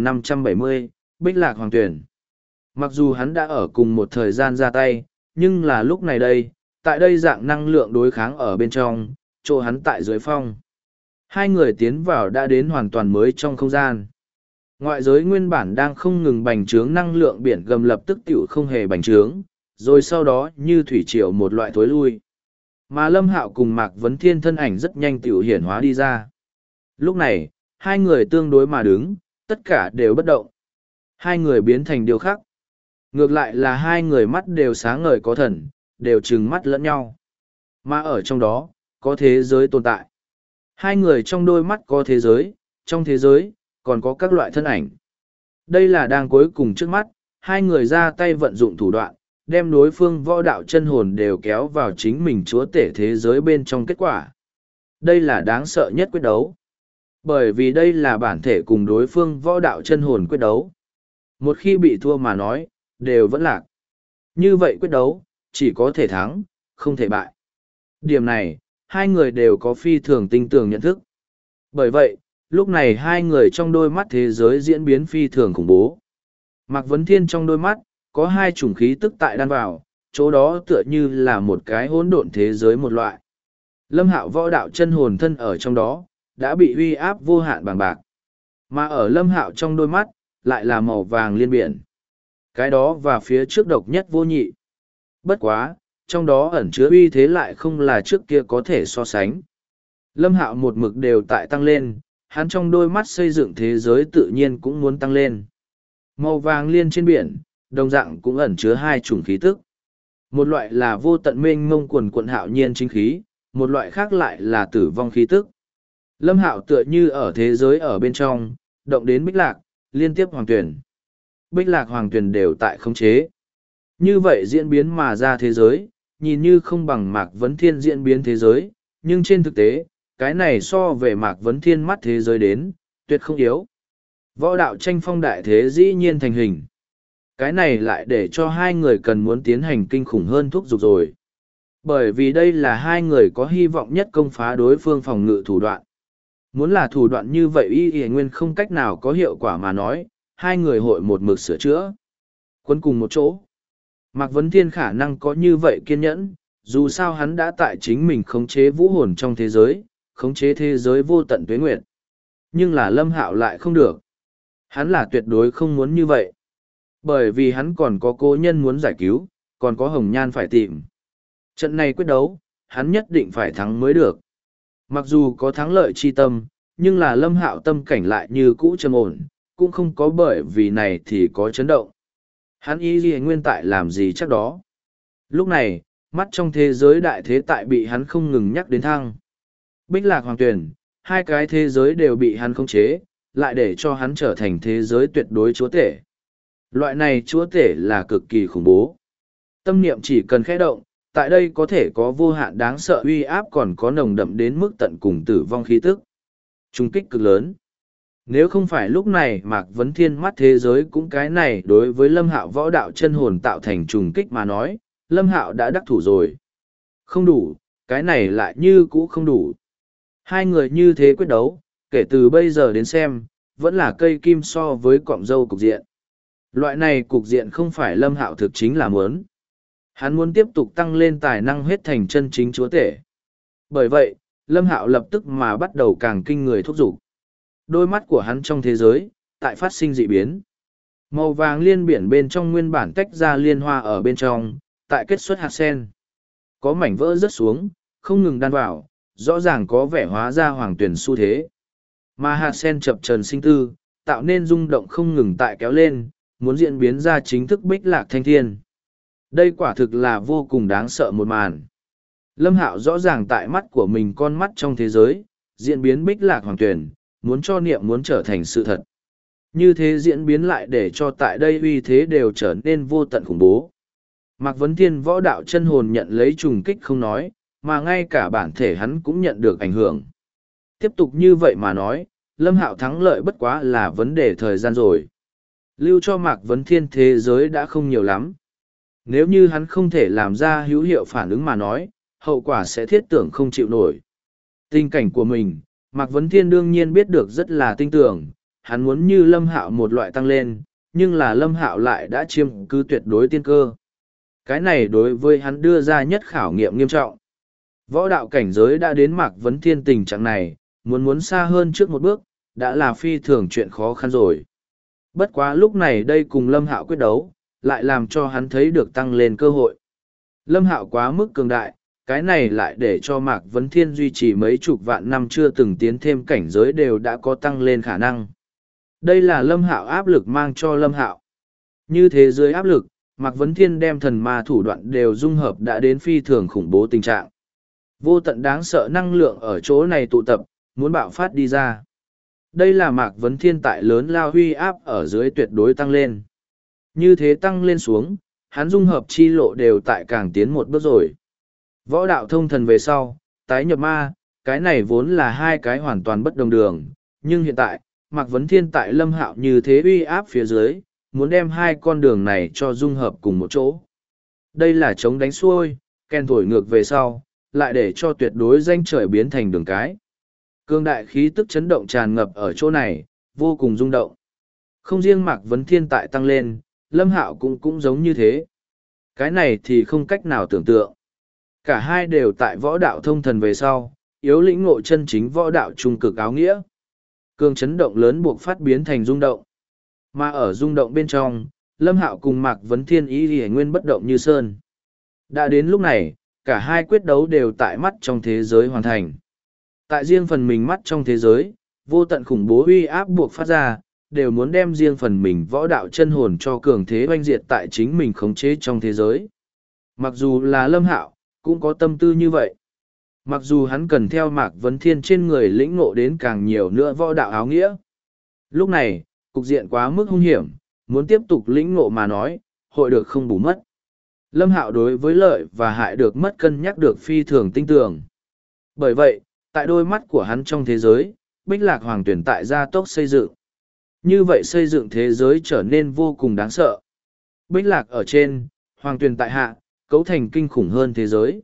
2570, Bích Lạc Hoàng Tuyển. Mặc dù hắn đã ở cùng một thời gian ra tay, nhưng là lúc này đây, tại đây dạng năng lượng đối kháng ở bên trong, chỗ hắn tại dưới phong. Hai người tiến vào đã đến hoàn toàn mới trong không gian. Ngoại giới nguyên bản đang không ngừng bành trướng năng lượng biển gầm lập tức tiểu không hề bành trướng, rồi sau đó như thủy triều một loại thối lui. Mà Lâm Hạo cùng Mạc Vấn Thiên thân ảnh rất nhanh tiểu hiển hóa đi ra. Lúc này, hai người tương đối mà đứng, tất cả đều bất động. Hai người biến thành điều khác. Ngược lại là hai người mắt đều sáng ngời có thần, đều trừng mắt lẫn nhau. Mà ở trong đó, có thế giới tồn tại. Hai người trong đôi mắt có thế giới, trong thế giới, còn có các loại thân ảnh. Đây là đang cuối cùng trước mắt, hai người ra tay vận dụng thủ đoạn, đem đối phương võ đạo chân hồn đều kéo vào chính mình chúa tể thế giới bên trong kết quả. Đây là đáng sợ nhất quyết đấu. Bởi vì đây là bản thể cùng đối phương võ đạo chân hồn quyết đấu. Một khi bị thua mà nói, đều vẫn lạc. Như vậy quyết đấu, chỉ có thể thắng, không thể bại. Điểm này, hai người đều có phi thường tinh tường nhận thức. Bởi vậy, lúc này hai người trong đôi mắt thế giới diễn biến phi thường khủng bố. Mạc Vấn Thiên trong đôi mắt, có hai chủng khí tức tại đan vào, chỗ đó tựa như là một cái hỗn độn thế giới một loại. Lâm Hạo võ đạo chân hồn thân ở trong đó, đã bị uy áp vô hạn bằng bạc. Mà ở Lâm Hạo trong đôi mắt, lại là màu vàng liên biển. Cái đó và phía trước độc nhất vô nhị. Bất quá, trong đó ẩn chứa uy thế lại không là trước kia có thể so sánh. Lâm Hạo một mực đều tại tăng lên, hắn trong đôi mắt xây dựng thế giới tự nhiên cũng muốn tăng lên. Màu vàng liên trên biển, đồng dạng cũng ẩn chứa hai chủng khí tức. Một loại là vô tận mênh mông quần quận hạo nhiên chính khí, một loại khác lại là tử vong khí tức. Lâm Hạo tựa như ở thế giới ở bên trong, động đến Bích Lạc, liên tiếp Hoàng Tuyển. Bích Lạc Hoàng Tuyển đều tại khống chế. Như vậy diễn biến mà ra thế giới, nhìn như không bằng Mạc Vấn Thiên diễn biến thế giới, nhưng trên thực tế, cái này so về Mạc Vấn Thiên mắt thế giới đến, tuyệt không yếu. Võ đạo tranh phong đại thế dĩ nhiên thành hình. Cái này lại để cho hai người cần muốn tiến hành kinh khủng hơn thúc giục rồi. Bởi vì đây là hai người có hy vọng nhất công phá đối phương phòng ngự thủ đoạn. Muốn là thủ đoạn như vậy y nguyên không cách nào có hiệu quả mà nói, hai người hội một mực sửa chữa. Quân cùng một chỗ. Mạc Vấn Thiên khả năng có như vậy kiên nhẫn, dù sao hắn đã tại chính mình khống chế vũ hồn trong thế giới, khống chế thế giới vô tận tuế nguyệt. Nhưng là Lâm Hạo lại không được. Hắn là tuyệt đối không muốn như vậy. Bởi vì hắn còn có cô nhân muốn giải cứu, còn có Hồng Nhan phải tìm. Trận này quyết đấu, hắn nhất định phải thắng mới được. Mặc dù có thắng lợi chi tâm, nhưng là Lâm Hạo tâm cảnh lại như cũ trầm ổn, cũng không có bởi vì này thì có chấn động. Hắn ý gì nguyên tại làm gì chắc đó. Lúc này, mắt trong thế giới đại thế tại bị hắn không ngừng nhắc đến thăng. Bích Lạc Hoàng Tuyển, hai cái thế giới đều bị hắn khống chế, lại để cho hắn trở thành thế giới tuyệt đối chúa tể. Loại này chúa tể là cực kỳ khủng bố. Tâm niệm chỉ cần khẽ động, tại đây có thể có vô hạn đáng sợ uy áp, còn có nồng đậm đến mức tận cùng tử vong khí tức. Trung kích cực lớn. Nếu không phải lúc này Mạc Vấn Thiên mắt thế giới cũng cái này đối với Lâm Hạo võ đạo chân hồn tạo thành trùng kích mà nói, Lâm Hạo đã đắc thủ rồi. Không đủ, cái này lại như cũ không đủ. Hai người như thế quyết đấu, kể từ bây giờ đến xem, vẫn là cây kim so với cọng dâu cục diện. Loại này cục diện không phải Lâm Hạo thực chính là muốn. Hắn muốn tiếp tục tăng lên tài năng hết thành chân chính chúa tể. Bởi vậy, Lâm Hạo lập tức mà bắt đầu càng kinh người thúc giục. Đôi mắt của hắn trong thế giới, tại phát sinh dị biến. Màu vàng liên biển bên trong nguyên bản tách ra liên hoa ở bên trong, tại kết xuất hạt sen. Có mảnh vỡ rớt xuống, không ngừng đan vào, rõ ràng có vẻ hóa ra hoàng tuyển xu thế. Mà hạt sen chập trần sinh tư, tạo nên rung động không ngừng tại kéo lên, muốn diễn biến ra chính thức Bích Lạc Thanh Thiên. Đây quả thực là vô cùng đáng sợ một màn. Lâm Hạo rõ ràng tại mắt của mình con mắt trong thế giới, diễn biến Bích Lạc Hoàng Tuyển, muốn cho niệm muốn trở thành sự thật. Như thế diễn biến lại để cho tại đây uy thế đều trở nên vô tận khủng bố. Mạc Vấn Thiên võ đạo chân hồn nhận lấy trùng kích không nói, mà ngay cả bản thể hắn cũng nhận được ảnh hưởng. Tiếp tục như vậy mà nói, Lâm Hạo thắng lợi bất quá là vấn đề thời gian rồi. Lưu cho Mạc Vấn Thiên thế giới đã không nhiều lắm. Nếu như hắn không thể làm ra hữu hiệu phản ứng mà nói, hậu quả sẽ thiết tưởng không chịu nổi. Tình cảnh của mình, Mạc Vấn Thiên đương nhiên biết được rất là tinh tưởng, hắn muốn như Lâm Hạo một loại tăng lên, nhưng là Lâm Hạo lại đã chiếm cứ tuyệt đối tiên cơ. Cái này đối với hắn đưa ra nhất khảo nghiệm nghiêm trọng. Võ đạo cảnh giới đã đến Mạc Vấn Thiên tình trạng này, muốn xa hơn trước một bước, đã là phi thường chuyện khó khăn rồi. Bất quá lúc này đây cùng Lâm Hạo quyết đấu, lại làm cho hắn thấy được tăng lên cơ hội. Lâm Hạo quá mức cường đại, cái này lại để cho Mạc Vấn Thiên duy trì mấy chục vạn năm chưa từng tiến thêm cảnh giới đều đã có tăng lên khả năng. Đây là Lâm Hạo áp lực mang cho Lâm Hạo. Như thế dưới áp lực, Mạc Vấn Thiên đem thần ma thủ đoạn đều dung hợp đã đến phi thường khủng bố tình trạng. Vô tận đáng sợ năng lượng ở chỗ này tụ tập, muốn bạo phát đi ra. Đây là Mạc Vấn Thiên tại lớn lao huy áp ở dưới tuyệt đối tăng lên. Như thế tăng lên xuống, hắn dung hợp chi lộ đều tại càng tiến một bước rồi. Võ đạo thông thần về sau, tái nhập ma, cái này vốn là hai cái hoàn toàn bất đồng đường, nhưng hiện tại, Mạc Vấn Thiên tại Lâm Hạo như thế uy áp phía dưới, muốn đem hai con đường này cho dung hợp cùng một chỗ. Đây là chống đánh xuôi, kèn thổi ngược về sau, lại để cho tuyệt đối danh trời biến thành đường cái. Cương đại khí tức chấn động tràn ngập ở chỗ này, vô cùng rung động. Không riêng Mạc Vấn Thiên tại tăng lên, Lâm Hạo cũng giống như thế. Cái này thì không cách nào tưởng tượng. Cả hai đều tại võ đạo thông thần về sau, yếu lĩnh ngộ chân chính võ đạo trung cực áo nghĩa. Cương chấn động lớn buộc phát biến thành rung động. Mà ở rung động bên trong, Lâm Hạo cùng Mạc Vấn Thiên ý thì nguyên bất động như sơn. Đã đến lúc này, cả hai quyết đấu đều tại mắt trong thế giới hoàn thành. Tại riêng phần mình mắt trong thế giới, vô tận khủng bố uy áp buộc phát ra, đều muốn đem riêng phần mình võ đạo chân hồn cho cường thế oanh diệt tại chính mình khống chế trong thế giới. Mặc dù là Lâm Hạo, cũng có tâm tư như vậy. Mặc dù hắn cần theo Mạc Vấn Thiên trên người lĩnh ngộ đến càng nhiều nữa võ đạo áo nghĩa. Lúc này, cục diện quá mức hung hiểm, muốn tiếp tục lĩnh ngộ mà nói, hội được không bù mất. Lâm Hạo đối với lợi và hại được mất cân nhắc được phi thường tinh tường. Bởi vậy, tại đôi mắt của hắn trong thế giới, Bích Lạc Hoàng Tuyển tại gia tốc xây dựng. Như vậy xây dựng thế giới trở nên vô cùng đáng sợ. Bích Lạc ở trên, Hoàng Tuyển tại hạ, cấu thành kinh khủng hơn thế giới.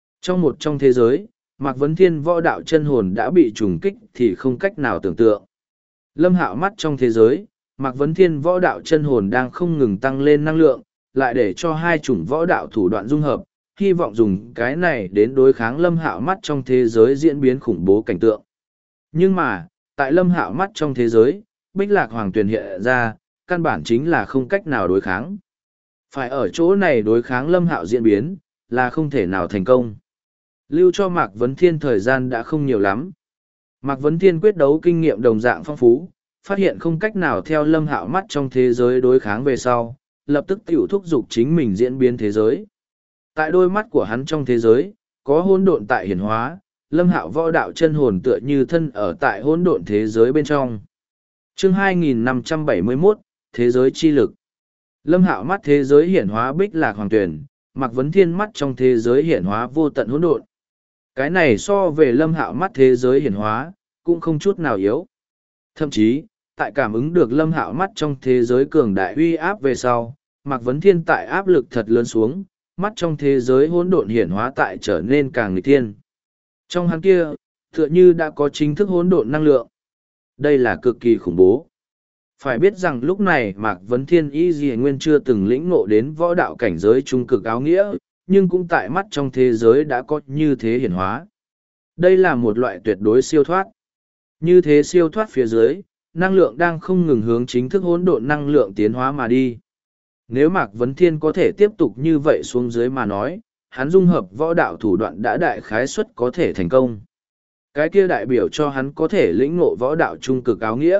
Trong thế giới, Mạc Vấn Thiên võ đạo chân hồn đã bị trùng kích thì không cách nào tưởng tượng. Lâm Hạo mắt trong thế giới, Mạc Vấn Thiên võ đạo chân hồn đang không ngừng tăng lên năng lượng, lại để cho hai chủng võ đạo thủ đoạn dung hợp, hy vọng dùng cái này đến đối kháng Lâm Hạo mắt trong thế giới diễn biến khủng bố cảnh tượng. Nhưng mà, tại Lâm Hạo mắt trong thế giới, Bích Lạc Hoàng Tuyển hiện ra, căn bản chính là không cách nào đối kháng. Phải ở chỗ này đối kháng Lâm Hạo diễn biến, là không thể nào thành công. Lưu cho Mạc Vấn Thiên thời gian đã không nhiều lắm. Mạc Vấn Thiên quyết đấu kinh nghiệm đồng dạng phong phú, phát hiện không cách nào theo Lâm Hạo mắt trong thế giới đối kháng về sau, lập tức tiểu thúc giục chính mình diễn biến thế giới. Tại đôi mắt của hắn trong thế giới, có hỗn độn tại hiển hóa, Lâm Hạo võ đạo chân hồn tựa như thân ở tại hỗn độn thế giới bên trong. Chương 2571, Thế giới chi lực. Lâm Hạo mắt thế giới hiển hóa Bích Lạc Hoàng Tuyển, Mạc Vấn Thiên mắt trong thế giới hiển hóa vô tận hỗn độn. Cái này so về Lâm Hạo mắt thế giới hiển hóa, cũng không chút nào yếu. Thậm chí, tại cảm ứng được Lâm Hạo mắt trong thế giới cường đại uy áp về sau, Mạc Vấn Thiên tại áp lực thật lớn xuống, mắt trong thế giới hỗn độn hiển hóa tại trở nên càng nghịch thiên. Trong hắn kia, tựa như đã có chính thức hỗn độn năng lượng. Đây là cực kỳ khủng bố. Phải biết rằng lúc này Mạc Vấn Thiên y gì nguyên chưa từng lĩnh ngộ đến võ đạo cảnh giới trung cực áo nghĩa, nhưng cũng tại mắt trong thế giới đã có như thế hiển hóa. Đây là một loại tuyệt đối siêu thoát. Như thế siêu thoát phía dưới, năng lượng đang không ngừng hướng chính thức hỗn độn năng lượng tiến hóa mà đi. Nếu Mạc Vấn Thiên có thể tiếp tục như vậy xuống dưới mà nói, hắn dung hợp võ đạo thủ đoạn đã đại khái suất có thể thành công. Cái kia đại biểu cho hắn có thể lĩnh ngộ võ đạo trung cực áo nghĩa.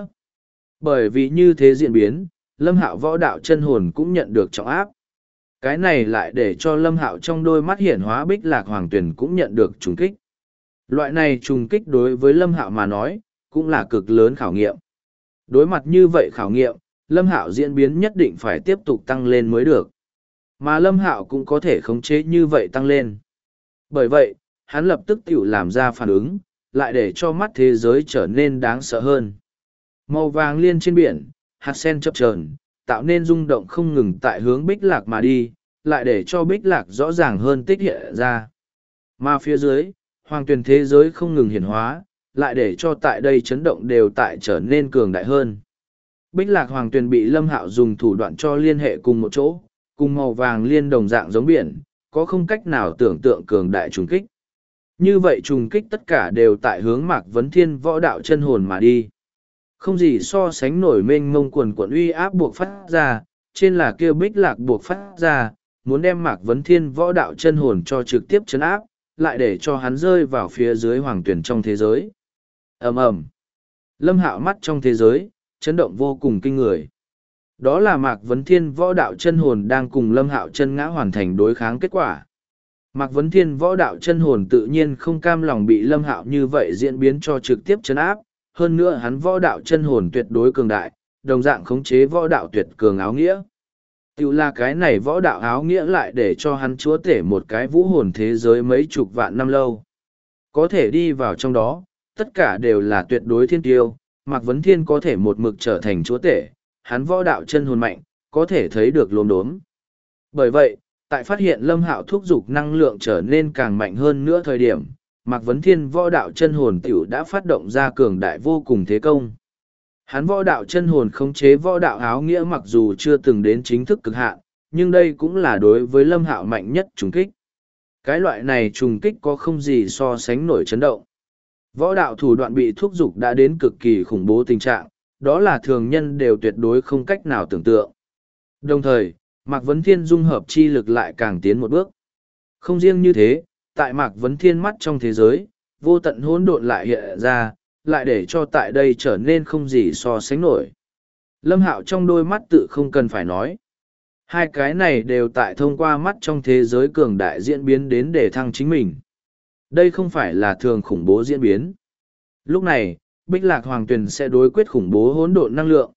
Bởi vì như thế diễn biến, Lâm Hạo võ đạo chân hồn cũng nhận được trọng áp. Cái này lại để cho Lâm Hạo trong đôi mắt hiển hóa Bích Lạc Hoàng Tuyển cũng nhận được trùng kích. Loại này trùng kích đối với Lâm Hạo mà nói, cũng là cực lớn khảo nghiệm. Đối mặt như vậy khảo nghiệm, Lâm Hạo diễn biến nhất định phải tiếp tục tăng lên mới được. Mà Lâm Hạo cũng có thể khống chế như vậy tăng lên. Bởi vậy, hắn lập tức tiểu làm ra phản ứng, lại để cho mắt thế giới trở nên đáng sợ hơn. Màu vàng liên trên biển, hạt sen chập chờn, tạo nên rung động không ngừng tại hướng Bích Lạc mà đi, lại để cho Bích Lạc rõ ràng hơn tích hiện ra. Mà phía dưới, hoàng tuyển thế giới không ngừng hiển hóa, lại để cho tại đây chấn động đều tại trở nên cường đại hơn. Bích Lạc Hoàng Tuyền bị Lâm Hạo dùng thủ đoạn cho liên hệ cùng một chỗ, cùng màu vàng liên đồng dạng giống biển, có không cách nào tưởng tượng cường đại trùng kích. Như vậy trùng kích tất cả đều tại hướng Mạc Vấn Thiên võ đạo chân hồn mà đi. Không gì so sánh nổi mênh mông quần quần uy áp buộc phát ra, trên là kêu Bích Lạc buộc phát ra, muốn đem Mạc Vấn Thiên võ đạo chân hồn cho trực tiếp chấn áp, lại để cho hắn rơi vào phía dưới hoàng tuyển trong thế giới. Ầm ầm. Lâm Hạo mắt trong thế giới, chấn động vô cùng kinh người. Đó là Mạc Vấn Thiên võ đạo chân hồn đang cùng Lâm Hạo chân ngã hoàn thành đối kháng kết quả. Mạc Vấn Thiên võ đạo chân hồn tự nhiên không cam lòng bị Lâm Hạo như vậy diễn biến cho trực tiếp chấn áp, hơn nữa hắn võ đạo chân hồn tuyệt đối cường đại, đồng dạng khống chế võ đạo tuyệt cường áo nghĩa. Tiểu là cái này võ đạo áo nghĩa lại để cho hắn chúa tể một cái vũ hồn thế giới mấy chục vạn năm lâu. Có thể đi vào trong đó, tất cả đều là tuyệt đối thiên tiêu, Mạc Vấn Thiên có thể một mực trở thành chúa tể, hắn võ đạo chân hồn mạnh, có thể thấy được lốm đốm. Bởi vậy, tại phát hiện Lâm Hạo thúc giục năng lượng trở nên càng mạnh hơn nữa thời điểm, Mạc Vấn Thiên võ đạo chân hồn tiểu đã phát động ra cường đại vô cùng thế công. Hắn võ đạo chân hồn khống chế võ đạo áo nghĩa mặc dù chưa từng đến chính thức cực hạn, nhưng đây cũng là đối với Lâm Hạo mạnh nhất trùng kích. Cái loại này trùng kích có không gì so sánh nổi chấn động. Võ đạo thủ đoạn bị thúc giục đã đến cực kỳ khủng bố tình trạng, đó là thường nhân đều tuyệt đối không cách nào tưởng tượng. Đồng thời, Mạc Vấn Thiên dung hợp chi lực lại càng tiến một bước. Không riêng như thế, tại Mạc Vấn Thiên mắt trong thế giới, vô tận hỗn độn lại hiện ra, lại để cho tại đây trở nên không gì so sánh nổi. Lâm Hạo trong đôi mắt tự không cần phải nói. Hai cái này đều tại thông qua mắt trong thế giới cường đại diễn biến đến để thăng chính mình. Đây không phải là thường khủng bố diễn biến. Lúc này, Bích Lạc Hoàng Tuyền sẽ đối quyết khủng bố hỗn độn năng lượng.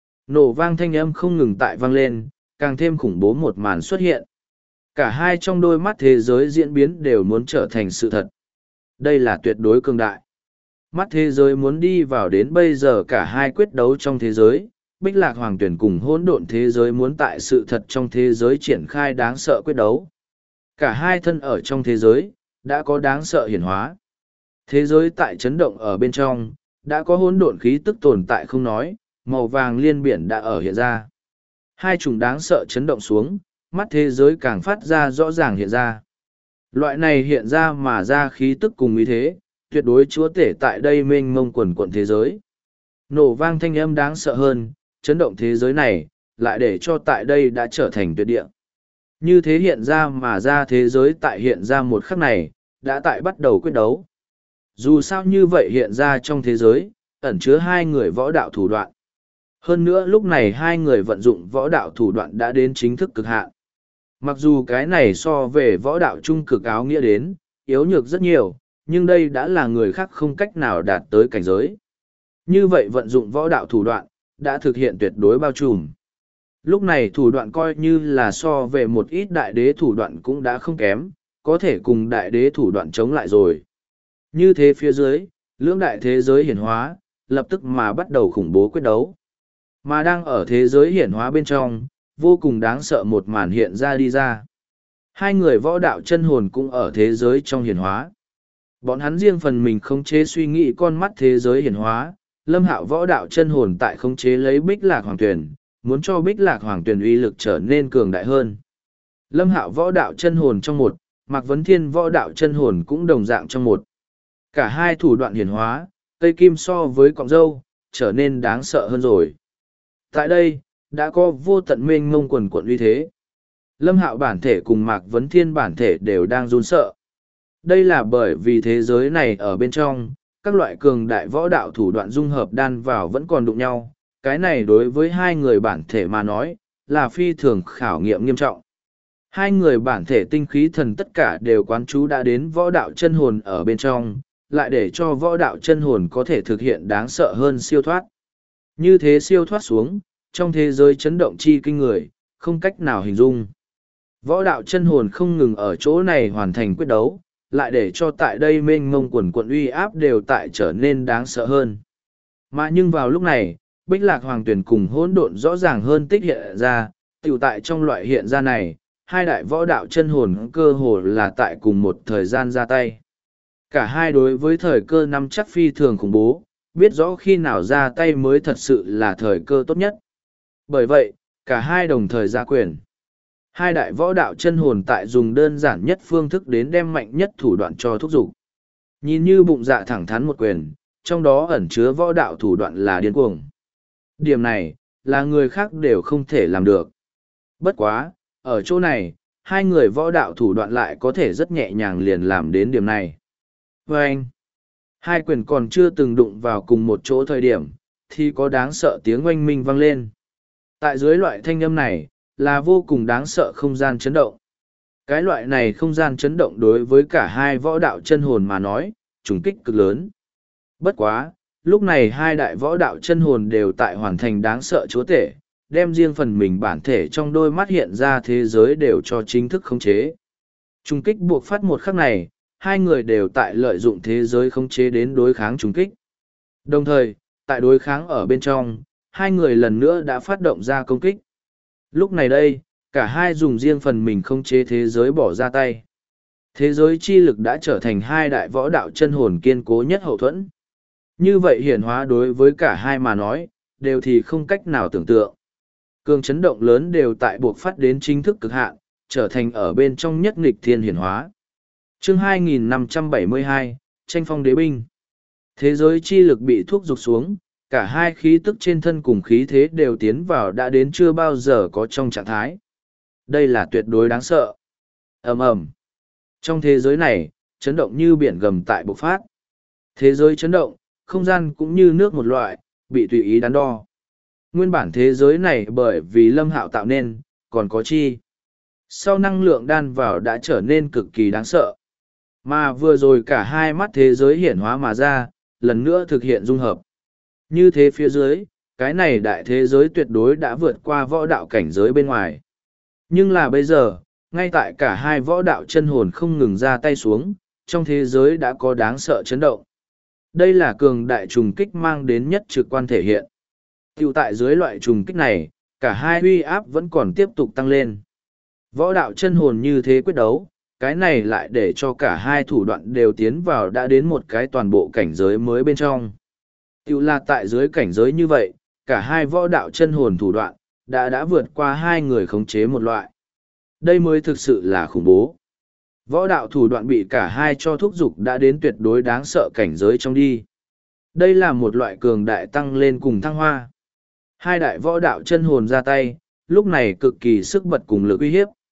Nổ vang thanh âm không ngừng tại vang lên, càng thêm khủng bố một màn xuất hiện. Cả hai trong đôi mắt thế giới diễn biến đều muốn trở thành sự thật. Đây là tuyệt đối cường đại. Mắt thế giới muốn đi vào đến bây giờ cả hai quyết đấu trong thế giới, Bích Lạc Hoàng Tuyển cùng hỗn độn thế giới muốn tại sự thật trong thế giới triển khai đáng sợ quyết đấu. Cả hai thân ở trong thế giới, đã có đáng sợ hiển hóa. Thế giới tại chấn động ở bên trong, đã có hỗn độn khí tức tồn tại không nói, màu vàng liên biển đã ở hiện ra. Hai chủng đáng sợ chấn động xuống, mắt thế giới càng phát ra rõ ràng hiện ra. Loại này hiện ra mà ra khí tức cùng ý thế, tuyệt đối chúa tể tại đây mênh mông quần quận thế giới. Nổ vang thanh âm đáng sợ hơn, chấn động thế giới này, lại để cho tại đây đã trở thành tuyệt địa. Như thế hiện ra mà ra thế giới tại hiện ra một khắc này, đã tại bắt đầu quyết đấu. Dù sao như vậy hiện ra trong thế giới, ẩn chứa hai người võ đạo thủ đoạn. Hơn nữa lúc này hai người vận dụng võ đạo thủ đoạn đã đến chính thức cực hạn. Mặc dù cái này so về võ đạo trung cực áo nghĩa đến, yếu nhược rất nhiều, nhưng đây đã là người khác không cách nào đạt tới cảnh giới. Như vậy vận dụng võ đạo thủ đoạn, đã thực hiện tuyệt đối bao trùm. Lúc này thủ đoạn coi như là so về một ít đại đế thủ đoạn cũng đã không kém, có thể cùng đại đế thủ đoạn chống lại rồi. Như thế phía dưới, lưỡng đại thế giới hiển hóa, lập tức mà bắt đầu khủng bố quyết đấu. Mà đang ở thế giới hiển hóa bên trong, vô cùng đáng sợ một màn hiện ra đi ra. Hai người võ đạo chân hồn cũng ở thế giới trong hiển hóa. Bọn hắn riêng phần mình khống chế suy nghĩ con mắt thế giới hiển hóa, Lâm Hạo võ đạo chân hồn tại khống chế lấy Bích Lạc Hoàng Tuyền, muốn cho Bích Lạc Hoàng Tuyền uy lực trở nên cường đại hơn. Lâm Hạo võ đạo chân hồn trong một, Mạc Vấn Thiên võ đạo chân hồn cũng đồng dạng trong một. Cả hai thủ đoạn hiển hóa, cây kim so với cọng dâu, trở nên đáng sợ hơn rồi. Tại đây, đã có vô tận mênh mông quần quận uy thế. Lâm Hạo bản thể cùng Mạc Vấn Thiên bản thể đều đang run sợ. Đây là bởi vì thế giới này ở bên trong, các loại cường đại võ đạo thủ đoạn dung hợp đan vào vẫn còn đụng nhau. Cái này đối với hai người bản thể mà nói, là phi thường khảo nghiệm nghiêm trọng. Hai người bản thể tinh khí thần tất cả đều quán chú đã đến võ đạo chân hồn ở bên trong, lại để cho võ đạo chân hồn có thể thực hiện đáng sợ hơn siêu thoát. Như thế siêu thoát xuống, trong thế giới chấn động chi kinh người, không cách nào hình dung. Võ đạo chân hồn không ngừng ở chỗ này hoàn thành quyết đấu, lại để cho tại đây mênh mông quần quận uy áp đều tại trở nên đáng sợ hơn. Mà nhưng vào lúc này, Bích Lạc Hoàng Tuyền cùng hỗn độn rõ ràng hơn tích hiện ra, tiểu tại trong loại hiện ra này, hai đại võ đạo chân hồn cơ hồ là tại cùng một thời gian ra tay. Cả hai đối với thời cơ nắm chắc phi thường khủng bố, biết rõ khi nào ra tay mới thật sự là thời cơ tốt nhất. Bởi vậy, cả hai đồng thời ra quyền. Hai đại võ đạo chân hồn tại dùng đơn giản nhất phương thức đến đem mạnh nhất thủ đoạn cho thúc giục. Nhìn như bụng dạ thẳng thắn một quyền, trong đó ẩn chứa võ đạo thủ đoạn là điên cuồng. Điểm này, là người khác đều không thể làm được. Bất quá, ở chỗ này, hai người võ đạo thủ đoạn lại có thể rất nhẹ nhàng liền làm đến điểm này. Và anh, hai quyền còn chưa từng đụng vào cùng một chỗ thời điểm, thì có đáng sợ tiếng oanh minh vang lên. Tại dưới loại thanh âm này, là vô cùng đáng sợ không gian chấn động. Cái loại này không gian chấn động đối với cả hai võ đạo chân hồn mà nói, trùng kích cực lớn. Bất quá, lúc này hai đại võ đạo chân hồn đều tại hoàn thành đáng sợ chúa tể, đem riêng phần mình bản thể trong đôi mắt hiện ra thế giới đều cho chính thức khống chế. Trùng kích buộc phát một khắc này, hai người đều tại lợi dụng thế giới khống chế đến đối kháng trùng kích. Đồng thời, tại đối kháng ở bên trong, hai người lần nữa đã phát động ra công kích. Lúc này đây, cả hai dùng riêng phần mình khống chế thế giới bỏ ra tay. Thế giới chi lực đã trở thành hai đại võ đạo chân hồn kiên cố nhất hậu thuẫn. Như vậy hiển hóa đối với cả hai mà nói, đều thì không cách nào tưởng tượng. Cường chấn động lớn đều tại buộc phát đến chính thức cực hạn, trở thành ở bên trong nhất nghịch thiên hiển hóa. Chương 2572, Tranh phong đế binh. Thế giới chi lực bị thuốc dục xuống, cả hai khí tức trên thân cùng khí thế đều tiến vào đã đến chưa bao giờ có trong trạng thái. Đây là tuyệt đối đáng sợ. Ầm ầm. Trong thế giới này, chấn động như biển gầm tại bộc phát. Thế giới chấn động, không gian cũng như nước một loại, bị tùy ý đắn đo. Nguyên bản thế giới này bởi vì Lâm Hạo tạo nên, còn có chi. Sau năng lượng đan vào đã trở nên cực kỳ đáng sợ. Mà vừa rồi cả hai mắt thế giới hiển hóa mà ra, lần nữa thực hiện dung hợp. Như thế phía dưới, cái này đại thế giới tuyệt đối đã vượt qua võ đạo cảnh giới bên ngoài. Nhưng là bây giờ, ngay tại cả hai võ đạo chân hồn không ngừng ra tay xuống, trong thế giới đã có đáng sợ chấn động. Đây là cường đại trùng kích mang đến nhất trực quan thể hiện. Tiểu tại dưới loại trùng kích này, cả hai uy áp vẫn còn tiếp tục tăng lên. Võ đạo chân hồn như thế quyết đấu, cái này lại để cho cả hai thủ đoạn đều tiến vào đã đến một cái toàn bộ cảnh giới mới bên trong. Tiểu là tại dưới cảnh giới như vậy, cả hai võ đạo chân hồn thủ đoạn, đã vượt qua hai người khống chế một loại. Đây mới thực sự là khủng bố. Võ đạo thủ đoạn bị cả hai cho thúc giục đã đến tuyệt đối đáng sợ cảnh giới trong đi. Đây là một loại cường đại tăng lên cùng thăng hoa. Hai đại võ đạo chân hồn ra tay, lúc này cực kỳ sức bật cùng lực uy hiếp.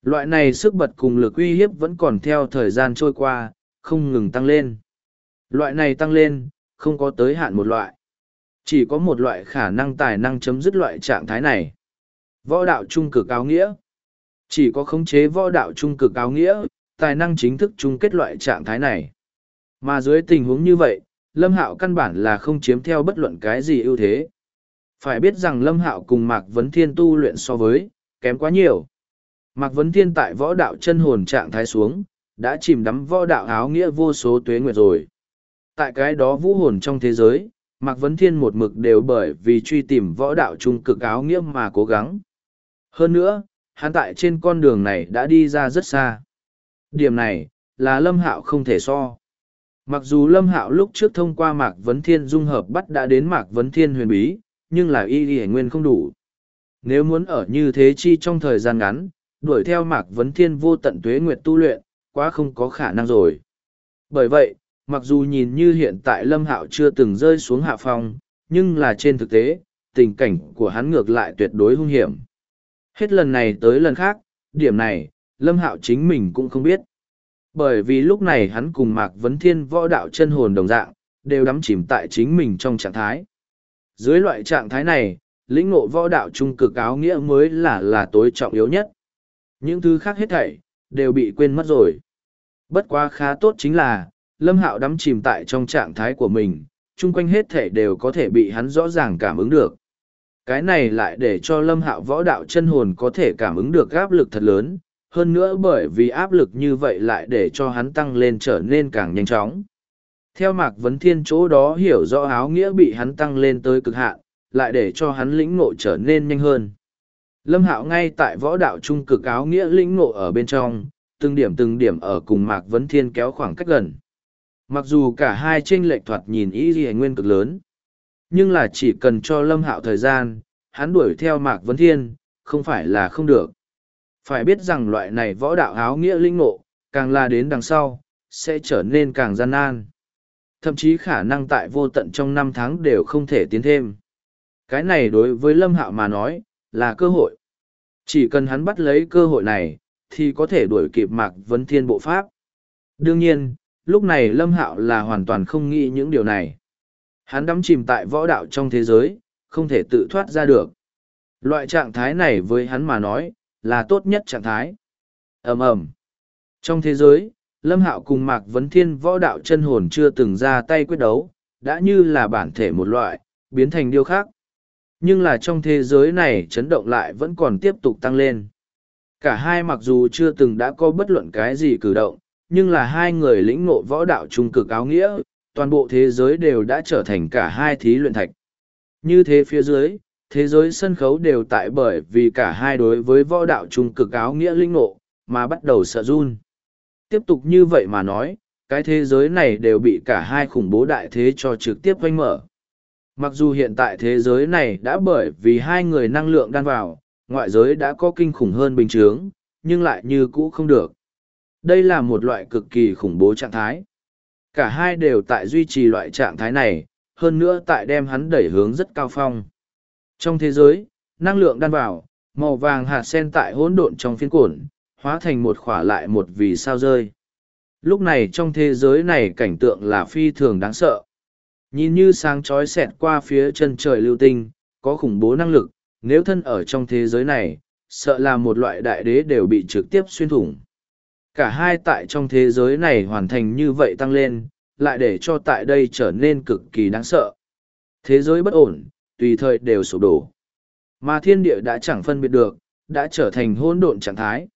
Loại này sức bật cùng lực uy hiếp vẫn còn theo thời gian trôi qua, không ngừng tăng lên. Loại này tăng lên, không có tới hạn một loại. Chỉ có một loại khả năng tài năng chấm dứt loại trạng thái này. Võ đạo trung cực áo nghĩa. Chỉ có khống chế võ đạo trung cực áo nghĩa, tài năng chính thức chung kết loại trạng thái này. Mà dưới tình huống như vậy, Lâm Hạo căn bản là không chiếm theo bất luận cái gì ưu thế. Phải biết rằng Lâm Hạo cùng Mạc Vấn Thiên tu luyện so với, kém quá nhiều. Mạc Vấn Thiên tại võ đạo chân hồn trạng thái xuống, đã chìm đắm võ đạo áo nghĩa vô số tuế nguyệt rồi. Tại cái đó vũ hồn trong thế giới, Mạc Vấn Thiên một mực đều bởi vì truy tìm võ đạo trung cực áo nghĩa mà cố gắng. Hơn nữa, hắn tại trên con đường này đã đi ra rất xa. Điểm này, là Lâm Hạo không thể so. Mặc dù Lâm Hạo lúc trước thông qua Mạc Vấn Thiên dung hợp bắt đã đến Mạc Vấn Thiên huyền bí, nhưng là y nguyên không đủ. Nếu muốn ở như thế chi trong thời gian ngắn, đuổi theo Mạc Vấn Thiên vô tận tuế nguyệt tu luyện, quá không có khả năng rồi. Bởi vậy, mặc dù nhìn như hiện tại Lâm Hạo chưa từng rơi xuống hạ phong, nhưng là trên thực tế, tình cảnh của hắn ngược lại tuyệt đối hung hiểm. Hết lần này tới lần khác, điểm này, Lâm Hạo chính mình cũng không biết. Bởi vì lúc này hắn cùng Mạc Vấn Thiên võ đạo chân hồn đồng dạng, đều đắm chìm tại chính mình trong trạng thái. Dưới loại trạng thái này, lĩnh ngộ võ đạo trung cực áo nghĩa mới là tối trọng yếu nhất. Những thứ khác hết thảy, đều bị quên mất rồi. Bất quá khá tốt chính là, Lâm Hạo đắm chìm tại trong trạng thái của mình, chung quanh hết thảy đều có thể bị hắn rõ ràng cảm ứng được. Cái này lại để cho Lâm Hạo võ đạo chân hồn có thể cảm ứng được áp lực thật lớn, hơn nữa bởi vì áp lực như vậy lại để cho hắn tăng lên trở nên càng nhanh chóng. Theo Mạc Vấn Thiên chỗ đó hiểu rõ áo nghĩa bị hắn tăng lên tới cực hạn, lại để cho hắn lĩnh ngộ trở nên nhanh hơn. Lâm Hạo ngay tại võ đạo trung cực áo nghĩa lĩnh ngộ ở bên trong, từng điểm ở cùng Mạc Vấn Thiên kéo khoảng cách gần. Mặc dù cả hai chênh lệch thoạt nhìn y nguyên cực lớn, nhưng là chỉ cần cho Lâm Hạo thời gian, hắn đuổi theo Mạc Vấn Thiên, không phải là không được. Phải biết rằng loại này võ đạo áo nghĩa linh ngộ, càng là đến đằng sau, sẽ trở nên càng gian nan. Thậm chí khả năng tại vô tận trong 5 tháng đều không thể tiến thêm. Cái này đối với Lâm Hạo mà nói, là cơ hội. Chỉ cần hắn bắt lấy cơ hội này, thì có thể đuổi kịp Mạc Vấn Thiên bộ pháp. Đương nhiên, lúc này Lâm Hạo là hoàn toàn không nghĩ những điều này. Hắn đắm chìm tại võ đạo trong thế giới, không thể tự thoát ra được. Loại trạng thái này với hắn mà nói, là tốt nhất trạng thái. Ầm ầm. Trong thế giới, Lâm Hạo cùng Mạc Vấn Thiên võ đạo chân hồn chưa từng ra tay quyết đấu, đã như là bản thể một loại, biến thành điều khác. Nhưng là trong thế giới này chấn động lại vẫn còn tiếp tục tăng lên. Cả hai mặc dù chưa từng đã có bất luận cái gì cử động, nhưng là hai người lĩnh ngộ võ đạo trung cực áo nghĩa, toàn bộ thế giới đều đã trở thành cả hai thí luyện thạch. Như thế phía dưới, thế giới sân khấu đều tại bởi vì cả hai đối với võ đạo trung cực áo nghĩa lĩnh ngộ, mà bắt đầu sợ run. Tiếp tục như vậy mà nói, cái thế giới này đều bị cả hai khủng bố đại thế cho trực tiếp vanh mở. Mặc dù hiện tại thế giới này đã bởi vì hai người năng lượng đan vào, ngoại giới đã có kinh khủng hơn bình thường, nhưng lại như cũ không được. Đây là một loại cực kỳ khủng bố trạng thái. Cả hai đều tại duy trì loại trạng thái này, hơn nữa tại đem hắn đẩy hướng rất cao phong. Trong thế giới, năng lượng đan vào, màu vàng hạt sen tại hỗn độn trong phiến cổn, hóa thành một khỏa lại một vì sao rơi. Lúc này trong thế giới này cảnh tượng là phi thường đáng sợ. Nhìn như sáng chói xẹt qua phía chân trời lưu tinh, có khủng bố năng lực, nếu thân ở trong thế giới này, sợ là một loại đại đế đều bị trực tiếp xuyên thủng. Cả hai tại trong thế giới này hoàn thành như vậy tăng lên, lại để cho tại đây trở nên cực kỳ đáng sợ. Thế giới bất ổn, tùy thời đều sụp đổ. Mà thiên địa đã chẳng phân biệt được, đã trở thành hỗn độn trạng thái.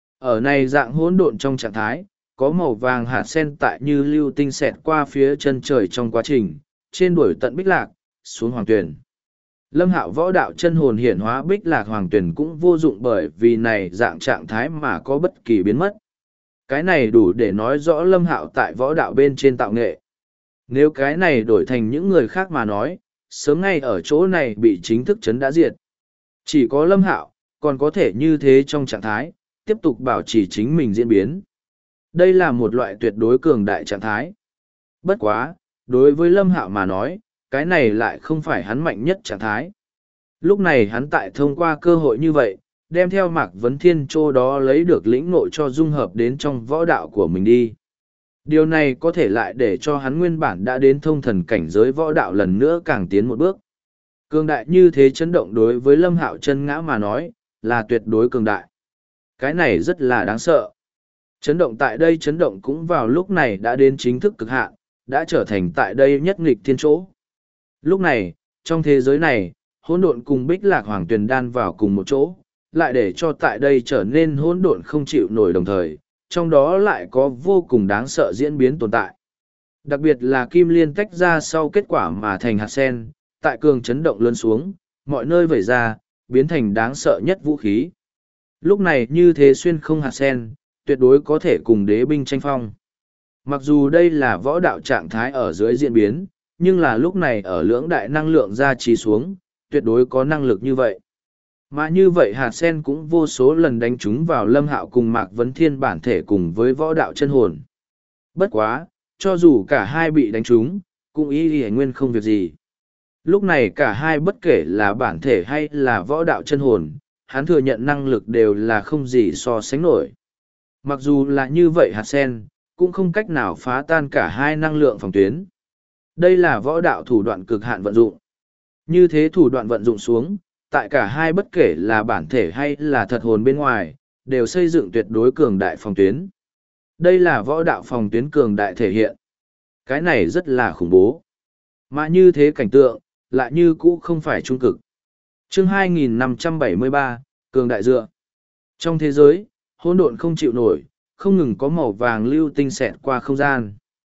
Ở này dạng hỗn độn trong trạng thái, có màu vàng hạt sen tại như lưu tinh xẹt qua phía chân trời trong quá trình, trên đuổi tận bích lạc, xuống hoàng tuyển. Lâm Hạo võ đạo chân hồn hiển hóa bích lạc hoàng tuyển cũng vô dụng bởi vì này dạng trạng thái mà có bất kỳ biến mất. Cái này đủ để nói rõ Lâm Hạo tại võ đạo bên trên tạo nghệ. Nếu cái này đổi thành những người khác mà nói, sớm ngay ở chỗ này bị chính thức chấn đã diệt. Chỉ có Lâm Hạo, còn có thể như thế trong trạng thái, tiếp tục bảo trì chính mình diễn biến. Đây là một loại tuyệt đối cường đại trạng thái. Bất quá, đối với Lâm Hạo mà nói, cái này lại không phải hắn mạnh nhất trạng thái. Lúc này hắn tại thông qua cơ hội như vậy, đem theo Mạc Vấn Thiên chỗ đó lấy được lĩnh ngộ cho dung hợp đến trong võ đạo của mình đi. Điều này có thể lại để cho hắn nguyên bản đã đến thông thần cảnh giới võ đạo lần nữa càng tiến một bước. Cường đại như thế chấn động đối với Lâm Hạo chân ngã mà nói, là tuyệt đối cường đại. Cái này rất là đáng sợ. Chấn động tại đây chấn động cũng vào lúc này đã đến chính thức cực hạn, đã trở thành tại đây nhất nghịch thiên chỗ. Lúc này, trong thế giới này, hỗn độn cùng Bích Lạc Hoàng Tuyền đan vào cùng một chỗ, lại để cho tại đây trở nên hỗn độn không chịu nổi đồng thời, trong đó lại có vô cùng đáng sợ diễn biến tồn tại. Đặc biệt là kim liên tách ra sau kết quả mà thành hạt sen, tại cường chấn động lớn xuống, mọi nơi vẩy ra, biến thành đáng sợ nhất vũ khí. Lúc này như thế xuyên không hạt sen, tuyệt đối có thể cùng đế binh tranh phong. Mặc dù đây là võ đạo trạng thái ở dưới diễn biến, nhưng là lúc này ở lưỡng đại năng lượng ra trì xuống, tuyệt đối có năng lực như vậy. Mà như vậy hạt sen cũng vô số lần đánh trúng vào Lâm Hạo cùng Mạc Vấn Thiên bản thể cùng với võ đạo chân hồn. Bất quá, cho dù cả hai bị đánh trúng, cũng y nguyên không việc gì. Lúc này cả hai bất kể là bản thể hay là võ đạo chân hồn, hắn thừa nhận năng lực đều là không gì so sánh nổi. Mặc dù là như vậy hạt sen, cũng không cách nào phá tan cả hai năng lượng phòng tuyến. Đây là võ đạo thủ đoạn cực hạn vận dụng. Như thế thủ đoạn vận dụng xuống, tại cả hai bất kể là bản thể hay là thật hồn bên ngoài, đều xây dựng tuyệt đối cường đại phòng tuyến. Đây là võ đạo phòng tuyến cường đại thể hiện. Cái này rất là khủng bố. Mà như thế cảnh tượng, lại như cũ không phải trung cực. Chương 2573, cường đại dựa. Trong thế giới, hỗn độn không chịu nổi, không ngừng có màu vàng lưu tinh xẹt qua không gian.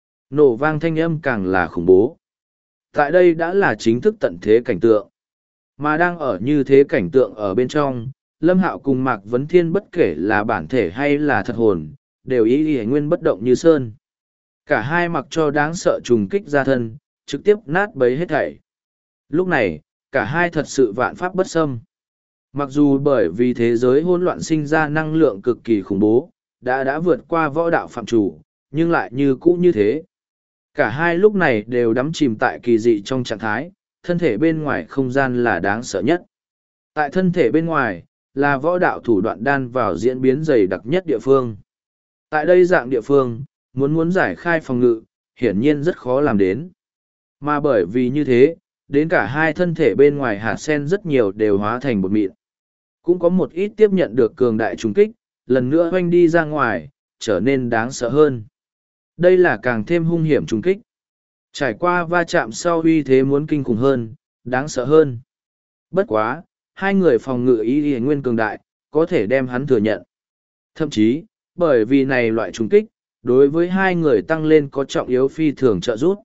Nổ vang thanh âm càng là khủng bố. Tại đây đã là chính thức tận thế cảnh tượng. Mà đang ở như thế cảnh tượng ở bên trong, Lâm Hạo cùng Mạc Vấn Thiên bất kể là bản thể hay là thật hồn, đều y nguyên bất động như sơn. Cả hai mặc cho đáng sợ trùng kích ra thân, trực tiếp nát bấy hết thảy. Lúc này, cả hai thật sự vạn pháp bất xâm. Mặc dù bởi vì thế giới hỗn loạn sinh ra năng lượng cực kỳ khủng bố, đã vượt qua võ đạo phạm chủ, nhưng lại như cũ như thế. Cả hai lúc này đều đắm chìm tại kỳ dị trong trạng thái, thân thể bên ngoài không gian là đáng sợ nhất. Tại thân thể bên ngoài, là võ đạo thủ đoạn đan vào diễn biến dày đặc nhất địa phương. Tại đây dạng địa phương, muốn giải khai phòng ngự, hiển nhiên rất khó làm đến. Mà bởi vì như thế, đến cả hai thân thể bên ngoài hạt sen rất nhiều đều hóa thành bột mịn. Cũng có một ít tiếp nhận được cường đại trùng kích, lần nữa hoanh đi ra ngoài, trở nên đáng sợ hơn. Đây là càng thêm hung hiểm trùng kích. Trải qua va chạm sau uy thế muốn kinh khủng hơn, đáng sợ hơn. Bất quá, hai người phòng ngự ý nguyên cường đại, có thể đem hắn thừa nhận. Thậm chí, bởi vì này loại trùng kích, đối với hai người tăng lên có trọng yếu phi thường trợ giúp.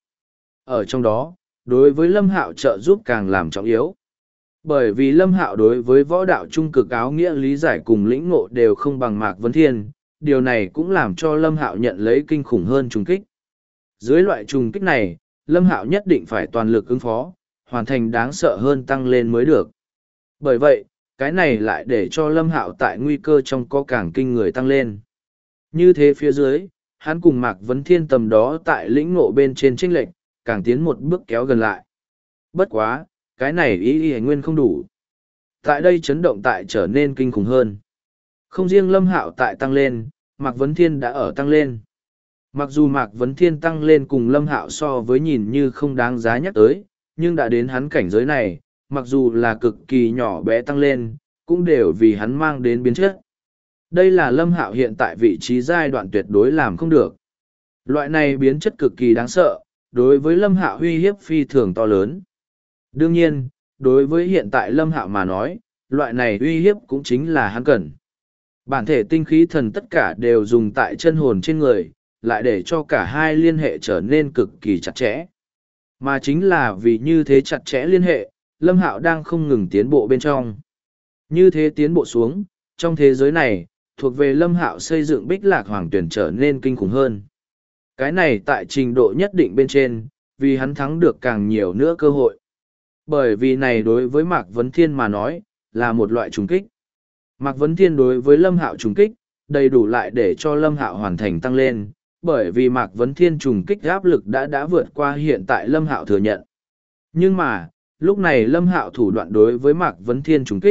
Ở trong đó, đối với Lâm Hạo trợ giúp càng làm trọng yếu. Bởi vì Lâm Hạo đối với võ đạo trung cực áo nghĩa lý giải cùng lĩnh ngộ đều không bằng Mạc Vấn Thiên, điều này cũng làm cho Lâm Hạo nhận lấy kinh khủng hơn trùng kích. Dưới loại trùng kích này, Lâm Hạo nhất định phải toàn lực ứng phó, hoàn thành đáng sợ hơn tăng lên mới được. Bởi vậy, cái này lại để cho Lâm Hạo tại nguy cơ trong có càng kinh người tăng lên. Như thế phía dưới, hắn cùng Mạc Vấn Thiên tầm đó tại lĩnh ngộ bên trên chênh lệch, càng tiến một bước kéo gần lại. Bất quá, cái này ý nguyên không đủ. Tại đây chấn động tại trở nên kinh khủng hơn. Không riêng Lâm Hạo tại tăng lên, Mạc Vấn Thiên đã ở tăng lên. Mặc dù Mạc Vấn Thiên tăng lên cùng Lâm Hạo so với nhìn như không đáng giá nhắc tới, nhưng đã đến hắn cảnh giới này, mặc dù là cực kỳ nhỏ bé tăng lên, cũng đều vì hắn mang đến biến chất. Đây là Lâm Hạo hiện tại vị trí giai đoạn tuyệt đối làm không được. Loại này biến chất cực kỳ đáng sợ, đối với Lâm Hạo uy hiếp phi thường to lớn. Đương nhiên, đối với hiện tại Lâm Hạo mà nói, loại này uy hiếp cũng chính là hắn cần. Bản thể tinh khí thần tất cả đều dùng tại chân hồn trên người, lại để cho cả hai liên hệ trở nên cực kỳ chặt chẽ. Mà chính là vì như thế chặt chẽ liên hệ, Lâm Hạo đang không ngừng tiến bộ bên trong. Như thế tiến bộ xuống, trong thế giới này, thuộc về Lâm Hạo xây dựng Bích Lạc Hoàng Tuyển trở nên kinh khủng hơn. Cái này tại trình độ nhất định bên trên, vì hắn thắng được càng nhiều nữa cơ hội. Bởi vì này đối với Mạc Vấn Thiên mà nói, là một loại trùng kích. Mạc Vấn Thiên đối với Lâm Hạo trùng kích, đầy đủ lại để cho Lâm Hạo hoàn thành tăng lên, bởi vì Mạc Vấn Thiên trùng kích áp lực đã vượt qua hiện tại Lâm Hạo thừa nhận. Nhưng mà, lúc này Lâm Hạo thủ đoạn đối với Mạc Vấn Thiên trùng kích,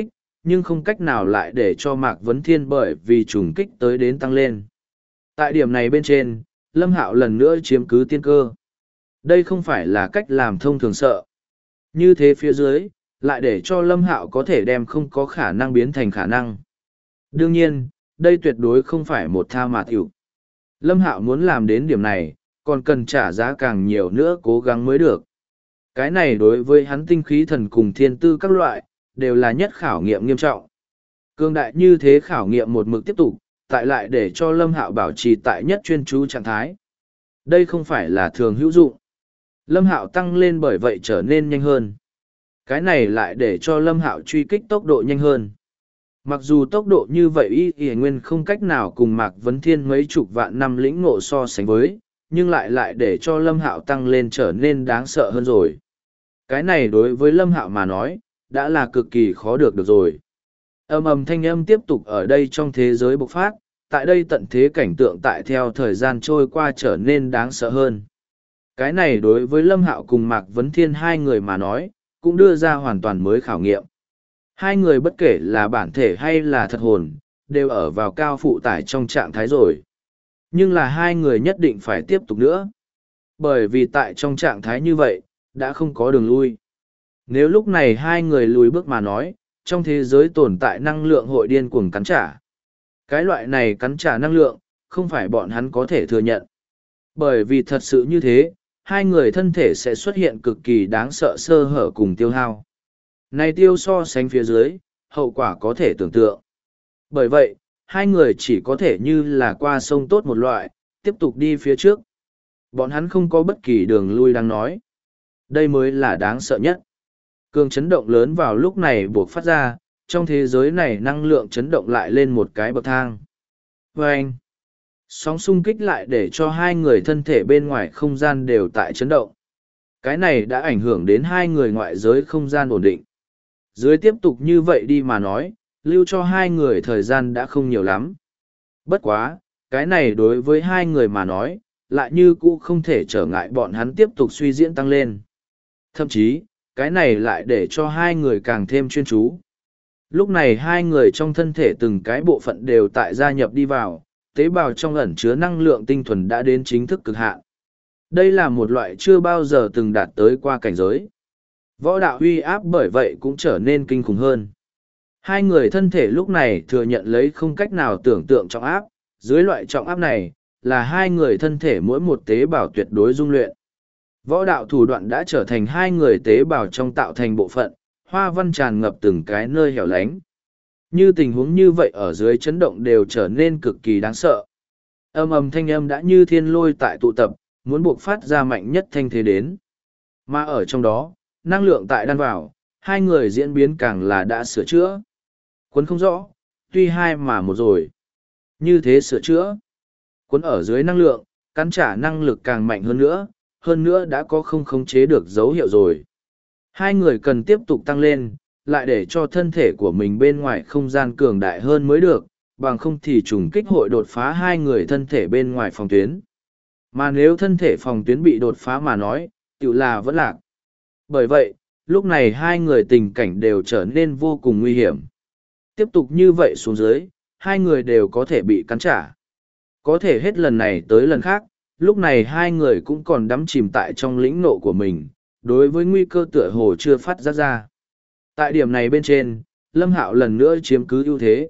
nhưng không cách nào lại để cho Mạc Vấn Thiên bởi vì trùng kích tới đến tăng lên. Tại điểm này bên trên, Lâm Hạo lần nữa chiếm cứ tiên cơ. Đây không phải là cách làm thông thường sợ. Như thế phía dưới, lại để cho Lâm Hạo có thể đem không có khả năng biến thành khả năng. Đương nhiên, đây tuyệt đối không phải một tha mà tiểu. Lâm Hạo muốn làm đến điểm này, còn cần trả giá càng nhiều nữa cố gắng mới được. Cái này đối với hắn tinh khí thần cùng thiên tư các loại, đều là nhất khảo nghiệm nghiêm trọng. Cương đại như thế khảo nghiệm một mực tiếp tục, tại lại để cho Lâm Hạo bảo trì tại nhất chuyên chú trạng thái. Đây không phải là thường hữu dụng. Lâm Hạo tăng lên bởi vậy trở nên nhanh hơn. Cái này lại để cho Lâm Hạo truy kích tốc độ nhanh hơn. Mặc dù tốc độ như vậy y nguyên không cách nào cùng Mạc Vấn Thiên mấy chục vạn năm lĩnh ngộ so sánh với, nhưng lại để cho Lâm Hạo tăng lên trở nên đáng sợ hơn rồi. Cái này đối với Lâm Hạo mà nói, đã là cực kỳ khó được rồi. Ầm ầm thanh âm tiếp tục ở đây trong thế giới bộc phát, tại đây tận thế cảnh tượng tại theo thời gian trôi qua trở nên đáng sợ hơn. Cái này đối với Lâm Hạo cùng Mạc Vấn Thiên hai người mà nói, cũng đưa ra hoàn toàn mới khảo nghiệm. Hai người bất kể là bản thể hay là thật hồn, đều ở vào cao phụ tải trong trạng thái rồi. Nhưng là hai người nhất định phải tiếp tục nữa. Bởi vì tại trong trạng thái như vậy, đã không có đường lui. Nếu lúc này hai người lùi bước mà nói, trong thế giới tồn tại năng lượng hội điên cuồng cắn trả. Cái loại này cắn trả năng lượng, không phải bọn hắn có thể thừa nhận. Bởi vì thật sự như thế, hai người thân thể sẽ xuất hiện cực kỳ đáng sợ sơ hở cùng tiêu hao. Này tiêu so sánh phía dưới, hậu quả có thể tưởng tượng. Bởi vậy, hai người chỉ có thể như là qua sông tốt một loại, tiếp tục đi phía trước. Bọn hắn không có bất kỳ đường lui đang nói. Đây mới là đáng sợ nhất. Cường chấn động lớn vào lúc này buộc phát ra, trong thế giới này năng lượng chấn động lại lên một cái bậc thang. Vâng! Sóng xung kích lại để cho hai người thân thể bên ngoài không gian đều tại chấn động. Cái này đã ảnh hưởng đến hai người ngoại giới không gian ổn định. Dưới tiếp tục như vậy đi mà nói, lưu cho hai người thời gian đã không nhiều lắm. Bất quá, cái này đối với hai người mà nói, lại như cũ không thể trở ngại bọn hắn tiếp tục suy diễn tăng lên. Thậm chí, cái này lại để cho hai người càng thêm chuyên chú. Lúc này hai người trong thân thể từng cái bộ phận đều tại gia nhập đi vào, tế bào trong ẩn chứa năng lượng tinh thuần đã đến chính thức cực hạn. Đây là một loại chưa bao giờ từng đạt tới qua cảnh giới. Võ đạo uy áp bởi vậy cũng trở nên kinh khủng hơn. Hai người thân thể lúc này thừa nhận lấy không cách nào tưởng tượng trọng áp, dưới loại trọng áp này, là hai người thân thể mỗi một tế bào tuyệt đối dung luyện. Võ đạo thủ đoạn đã trở thành hai người tế bào trong tạo thành bộ phận, hoa văn tràn ngập từng cái nơi hẻo lánh. Như tình huống như vậy ở dưới chấn động đều trở nên cực kỳ đáng sợ. Âm ầm thanh âm đã như thiên lôi tại tụ tập, muốn buộc phát ra mạnh nhất thanh thế đến. Mà ở trong đó, năng lượng tại đan vào, hai người diễn biến càng là đã sửa chữa. Quấn không rõ, tuy hai mà một rồi. Như thế sửa chữa. Quấn ở dưới năng lượng, cắn trả năng lực càng mạnh hơn nữa đã có không khống chế được dấu hiệu rồi. Hai người cần tiếp tục tăng lên, lại để cho thân thể của mình bên ngoài không gian cường đại hơn mới được, bằng không thì trùng kích hội đột phá hai người thân thể bên ngoài phòng tuyến. Mà nếu thân thể phòng tuyến bị đột phá mà nói, tự là vẫn lạc. Bởi vậy, lúc này hai người tình cảnh đều trở nên vô cùng nguy hiểm. Tiếp tục như vậy xuống dưới, hai người đều có thể bị cắn trả. Có thể hết lần này tới lần khác, lúc này hai người cũng còn đắm chìm tại trong lĩnh nộ của mình, đối với nguy cơ tựa hồ chưa phát giác ra. Tại điểm này bên trên, Lâm Hạo lần nữa chiếm cứ ưu thế.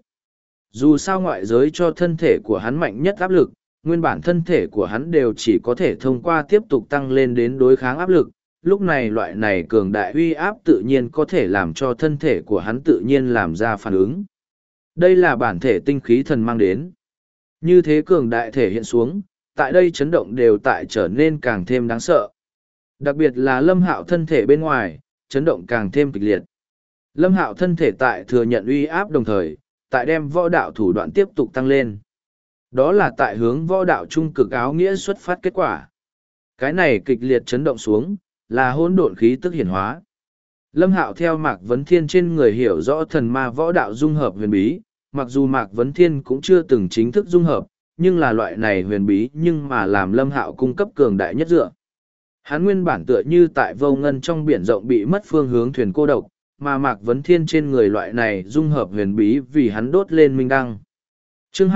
Dù sao ngoại giới cho thân thể của hắn mạnh nhất áp lực, nguyên bản thân thể của hắn đều chỉ có thể thông qua tiếp tục tăng lên đến đối kháng áp lực. Lúc này loại này cường đại uy áp tự nhiên có thể làm cho thân thể của hắn tự nhiên làm ra phản ứng. Đây là bản thể tinh khí thần mang đến. Như thế cường đại thể hiện xuống, tại đây chấn động đều tại trở nên càng thêm đáng sợ. Đặc biệt là Lâm Hạo thân thể bên ngoài, chấn động càng thêm kịch liệt. Lâm Hạo thân thể tại thừa nhận uy áp đồng thời, tại đem võ đạo thủ đoạn tiếp tục tăng lên. Đó là tại hướng võ đạo trung cực áo nghĩa xuất phát kết quả. Cái này kịch liệt chấn động xuống, là hỗn độn khí tức hiển hóa. Lâm Hạo theo Mạc Vấn Thiên trên người hiểu rõ thần ma võ đạo dung hợp huyền bí, mặc dù Mạc Vấn Thiên cũng chưa từng chính thức dung hợp, nhưng là loại này huyền bí nhưng mà làm Lâm Hạo cung cấp cường đại nhất dựa. Hắn nguyên bản tựa như tại vô ngân trong biển rộng bị mất phương hướng thuyền cô độc, mà Mạc Vấn Thiên trên người loại này dung hợp huyền bí vì hắn đốt lên minh đăng. Chương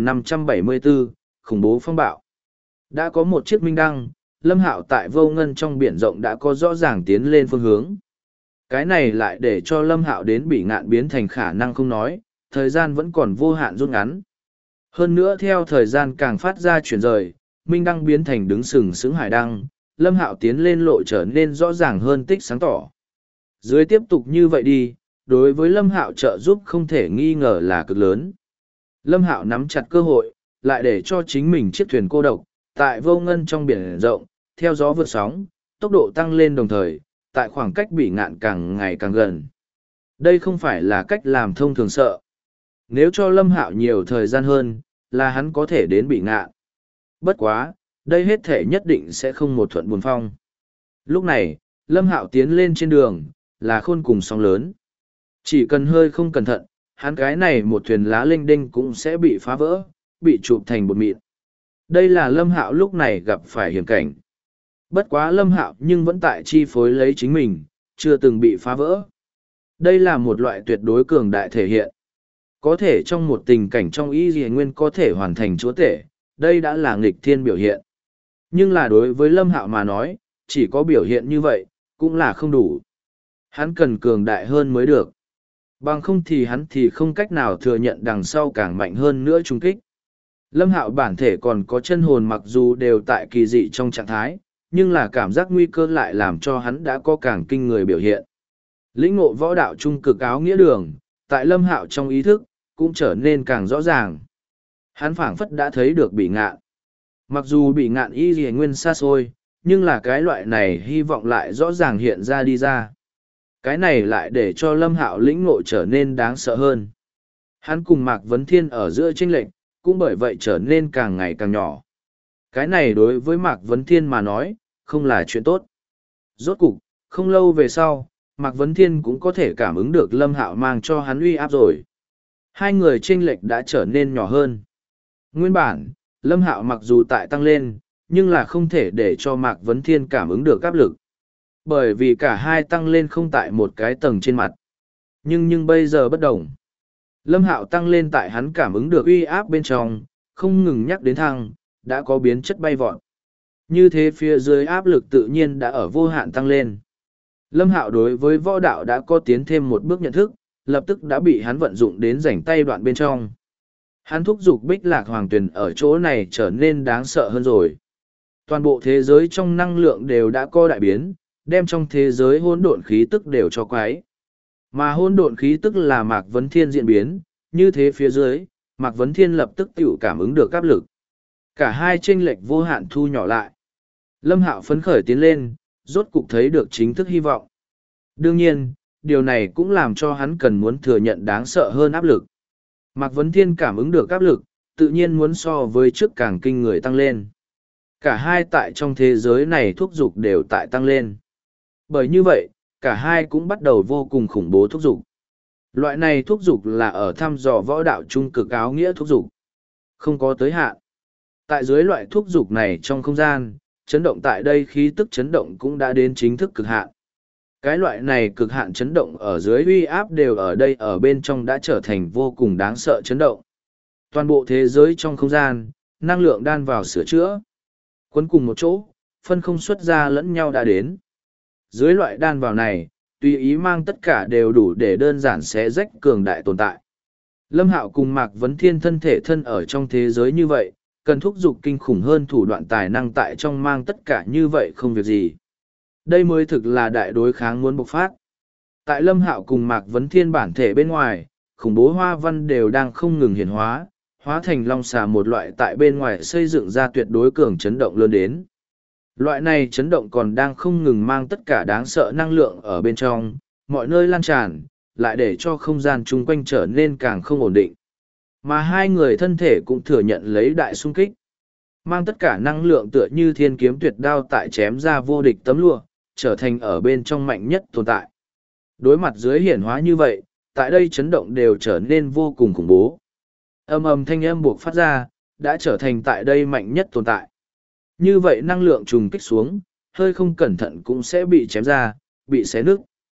2574, khủng bố phong bạo. Đã có một chiếc minh đăng, Lâm Hạo tại vô ngân trong biển rộng đã có rõ ràng tiến lên phương hướng. Cái này lại để cho Lâm Hạo đến bị ngạn biến thành khả năng không nói, thời gian vẫn còn vô hạn rút ngắn. Hơn nữa theo thời gian càng phát ra chuyển rời, minh đăng biến thành đứng sừng sững hải đăng, Lâm Hạo tiến lên lộ trở nên rõ ràng hơn tích sáng tỏ. Dưới tiếp tục như vậy đi, đối với Lâm Hạo trợ giúp không thể nghi ngờ là cực lớn. Lâm Hạo nắm chặt cơ hội, lại để cho chính mình chiếc thuyền cô độc, tại vô ngân trong biển rộng, theo gió vượt sóng, tốc độ tăng lên đồng thời, tại khoảng cách bị ngạn càng ngày càng gần. Đây không phải là cách làm thông thường sợ. Nếu cho Lâm Hạo nhiều thời gian hơn, là hắn có thể đến bị ngạn. Bất quá, đây hết thể nhất định sẽ không một thuận buồm phong. Lúc này, Lâm Hạo tiến lên trên đường, là khôn cùng sóng lớn. Chỉ cần hơi không cẩn thận, hắn cái này một thuyền lá lênh đênh cũng sẽ bị phá vỡ, bị chụp thành bột mịn. Đây là Lâm Hạo lúc này gặp phải hiểm cảnh. Bất quá Lâm Hạo nhưng vẫn tại chi phối lấy chính mình, chưa từng bị phá vỡ. Đây là một loại tuyệt đối cường đại thể hiện. Có thể trong một tình cảnh trong y dì nguyên có thể hoàn thành chúa tể, đây đã là nghịch thiên biểu hiện. Nhưng là đối với Lâm Hạo mà nói, chỉ có biểu hiện như vậy, cũng là không đủ. Hắn cần cường đại hơn mới được. Bằng không thì hắn thì không cách nào thừa nhận đằng sau càng mạnh hơn nữa trung kích. Lâm Hạo bản thể còn có chân hồn mặc dù đều tại kỳ dị trong trạng thái, nhưng là cảm giác nguy cơ lại làm cho hắn đã có càng kinh người biểu hiện. Lĩnh ngộ võ đạo trung cực áo nghĩa đường, tại Lâm Hạo trong ý thức, cũng trở nên càng rõ ràng. Hắn phảng phất đã thấy được bị ngạn. Mặc dù bị ngạn y dì nguyên xa xôi, nhưng là cái loại này hy vọng lại rõ ràng hiện ra đi ra. Cái này lại để cho Lâm Hạo lĩnh ngộ trở nên đáng sợ hơn. Hắn cùng Mạc Vấn Thiên ở giữa chênh lệch, cũng bởi vậy trở nên càng ngày càng nhỏ. Cái này đối với Mạc Vấn Thiên mà nói, không là chuyện tốt. Rốt cục, không lâu về sau, Mạc Vấn Thiên cũng có thể cảm ứng được Lâm Hạo mang cho hắn uy áp rồi. Hai người chênh lệch đã trở nên nhỏ hơn. Nguyên bản, Lâm Hạo mặc dù tại tăng lên, nhưng là không thể để cho Mạc Vấn Thiên cảm ứng được áp lực. Bởi vì cả hai tăng lên không tại một cái tầng trên mặt. Nhưng bây giờ bất đồng. Lâm Hạo tăng lên tại hắn cảm ứng được uy áp bên trong, không ngừng nhắc đến thăng, đã có biến chất bay vọt. Như thế phía dưới áp lực tự nhiên đã ở vô hạn tăng lên. Lâm Hạo đối với võ đạo đã có tiến thêm một bước nhận thức, lập tức đã bị hắn vận dụng đến rảnh tay đoạn bên trong. Hắn thúc giục Bích Lạc Hoàng Tuyền ở chỗ này trở nên đáng sợ hơn rồi. Toàn bộ thế giới trong năng lượng đều đã có đại biến, đem trong thế giới hỗn độn khí tức đều cho quái. Mà hỗn độn khí tức là Mạc Vấn Thiên diễn biến, như thế phía dưới, Mạc Vấn Thiên lập tức tự cảm ứng được áp lực. Cả hai chênh lệch vô hạn thu nhỏ lại. Lâm Hạo phấn khởi tiến lên, rốt cục thấy được chính thức hy vọng. Đương nhiên, điều này cũng làm cho hắn cần muốn thừa nhận đáng sợ hơn áp lực. Mạc Vấn Thiên cảm ứng được áp lực, tự nhiên muốn so với trước càng kinh người tăng lên. Cả hai tại trong thế giới này thúc dục đều tại tăng lên. Bởi như vậy, cả hai cũng bắt đầu vô cùng khủng bố thúc dục. Loại này thúc dục là ở thăm dò võ đạo trung cực áo nghĩa thúc dục. Không có tới hạn. Tại dưới loại thúc dục này trong không gian, chấn động tại đây khí tức chấn động cũng đã đến chính thức cực hạn. Cái loại này cực hạn chấn động ở dưới uy áp đều ở đây ở bên trong đã trở thành vô cùng đáng sợ chấn động. Toàn bộ thế giới trong không gian, năng lượng đan vào sửa chữa. Quấn cùng một chỗ, phân không xuất ra lẫn nhau đã đến. Dưới loại đan vào này, tùy ý mang tất cả đều đủ để đơn giản xé rách cường đại tồn tại. Lâm Hạo cùng Mạc Vấn Thiên thân thể thân ở trong thế giới như vậy, cần thúc giục kinh khủng hơn thủ đoạn tài năng tại trong mang tất cả như vậy không việc gì. Đây mới thực là đại đối kháng muốn bộc phát. Tại Lâm Hạo cùng Mạc Vấn Thiên bản thể bên ngoài, khủng bố hoa văn đều đang không ngừng hiển hóa, hóa thành long xà một loại tại bên ngoài xây dựng ra tuyệt đối cường chấn động lớn đến. Loại này chấn động còn đang không ngừng mang tất cả đáng sợ năng lượng ở bên trong, mọi nơi lan tràn, lại để cho không gian chung quanh trở nên càng không ổn định. Mà hai người thân thể cũng thừa nhận lấy đại xung kích. Mang tất cả năng lượng tựa như thiên kiếm tuyệt đao tại chém ra vô địch tấm lụa, trở thành ở bên trong mạnh nhất tồn tại. Đối mặt dưới hiển hóa như vậy, tại đây chấn động đều trở nên vô cùng khủng bố. Âm ầm thanh âm buộc phát ra, đã trở thành tại đây mạnh nhất tồn tại. Như vậy năng lượng trùng kích xuống, hơi không cẩn thận cũng sẽ bị chém ra, bị xé nứt.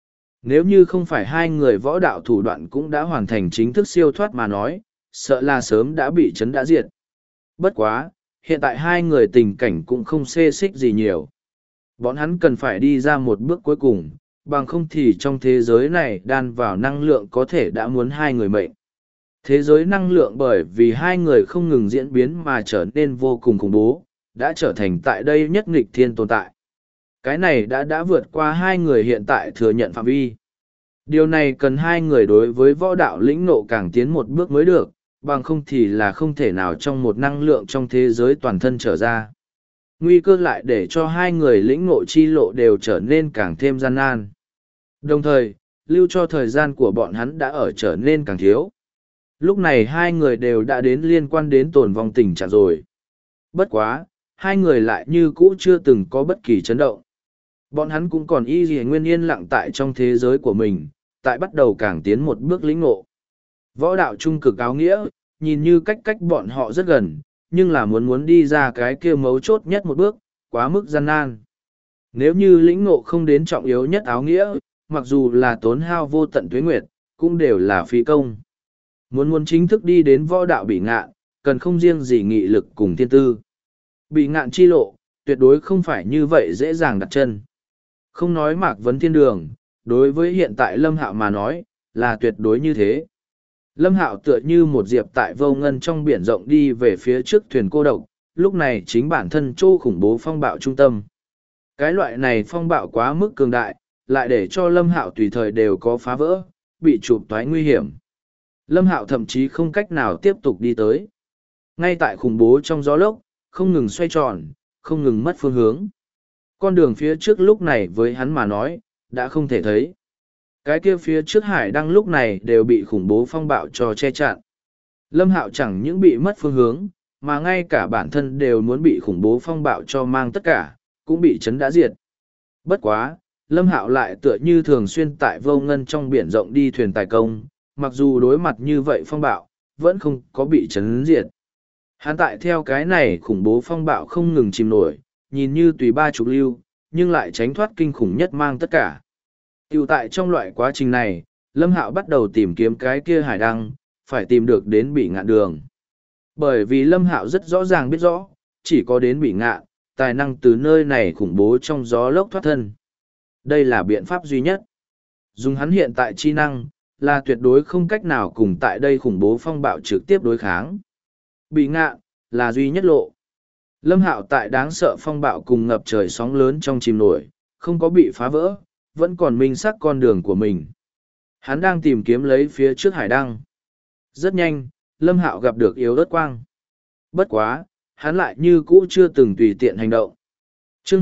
Nếu như không phải hai người võ đạo thủ đoạn cũng đã hoàn thành chính thức siêu thoát mà nói, sợ là sớm đã bị chấn đã diệt. Bất quá, hiện tại hai người tình cảnh cũng không xê xích gì nhiều. Bọn hắn cần phải đi ra một bước cuối cùng, bằng không thì trong thế giới này đan vào năng lượng có thể đã muốn hai người mệnh. Thế giới năng lượng bởi vì hai người không ngừng diễn biến mà trở nên vô cùng khủng bố, đã trở thành tại đây nhất nghịch thiên tồn tại. Cái này đã vượt qua hai người hiện tại thừa nhận phạm vi. Điều này cần hai người đối với võ đạo lĩnh nộ càng tiến một bước mới được, bằng không thì là không thể nào trong một năng lượng trong thế giới toàn thân trở ra. Nguy cơ lại để cho hai người lĩnh ngộ chi lộ đều trở nên càng thêm gian nan. Đồng thời, lưu cho thời gian của bọn hắn đã ở trở nên càng thiếu. Lúc này hai người đều đã đến liên quan đến tồn vong tình trạng rồi. Bất quá, hai người lại như cũ chưa từng có bất kỳ chấn động. Bọn hắn cũng còn y gì nguyên yên lặng tại trong thế giới của mình, tại bắt đầu càng tiến một bước lĩnh ngộ. Võ đạo trung cực áo nghĩa, nhìn như cách bọn họ rất gần, nhưng là muốn đi ra cái kia mấu chốt nhất một bước, quá mức gian nan. Nếu như lĩnh ngộ không đến trọng yếu nhất áo nghĩa, mặc dù là tốn hao vô tận tuế nguyệt, cũng đều là phí công. Muốn chính thức đi đến võ đạo bị ngạn, cần không riêng gì nghị lực cùng thiên tư. Bị ngạn chi lộ, tuyệt đối không phải như vậy dễ dàng đặt chân. Không nói Mạc Vấn Thiên Đường, đối với hiện tại Lâm Hạo mà nói, là tuyệt đối như thế. Lâm Hạo tựa như một diệp tại vô ngân trong biển rộng đi về phía trước thuyền cô độc, lúc này chính bản thân Châu khủng bố phong bạo trung tâm. Cái loại này phong bạo quá mức cường đại, lại để cho Lâm Hạo tùy thời đều có phá vỡ, bị chụp toái nguy hiểm. Lâm Hạo thậm chí không cách nào tiếp tục đi tới. Ngay tại khủng bố trong gió lốc, không ngừng xoay tròn, không ngừng mất phương hướng. Con đường phía trước lúc này với hắn mà nói, đã không thể thấy. Cái kia phía trước hải đăng lúc này đều bị khủng bố phong bạo cho che chặn. Lâm Hạo chẳng những bị mất phương hướng, mà ngay cả bản thân đều muốn bị khủng bố phong bạo cho mang tất cả, cũng bị chấn đã diệt. Bất quá, Lâm Hạo lại tựa như thường xuyên tại vô ngân trong biển rộng đi thuyền tài công, mặc dù đối mặt như vậy phong bạo, vẫn không có bị chấn diệt. Hắn tại theo cái này khủng bố phong bạo không ngừng chìm nổi, nhìn như tùy ba chục lưu, nhưng lại tránh thoát kinh khủng nhất mang tất cả. Tiểu tại trong loại quá trình này, Lâm Hạo bắt đầu tìm kiếm cái kia hải đăng, phải tìm được đến bị ngạn đường. Bởi vì Lâm Hạo rất rõ ràng biết rõ, chỉ có đến bị ngạn, tài năng từ nơi này khủng bố trong gió lốc thoát thân. Đây là biện pháp duy nhất. Dùng hắn hiện tại chi năng, là tuyệt đối không cách nào cùng tại đây khủng bố phong bạo trực tiếp đối kháng. Bị ngạn, là duy nhất lộ. Lâm Hạo tại đáng sợ phong bạo cùng ngập trời sóng lớn trong chìm nổi, không có bị phá vỡ, vẫn còn minh xác con đường của mình. Hắn đang tìm kiếm lấy phía trước hải đăng. Rất nhanh, Lâm Hạo gặp được yếu ớt quang. Bất quá, hắn lại như cũ chưa từng tùy tiện hành động. Chương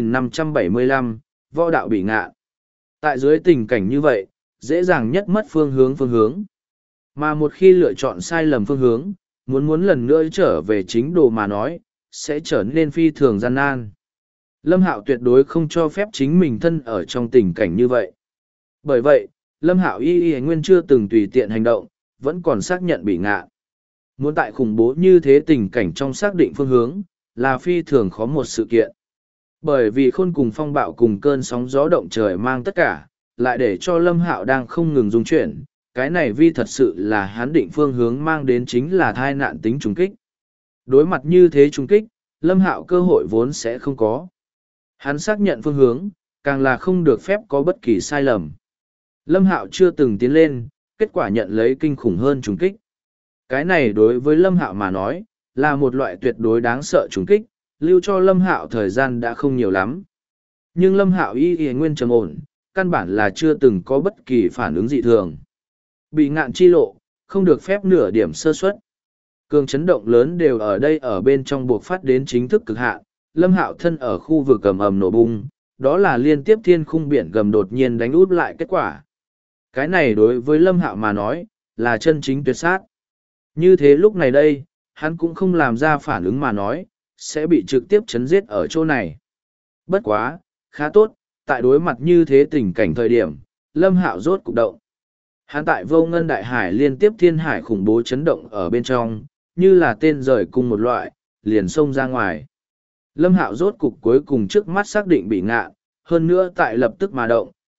2575, Võ đạo bị ngạn. Tại dưới tình cảnh như vậy, dễ dàng nhất mất phương hướng. Mà một khi lựa chọn sai lầm phương hướng, muốn lần nữa trở về chính đồ mà nói, sẽ trở nên phi thường gian nan. Lâm Hạo tuyệt đối không cho phép chính mình thân ở trong tình cảnh như vậy. Bởi vậy, Lâm Hạo y nguyên chưa từng tùy tiện hành động, vẫn còn xác nhận bị ngạn. Muốn tại khủng bố như thế tình cảnh trong xác định phương hướng, là phi thường khó một sự kiện. Bởi vì khôn cùng phong bạo cùng cơn sóng gió động trời mang tất cả, lại để cho Lâm Hạo đang không ngừng dung chuyển, cái này vi thật sự là hắn định phương hướng mang đến chính là thai nạn tính trùng kích. Đối mặt như thế trùng kích, Lâm Hạo cơ hội vốn sẽ không có. Hắn xác nhận phương hướng, càng là không được phép có bất kỳ sai lầm. Lâm Hạo chưa từng tiến lên, kết quả nhận lấy kinh khủng hơn trùng kích. Cái này đối với Lâm Hạo mà nói, là một loại tuyệt đối đáng sợ trùng kích, lưu cho Lâm Hạo thời gian đã không nhiều lắm. Nhưng Lâm Hạo y nguyên trầm ổn, căn bản là chưa từng có bất kỳ phản ứng dị thường. Bị ngạn chi lộ, không được phép nửa điểm sơ suất. Cường chấn động lớn đều ở đây ở bên trong buộc phát đến chính thức cực hạn. Lâm Hạo thân ở khu vực ầm ầm nổ bung, đó là liên tiếp thiên khung biển gầm đột nhiên đánh út lại kết quả. Cái này đối với Lâm Hạo mà nói, là chân chính tuyệt sát. Như thế lúc này đây, hắn cũng không làm ra phản ứng mà nói, sẽ bị trực tiếp chấn giết ở chỗ này. Bất quá, khá tốt, tại đối mặt như thế tình cảnh thời điểm, Lâm Hạo rốt cục động. Hắn tại vô ngân đại hải liên tiếp thiên hải khủng bố chấn động ở bên trong, như là tên rời cung một loại, liền xông ra ngoài. Lâm Hạo rốt cục cuối cùng trước mắt xác định bị ngạn, hơn nữa tại lập tức mà động,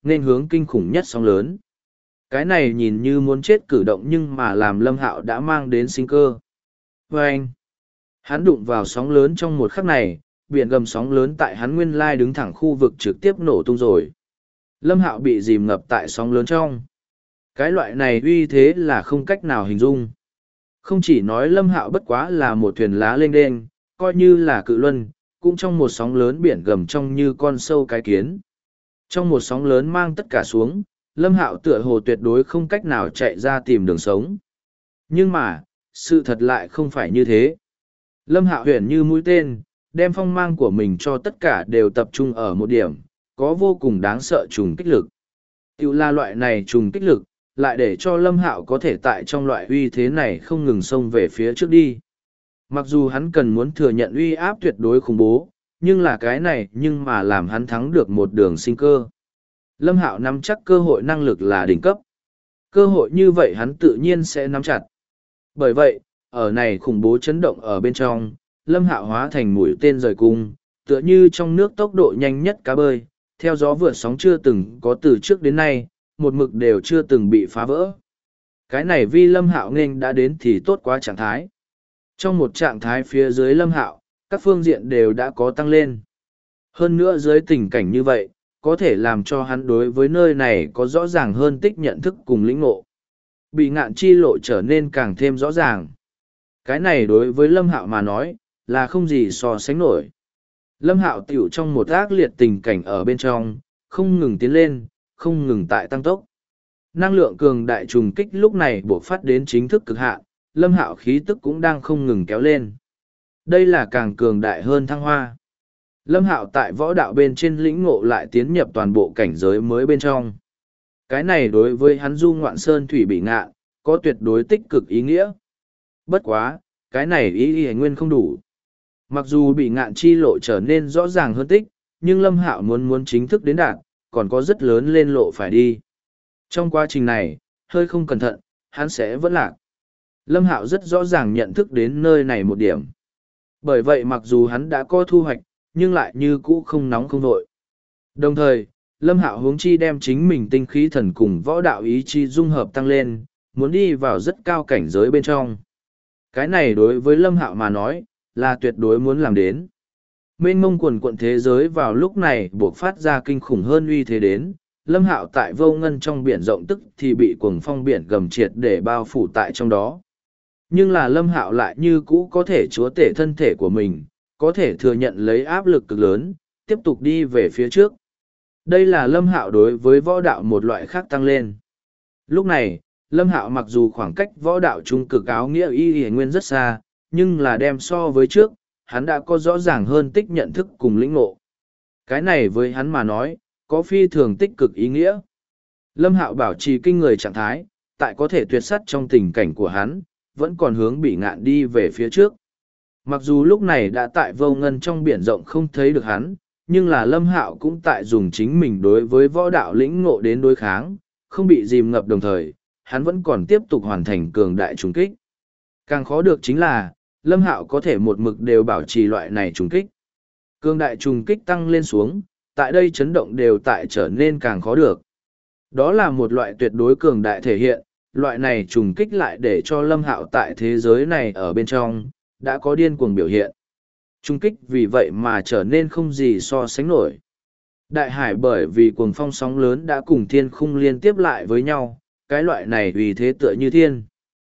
nên hướng kinh khủng nhất sóng lớn. Cái này nhìn như muốn chết cử động nhưng mà làm Lâm Hạo đã mang đến sinh cơ. Và anh, hắn đụng vào sóng lớn trong một khắc này, biển gầm sóng lớn tại hắn nguyên lai đứng thẳng khu vực trực tiếp nổ tung rồi. Lâm Hạo bị dìm ngập tại sóng lớn trong. Cái loại này uy thế là không cách nào hình dung. Không chỉ nói Lâm Hạo bất quá là một thuyền lá lênh đênh, coi như là cự luân, cũng trong một sóng lớn biển gầm trong như con sâu cái kiến. Trong một sóng lớn mang tất cả xuống, Lâm Hạo tựa hồ tuyệt đối không cách nào chạy ra tìm đường sống. Nhưng mà, sự thật lại không phải như thế. Lâm Hạo huyền như mũi tên, đem phong mang của mình cho tất cả đều tập trung ở một điểm, có vô cùng đáng sợ trùng kích lực. Tiểu là loại này trùng kích lực, lại để cho Lâm Hạo có thể tại trong loại uy thế này không ngừng xông về phía trước đi. Mặc dù hắn cần muốn thừa nhận uy áp tuyệt đối khủng bố, nhưng là cái này nhưng mà làm hắn thắng được một đường sinh cơ. Lâm Hạo nắm chắc cơ hội năng lực là đỉnh cấp. Cơ hội như vậy hắn tự nhiên sẽ nắm chặt. Bởi vậy, ở này khủng bố chấn động ở bên trong, Lâm Hạo hóa thành mũi tên rời cung, tựa như trong nước tốc độ nhanh nhất cá bơi, theo gió vượt sóng chưa từng có từ trước đến nay, một mực đều chưa từng bị phá vỡ. Cái này vì Lâm Hạo nên đã đến thì tốt quá trạng thái. Trong một trạng thái phía dưới Lâm Hạo, các phương diện đều đã có tăng lên. Hơn nữa dưới tình cảnh như vậy, có thể làm cho hắn đối với nơi này có rõ ràng hơn tích nhận thức cùng lĩnh ngộ. Bị ngạn chi lộ trở nên càng thêm rõ ràng. Cái này đối với Lâm Hạo mà nói, là không gì so sánh nổi. Lâm Hạo tiểu trong một ác liệt tình cảnh ở bên trong, không ngừng tiến lên, không ngừng tại tăng tốc. Năng lượng cường đại trùng kích lúc này buộc phát đến chính thức cực hạn, Lâm Hạo khí tức cũng đang không ngừng kéo lên. Đây là càng cường đại hơn thăng hoa. Lâm Hạo tại võ đạo bên trên lĩnh ngộ lại tiến nhập toàn bộ cảnh giới mới bên trong. Cái này đối với hắn du ngoạn sơn thủy bị ngạn, có tuyệt đối tích cực ý nghĩa. Bất quá, cái này ý nguyên không đủ. Mặc dù bị ngạn chi lộ trở nên rõ ràng hơn tích, nhưng Lâm Hạo muốn chính thức đến đạt, còn có rất lớn lên lộ phải đi. Trong quá trình này, hơi không cẩn thận, hắn sẽ vẫn lạc. Lâm Hạo rất rõ ràng nhận thức đến nơi này một điểm. Bởi vậy mặc dù hắn đã có thu hoạch, nhưng lại như cũ không nóng không vội. Đồng thời, Lâm Hạo huống chi đem chính mình tinh khí thần cùng võ đạo ý chí dung hợp tăng lên, muốn đi vào rất cao cảnh giới bên trong. Cái này đối với Lâm Hạo mà nói, là tuyệt đối muốn làm đến. Mênh mông quần quận thế giới vào lúc này buộc phát ra kinh khủng hơn uy thế đến, Lâm Hạo tại vô ngân trong biển rộng tức thì bị cuồng phong biển gầm triệt để bao phủ tại trong đó. Nhưng là Lâm Hạo lại như cũ có thể chúa tể thân thể của mình, có thể thừa nhận lấy áp lực cực lớn, tiếp tục đi về phía trước. Đây là Lâm Hạo đối với võ đạo một loại khác tăng lên. Lúc này, Lâm Hạo mặc dù khoảng cách võ đạo trung cực áo nghĩa y nguyên rất xa, nhưng là đem so với trước, hắn đã có rõ ràng hơn tích nhận thức cùng lĩnh ngộ. Cái này với hắn mà nói, có phi thường tích cực ý nghĩa. Lâm Hạo bảo trì kinh người trạng thái, tại có thể tuyệt sắt trong tình cảnh của hắn, vẫn còn hướng bị ngạn đi về phía trước. Mặc dù lúc này đã tại vô ngân trong biển rộng không thấy được hắn, nhưng là Lâm Hạo cũng tại dùng chính mình đối với võ đạo lĩnh ngộ đến đối kháng, không bị dìm ngập đồng thời, hắn vẫn còn tiếp tục hoàn thành cường đại trùng kích. Càng khó được chính là, Lâm Hạo có thể một mực đều bảo trì loại này trùng kích. Cường đại trùng kích tăng lên xuống, tại đây chấn động đều tại trở nên càng khó được. Đó là một loại tuyệt đối cường đại thể hiện, loại này trùng kích lại để cho Lâm Hạo tại thế giới này ở bên trong, đã có điên cuồng biểu hiện. Trùng kích vì vậy mà trở nên không gì so sánh nổi. Đại hải bởi vì cuồng phong sóng lớn đã cùng thiên khung liên tiếp lại với nhau, cái loại này vì thế tựa như thiên.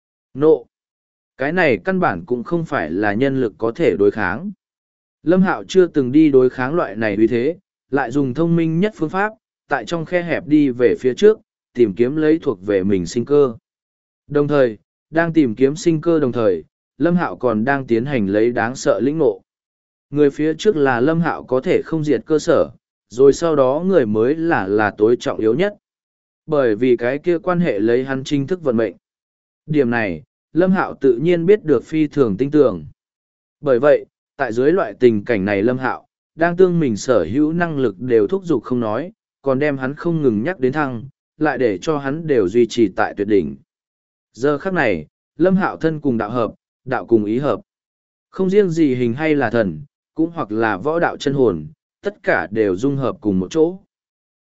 Nộ. Cái này căn bản cũng không phải là nhân lực có thể đối kháng. Lâm Hạo chưa từng đi đối kháng loại này vì thế, lại dùng thông minh nhất phương pháp, tại trong khe hẹp đi về phía trước, tìm kiếm lấy thuộc về mình sinh cơ. Đồng thời, đang tìm kiếm sinh cơ đồng thời, Lâm Hạo còn đang tiến hành lấy đáng sợ lĩnh ngộ. Người phía trước là Lâm Hạo có thể không diệt cơ sở, rồi sau đó người mới là tối trọng yếu nhất. Bởi vì cái kia quan hệ lấy hắn chính thức vận mệnh. Điểm này, Lâm Hạo tự nhiên biết được phi thường tinh tường. Bởi vậy, tại dưới loại tình cảnh này Lâm Hạo, đang tương mình sở hữu năng lực đều thúc giục không nói, còn đem hắn không ngừng nhắc đến thăng, lại để cho hắn đều duy trì tại tuyệt đỉnh. Giờ khắc này, Lâm Hạo thân cùng đạo hợp, đạo cùng ý hợp. Không riêng gì hình hay là thần, cũng hoặc là võ đạo chân hồn, tất cả đều dung hợp cùng một chỗ.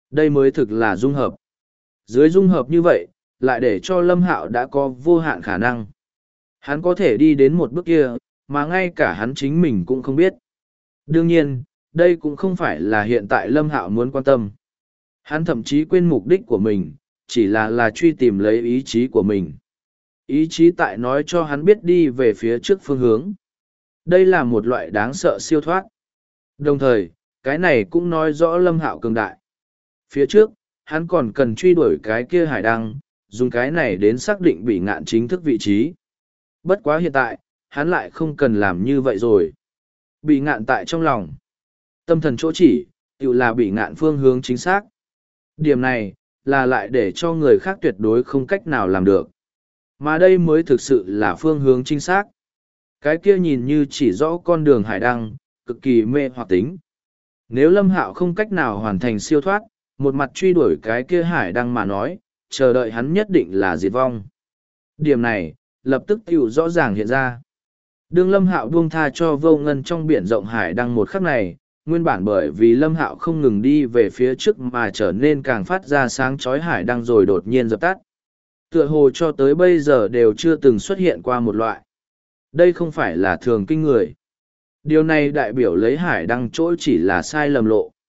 Đây mới thực là dung hợp. Dưới dung hợp như vậy, lại để cho Lâm Hạo đã có vô hạn khả năng. Hắn có thể đi đến một bước kia, mà ngay cả hắn chính mình cũng không biết. Đương nhiên, đây cũng không phải là hiện tại Lâm Hạo muốn quan tâm. Hắn thậm chí quên mục đích của mình, chỉ là truy tìm lấy ý chí của mình. Ý chí tại nói cho hắn biết đi về phía trước phương hướng. Đây là một loại đáng sợ siêu thoát. Đồng thời, cái này cũng nói rõ Lâm Hạo cường đại. Phía trước, hắn còn cần truy đuổi cái kia hải đăng, dùng cái này đến xác định Bỉ Ngạn chính thức vị trí. Bất quá hiện tại, hắn lại không cần làm như vậy rồi. Bỉ Ngạn tại trong lòng. Tâm thần chỗ chỉ, tự là Bỉ Ngạn phương hướng chính xác. Điểm này, là lại để cho người khác tuyệt đối không cách nào làm được. Mà đây mới thực sự là phương hướng chính xác. Cái kia nhìn như chỉ rõ con đường hải đăng, cực kỳ mê hoặc tính. Nếu Lâm Hạo không cách nào hoàn thành siêu thoát, một mặt truy đuổi cái kia hải đăng mà nói, chờ đợi hắn nhất định là diệt vong. Điểm này, lập tức tiểu rõ ràng hiện ra. Đương Lâm Hạo buông tha cho Vô Ngân trong biển rộng hải đăng một khắc này, nguyên bản bởi vì Lâm Hạo không ngừng đi về phía trước mà trở nên càng phát ra sáng chói hải đăng rồi đột nhiên dập tắt. Tựa hồ cho tới bây giờ đều chưa từng xuất hiện qua một loại. Đây không phải là thường kinh người. Điều này đại biểu lấy hải đăng chỗ chỉ là sai lầm lộ.